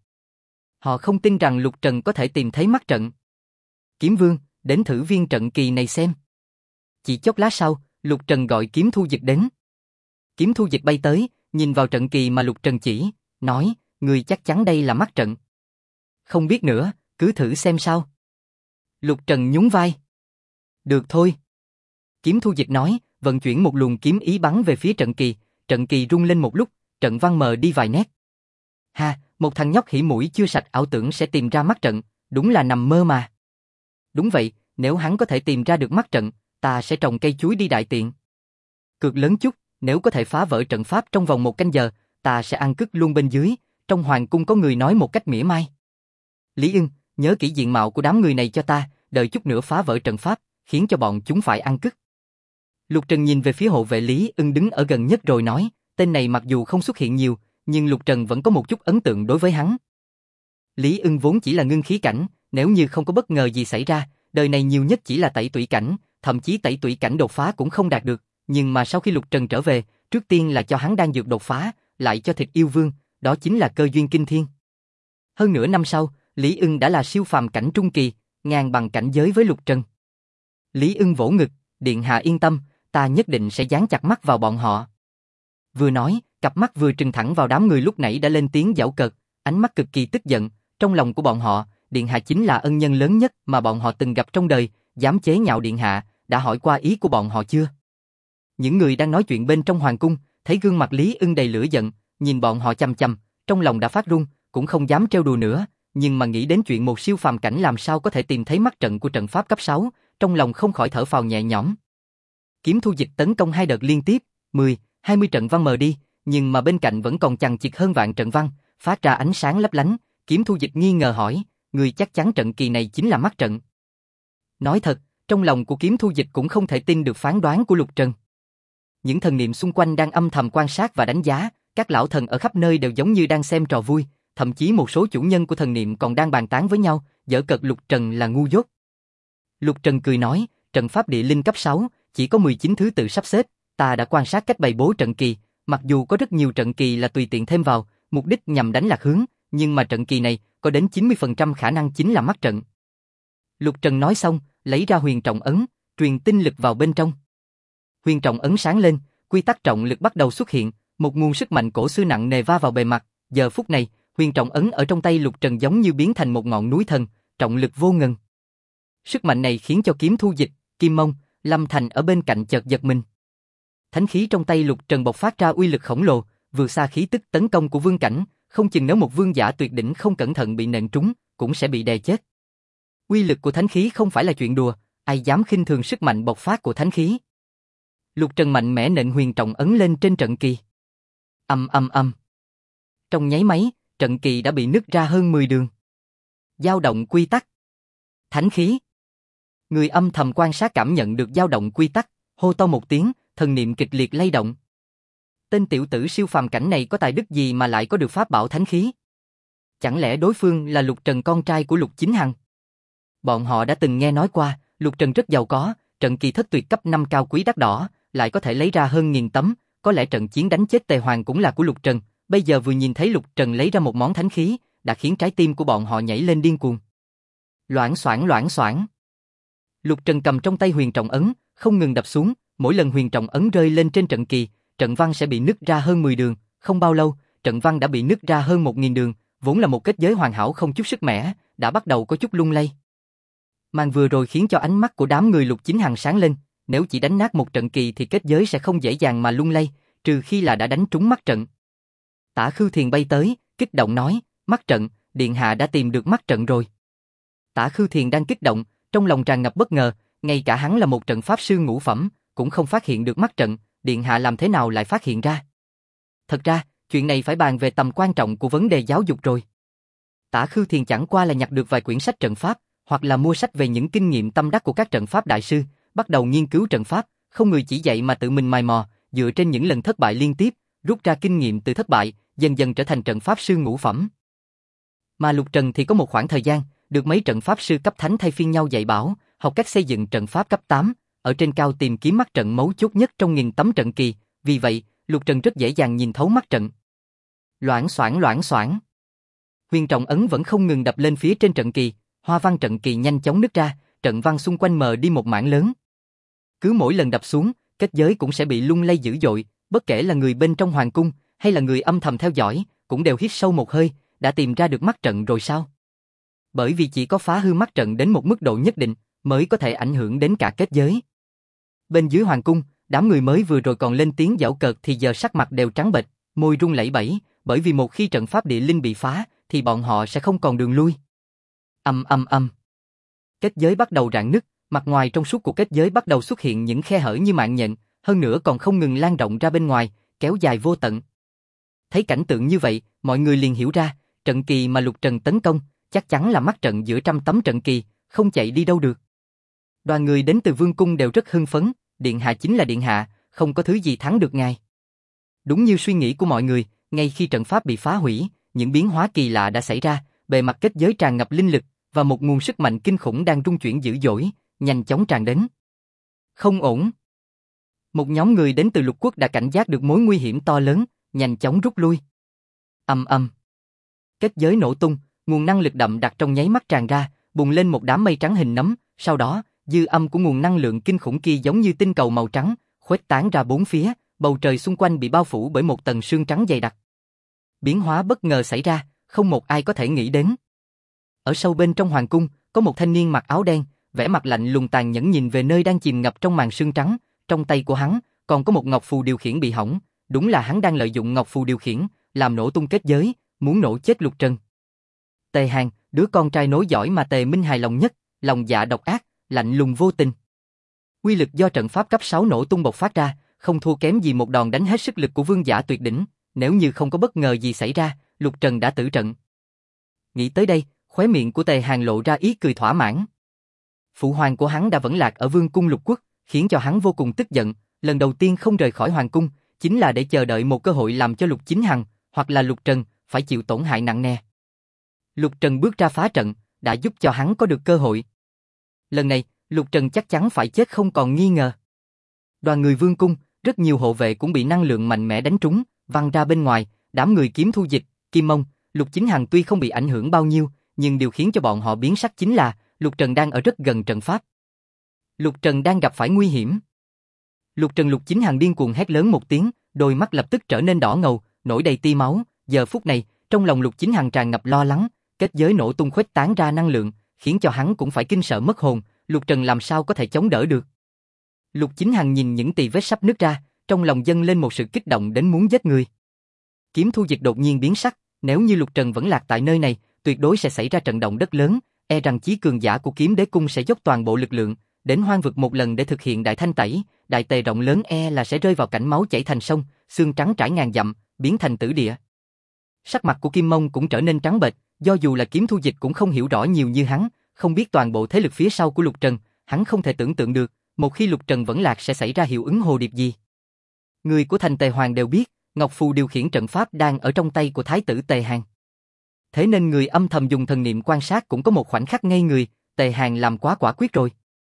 Họ không tin rằng Lục Trần có thể tìm thấy mắt trận. Kiếm Vương, đến thử viên trận kỳ này xem. Chỉ chốc lát sau, Lục Trần gọi Kiếm Thu Dịch đến. Kiếm Thu Dịch bay tới, nhìn vào trận kỳ mà Lục Trần chỉ, nói, người chắc chắn đây là mắt trận. Không biết nữa, cứ thử xem sao. Lục Trần nhún vai. Được thôi. Kiếm Thu Dịch nói, vận chuyển một luồng kiếm ý bắn về phía trận kỳ rung lên một lúc, trận văn mờ đi vài nét. Ha, một thằng nhóc hỉ mũi chưa sạch ảo tưởng sẽ tìm ra mắt trận, đúng là nằm mơ mà. Đúng vậy, nếu hắn có thể tìm ra được mắt trận, ta sẽ trồng cây chuối đi đại tiện. Cược lớn chút, nếu có thể phá vỡ trận pháp trong vòng 1 canh giờ, ta sẽ ăn cứt luôn bên dưới, trong hoàng cung có người nói một cách mỉa mai. Lý Ưng, nhớ kỹ diện mạo của đám người này cho ta, đợi chút nữa phá vỡ trận pháp, khiến cho bọn chúng phải ăn cứt. Lục Trần nhìn về phía hộ vệ Lý Ưng đứng ở gần nhất rồi nói, tên này mặc dù không xuất hiện nhiều, nhưng Lục Trần vẫn có một chút ấn tượng đối với hắn. Lý Ưng vốn chỉ là ngưng khí cảnh, nếu như không có bất ngờ gì xảy ra, đời này nhiều nhất chỉ là tẩy tủy cảnh, thậm chí tẩy tủy cảnh đột phá cũng không đạt được, nhưng mà sau khi Lục Trần trở về, trước tiên là cho hắn đan dược đột phá, lại cho thịt yêu vương, đó chính là cơ duyên kinh thiên. Hơn nửa năm sau, Lý Ưng đã là siêu phàm cảnh trung kỳ, ngang bằng cảnh giới với Lục Trần. Lý Ưng vỗ ngực, điện hạ yên tâm, ta nhất định sẽ dán chặt mắt vào bọn họ. Vừa nói, cặp mắt vừa trừng thẳng vào đám người lúc nãy đã lên tiếng giễu cợt, ánh mắt cực kỳ tức giận, trong lòng của bọn họ, Điện Hạ chính là ân nhân lớn nhất mà bọn họ từng gặp trong đời, dám chế nhạo Điện Hạ, đã hỏi qua ý của bọn họ chưa? Những người đang nói chuyện bên trong hoàng cung, thấy gương mặt Lý Ưng đầy lửa giận, nhìn bọn họ chằm chằm, trong lòng đã phát run, cũng không dám trêu đùa nữa, nhưng mà nghĩ đến chuyện một siêu phàm cảnh làm sao có thể tìm thấy mắt trận của trận pháp cấp 6, trong lòng không khỏi thở phào nhẹ nhõm. Kiếm Thu Dịch tấn công 2 đợt liên tiếp, 10, 20 trận văn mờ đi, nhưng mà bên cạnh vẫn còn chằng chịt hơn vạn trận văn, phát ra ánh sáng lấp lánh. Kiếm Thu Dịch nghi ngờ hỏi, người chắc chắn trận kỳ này chính là mắt trận? Nói thật, trong lòng của Kiếm Thu Dịch cũng không thể tin được phán đoán của Lục Trần. Những thần niệm xung quanh đang âm thầm quan sát và đánh giá, các lão thần ở khắp nơi đều giống như đang xem trò vui, thậm chí một số chủ nhân của thần niệm còn đang bàn tán với nhau, giở cợt Lục Trần là ngu dốt. Lục Trần cười nói, trận pháp địa linh cấp 6, chỉ có 19 thứ tự sắp xếp, ta đã quan sát cách bày bố trận kỳ, mặc dù có rất nhiều trận kỳ là tùy tiện thêm vào, mục đích nhằm đánh lạc hướng, nhưng mà trận kỳ này có đến 90% khả năng chính là mắt trận. Lục Trần nói xong, lấy ra huyền trọng ấn, truyền tinh lực vào bên trong. Huyền trọng ấn sáng lên, quy tắc trọng lực bắt đầu xuất hiện, một nguồn sức mạnh cổ xưa nặng nề va vào bề mặt, giờ phút này, huyền trọng ấn ở trong tay Lục Trần giống như biến thành một ngọn núi thần, trọng lực vô ngần. Sức mạnh này khiến cho Kiếm Thu Dịch, Kim Mông, Lâm Thành ở bên cạnh chợt giật mình. Thánh khí trong tay Lục Trần bộc phát ra uy lực khổng lồ, vượt xa khí tức tấn công của vương cảnh, không chừng nếu một vương giả tuyệt đỉnh không cẩn thận bị nện trúng, cũng sẽ bị đè chết. Uy lực của thánh khí không phải là chuyện đùa, ai dám khinh thường sức mạnh bộc phát của thánh khí. Lục Trần mạnh mẽ nện huyền trọng ấn lên trên trận kỳ. Ầm ầm ầm. Trong nháy máy, trận kỳ đã bị nứt ra hơn 10 đường. Dao động quy tắc. Thánh khí. Người âm thầm quan sát cảm nhận được dao động quy tắc, hô to một tiếng, thần niệm kịch liệt lay động. Tên tiểu tử siêu phàm cảnh này có tài đức gì mà lại có được pháp bảo thánh khí? Chẳng lẽ đối phương là Lục Trần con trai của Lục Chính Hằng? Bọn họ đã từng nghe nói qua, Lục Trần rất giàu có, trận kỳ thất tuyệt cấp 5 cao quý đắt đỏ, lại có thể lấy ra hơn 1000 tấm, có lẽ trận chiến đánh chết Tề Hoàng cũng là của Lục Trần, bây giờ vừa nhìn thấy Lục Trần lấy ra một món thánh khí, đã khiến trái tim của bọn họ nhảy lên điên cuồng. Loảng xoảng loảng xoảng. Lục Trần cầm trong tay huyền trọng ấn, không ngừng đập xuống, mỗi lần huyền trọng ấn rơi lên trên trận kỳ, trận văn sẽ bị nứt ra hơn 10 đường, không bao lâu, trận văn đã bị nứt ra hơn 1000 đường, vốn là một kết giới hoàn hảo không chút sức mẻ, đã bắt đầu có chút lung lay. Màn vừa rồi khiến cho ánh mắt của đám người Lục Chính Hằng sáng lên, nếu chỉ đánh nát một trận kỳ thì kết giới sẽ không dễ dàng mà lung lay, trừ khi là đã đánh trúng mắt trận. Tả Khưu Thiền bay tới, kích động nói, mắt trận, Điện Hạ đã tìm được mắt trận rồi. Tả Khưu Thiền đang kích động, trong lòng tràn ngập bất ngờ, ngay cả hắn là một trận pháp sư ngũ phẩm, cũng không phát hiện được mắt trận, Điện Hạ làm thế nào lại phát hiện ra? Thật ra, chuyện này phải bàn về tầm quan trọng của vấn đề giáo dục rồi. Tả Khưu Thiền chẳng qua là nhặt được vài quyển sách trận pháp, hoặc là mua sách về những kinh nghiệm tâm đắc của các trận pháp đại sư, bắt đầu nghiên cứu trận pháp, không người chỉ dạy mà tự mình mài mò, dựa trên những lần thất bại liên tiếp, rút ra kinh nghiệm từ thất bại, dần dần trở thành trận pháp sư ngũ phẩm. Mà Lục Trần thì có một khoảng thời gian, được mấy trận pháp sư cấp thánh thay phiên nhau dạy bảo, học cách xây dựng trận pháp cấp 8, ở trên cao tìm kiếm mắt trận mấu chốt nhất trong 1000 tấm trận kỳ, vì vậy, Lục Trần rất dễ dàng nhìn thấu mắt trận. Loảng xoảng loảng xoảng. Huyền trọng ấn vẫn không ngừng đập lên phía trên trận kỳ, hoa văn trận kỳ nhanh chóng nứt ra, trận văn xung quanh mờ đi một mảng lớn. Cứ mỗi lần đập xuống, kết giới cũng sẽ bị lung lay dữ dội, bất kể là người bên trong hoàng cung hay là người âm thầm theo dõi, cũng đều hít sâu một hơi, đã tìm ra được mắt trận rồi sao? Bởi vì chỉ có phá hư mắt trận đến một mức độ nhất định, mới có thể ảnh hưởng đến cả kết giới. Bên dưới hoàng cung, đám người mới vừa rồi còn lên tiếng giễu cợt thì giờ sắc mặt đều trắng bệch, môi run lẩy bẩy, bởi vì một khi trận pháp địa linh bị phá, thì bọn họ sẽ không còn đường lui. Ầm ầm ầm. Kết giới bắt đầu rạn nứt, mặt ngoài trong suốt của kết giới bắt đầu xuất hiện những khe hở như mạng nhện, hơn nữa còn không ngừng lan rộng ra bên ngoài, kéo dài vô tận. Thấy cảnh tượng như vậy, mọi người liền hiểu ra, trận kỳ mà Lục Trần tấn công, chắc chắn là mắt trận giữa trăm tấm trận kỳ, không chạy đi đâu được. Đoàn người đến từ vương cung đều rất hưng phấn, Điện Hạ chính là Điện Hạ, không có thứ gì thắng được ngài. Đúng như suy nghĩ của mọi người, ngay khi trận pháp bị phá hủy, những biến hóa kỳ lạ đã xảy ra, bề mặt kết giới tràn ngập linh lực, và một nguồn sức mạnh kinh khủng đang rung chuyển dữ dội, nhanh chóng tràn đến. Không ổn. Một nhóm người đến từ Lục Quốc đã cảnh giác được mối nguy hiểm to lớn, nhanh chóng rút lui. Ầm ầm. Kết giới nổ tung, nguồn năng lực đậm đặc trong nháy mắt tràn ra, bùng lên một đám mây trắng hình nấm, sau đó, dư âm của nguồn năng lượng kinh khủng kia giống như tinh cầu màu trắng, khuếch tán ra bốn phía, bầu trời xung quanh bị bao phủ bởi một tầng sương trắng dày đặc. Biến hóa bất ngờ xảy ra, không một ai có thể nghĩ đến. Ở sâu bên trong hoàng cung, có một thanh niên mặc áo đen, vẻ mặt lạnh lùng tàn nhẫn nhìn về nơi đang chìm ngập trong màn sương trắng, trong tay của hắn còn có một ngọc phù điều khiển bị hỏng, đúng là hắn đang lợi dụng ngọc phù điều khiển, làm nổ tung kết giới, muốn nổ chết Lục Trần. Tề Hàn, đứa con trai nối dõi mà Tề Minh hài lòng nhất, lòng dạ độc ác, lạnh lùng vô tình. Uy lực do trận pháp cấp 6 nổ tung bộc phát ra, không thua kém gì một đòn đánh hết sức lực của vương giả tuyệt đỉnh, nếu như không có bất ngờ gì xảy ra, Lục Trần đã tử trận. Nghĩ tới đây, khóe miệng của Tề Hàn lộ ra ý cười thỏa mãn. Phụ hoàng của hắn đã vẫn lạc ở Vương cung Lục Quốc, khiến cho hắn vô cùng tức giận, lần đầu tiên không rời khỏi hoàng cung, chính là để chờ đợi một cơ hội làm cho Lục Chính Hằng, hoặc là Lục Trần, phải chịu tổn hại nặng nề. Lục Trần bước ra phá trận, đã giúp cho hắn có được cơ hội. Lần này, Lục Trần chắc chắn phải chết không còn nghi ngờ. Đoàn người Vương cung, rất nhiều hộ vệ cũng bị năng lượng mạnh mẽ đánh trúng, văng ra bên ngoài, đám người Kiếm Thu Dịch, Kim Mông, Lục Chính Hằng tuy không bị ảnh hưởng bao nhiêu, nhưng điều khiến cho bọn họ biến sắc chính là Lục Trần đang ở rất gần trận pháp. Lục Trần đang gặp phải nguy hiểm. Lục Chính Hằng điên cuồng hét lớn một tiếng, đôi mắt lập tức trở nên đỏ ngầu, nổi đầy tia máu. Giờ phút này, trong lòng Lục Chính Hằng tràn ngập lo lắng, kết giới nổ tung khuếch tán ra năng lượng, khiến cho hắn cũng phải kinh sợ mất hồn. Lục Trần làm sao có thể chống đỡ được? Lục Chính Hằng nhìn những tì vết sắp nứt ra, trong lòng dâng lên một sự kích động đến muốn giết người. Kiếm Thu Dịch đột nhiên biến sắc, nếu như Lục Trần vẫn lạc tại nơi này, tuyệt đối sẽ xảy ra trận động đất lớn, e rằng chí cường giả của Kiếm Đế cung sẽ dốc toàn bộ lực lượng đến hoang vực một lần để thực hiện đại thanh tẩy, đại tề rộng lớn e là sẽ rơi vào cảnh máu chảy thành sông, xương trắng trải ngàn dặm, biến thành tử địa. Sắc mặt của Kim Mông cũng trở nên trắng bệch, do dù là Kiếm Thu Dịch cũng không hiểu rõ nhiều như hắn, không biết toàn bộ thế lực phía sau của Lục Trần, hắn không thể tưởng tượng được, một khi Lục Trần vẫn lạc sẽ xảy ra hiệu ứng hồ điệp gì. Người của thành Tề Hoàng đều biết, ngọc phù điều khiển trận pháp đang ở trong tay của thái tử Tề Hàn. Thế nên người âm thầm dùng thần niệm quan sát cũng có một khoảnh khắc ngây người, Tề Hàn làm quá quả quyết rồi.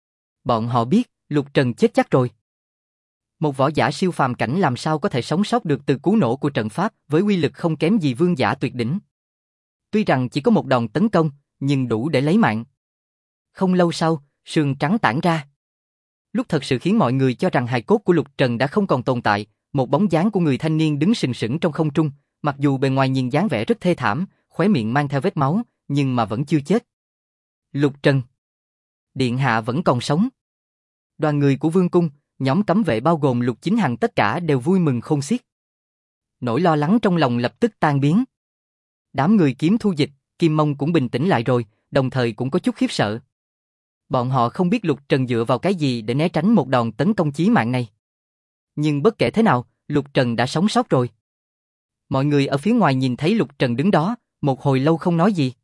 Bọn họ biết, Lục Trần chết chắc rồi. Một võ giả siêu phàm cảnh làm sao có thể sống sót được từ cú nổ của trận pháp với uy lực không kém gì vương giả tuyệt đỉnh. Tuy rằng chỉ có một đòn tấn công, nhưng đủ để lấy mạng. Không lâu sau, sương trắng tản ra. Lúc thật sự khiến mọi người cho rằng hài cốt của Lục Trần đã không còn tồn tại, một bóng dáng của người thanh niên đứng sừng sững trong không trung, mặc dù bề ngoài nhìn dáng vẻ rất thê thảm, khóe miệng mang theo vết máu, nhưng mà vẫn chưa chết. Lục Trần, điện hạ vẫn còn sống. Đoàn người của Vương cung, nhóm cấm vệ bao gồm Lục Chính Hằng tất cả đều vui mừng khôn xiết. Nỗi lo lắng trong lòng lập tức tan biến. Đám người Kiếm Thu Dịch, Kim Mông cũng bình tĩnh lại rồi, đồng thời cũng có chút khiếp sợ. Bọn họ không biết Lục Trần dựa vào cái gì để né tránh một đòn tấn công chí mạng này. Nhưng bất kể thế nào, Lục Trần đã sống sót rồi. Mọi người ở phía ngoài nhìn thấy Lục Trần đứng đó, một hồi lâu không nói gì.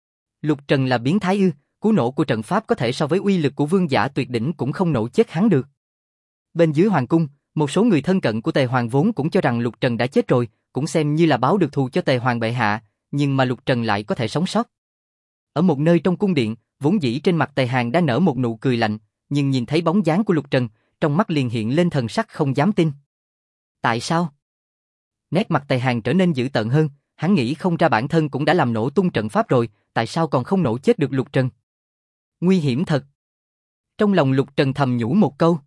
Lục Trần là biến thái ư? Cú nổ của trận pháp có thể so với uy lực của vương giả tuyệt đỉnh cũng không nổ chết hắn được. Bên dưới hoàng cung, một số người thân cận của Tề Hoàng vốn cũng cho rằng Lục Trần đã chết rồi, cũng xem như là báo được thù cho Tề Hoàng bệ hạ, nhưng mà Lục Trần lại có thể sống sót. Ở một nơi trong cung điện, vốn dĩ trên mặt Tề Hàn đã nở một nụ cười lạnh, nhưng nhìn thấy bóng dáng của Lục Trần, trong mắt liền hiện lên thần sắc không dám tin. Tại sao? Nét mặt Tề Hàn trở nên dữ tợn hơn, hắn nghĩ không ra bản thân cũng đã làm nổ tung trận pháp rồi, tại sao còn không nổ chết được Lục Trần? Nguy hiểm thật. Trong lòng Lục Trần thầm nhủ một câu.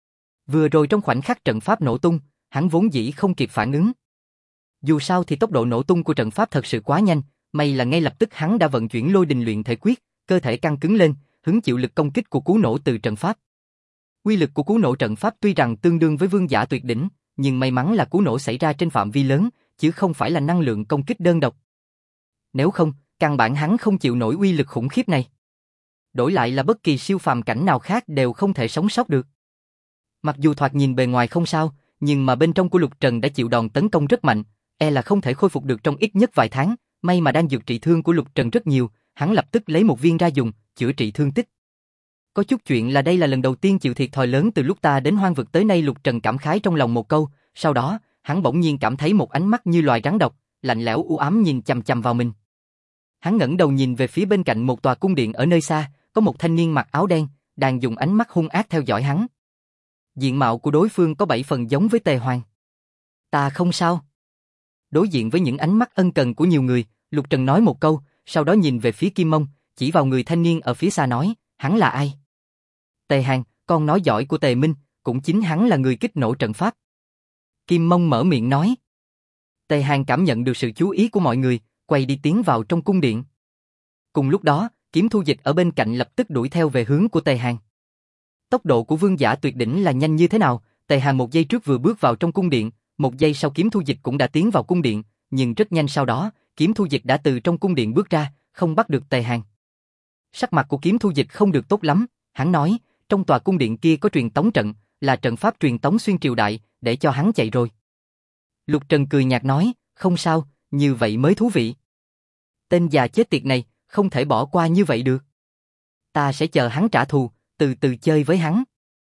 Vừa rồi trong khoảnh khắc trận pháp nổ tung, hắn vốn dĩ không kịp phản ứng. Dù sao thì tốc độ nổ tung của trận pháp thật sự quá nhanh, may là ngay lập tức hắn đã vận chuyển lôi đình luyện thể quyết, cơ thể căng cứng lên, hứng chịu lực công kích của cú nổ từ trận pháp. Uy lực của cú nổ trận pháp tuy rằng tương đương với vương giả tuyệt đỉnh, nhưng may mắn là cú nổ xảy ra trên phạm vi lớn, chứ không phải là năng lượng công kích đơn độc. Nếu không, căn bản hắn không chịu nổi uy lực khủng khiếp này. Đổi lại là bất kỳ siêu phàm cảnh nào khác đều không thể sống sót được. Mặc dù thoạt nhìn bề ngoài không sao, nhưng mà bên trong của Lục Trần đã chịu đòn tấn công rất mạnh, e là không thể khôi phục được trong ít nhất vài tháng, may mà đang dược trị thương của Lục Trần rất nhiều, hắn lập tức lấy một viên ra dùng, chữa trị thương tích. Có chút chuyện là đây là lần đầu tiên chịu thiệt thòi lớn từ lúc ta đến hoang vực tới nay. Lục Trần cảm khái trong lòng một câu, sau đó, hắn bỗng nhiên cảm thấy một ánh mắt như loài rắn độc, lạnh lẽo u ám nhìn chằm chằm vào mình. Hắn ngẩng đầu nhìn về phía bên cạnh một tòa cung điện ở nơi xa, có một thanh niên mặc áo đen, đang dùng ánh mắt hung ác theo dõi hắn. Diện mạo của đối phương có 7 phần giống với Tề Hoàng. Ta không sao. Đối diện với những ánh mắt ân cần của nhiều người, Lục Trần nói một câu, sau đó nhìn về phía Kim Mông, chỉ vào người thanh niên ở phía xa nói, hắn là ai? Tề Hàn, con nói giỏi của Tề Minh, cũng chính hắn là người kích nổ trận pháp. Kim Mông mở miệng nói. Tề Hàn cảm nhận được sự chú ý của mọi người, quay đi tiến vào trong cung điện. Cùng lúc đó, Kiếm Thu Dịch ở bên cạnh lập tức đuổi theo về hướng của Tề Hàn. Tốc độ của vương giả tuyệt đỉnh là nhanh như thế nào? Tề Hàn một giây trước vừa bước vào trong cung điện, một giây sau Kiếm Thu Dịch cũng đã tiến vào cung điện, nhưng rất nhanh sau đó, Kiếm Thu Dịch đã từ trong cung điện bước ra, không bắt được Tề Hàn. Sắc mặt của Kiếm Thu Dịch không được tốt lắm, hắn nói, trong tòa cung điện kia có truyền tống trận, là trận pháp truyền tống xuyên triều đại, để cho hắn chạy rồi. Lục Trần cười nhạt nói, không sao, như vậy mới thú vị. Tên già chết tiệt này, không thể bỏ qua như vậy được. Ta sẽ chờ hắn trả thù, từ từ chơi với hắn.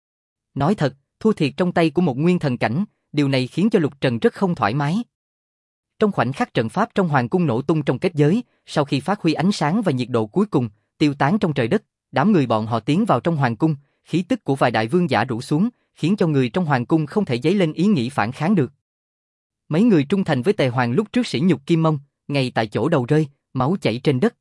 Nói thật, thua thiệt trong tay của một nguyên thần cảnh, điều này khiến cho Lục Trần rất không thoải mái. Trong khoảnh khắc trận pháp trong hoàng cung nổ tung trong kết giới, sau khi phát huy ánh sáng và nhiệt độ cuối cùng, tiêu tán trong trời đất, đám người bọn họ tiến vào trong hoàng cung, khí tức của vài đại vương giả rủ xuống, khiến cho người trong hoàng cung không thể dấy lên ý nghĩ phản kháng được. Mấy người trung thành với Tề Hoàng lúc trước sỉ nhục Kim Mông, ngay tại chỗ đầu rơi, máu chảy trên đất.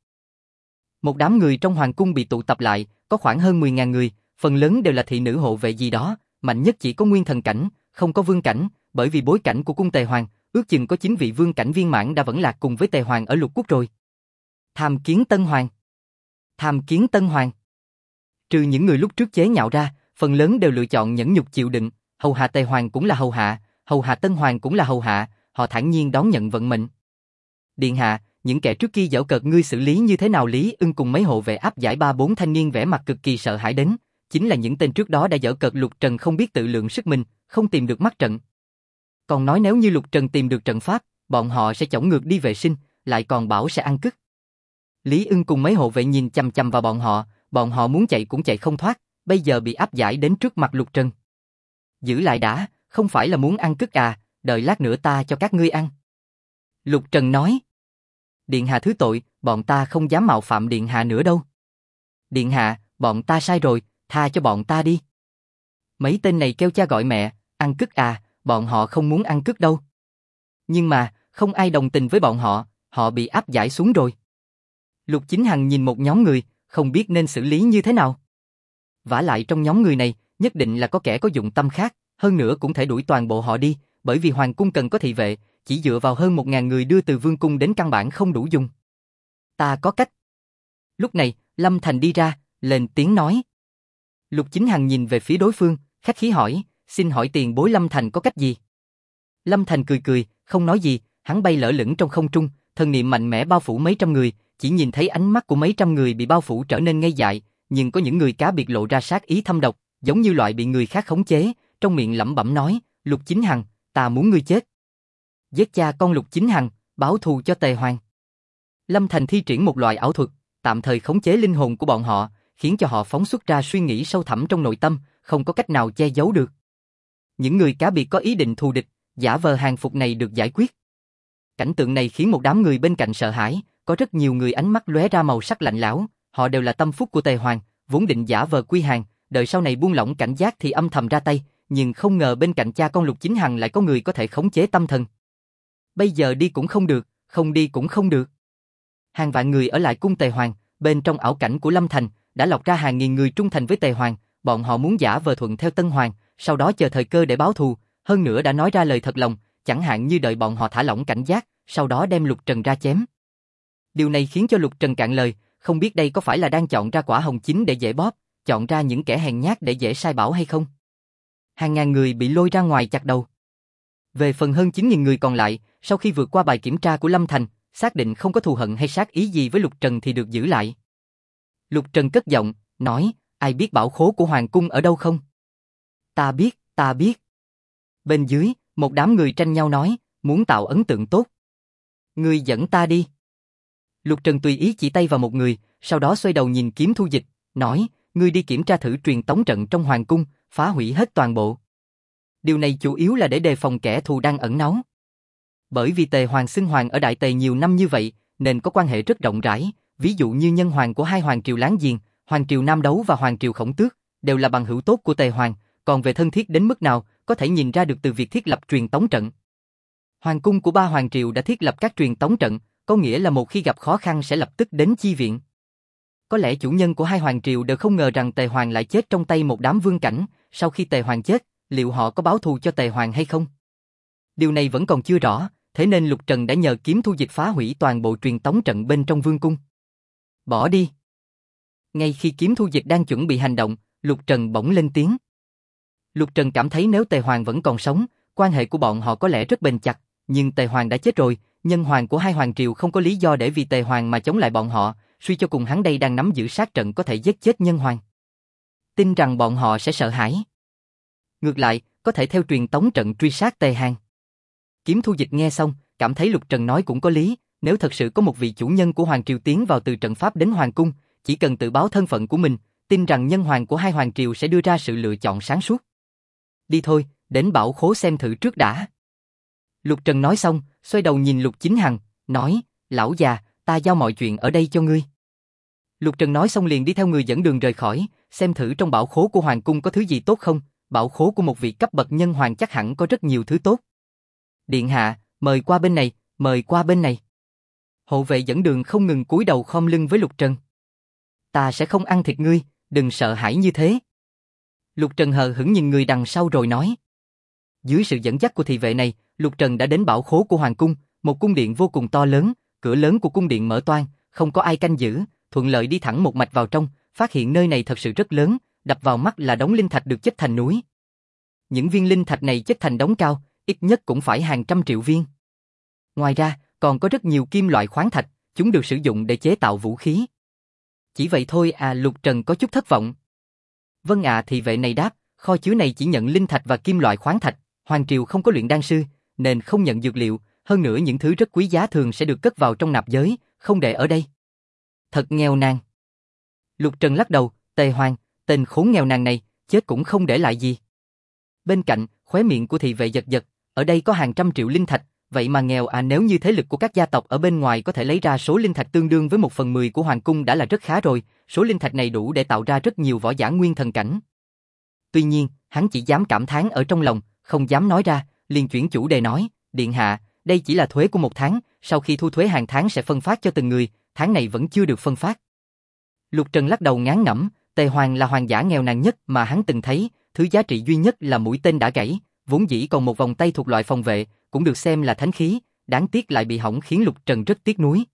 Một đám người trong hoàng cung bị tụ tập lại, có khoảng hơn 10.000 người, phần lớn đều là thị nữ hộ vệ gì đó, mạnh nhất chỉ có nguyên thần cảnh, không có vương cảnh, bởi vì bối cảnh của cung Tề Hoàng, ước chừng có 9 vị vương cảnh viên mãn đã vẫn lạc cùng với Tề Hoàng ở Lục Quốc rồi. Tham kiến Tân Hoàng. Tham kiến Tân Hoàng. Trừ những người lúc trước chế nhạo ra, phần lớn đều lựa chọn nhẫn nhục chịu đựng, hầu hạ Tề Hoàng cũng là hầu hạ Tân Hoàng cũng là hầu hạ, họ thản nhiên đón nhận vận mệnh. Điện hạ, những kẻ trước kia giễu cợt ngươi xử lý như thế nào? Lý Ưng cùng mấy hộ vệ áp giải 3-4 thanh niên vẻ mặt cực kỳ sợ hãi đến, chính là những tên trước đó đã giễu cợt Lục Trần không biết tự lượng sức mình, không tìm được mắt trận. Còn nói nếu như Lục Trần tìm được trận pháp, bọn họ sẽ chổng ngược đi vệ sinh, lại còn bảo sẽ ăn cứt. Lý Ưng cùng mấy hộ vệ nhìn chằm chằm vào bọn họ muốn chạy cũng chạy không thoát, bây giờ bị áp giải đến trước mặt Lục Trần. Giữ lại đã, không phải là muốn ăn cứt à, đợi lát nữa ta cho các ngươi ăn. Lục Trần nói. Điện hạ thứ tội, bọn ta không dám mạo phạm điện hạ nữa đâu. Điện hạ, bọn ta sai rồi, tha cho bọn ta đi. Mấy tên này kêu cha gọi mẹ, ăn cứt à, bọn họ không muốn ăn cứt đâu. Nhưng mà, không ai đồng tình với bọn họ bị áp giải xuống rồi. Lục Chính Hằng nhìn một nhóm người, không biết nên xử lý như thế nào. Vả lại trong nhóm người này, nhất định là có kẻ có dụng tâm khác, hơn nữa cũng thể đuổi toàn bộ họ đi, bởi vì hoàng cung cần có thị vệ, chỉ dựa vào hơn 1.000 người đưa từ vương cung đến căn bản không đủ dùng. Ta có cách. Lúc này, Lâm Thành đi ra, lên tiếng nói. Lục Chính Hằng nhìn về phía đối phương, khách khí hỏi, xin hỏi tiền bối Lâm Thành có cách gì? Lâm Thành cười cười, không nói gì, hắn bay lơ lửng trong không trung, thần niệm mạnh mẽ bao phủ mấy trăm người, chỉ nhìn thấy ánh mắt của mấy trăm người bị bao phủ trở nên ngây dại, nhưng có những người cá biệt lộ ra sát ý thâm độc, giống như loại bị người khác khống chế, trong miệng lẩm bẩm nói, Lục Chính Hằng, ta muốn ngươi chết. Giết cha con Lục Chính Hằng, báo thù cho Tề Hoàng. Lâm Thành thi triển một loại ảo thuật, tạm thời khống chế linh hồn của bọn họ, khiến cho họ phóng xuất ra suy nghĩ sâu thẳm trong nội tâm, không có cách nào che giấu được. Những người cá biệt có ý định thù địch, giả vờ hàng phục này được giải quyết. Cảnh tượng này khiến một đám người bên cạnh sợ hãi, có rất nhiều người ánh mắt lóe ra màu sắc lạnh lẽo, họ đều là tâm phúc của Tề Hoàng, vốn định giả vờ quy hàng, đợi sau này buông lỏng cảnh giác thì âm thầm ra tay, nhưng không ngờ bên cạnh cha con Lục Chính Hằng lại có người có thể khống chế tâm thần. Bây giờ đi cũng không được, không đi cũng không được. Hàng vạn người ở lại cung Tề Hoàng, bên trong ảo cảnh của Lâm Thành, đã lọc ra hàng nghìn người trung thành với Tề Hoàng, bọn họ muốn giả vờ thuận theo Tân Hoàng, sau đó chờ thời cơ để báo thù, hơn nữa đã nói ra lời thật lòng, chẳng hạn như đợi bọn họ thả lỏng cảnh giác, sau đó đem Lục Trần ra chém. Điều này khiến cho Lục Trần cạn lời, không biết đây có phải là đang chọn ra quả hồng chín để dễ bóp, chọn ra những kẻ hèn nhát để dễ sai bảo hay không? Hàng ngàn người bị lôi ra ngoài chặt đầu. Về phần hơn 9.000 người còn lại, sau khi vượt qua bài kiểm tra của Lâm Thành, xác định không có thù hận hay sát ý gì với Lục Trần thì được giữ lại. Lục Trần cất giọng, nói, ai biết bảo khố của Hoàng cung ở đâu không? Ta biết, ta biết. Bên dưới, một đám người tranh nhau nói, muốn tạo ấn tượng tốt. Ngươi dẫn ta đi. Lục Trần tùy ý chỉ tay vào một người, sau đó xoay đầu nhìn Kiếm Thu Dịch, nói, ngươi đi kiểm tra thử truyền tống trận trong Hoàng cung, phá hủy hết toàn bộ. Điều này chủ yếu là để đề phòng kẻ thù đang ẩn náu. Bởi vì Tề Hoàng xưng hoàng ở Đại Tề nhiều năm như vậy, nên có quan hệ rất rộng rãi, ví dụ như nhân hoàng của hai hoàng triều láng giềng, Hoàng triều Nam Đấu và Hoàng triều Khổng Tước, đều là bằng hữu tốt của Tề Hoàng, còn về thân thiết đến mức nào, có thể nhìn ra được từ việc thiết lập truyền tống trận. Hoàng cung của ba hoàng triều đã thiết lập các truyền tống trận, có nghĩa là một khi gặp khó khăn sẽ lập tức đến chi viện. Có lẽ chủ nhân của hai hoàng triều đều không ngờ rằng Tề Hoàng lại chết trong tay một đám vương cảnh, sau khi Tề Hoàng chết, liệu họ có báo thù cho Tề Hoàng hay không? Điều này vẫn còn chưa rõ, thế nên Lục Trần đã nhờ Kiếm Thu Dịch phá hủy toàn bộ truyền tống trận bên trong vương cung. Bỏ đi. Ngay khi Kiếm Thu Dịch đang chuẩn bị hành động, Lục Trần bỗng lên tiếng. Lục Trần cảm thấy nếu Tề Hoàng vẫn còn sống, quan hệ của bọn họ có lẽ rất bền chặt, nhưng Tề Hoàng đã chết rồi, nhân hoàng của hai hoàng triều không có lý do để vì Tề Hoàng mà chống lại bọn họ, suy cho cùng hắn đây đang nắm giữ sát trận có thể giết chết nhân hoàng. Tin rằng bọn họ sẽ sợ hãi. Ngược lại, có thể theo truyền tống trận truy sát Tề Hàn. Kiếm Thu Dịch nghe xong, cảm thấy Lục Trần nói cũng có lý, nếu thật sự có một vị chủ nhân của hoàng triều tiến vào từ trận pháp đến hoàng cung, chỉ cần tự báo thân phận của mình, tin rằng nhân hoàng của hai hoàng triều sẽ đưa ra sự lựa chọn sáng suốt. Đi thôi, đến bảo khố xem thử trước đã. Lục Trần nói xong, xoay đầu nhìn Lục Chính Hằng, nói, lão già, ta giao mọi chuyện ở đây cho ngươi. Lục Trần nói xong liền đi theo người dẫn đường rời khỏi, xem thử trong bảo khố của hoàng cung có thứ gì tốt không, bảo khố của một vị cấp bậc nhân hoàng chắc hẳn có rất nhiều thứ tốt. Điện hạ, mời qua bên này, mời qua bên này. Hộ vệ dẫn đường không ngừng cúi đầu khom lưng với Lục Trần. Ta sẽ không ăn thịt ngươi, đừng sợ hãi như thế. Lục Trần hờ hững nhìn người đằng sau rồi nói. Dưới sự dẫn dắt của thị vệ này, Lục Trần đã đến bảo khố của hoàng cung, một cung điện vô cùng to lớn, cửa lớn của cung điện mở toang, không có ai canh giữ, thuận lợi đi thẳng một mạch vào trong, phát hiện nơi này thật sự rất lớn, đập vào mắt là đống linh thạch được chất thành núi. Những viên linh thạch này chất thành đống cao, ít nhất cũng phải hàng trăm triệu viên. Ngoài ra, còn có rất nhiều kim loại khoáng thạch, chúng được sử dụng để chế tạo vũ khí. Chỉ vậy thôi à, Lục Trần có chút thất vọng. Vâng ạ, thị vệ này đáp, kho chứa này chỉ nhận linh thạch và kim loại khoáng thạch, hoàng triều không có luyện đan sư, nên không nhận dược liệu, hơn nữa những thứ rất quý giá thường sẽ được cất vào trong nạp giới, không để ở đây. Thật nghèo nàn. Lục Trần lắc đầu, Tề Hoàng, tên khốn nghèo nàn này, chết cũng không để lại gì. Bên cạnh, khóe miệng của thị vệ giật giật, ở đây có hàng trăm triệu linh thạch, vậy mà nghèo à, nếu như thế lực của các gia tộc ở bên ngoài có thể lấy ra số linh thạch tương đương với 1/10 của hoàng cung đã là rất khá rồi, số linh thạch này đủ để tạo ra rất nhiều võ giả nguyên thần cảnh. Tuy nhiên, hắn chỉ dám cảm thán ở trong lòng, không dám nói ra, liền chuyển chủ đề nói, điện hạ, đây chỉ là thuế của một tháng, sau khi thu thuế hàng tháng sẽ phân phát cho từng người, tháng này vẫn chưa được phân phát. Lục Trần lắc đầu ngán ngẩm, Tề Hoàng là hoàng giả nghèo nàn nhất mà hắn từng thấy, thứ giá trị duy nhất là mũi tên đã gãy, vốn dĩ còn một vòng tay thuộc loại phòng vệ, cũng được xem là thánh khí, đáng tiếc lại bị hỏng khiến Lục Trần rất tiếc nuối.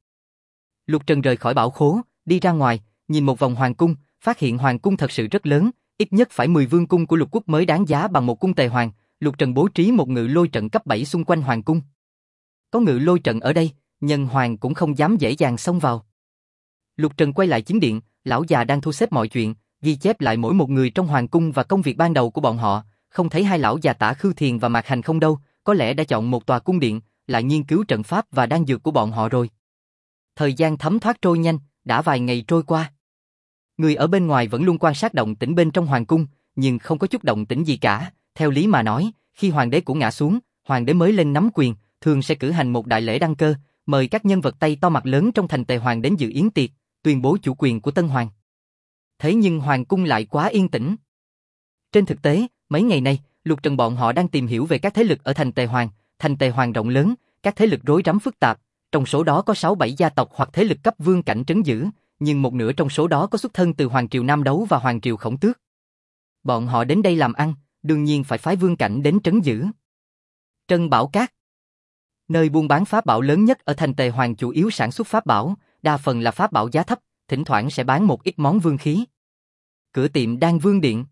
Lục Trần rời khỏi bảo khố, đi ra ngoài, nhìn một vòng hoàng cung, phát hiện hoàng cung thật sự rất lớn, ít nhất phải 10 vương cung của lục quốc mới đáng giá bằng một cung Tề Hoàng. Lục Trần bố trí một ngự lôi trận cấp 7 xung quanh hoàng cung. Có ngự lôi trận ở đây, nhân hoàng cũng không dám dễ dàng xông vào. Lục Trần quay lại chính điện, lão già đang thu xếp mọi chuyện, ghi chép lại mỗi một người trong hoàng cung và công việc ban đầu của bọn họ, không thấy hai lão già Tả Khưu Thiền và Mạc Hành không đâu, có lẽ đã chọn một tòa cung điện, lại nghiên cứu trận pháp và đan dược của bọn họ rồi. Thời gian thấm thoát trôi nhanh, đã vài ngày trôi qua. Người ở bên ngoài vẫn luôn quan sát động tĩnh bên trong hoàng cung, nhưng không có chút động tĩnh gì cả. Theo lý mà nói, khi hoàng đế cũ ngã xuống, hoàng đế mới lên nắm quyền, thường sẽ cử hành một đại lễ đăng cơ, mời các nhân vật tay to mặt lớn trong thành Tề Hoàng đến dự yến tiệc, tuyên bố chủ quyền của tân hoàng. Thế nhưng hoàng cung lại quá yên tĩnh. Trên thực tế, mấy ngày nay, Lục Trần bọn họ đang tìm hiểu về các thế lực ở thành Tề Hoàng. Thành Tề Hoàng rộng lớn, các thế lực rối rắm phức tạp, trong số đó có 6-7 gia tộc hoặc thế lực cấp vương cảnh trấn giữ, nhưng một nửa trong số đó có xuất thân từ Hoàng triều Nam Đấu và Hoàng triều Khổng Tước. Bọn họ đến đây làm ăn, đương nhiên phải phái vương cảnh đến trấn giữ. Trân Bảo Các, nơi buôn bán pháp bảo lớn nhất ở thành Tề Hoàng, chủ yếu sản xuất pháp bảo, đa phần là pháp bảo giá thấp, thỉnh thoảng sẽ bán một ít món vương khí. Cửa tiệm Đan Vương Điện,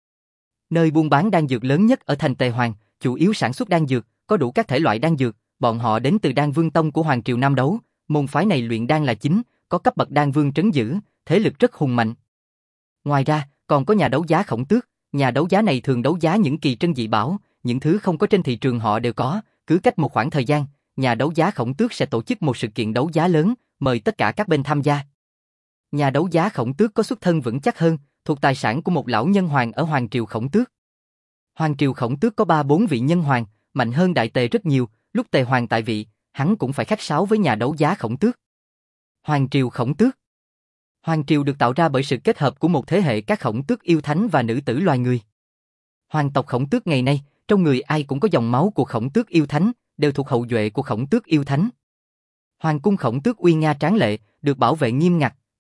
nơi buôn bán đan dược lớn nhất ở thành Tề Hoàng, chủ yếu sản xuất đan dược, có đủ các thể loại đan dược, bọn họ đến từ Đan Vương Tông của Hoàng triều Nam Đấu, môn phái này luyện đan là chính, có cấp bậc đan vương trấn giữ, thế lực rất hùng mạnh. Ngoài ra, còn có nhà đấu giá Khổng Tước, nhà đấu giá này thường đấu giá những kỳ trân dị bảo, những thứ không có trên thị trường họ đều có, cứ cách một khoảng thời gian, nhà đấu giá Khổng Tước sẽ tổ chức một sự kiện đấu giá lớn, mời tất cả các bên tham gia. Nhà đấu giá Khổng Tước có xuất thân vững chắc hơn, thuộc tài sản của một lão nhân hoàng ở Hoàng triều Khổng Tước. Hoàng triều Khổng Tước có 3-4 vị nhân hoàng, mạnh hơn Đại Tề rất nhiều, lúc Tề Hoàng tại vị, hắn cũng phải khách sáo với nhà đấu giá Khổng Tước. Hoàng triều Khổng Tước. Hoàng triều được tạo ra bởi sự kết hợp của một thế hệ các Khổng Tước yêu thánh và nữ tử loài người. Hoàng tộc Khổng Tước ngày nay, trong người ai cũng có dòng máu của Khổng Tước yêu thánh, đều thuộc hậu duệ của Khổng Tước yêu thánh. Hoàng cung Khổng Tước uy nga tráng lệ, được bảo vệ nghiêm ngặt,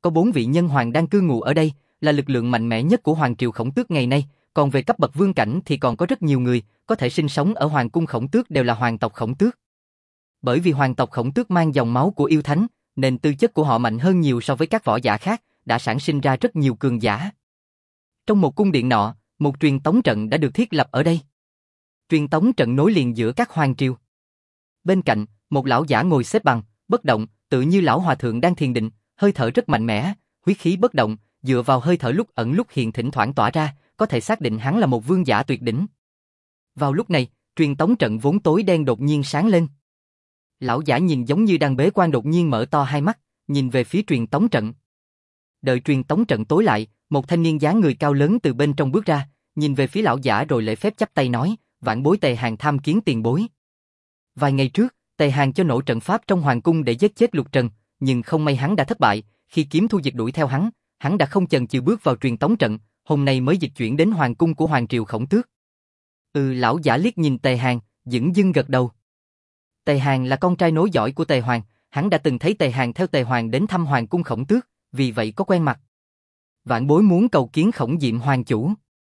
có 4 vị nhân hoàng đang cư ngụ ở đây, là lực lượng mạnh mẽ nhất của Hoàng triều Khổng Tước ngày nay, còn về cấp bậc vương cảnh thì còn có rất nhiều người, có thể sinh sống ở Hoàng cung Khổng Tước đều là hoàng tộc Khổng Tước. Bởi vì hoàng tộc Khổng Tước mang dòng máu của yêu thánh, nên tư chất của họ mạnh hơn nhiều so với các võ giả khác, đã sản sinh ra rất nhiều cường giả. Trong một cung điện nọ, một truyền tống trận đã được thiết lập ở đây. Truyền tống trận nối liền giữa các hoàng triều. Bên cạnh, một lão giả ngồi xếp bằng, bất động, tự như lão hòa thượng đang thiền định, hơi thở rất mạnh mẽ, huyết khí bất động, dựa vào hơi thở lúc ẩn lúc hiện thỉnh thoảng tỏa ra, có thể xác định hắn là một vương giả tuyệt đỉnh. Vào lúc này, truyền tống trận vốn tối đen đột nhiên sáng lên. Lão giả nhìn giống như đang bế quan đột nhiên mở to hai mắt, nhìn về phía truyền tống trận. Đợi truyền tống trận tối lại, một thanh niên dáng người cao lớn từ bên trong bước ra, nhìn về phía lão giả rồi lễ phép chắp tay nói, vãn bối Tề Hàn tham kiến tiền bối. Vài ngày trước, Tề Hàn cho nổ trận pháp trong hoàng cung để giết chết Lục Trần, nhưng không may hắn đã thất bại, khi kiếm thu dịch đuổi theo hắn đã không chần chừ bước vào truyền tống trận, hôm nay mới dịch chuyển đến hoàng cung của Hoàng triều Khổng Tước. Lão giả liếc nhìn Tề Hàn, dửng dưng gật đầu. Tề Hàn là con trai nối dõi của Tề Hoàng, hắn đã từng thấy Tề Hàn theo Tề Hoàng đến thăm hoàng cung Khổng Tước, vì vậy có quen mặt. Vãn bối muốn cầu kiến Khổng Diệm hoàng chủ.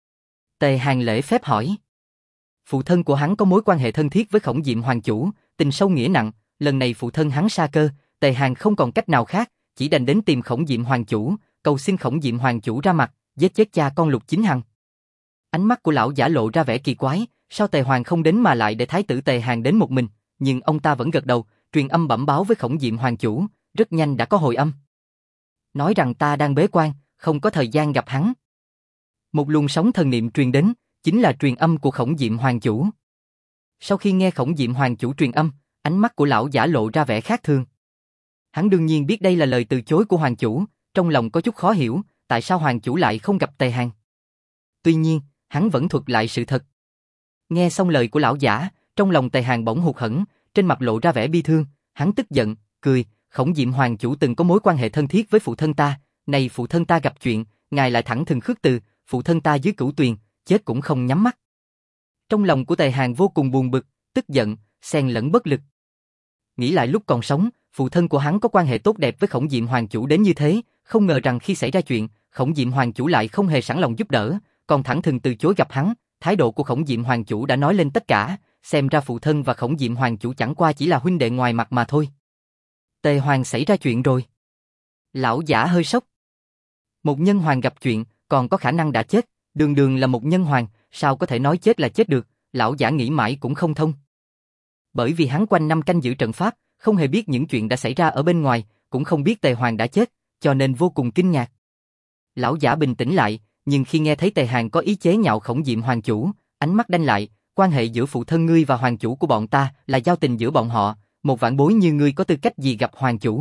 Tề Hàn lễ phép hỏi. Phụ thân của hắn có mối quan hệ thân thiết với Khổng Diệm hoàng chủ, tình sâu nghĩa nặng, lần này phụ thân hắn sa cơ, Tề Hàn không còn cách nào khác, chỉ đành đến tìm Khổng Diệm hoàng chủ, cầu xin Khổng Diệm hoàng chủ ra mặt, giết chết cha con Lục Chính Hằng. Ánh mắt của lão giả lộ ra vẻ kỳ quái, sao Tề Hoàng không đến mà lại để thái tử Tề Hàn đến một mình, nhưng ông ta vẫn gật đầu, truyền âm bẩm báo với Khổng Diệm hoàng chủ, rất nhanh đã có hồi âm. Nói rằng ta đang bế quan, không có thời gian gặp hắn. Một luồng sóng thần niệm truyền đến, chính là truyền âm của Khổng Diệm hoàng chủ. Sau khi nghe Khổng Diệm hoàng chủ truyền âm, ánh mắt của lão giả lộ ra vẻ khác thường. Hắn đương nhiên biết đây là lời từ chối của hoàng chủ, trong lòng có chút khó hiểu, tại sao hoàng chủ lại không gặp Tề Hàn. Tuy nhiên, hắn vẫn thuật lại sự thật. Nghe xong lời của lão giả, trong lòng Tề Hàn bỗng hụt hẫng, trên mặt lộ ra vẻ bi thương, hắn tức giận, cười, Khổng Diệm hoàng chủ từng có mối quan hệ thân thiết với phụ thân ta, này phụ thân ta gặp chuyện, ngài lại thẳng thừng khước từ, phụ thân ta dưới cửu tuyền, chết cũng không nhắm mắt. Trong lòng của Tề Hàn vô cùng buồn bực, tức giận, xen lẫn bất lực. Nghĩ lại lúc còn sống, phụ thân của hắn có quan hệ tốt đẹp với Khổng Diệm hoàng chủ đến như thế, không ngờ rằng khi xảy ra chuyện, Khổng Diệm hoàng chủ lại không hề sẵn lòng giúp đỡ, còn thẳng thừng từ chối gặp hắn. Thái độ của Khổng Diệm hoàng chủ đã nói lên tất cả, xem ra phụ thân và Khổng Diệm hoàng chủ chẳng qua chỉ là huynh đệ ngoài mặt mà thôi. Tề Hoàng xảy ra chuyện rồi. Lão giả hơi sốc. Một nhân hoàng gặp chuyện, còn có khả năng đã chết, đường đường là một nhân hoàng, sao có thể nói chết là chết được, lão giả nghĩ mãi cũng không thông. Bởi vì hắn quanh năm canh giữ trận pháp, không hề biết những chuyện đã xảy ra ở bên ngoài, cũng không biết Tề Hoàng đã chết, cho nên vô cùng kinh ngạc. Lão giả bình tĩnh lại, nhưng khi nghe thấy Tề Hàn có ý chế nhạo Khổng Diệm hoàng chủ, ánh mắt đanh lại, quan hệ giữa phụ thân ngươi và hoàng chủ của bọn ta là giao tình giữa bọn họ, một vạn bối như ngươi có tư cách gì gặp hoàng chủ.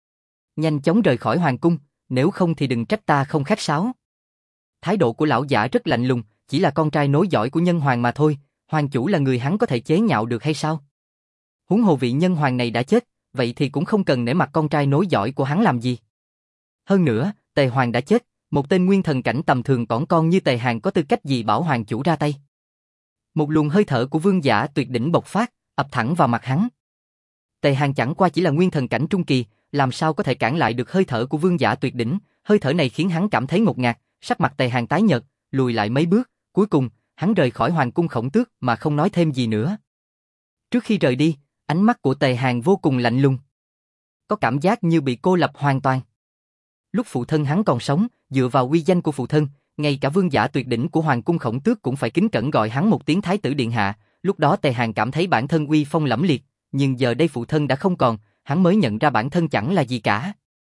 Nhanh chóng rời khỏi hoàng cung, nếu không thì đừng trách ta không khách sáo. Thái độ của lão giả rất lạnh lùng, chỉ là con trai nối dõi của nhân hoàng mà thôi, hoàng chủ là người hắn có thể chế nhạo được hay sao? Huống hồ vị nhân hoàng này đã chết, vậy thì cũng không cần nể mặt con trai nối dõi của hắn làm gì. Hơn nữa, Tề Hoàng đã chết, một tên nguyên thần cảnh tầm thường cỏn con như Tề Hàn có tư cách gì bảo hoàng chủ ra tay. Một luồng hơi thở của vương giả tuyệt đỉnh bộc phát, ập thẳng vào mặt hắn. Tề Hàn chẳng qua chỉ là nguyên thần cảnh trung kỳ, làm sao có thể cản lại được hơi thở của vương giả tuyệt đỉnh, hơi thở này khiến hắn cảm thấy ngột ngạt, sắc mặt Tề Hàn tái nhợt, lùi lại mấy bước, cuối cùng, hắn rời khỏi hoàng cung Khổng Tước mà không nói thêm gì nữa. Trước khi rời đi, ánh mắt của Tề Hàn vô cùng lạnh lùng. Có cảm giác như bị cô lập hoàn toàn. Lúc phụ thân hắn còn sống, dựa vào uy danh của phụ thân, ngay cả vương giả tuyệt đỉnh của hoàng cung Khổng Tước cũng phải kính cẩn gọi hắn một tiếng thái tử điện hạ, lúc đó Tề Hàn cảm thấy bản thân uy phong lẫm liệt, nhưng giờ đây phụ thân đã không còn, hắn mới nhận ra bản thân chẳng là gì cả.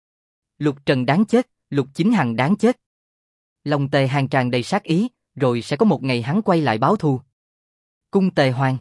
Lục Trần đáng chết, Lục Chính Hằng đáng chết. Lòng Tề Hàn tràn đầy sát ý, rồi sẽ có một ngày hắn quay lại báo thù. Cung Tề Hoàng.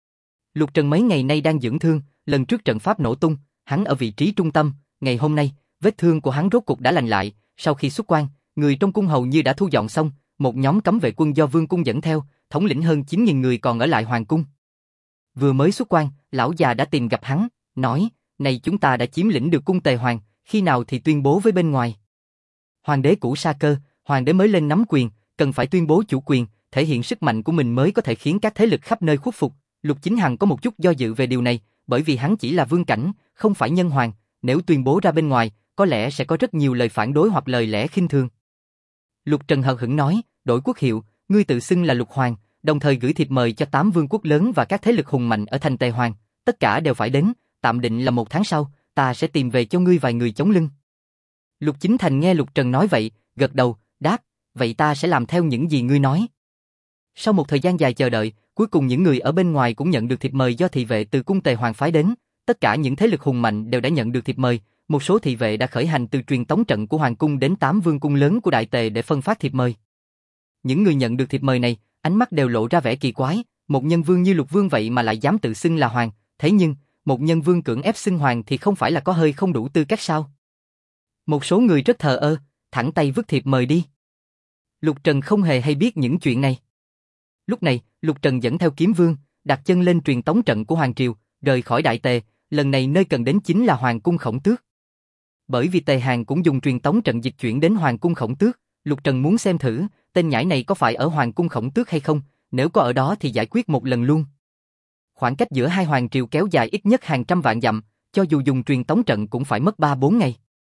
Lục Trần mấy ngày nay đang dưỡng thương, lần trước trận pháp nổ tung, hắn ở vị trí trung tâm, ngày hôm nay, vết thương của hắn rốt cục đã lành lại, sau khi xuất quan, người trong cung hầu như đã thu dọn xong, một nhóm cấm vệ quân do vương cung dẫn theo, thống lĩnh hơn 9.000 người còn ở lại hoàng cung. Vừa mới xuất quan, lão già đã tìm gặp hắn, nói, này chúng ta đã chiếm lĩnh được cung Tề Hoàng, khi nào thì tuyên bố với bên ngoài. Hoàng đế cũ sa cơ, hoàng đế mới lên nắm quyền, cần phải tuyên bố chủ quyền, thể hiện sức mạnh của mình mới có thể khiến các thế lực khắp nơi khuất phục. Lục Chính Hằng có một chút do dự về điều này, bởi vì hắn chỉ là vương cảnh, không phải nhân hoàng, nếu tuyên bố ra bên ngoài, có lẽ sẽ có rất nhiều lời phản đối hoặc lời lẽ khinh thường. Lục Trần hờ hững nói, đổi quốc hiệu, ngươi tự xưng là Lục Hoàng, đồng thời gửi thiệp mời cho 8 vương quốc lớn và các thế lực hùng mạnh ở thành Tề Hoàng, tất cả đều phải đến, tạm định là 1 tháng sau, ta sẽ tìm về cho ngươi vài người chống lưng. Lục Chính Thành nghe Lục Trần nói vậy, gật đầu, đáp, vậy ta sẽ làm theo những gì ngươi nói. Sau một thời gian dài chờ đợi, cuối cùng những người ở bên ngoài cũng nhận được thiệp mời do thị vệ từ cung Tề Hoàng phái đến, tất cả những thế lực hùng mạnh đều đã nhận được thiệp mời, một số thị vệ đã khởi hành từ truyền tống trận của Hoàng cung đến 8 vương cung lớn của Đại Tề để phân phát thiệp mời. Những người nhận được thiệp mời này, ánh mắt đều lộ ra vẻ kỳ quái, một nhân vương như Lục Vương vậy mà lại dám tự xưng là hoàng, thế nhưng, một nhân vương cưỡng ép xưng hoàng thì không phải là có hơi không đủ tư cách sao? Một số người rất thờ ơ, thẳng tay vứt thiệp mời đi. Lục Trần không hề hay biết những chuyện này. Lúc này, Lục Trần dẫn theo Kiếm Vương, đặt chân lên truyền tống trận của Hoàng Triều, rời khỏi Đại Tề, lần này nơi cần đến chính là Hoàng cung Khổng Tước. Bởi vì Tề Hàn cũng dùng truyền tống trận dịch chuyển đến Hoàng cung Khổng Tước, Lục Trần muốn xem thử, tên nhãi này có phải ở Hoàng cung Khổng Tước hay không, nếu có ở đó thì giải quyết một lần luôn. Khoảng cách giữa hai hoàng triều kéo dài ít nhất hàng trăm vạn dặm, cho dù dùng truyền tống trận cũng phải mất 3-4 ngày.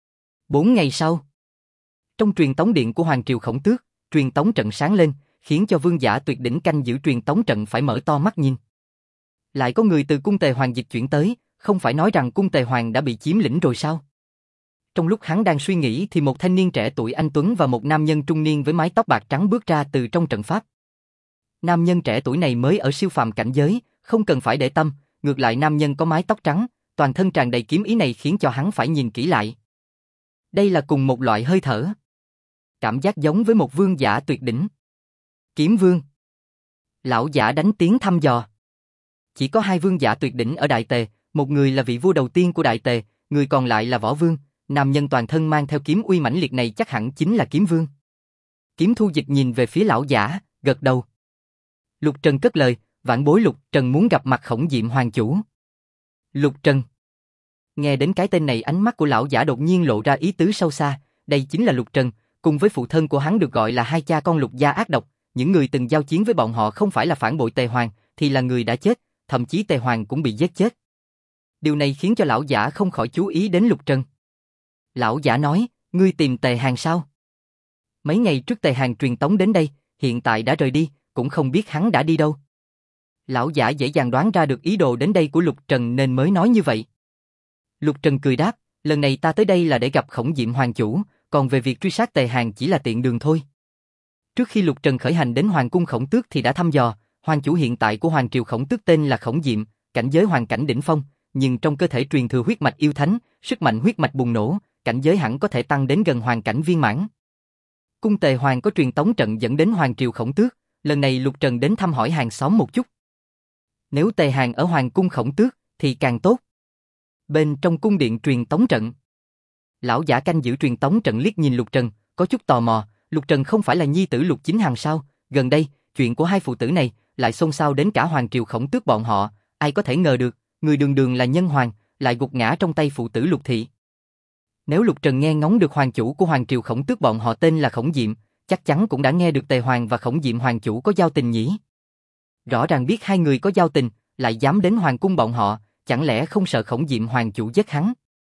4 ngày sau, trong truyền tống điện của Hoàng triều Khổng Tước, truyền tống trận sáng lên, khiến cho vương giả tuyệt đỉnh canh giữ truyền tống trận phải mở to mắt nhìn. Lại có người từ cung Tề Hoàng dịch chuyển tới, không phải nói rằng cung Tề Hoàng đã bị chiếm lĩnh rồi sao? Trong lúc hắn đang suy nghĩ thì một thanh niên trẻ tuổi anh tuấn và một nam nhân trung niên với mái tóc bạc trắng bước ra từ trong trận pháp. Nam nhân trẻ tuổi này mới ở siêu phàm cảnh giới, không cần phải để tâm, ngược lại nam nhân có mái tóc trắng, toàn thân tràn đầy kiếm ý này khiến cho hắn phải nhìn kỹ lại. Đây là cùng một loại hơi thở. Cảm giác giống với một vương giả tuyệt đỉnh. Kiếm Vương. Lão giả đánh tiếng thăm dò. Chỉ có 2 vương giả tuyệt đỉnh ở Đại Tề, một người là vị vua đầu tiên của Đại Tề, người còn lại là Võ Vương, nam nhân toàn thân mang theo kiếm uy mãnh liệt này chắc hẳn chính là Kiếm Vương. Kiếm Thu Dịch nhìn về phía lão giả, gật đầu. Lục Trần cất lời, vãn bối Lục Trần muốn gặp mặt Khổng Diệm Hoàng chủ. Lục Trần. Nghe đến cái tên này ánh mắt của lão giả đột nhiên lộ ra ý tứ sâu xa, đây chính là Lục Trần, cùng với phụ thân của hắn được gọi là hai cha con Lục gia ác độc, những người từng giao chiến với bọn họ không phải là phản bội Tề Hoàng, thì là người đã chết, thậm chí Tề Hoàng cũng bị giết chết. Điều này khiến cho lão giả không khỏi chú ý đến Lục Trần. Lão giả nói, ngươi tìm Tề Hàn sao? Mấy ngày trước Tề Hàn truyền tống đến đây, hiện tại đã rời đi, cũng không biết hắn đã đi đâu. Lão giả dễ dàng đoán ra được ý đồ đến đây của Lục Trần nên mới nói như vậy. Lục Trần cười đáp, lần này ta tới đây là để gặp Khổng Diệm Hoàng chủ, còn về việc truy sát Tề Hàn chỉ là tiện đường thôi. Trước khi Lục Trần khởi hành đến Hoàng cung Khổng Tước thì đã thăm dò, hoàng chủ hiện tại của Hoàng triều Khổng Tước tên là Khổng Diệm, cảnh giới hoàng cảnh đỉnh phong, nhưng trong cơ thể truyền thừa huyết mạch yêu thánh, sức mạnh huyết mạch bùng nổ, cảnh giới hẳn có thể tăng đến gần hoàng cảnh viên mãn. Cung Tề Hoàng có truyền tống trận dẫn đến Hoàng triều Khổng Tước, lần này Lục Trần đến thăm hỏi hàng xóm một chút. Nếu Tề Hàn ở Hoàng cung Khổng Tước thì càng tốt. Bên trong cung điện truyền tống trận, lão giả canh giữ truyền tống trận liếc nhìn Lục Trần, có chút tò mò, Lục Trần không phải là nhi tử Lục Chính Hằng sao? Gần đây, chuyện của hai phụ tử này lại xôn xao đến cả Hoàng triều Khổng Tước bọn họ, ai có thể ngờ được, người đường đường là nhân hoàng, lại gục ngã trong tay phụ tử Lục thị. Nếu Lục Trần nghe ngóng được hoàng chủ của Hoàng triều Khổng Tước bọn họ tên là Khổng Diệm, chắc chắn cũng đã nghe được Tề Hoàng và Khổng Diệm hoàng chủ có giao tình nhỉ? Rõ ràng biết hai người có giao tình, lại dám đến hoàng cung bọn họ, chẳng lẽ không sợ Khổng Diệm hoàng chủ giết hắn?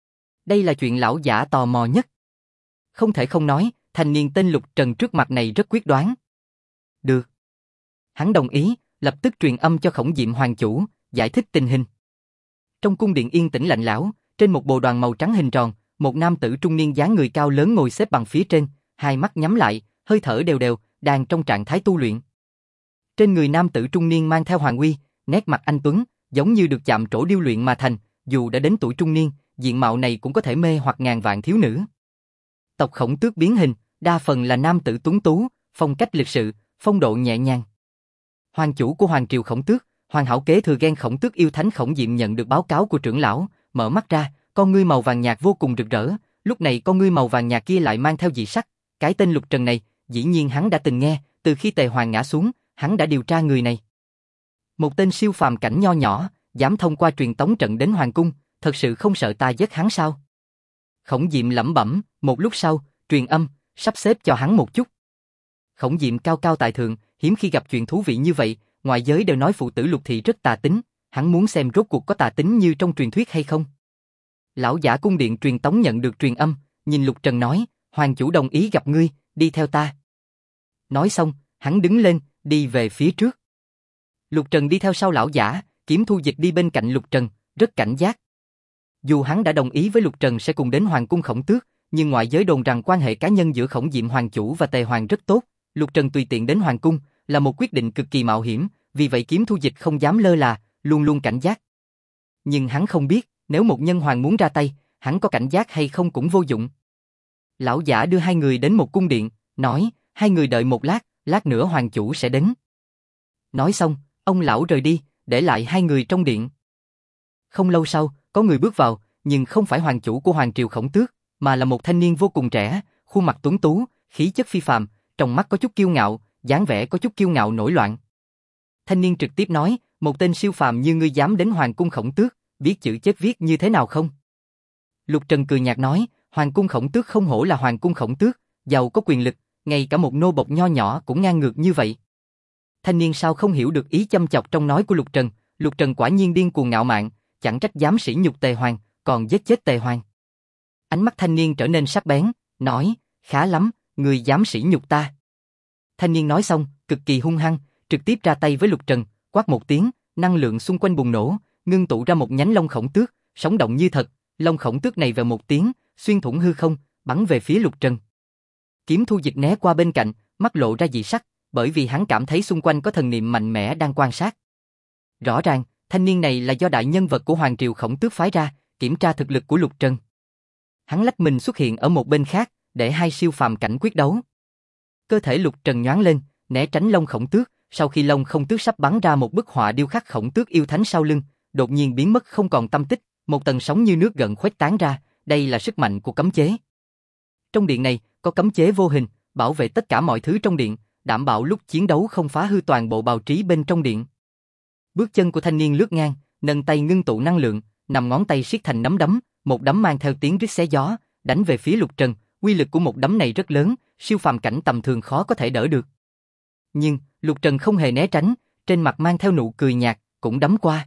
Đây là chuyện lão giả tò mò nhất. Không thể không nói, thanh niên tên Lục Trần trước mặt này rất quyết đoán. Được. Hắn đồng ý, lập tức truyền âm cho Khổng Diệm hoàng chủ, giải thích tình hình. Trong cung điện yên tĩnh lạnh lẽo, trên một bồ đoàn màu trắng hình tròn, một nam tử trung niên dáng người cao lớn ngồi xếp bằng phía trên, hai mắt nhắm lại, hơi thở đều đều, đang trong trạng thái tu luyện. Trên người nam tử trung niên mang theo hoàng uy, nét mặt anh tuấn, giống như được chạm trổ điêu luyện mà thành, dù đã đến tuổi trung niên, diện mạo này cũng có thể mê hoặc ngàn vạn thiếu nữ. Tộc Khổng Tước biến hình, đa phần là nam tử tuấn tú, phong cách lịch sự, phong độ nhẹ nhàng. Hoàng chủ của Hoàng triều Khổng Tước, Hoàng hảo kế thừa gen Khổng Tước yêu thánh Khổng Diệm nhận được báo cáo của trưởng lão, mở mắt ra, con ngươi màu vàng nhạt vô cùng rực rỡ, lúc này con ngươi màu vàng nhạt kia lại mang theo dị sắc, cái tên Lục Trần này, dĩ nhiên hắn đã từng nghe, từ khi Tề Hoàng ngã xuống, hắn đã điều tra người này. Một tên siêu phàm cảnh nho nhỏ, dám thông qua truyền tống trận đến hoàng cung, thật sự không sợ ta giết hắn sao? Khổng Diệm lẩm bẩm, một lúc sau, truyền âm, sắp xếp cho hắn một chút. Khổng Diệm cao cao tại thượng, hiếm khi gặp chuyện thú vị như vậy, ngoại giới đều nói phụ tử Lục thị rất tà tính, hắn muốn xem rốt cuộc có tà tính như trong truyền thuyết hay không. Lão giả cung điện truyền tống nhận được truyền âm, nhìn Lục Trần nói, hoàng chủ đồng ý gặp ngươi, đi theo ta. Nói xong, hắn đứng lên, đi về phía trước. Lục Trần đi theo sau lão giả, Kiếm Thu Dịch đi bên cạnh Lục Trần, rất cảnh giác. Dù hắn đã đồng ý với Lục Trần sẽ cùng đến Hoàng cung Khổng Tước, nhưng ngoại giới đồn rằng quan hệ cá nhân giữa Khổng Diệm Hoàng chủ và Tề Hoàng rất tốt, Lục Trần tùy tiện đến Hoàng cung là một quyết định cực kỳ mạo hiểm, vì vậy Kiếm Thu Dịch không dám lơ là, luôn luôn cảnh giác. Nhưng hắn không biết, nếu một nhân hoàng muốn ra tay, hắn có cảnh giác hay không cũng vô dụng. Lão giả đưa hai người đến một cung điện, nói, hai người đợi một lát, lát nữa hoàng chủ sẽ đến. Nói xong, ông lão rời đi, để lại hai người trong điện. Không lâu sau, có người bước vào, nhưng không phải hoàng chủ của Hoàng triều Khổng Tước, mà là một thanh niên vô cùng trẻ, khuôn mặt tuấn tú, khí chất phi phàm, trong mắt có chút kiêu ngạo, dáng vẻ có chút kiêu ngạo nổi loạn. Thanh niên trực tiếp nói, một tên siêu phàm như ngươi dám đến Hoàng cung Khổng Tước, biết chữ chết viết như thế nào không? Lục Trần cười nhạt nói, Hoàng cung Khổng Tước không hổ là Hoàng cung Khổng Tước, giàu có quyền lực, ngay cả một nô bộc nho nhỏ cũng ngang ngược như vậy. Thanh niên sao không hiểu được ý châm chọc trong nói của Lục Trần quả nhiên điên cuồng ngạo mạn, chẳng trách dám sỉ nhục Tề Hoàng, còn giết chết Tề Hoàng. Ánh mắt thanh niên trở nên sắc bén, nói, khá lắm, ngươi dám sỉ nhục ta. Thanh niên nói xong, cực kỳ hung hăng, trực tiếp ra tay với Lục Trần, quát một tiếng, năng lượng xung quanh bùng nổ, ngưng tụ ra một nhánh lông khổng tước, sống động như thật, lông khổng tước này vèo một tiếng, xuyên thủng hư không, bắn về phía Lục Trần. Kiếm Thu Dịch né qua bên cạnh, mắt lộ ra dị sắc, bởi vì hắn cảm thấy xung quanh có thần niệm mạnh mẽ đang quan sát. Rõ ràng, thanh niên này là do đại nhân vật của Hoàng triều Khổng Tước phái ra, kiểm tra thực lực của Lục Trần. Hắn lách mình xuất hiện ở một bên khác, để hai siêu phàm cảnh quyết đấu. Cơ thể Lục Trần nhoáng lên, né tránh lông khổng tước, sau khi lông không tước sắp bắn ra một bức họa điêu khắc khổng tước yêu thánh sau lưng, đột nhiên biến mất không còn tâm tích, một tầng sóng như nước gợn khuếch tán ra, đây là sức mạnh của cấm chế. Trong điện này, có cấm chế vô hình, bảo vệ tất cả mọi thứ trong điện, đảm bảo lúc chiến đấu không phá hư toàn bộ bào trí bên trong điện. Bước chân của thanh niên lướt ngang, nâng tay ngưng tụ năng lượng, nằm ngón tay siết thành nắm đấm, một đấm mang theo tiếng rít xé gió, đánh về phía Lục Trần, uy lực của một đấm này rất lớn, siêu phàm cảnh tầm thường khó có thể đỡ được. Nhưng, Lục Trần không hề né tránh, trên mặt mang theo nụ cười nhạt, cũng đấm qua.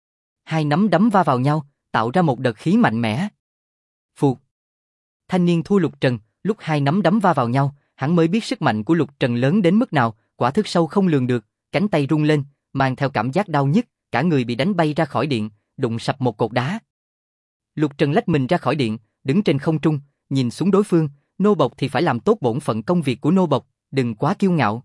Hai nắm đấm va vào nhau, tạo ra một đợt khí mạnh mẽ. Phụt. Thanh niên thua Lục Trần, lúc hai nắm đấm va vào nhau, hắn mới biết sức mạnh của Lục Trần lớn đến mức nào, quả thực sâu không lường được, cánh tay rung lên, mang theo cảm giác đau nhức, cả người bị đánh bay ra khỏi điện, đụng sập một cột đá. Lục Trần lách mình ra khỏi điện, đứng trên không trung, nhìn xuống đối phương, nô bộc thì phải làm tốt bổn phận công việc của nô bộc, đừng quá kiêu ngạo.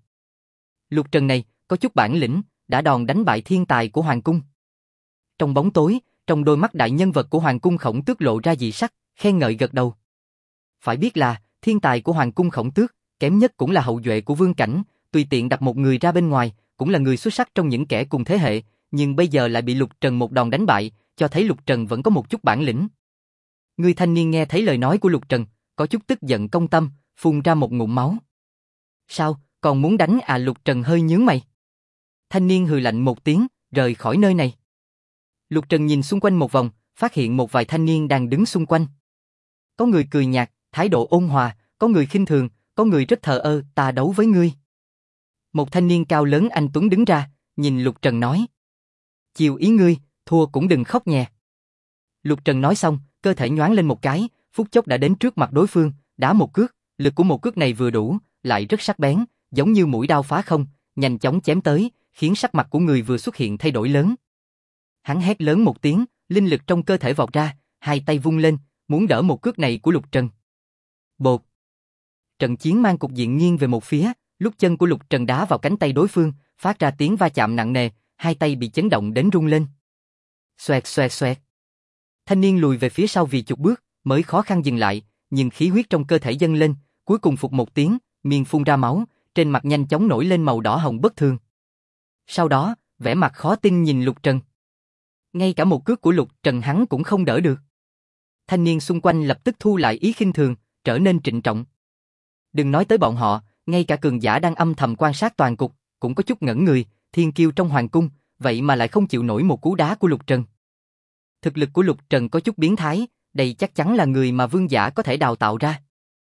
Lục Trần này, có chút bản lĩnh, đã đòn đánh bại thiên tài của Hoàng cung. Trong bóng tối, trong đôi mắt đại nhân vật của Hoàng cung Khổng Tước lộ ra dị sắc, khen ngợi gật đầu. Phải biết là, thiên tài của Hoàng cung Khổng Tước, kém nhất cũng là hậu duệ của vương cảnh, tùy tiện đặt một người ra bên ngoài, cũng là người xuất sắc trong những kẻ cùng thế hệ, nhưng bây giờ lại bị Lục Trần một đòn đánh bại, cho thấy Lục Trần vẫn có một chút bản lĩnh. Người thanh niên nghe thấy lời nói của Lục Trần, có chút tức giận công tâm, phun ra một ngụm máu. Sao, còn muốn đánh à? Lục Trần hơi nhướng mày. Thanh niên hừ lạnh một tiếng, rời khỏi nơi này. Lục Trần nhìn xung quanh một vòng, phát hiện một vài thanh niên đang đứng xung quanh. Có người cười nhạt, thái độ ôn hòa, có người khinh thường, có người rất thờ ơ, ta đấu với ngươi. Một thanh niên cao lớn anh tuấn đứng ra, nhìn Lục Trần nói. Chiều ý ngươi, thua cũng đừng khóc nhè. Lục Trần nói xong, cơ thể nhoáng lên một cái, phút chốc đã đến trước mặt đối phương, đá một cước, lực của một cước này vừa đủ, lại rất sắc bén, giống như mũi đao phá không, nhanh chóng chém tới, khiến sắc mặt của người vừa xuất hiện thay đổi lớn. Hắn hét lớn một tiếng, linh lực trong cơ thể vọt ra, hai tay vung lên, muốn đỡ một cước này của Lục Trần. Bột. Trận chiến mang cục diện nghiêng về một phía, lúc chân của Lục Trần đá vào cánh tay đối phương, phát ra tiếng va chạm nặng nề, hai tay bị chấn động đến rung lên. Xoẹt xoẹt xoẹt. Thanh niên lùi về phía sau vì chục bước, mới khó khăn dừng lại, nhưng khí huyết trong cơ thể dâng lên, cuối cùng phụt một tiếng, miệng phun ra máu, trên mặt nhanh chóng nổi lên màu đỏ hồng bất thường. Sau đó, vẻ mặt khó tin nhìn Lục Trần. Ngay cả một cước của Lục Trần hắn cũng không đỡ được. Thanh niên xung quanh lập tức thu lại ý khinh thường, trở nên trịnh trọng. Đừng nói tới bọn họ, ngay cả cường giả đang âm thầm quan sát toàn cục, cũng có chút ngẩn người, thiên kiêu trong hoàng cung, vậy mà lại không chịu nổi một cú đá của Lục Trần. Thực lực của Lục Trần có chút biến thái, đây chắc chắn là người mà vương giả có thể đào tạo ra.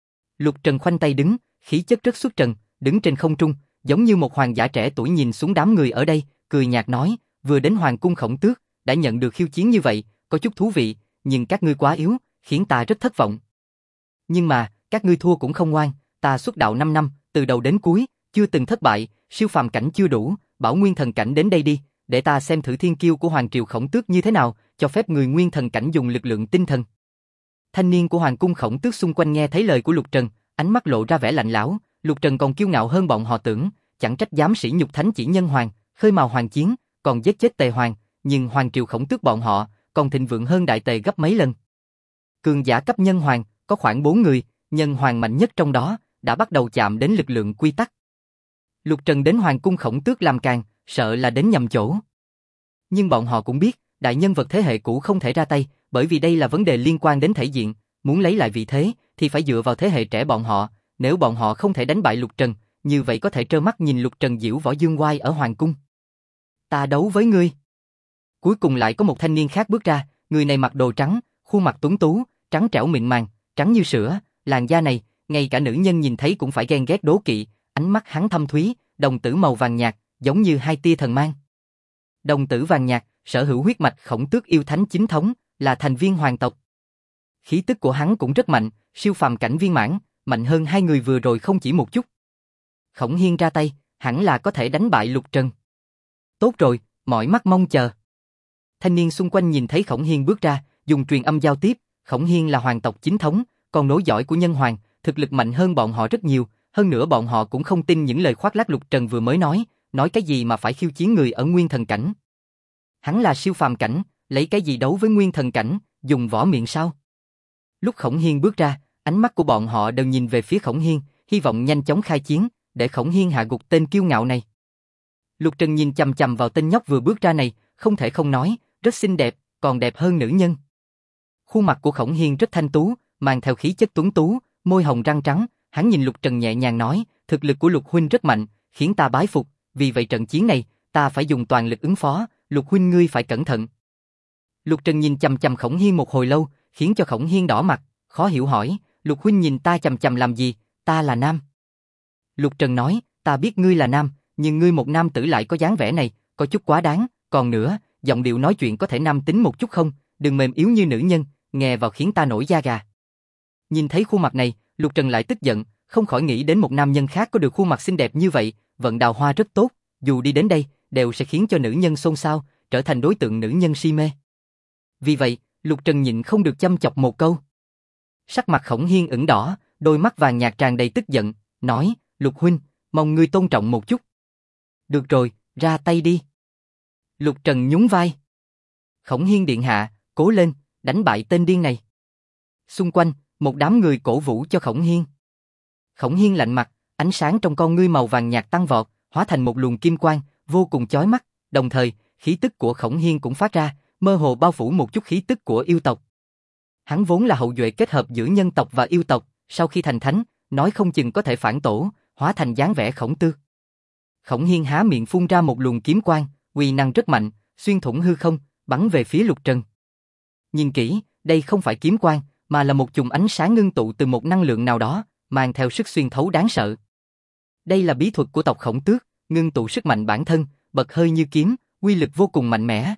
Lục Trần khoanh tay đứng, khí chất rất xuất trần, đứng trên không trung, giống như một hoàng giả trẻ tuổi nhìn xuống đám người ở đây, cười nhạt nói, vừa đến hoàng cung Khổng Tước, đã nhận được khiêu chiến như vậy, có chút thú vị, nhưng các ngươi quá yếu, khiến ta rất thất vọng. Nhưng mà, các ngươi thua cũng không ngoan, ta xuất đạo 5 năm, từ đầu đến cuối, chưa từng thất bại, siêu phàm cảnh chưa đủ, bảo nguyên thần cảnh đến đây đi, để ta xem thử thiên kiêu của Hoàng triều Khổng Tước như thế nào, cho phép người nguyên thần cảnh dùng lực lượng tinh thần. Thanh niên của Hoàng cung Khổng Tước xung quanh nghe thấy lời của Lục Trần, ánh mắt lộ ra vẻ lạnh lẽo, Lục Trần còn kiêu ngạo hơn bọn họ tưởng, chẳng trách dám sỉ nhục thánh chỉ nhân hoàng, khơi mào hoàng chiến, còn giết chết Tề hoàng, nhưng Hoàng triều Khổng Tước bọn họ còn thịnh vượng hơn Đại Tề gấp mấy lần. Cường giả cấp nhân hoàng có khoảng 4 người, nhân hoàng mạnh nhất trong đó đã bắt đầu chạm đến lực lượng quy tắc. Lục Trần đến Hoàng cung Khổng Tước làm càng, sợ là đến nhầm chỗ. Nhưng bọn họ cũng biết, đại nhân vật thế hệ cũ không thể ra tay, bởi vì đây là vấn đề liên quan đến thể diện, muốn lấy lại vị thế thì phải dựa vào thế hệ trẻ bọn họ, nếu bọn họ không thể đánh bại Lục Trần, như vậy có thể trơ mắt nhìn Lục Trần diễu võ dương oai ở Hoàng cung. Ta đấu với ngươi. Cuối cùng lại có một thanh niên khác bước ra, người này mặc đồ trắng, khuôn mặt tuấn tú, trắng trẻo mịn màng, trắng như sữa, làn da này, ngay cả nữ nhân nhìn thấy cũng phải ghen ghét đố kỵ, ánh mắt hắn thâm thúy, đồng tử màu vàng nhạt, giống như hai tia thần mang. Đồng tử vàng nhạt, sở hữu huyết mạch Khổng Tước yêu thánh chính thống, là thành viên hoàng tộc. Khí tức của hắn cũng rất mạnh, siêu phàm cảnh viên mãn, mạnh hơn hai người vừa rồi không chỉ một chút. Khổng Hiên ra tay, hẳn là có thể đánh bại Lục Trần. Tốt rồi, mỏi mắt mong chờ. Thanh niên xung quanh nhìn thấy Khổng Hiên bước ra, dùng truyền âm giao tiếp, Khổng Hiên là hoàng tộc chính thống, còn nối dõi của nhân hoàng, thực lực mạnh hơn bọn họ rất nhiều, hơn nữa bọn họ cũng không tin những lời khoác lác Lục Trần vừa mới nói cái gì mà phải khiêu chiến người ở nguyên thần cảnh. Hắn là siêu phàm cảnh, lấy cái gì đấu với nguyên thần cảnh, dùng võ miệng sao? Lúc Khổng Hiên bước ra, ánh mắt của bọn họ đều nhìn về phía Khổng Hiên, hy vọng nhanh chóng khai chiến, để Khổng Hiên hạ gục tên kiêu ngạo này. Lục Trần nhìn chằm chằm vào tên nhóc vừa bước ra này, không thể không nói, rất xinh đẹp, còn đẹp hơn nữ nhân. Khuôn mặt của Khổng Hiên rất thanh tú, mang theo khí chất tuấn tú, môi hồng răng trắng, hắn nhìn Lục Trần nhẹ nhàng nói, thực lực của Lục huynh rất mạnh, khiến ta bái phục, vì vậy trận chiến này, ta phải dùng toàn lực ứng phó, Lục huynh ngươi phải cẩn thận. Lục Trần nhìn chằm chằm Khổng Hiên một hồi lâu, khiến cho Khổng Hiên đỏ mặt, khó hiểu hỏi, Lục huynh nhìn ta chằm chằm làm gì, ta là nam. Lục Trần nói, ta biết ngươi là nam, nhưng ngươi một nam tử lại có dáng vẻ này, có chút quá đáng, còn nữa, giọng điệu nói chuyện có thể nam tính một chút không, đừng mềm yếu như nữ nhân, nghe vào khiến ta nổi da gà. Nhìn thấy khuôn mặt này, Lục Trần lại tức giận, không khỏi nghĩ đến một nam nhân khác có được khuôn mặt xinh đẹp như vậy, vận đào hoa rất tốt, dù đi đến đây, đều sẽ khiến cho nữ nhân xôn xao, trở thành đối tượng nữ nhân si mê. Vì vậy, Lục Trần nhịn không được châm chọc một câu. Sắc mặt Khổng Hiên ửng đỏ, đôi mắt vàng nhạt tràn đầy tức giận, nói, Lục huynh, mong ngươi tôn trọng một chút. Được rồi, ra tay đi. Lục Trần nhún vai. Khổng Hiên điện hạ, cố lên, đánh bại tên điên này. Xung quanh, một đám người cổ vũ cho Khổng Hiên. Khổng Hiên lạnh mặt, ánh sáng trong con ngươi màu vàng nhạt tăng vọt, hóa thành một luồng kim quang, vô cùng chói mắt, đồng thời, khí tức của Khổng Hiên cũng phát ra, mơ hồ bao phủ một chút khí tức của yêu tộc. Hắn vốn là hậu duệ kết hợp giữa nhân tộc và yêu tộc, sau khi thành thánh, nói không chừng có thể phản tổ, hóa thành dáng vẻ Khổng Tước. Khổng Hiên há miệng phun ra một luồng kiếm quang, uy năng rất mạnh, xuyên thủng hư không, bắn về phía Lục Trần. Nhìn kỹ, đây không phải kiếm quang, mà là một chùm ánh sáng ngưng tụ từ một năng lượng nào đó, mang theo sức xuyên thấu đáng sợ. Đây là bí thuật của tộc Khổng Tước, ngưng tụ sức mạnh bản thân, bật hơi như kiếm, uy lực vô cùng mạnh mẽ.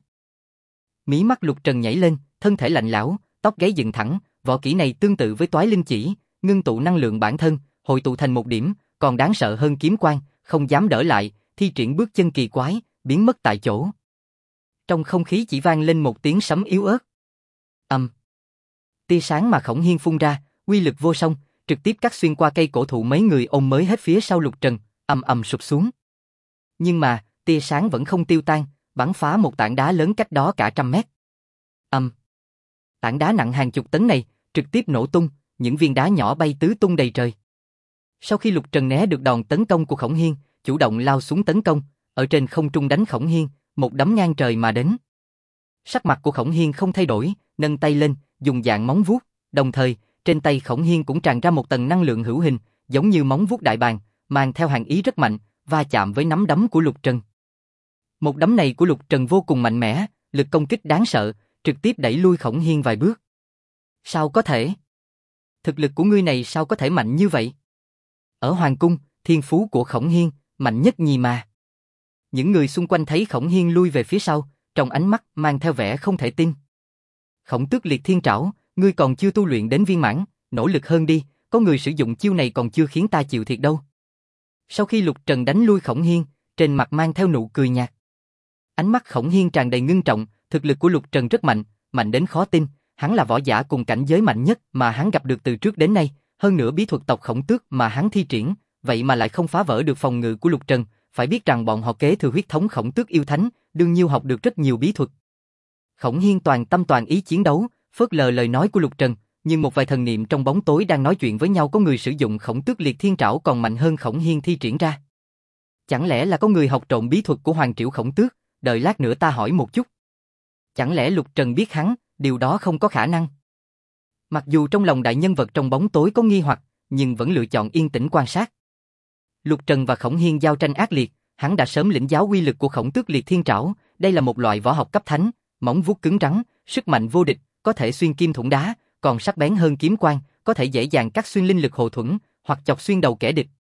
Mí mắt Lục Trần nhảy lên, thân thể lạnh lẽo, tóc gáy dựng thẳng, võ kỹ này tương tự với Toái Linh Chỉ, ngưng tụ năng lượng bản thân, hội tụ thành một điểm, còn đáng sợ hơn kiếm quang, không dám đỡ lại, thi triển bước chân kỳ quái, biến mất tại chỗ. Trong không khí chỉ vang lên một tiếng sấm yếu ớt. Tia sáng mà Khổng Hiên phun ra, uy lực vô song, trực tiếp cắt xuyên qua cây cổ thụ mấy người ôm mới hết phía sau Lục Trần, sụp xuống. Nhưng mà, tia sáng vẫn không tiêu tan, bắn phá một tảng đá lớn cách đó cả 100 mét. Tảng đá nặng hàng chục tấn này, trực tiếp nổ tung, những viên đá nhỏ bay tứ tung đầy trời. Sau khi Lục Trần né được đòn tấn công của Khổng Hiên, chủ động lao xuống tấn công, ở trên không trung đánh Khổng Hiên, một đấm ngang trời mà đến. Sắc mặt của Khổng Hiên không thay đổi, nâng tay lên, dùng dạng móng vuốt, đồng thời, trên tay Khổng Hiên cũng tràn ra một tầng năng lượng hữu hình, giống như móng vuốt đại bàng, mang theo hàn ý rất mạnh, va chạm với nắm đấm của Lục Trần. Một đấm này của Lục Trần vô cùng mạnh mẽ, lực công kích đáng sợ, trực tiếp đẩy lui Khổng Hiên vài bước. Sao có thể? Thực lực của ngươi này sao có thể mạnh như vậy? Ở Hoàng cung, thiên phú của Khổng Hiên, mạnh nhất nhì mà. Những người xung quanh thấy Khổng Hiên lui về phía sau, trong ánh mắt mang theo vẻ không thể tin. Khổng Tước Liệt Thiên Trảo, ngươi còn chưa tu luyện đến viên mãn, nỗ lực hơn đi, có người sử dụng chiêu này còn chưa khiến ta chịu thiệt đâu. Sau khi Lục Trần đánh lui Khổng Hiên, trên mặt mang theo nụ cười nhạt. Ánh mắt Khổng Hiên tràn đầy ngưng trọng, thực lực của Lục Trần rất mạnh, mạnh đến khó tin, hắn là võ giả cùng cảnh giới mạnh nhất mà hắn gặp được từ trước đến nay, hơn nữa bí thuật tộc Khổng Tước mà hắn thi triển, vậy mà lại không phá vỡ được phòng ngự của Lục Trần, phải biết rằng bọn họ kế thừa huyết thống Khổng Tước yêu thánh, đương nhiên học được rất nhiều bí thuật. Khổng Hiên toàn tâm toàn ý chiến đấu, phớt lờ lời nói của Lục Trần, nhưng một vài thần niệm trong bóng tối đang nói chuyện với nhau có người sử dụng Khổng Tước Liệt Thiên Trảo còn mạnh hơn Khổng Hiên thi triển ra. Chẳng lẽ là có người học trộm bí thuật của Hoàng Triều Khổng Tước, đợi lát nữa ta hỏi một chút. Chẳng lẽ Lục Trần biết hắn, điều đó không có khả năng. Mặc dù trong lòng đại nhân vật trong bóng tối có nghi hoặc, nhưng vẫn lựa chọn yên tĩnh quan sát. Lục Trần và Khổng Hiên giao tranh ác liệt, hắn đã sớm lĩnh giáo uy lực của Khổng Tước Liệt Thiên Trảo, đây là một loại võ học cấp thánh, móng vuốt cứng rắn, sức mạnh vô địch, có thể xuyên kim thủng đá, còn sắc bén hơn kiếm quang, có thể dễ dàng cắt xuyên linh lực hộ thuẫn, hoặc chọc xuyên đầu kẻ địch.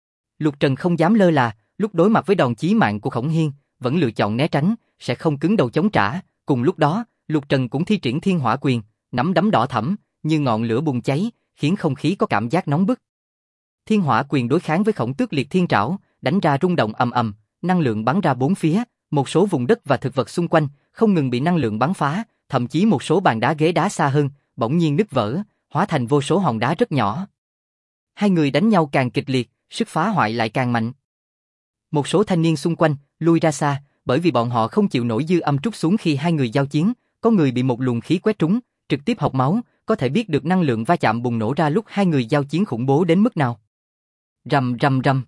Lục Trần không dám lơ là, lúc đối mặt với đòn chí mạng của Khổng Hiên, vẫn lựa chọn né tránh, sẽ không cứng đầu chống trả. Cùng lúc đó, Lục Trần cũng thi triển Thiên Hỏa Quyền, nắm đấm đỏ thẫm, như ngọn lửa bùng cháy, khiến không khí có cảm giác nóng bức. Thiên Hỏa Quyền đối kháng với Khổng Tước Liệt Thiên Trảo, đánh ra rung động ầm ầm, năng lượng bắn ra bốn phía, một số vùng đất và thực vật xung quanh không ngừng bị năng lượng bắn phá, thậm chí một số bàn đá ghế đá xa hơn bỗng nhiên nứt vỡ, hóa thành vô số hòn đá rất nhỏ. Hai người đánh nhau càng kịch liệt, sức phá hoại lại càng mạnh. Một số thanh niên xung quanh lui ra xa, bởi vì bọn họ không chịu nổi dư âm trút xuống khi hai người giao chiến, có người bị một luồng khí quét trúng, trực tiếp hộc máu, có thể biết được năng lượng va chạm bùng nổ ra lúc hai người giao chiến khủng bố đến mức nào. Rầm rầm rầm.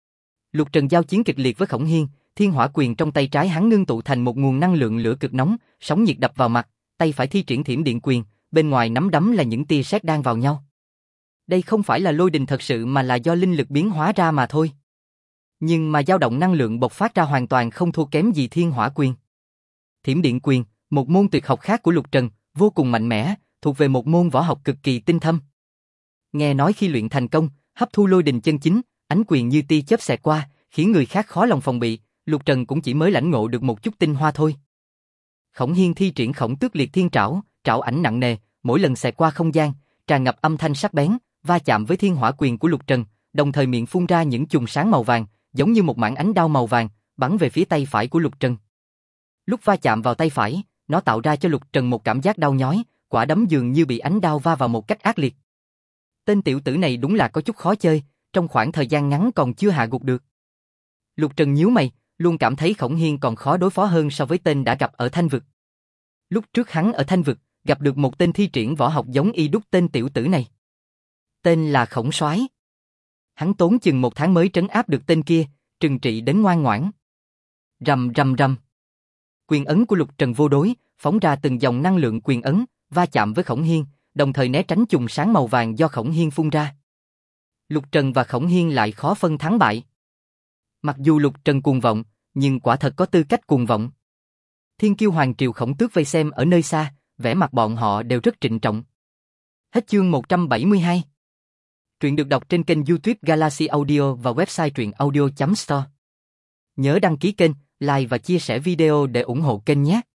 Lục Trần giao chiến kịch liệt với Khổng Hiên, Thiên Hỏa Quyền trong tay trái hắn ngưng tụ thành một nguồn năng lượng lửa cực nóng, sóng nhiệt đập vào mặt, tay phải thi triển Thiểm Điện Quyền, bên ngoài nắm đấm là những tia sét đan vào nhau. Đây không phải là lôi đình thật sự mà là do linh lực biến hóa ra mà thôi. Nhưng mà dao động năng lượng bộc phát ra hoàn toàn không thua kém gì Thiên Hỏa Quyền. Thiểm Điện Quyền, một môn tuyệt học khác của Lục Trần, vô cùng mạnh mẽ, thuộc về một môn võ học cực kỳ tinh thâm. Nghe nói khi luyện thành công, hấp thu lôi đình chân chính, ánh quyền như tia chớp xẹt qua, khiến người khác khó lòng phòng bị, Lục Trần cũng chỉ mới lãnh ngộ được một chút tinh hoa thôi. Khổng Hiên thi triển Khổng Tước Liệt Thiên Trảo, trảo ảnh nặng nề, mỗi lần xẹt qua không gian, tràn ngập âm thanh sắc bén, va chạm với Thiên Hỏa Quyền của Lục Trần, đồng thời miệng phun ra những chùm sáng màu vàng, giống như một mảng ánh đao màu vàng, bắn về phía tay phải của Lục Trần. Lúc va chạm vào tay phải, nó tạo ra cho Lục Trần một cảm giác đau nhói, quả đấm dường như bị ánh đao va vào một cách ác liệt. Tên tiểu tử này đúng là có chút khó chơi, trong khoảng thời gian ngắn còn chưa hạ gục được. Lục Trần nhíu mày, luôn cảm thấy Khổng Hiên còn khó đối phó hơn so với tên đã gặp ở Thanh Vực. Lúc trước hắn ở Thanh Vực, gặp được một tên thi triển võ học giống y đúc tên tiểu tử này. Tên là Khổng Soái. Hắn tốn chừng 1 tháng mới trấn áp được tên kia, trừng trị đến ngoan ngoãn. Rầm rầm rầm. Quyền ấn của Lục Trần vô đối, phóng ra từng dòng năng lượng quyền ấn, va chạm với Khổng Hiên, đồng thời né tránh chùm sáng màu vàng do Khổng Hiên phun ra. Lục Trần và Khổng Hiên lại khó phân thắng bại. Mặc dù Lục Trần cuồng vọng, nhưng quả thật có tư cách cuồng vọng. Thiên kiêu Hoàng Triều Khổng Tước vây xem ở nơi xa, vẻ mặt bọn họ đều rất trịnh trọng. Hết chương 172. Truyện được đọc trên kênh YouTube Galaxy Audio và website truyệnaudio.store. Nhớ đăng ký kênh, like và chia sẻ video để ủng hộ kênh nhé.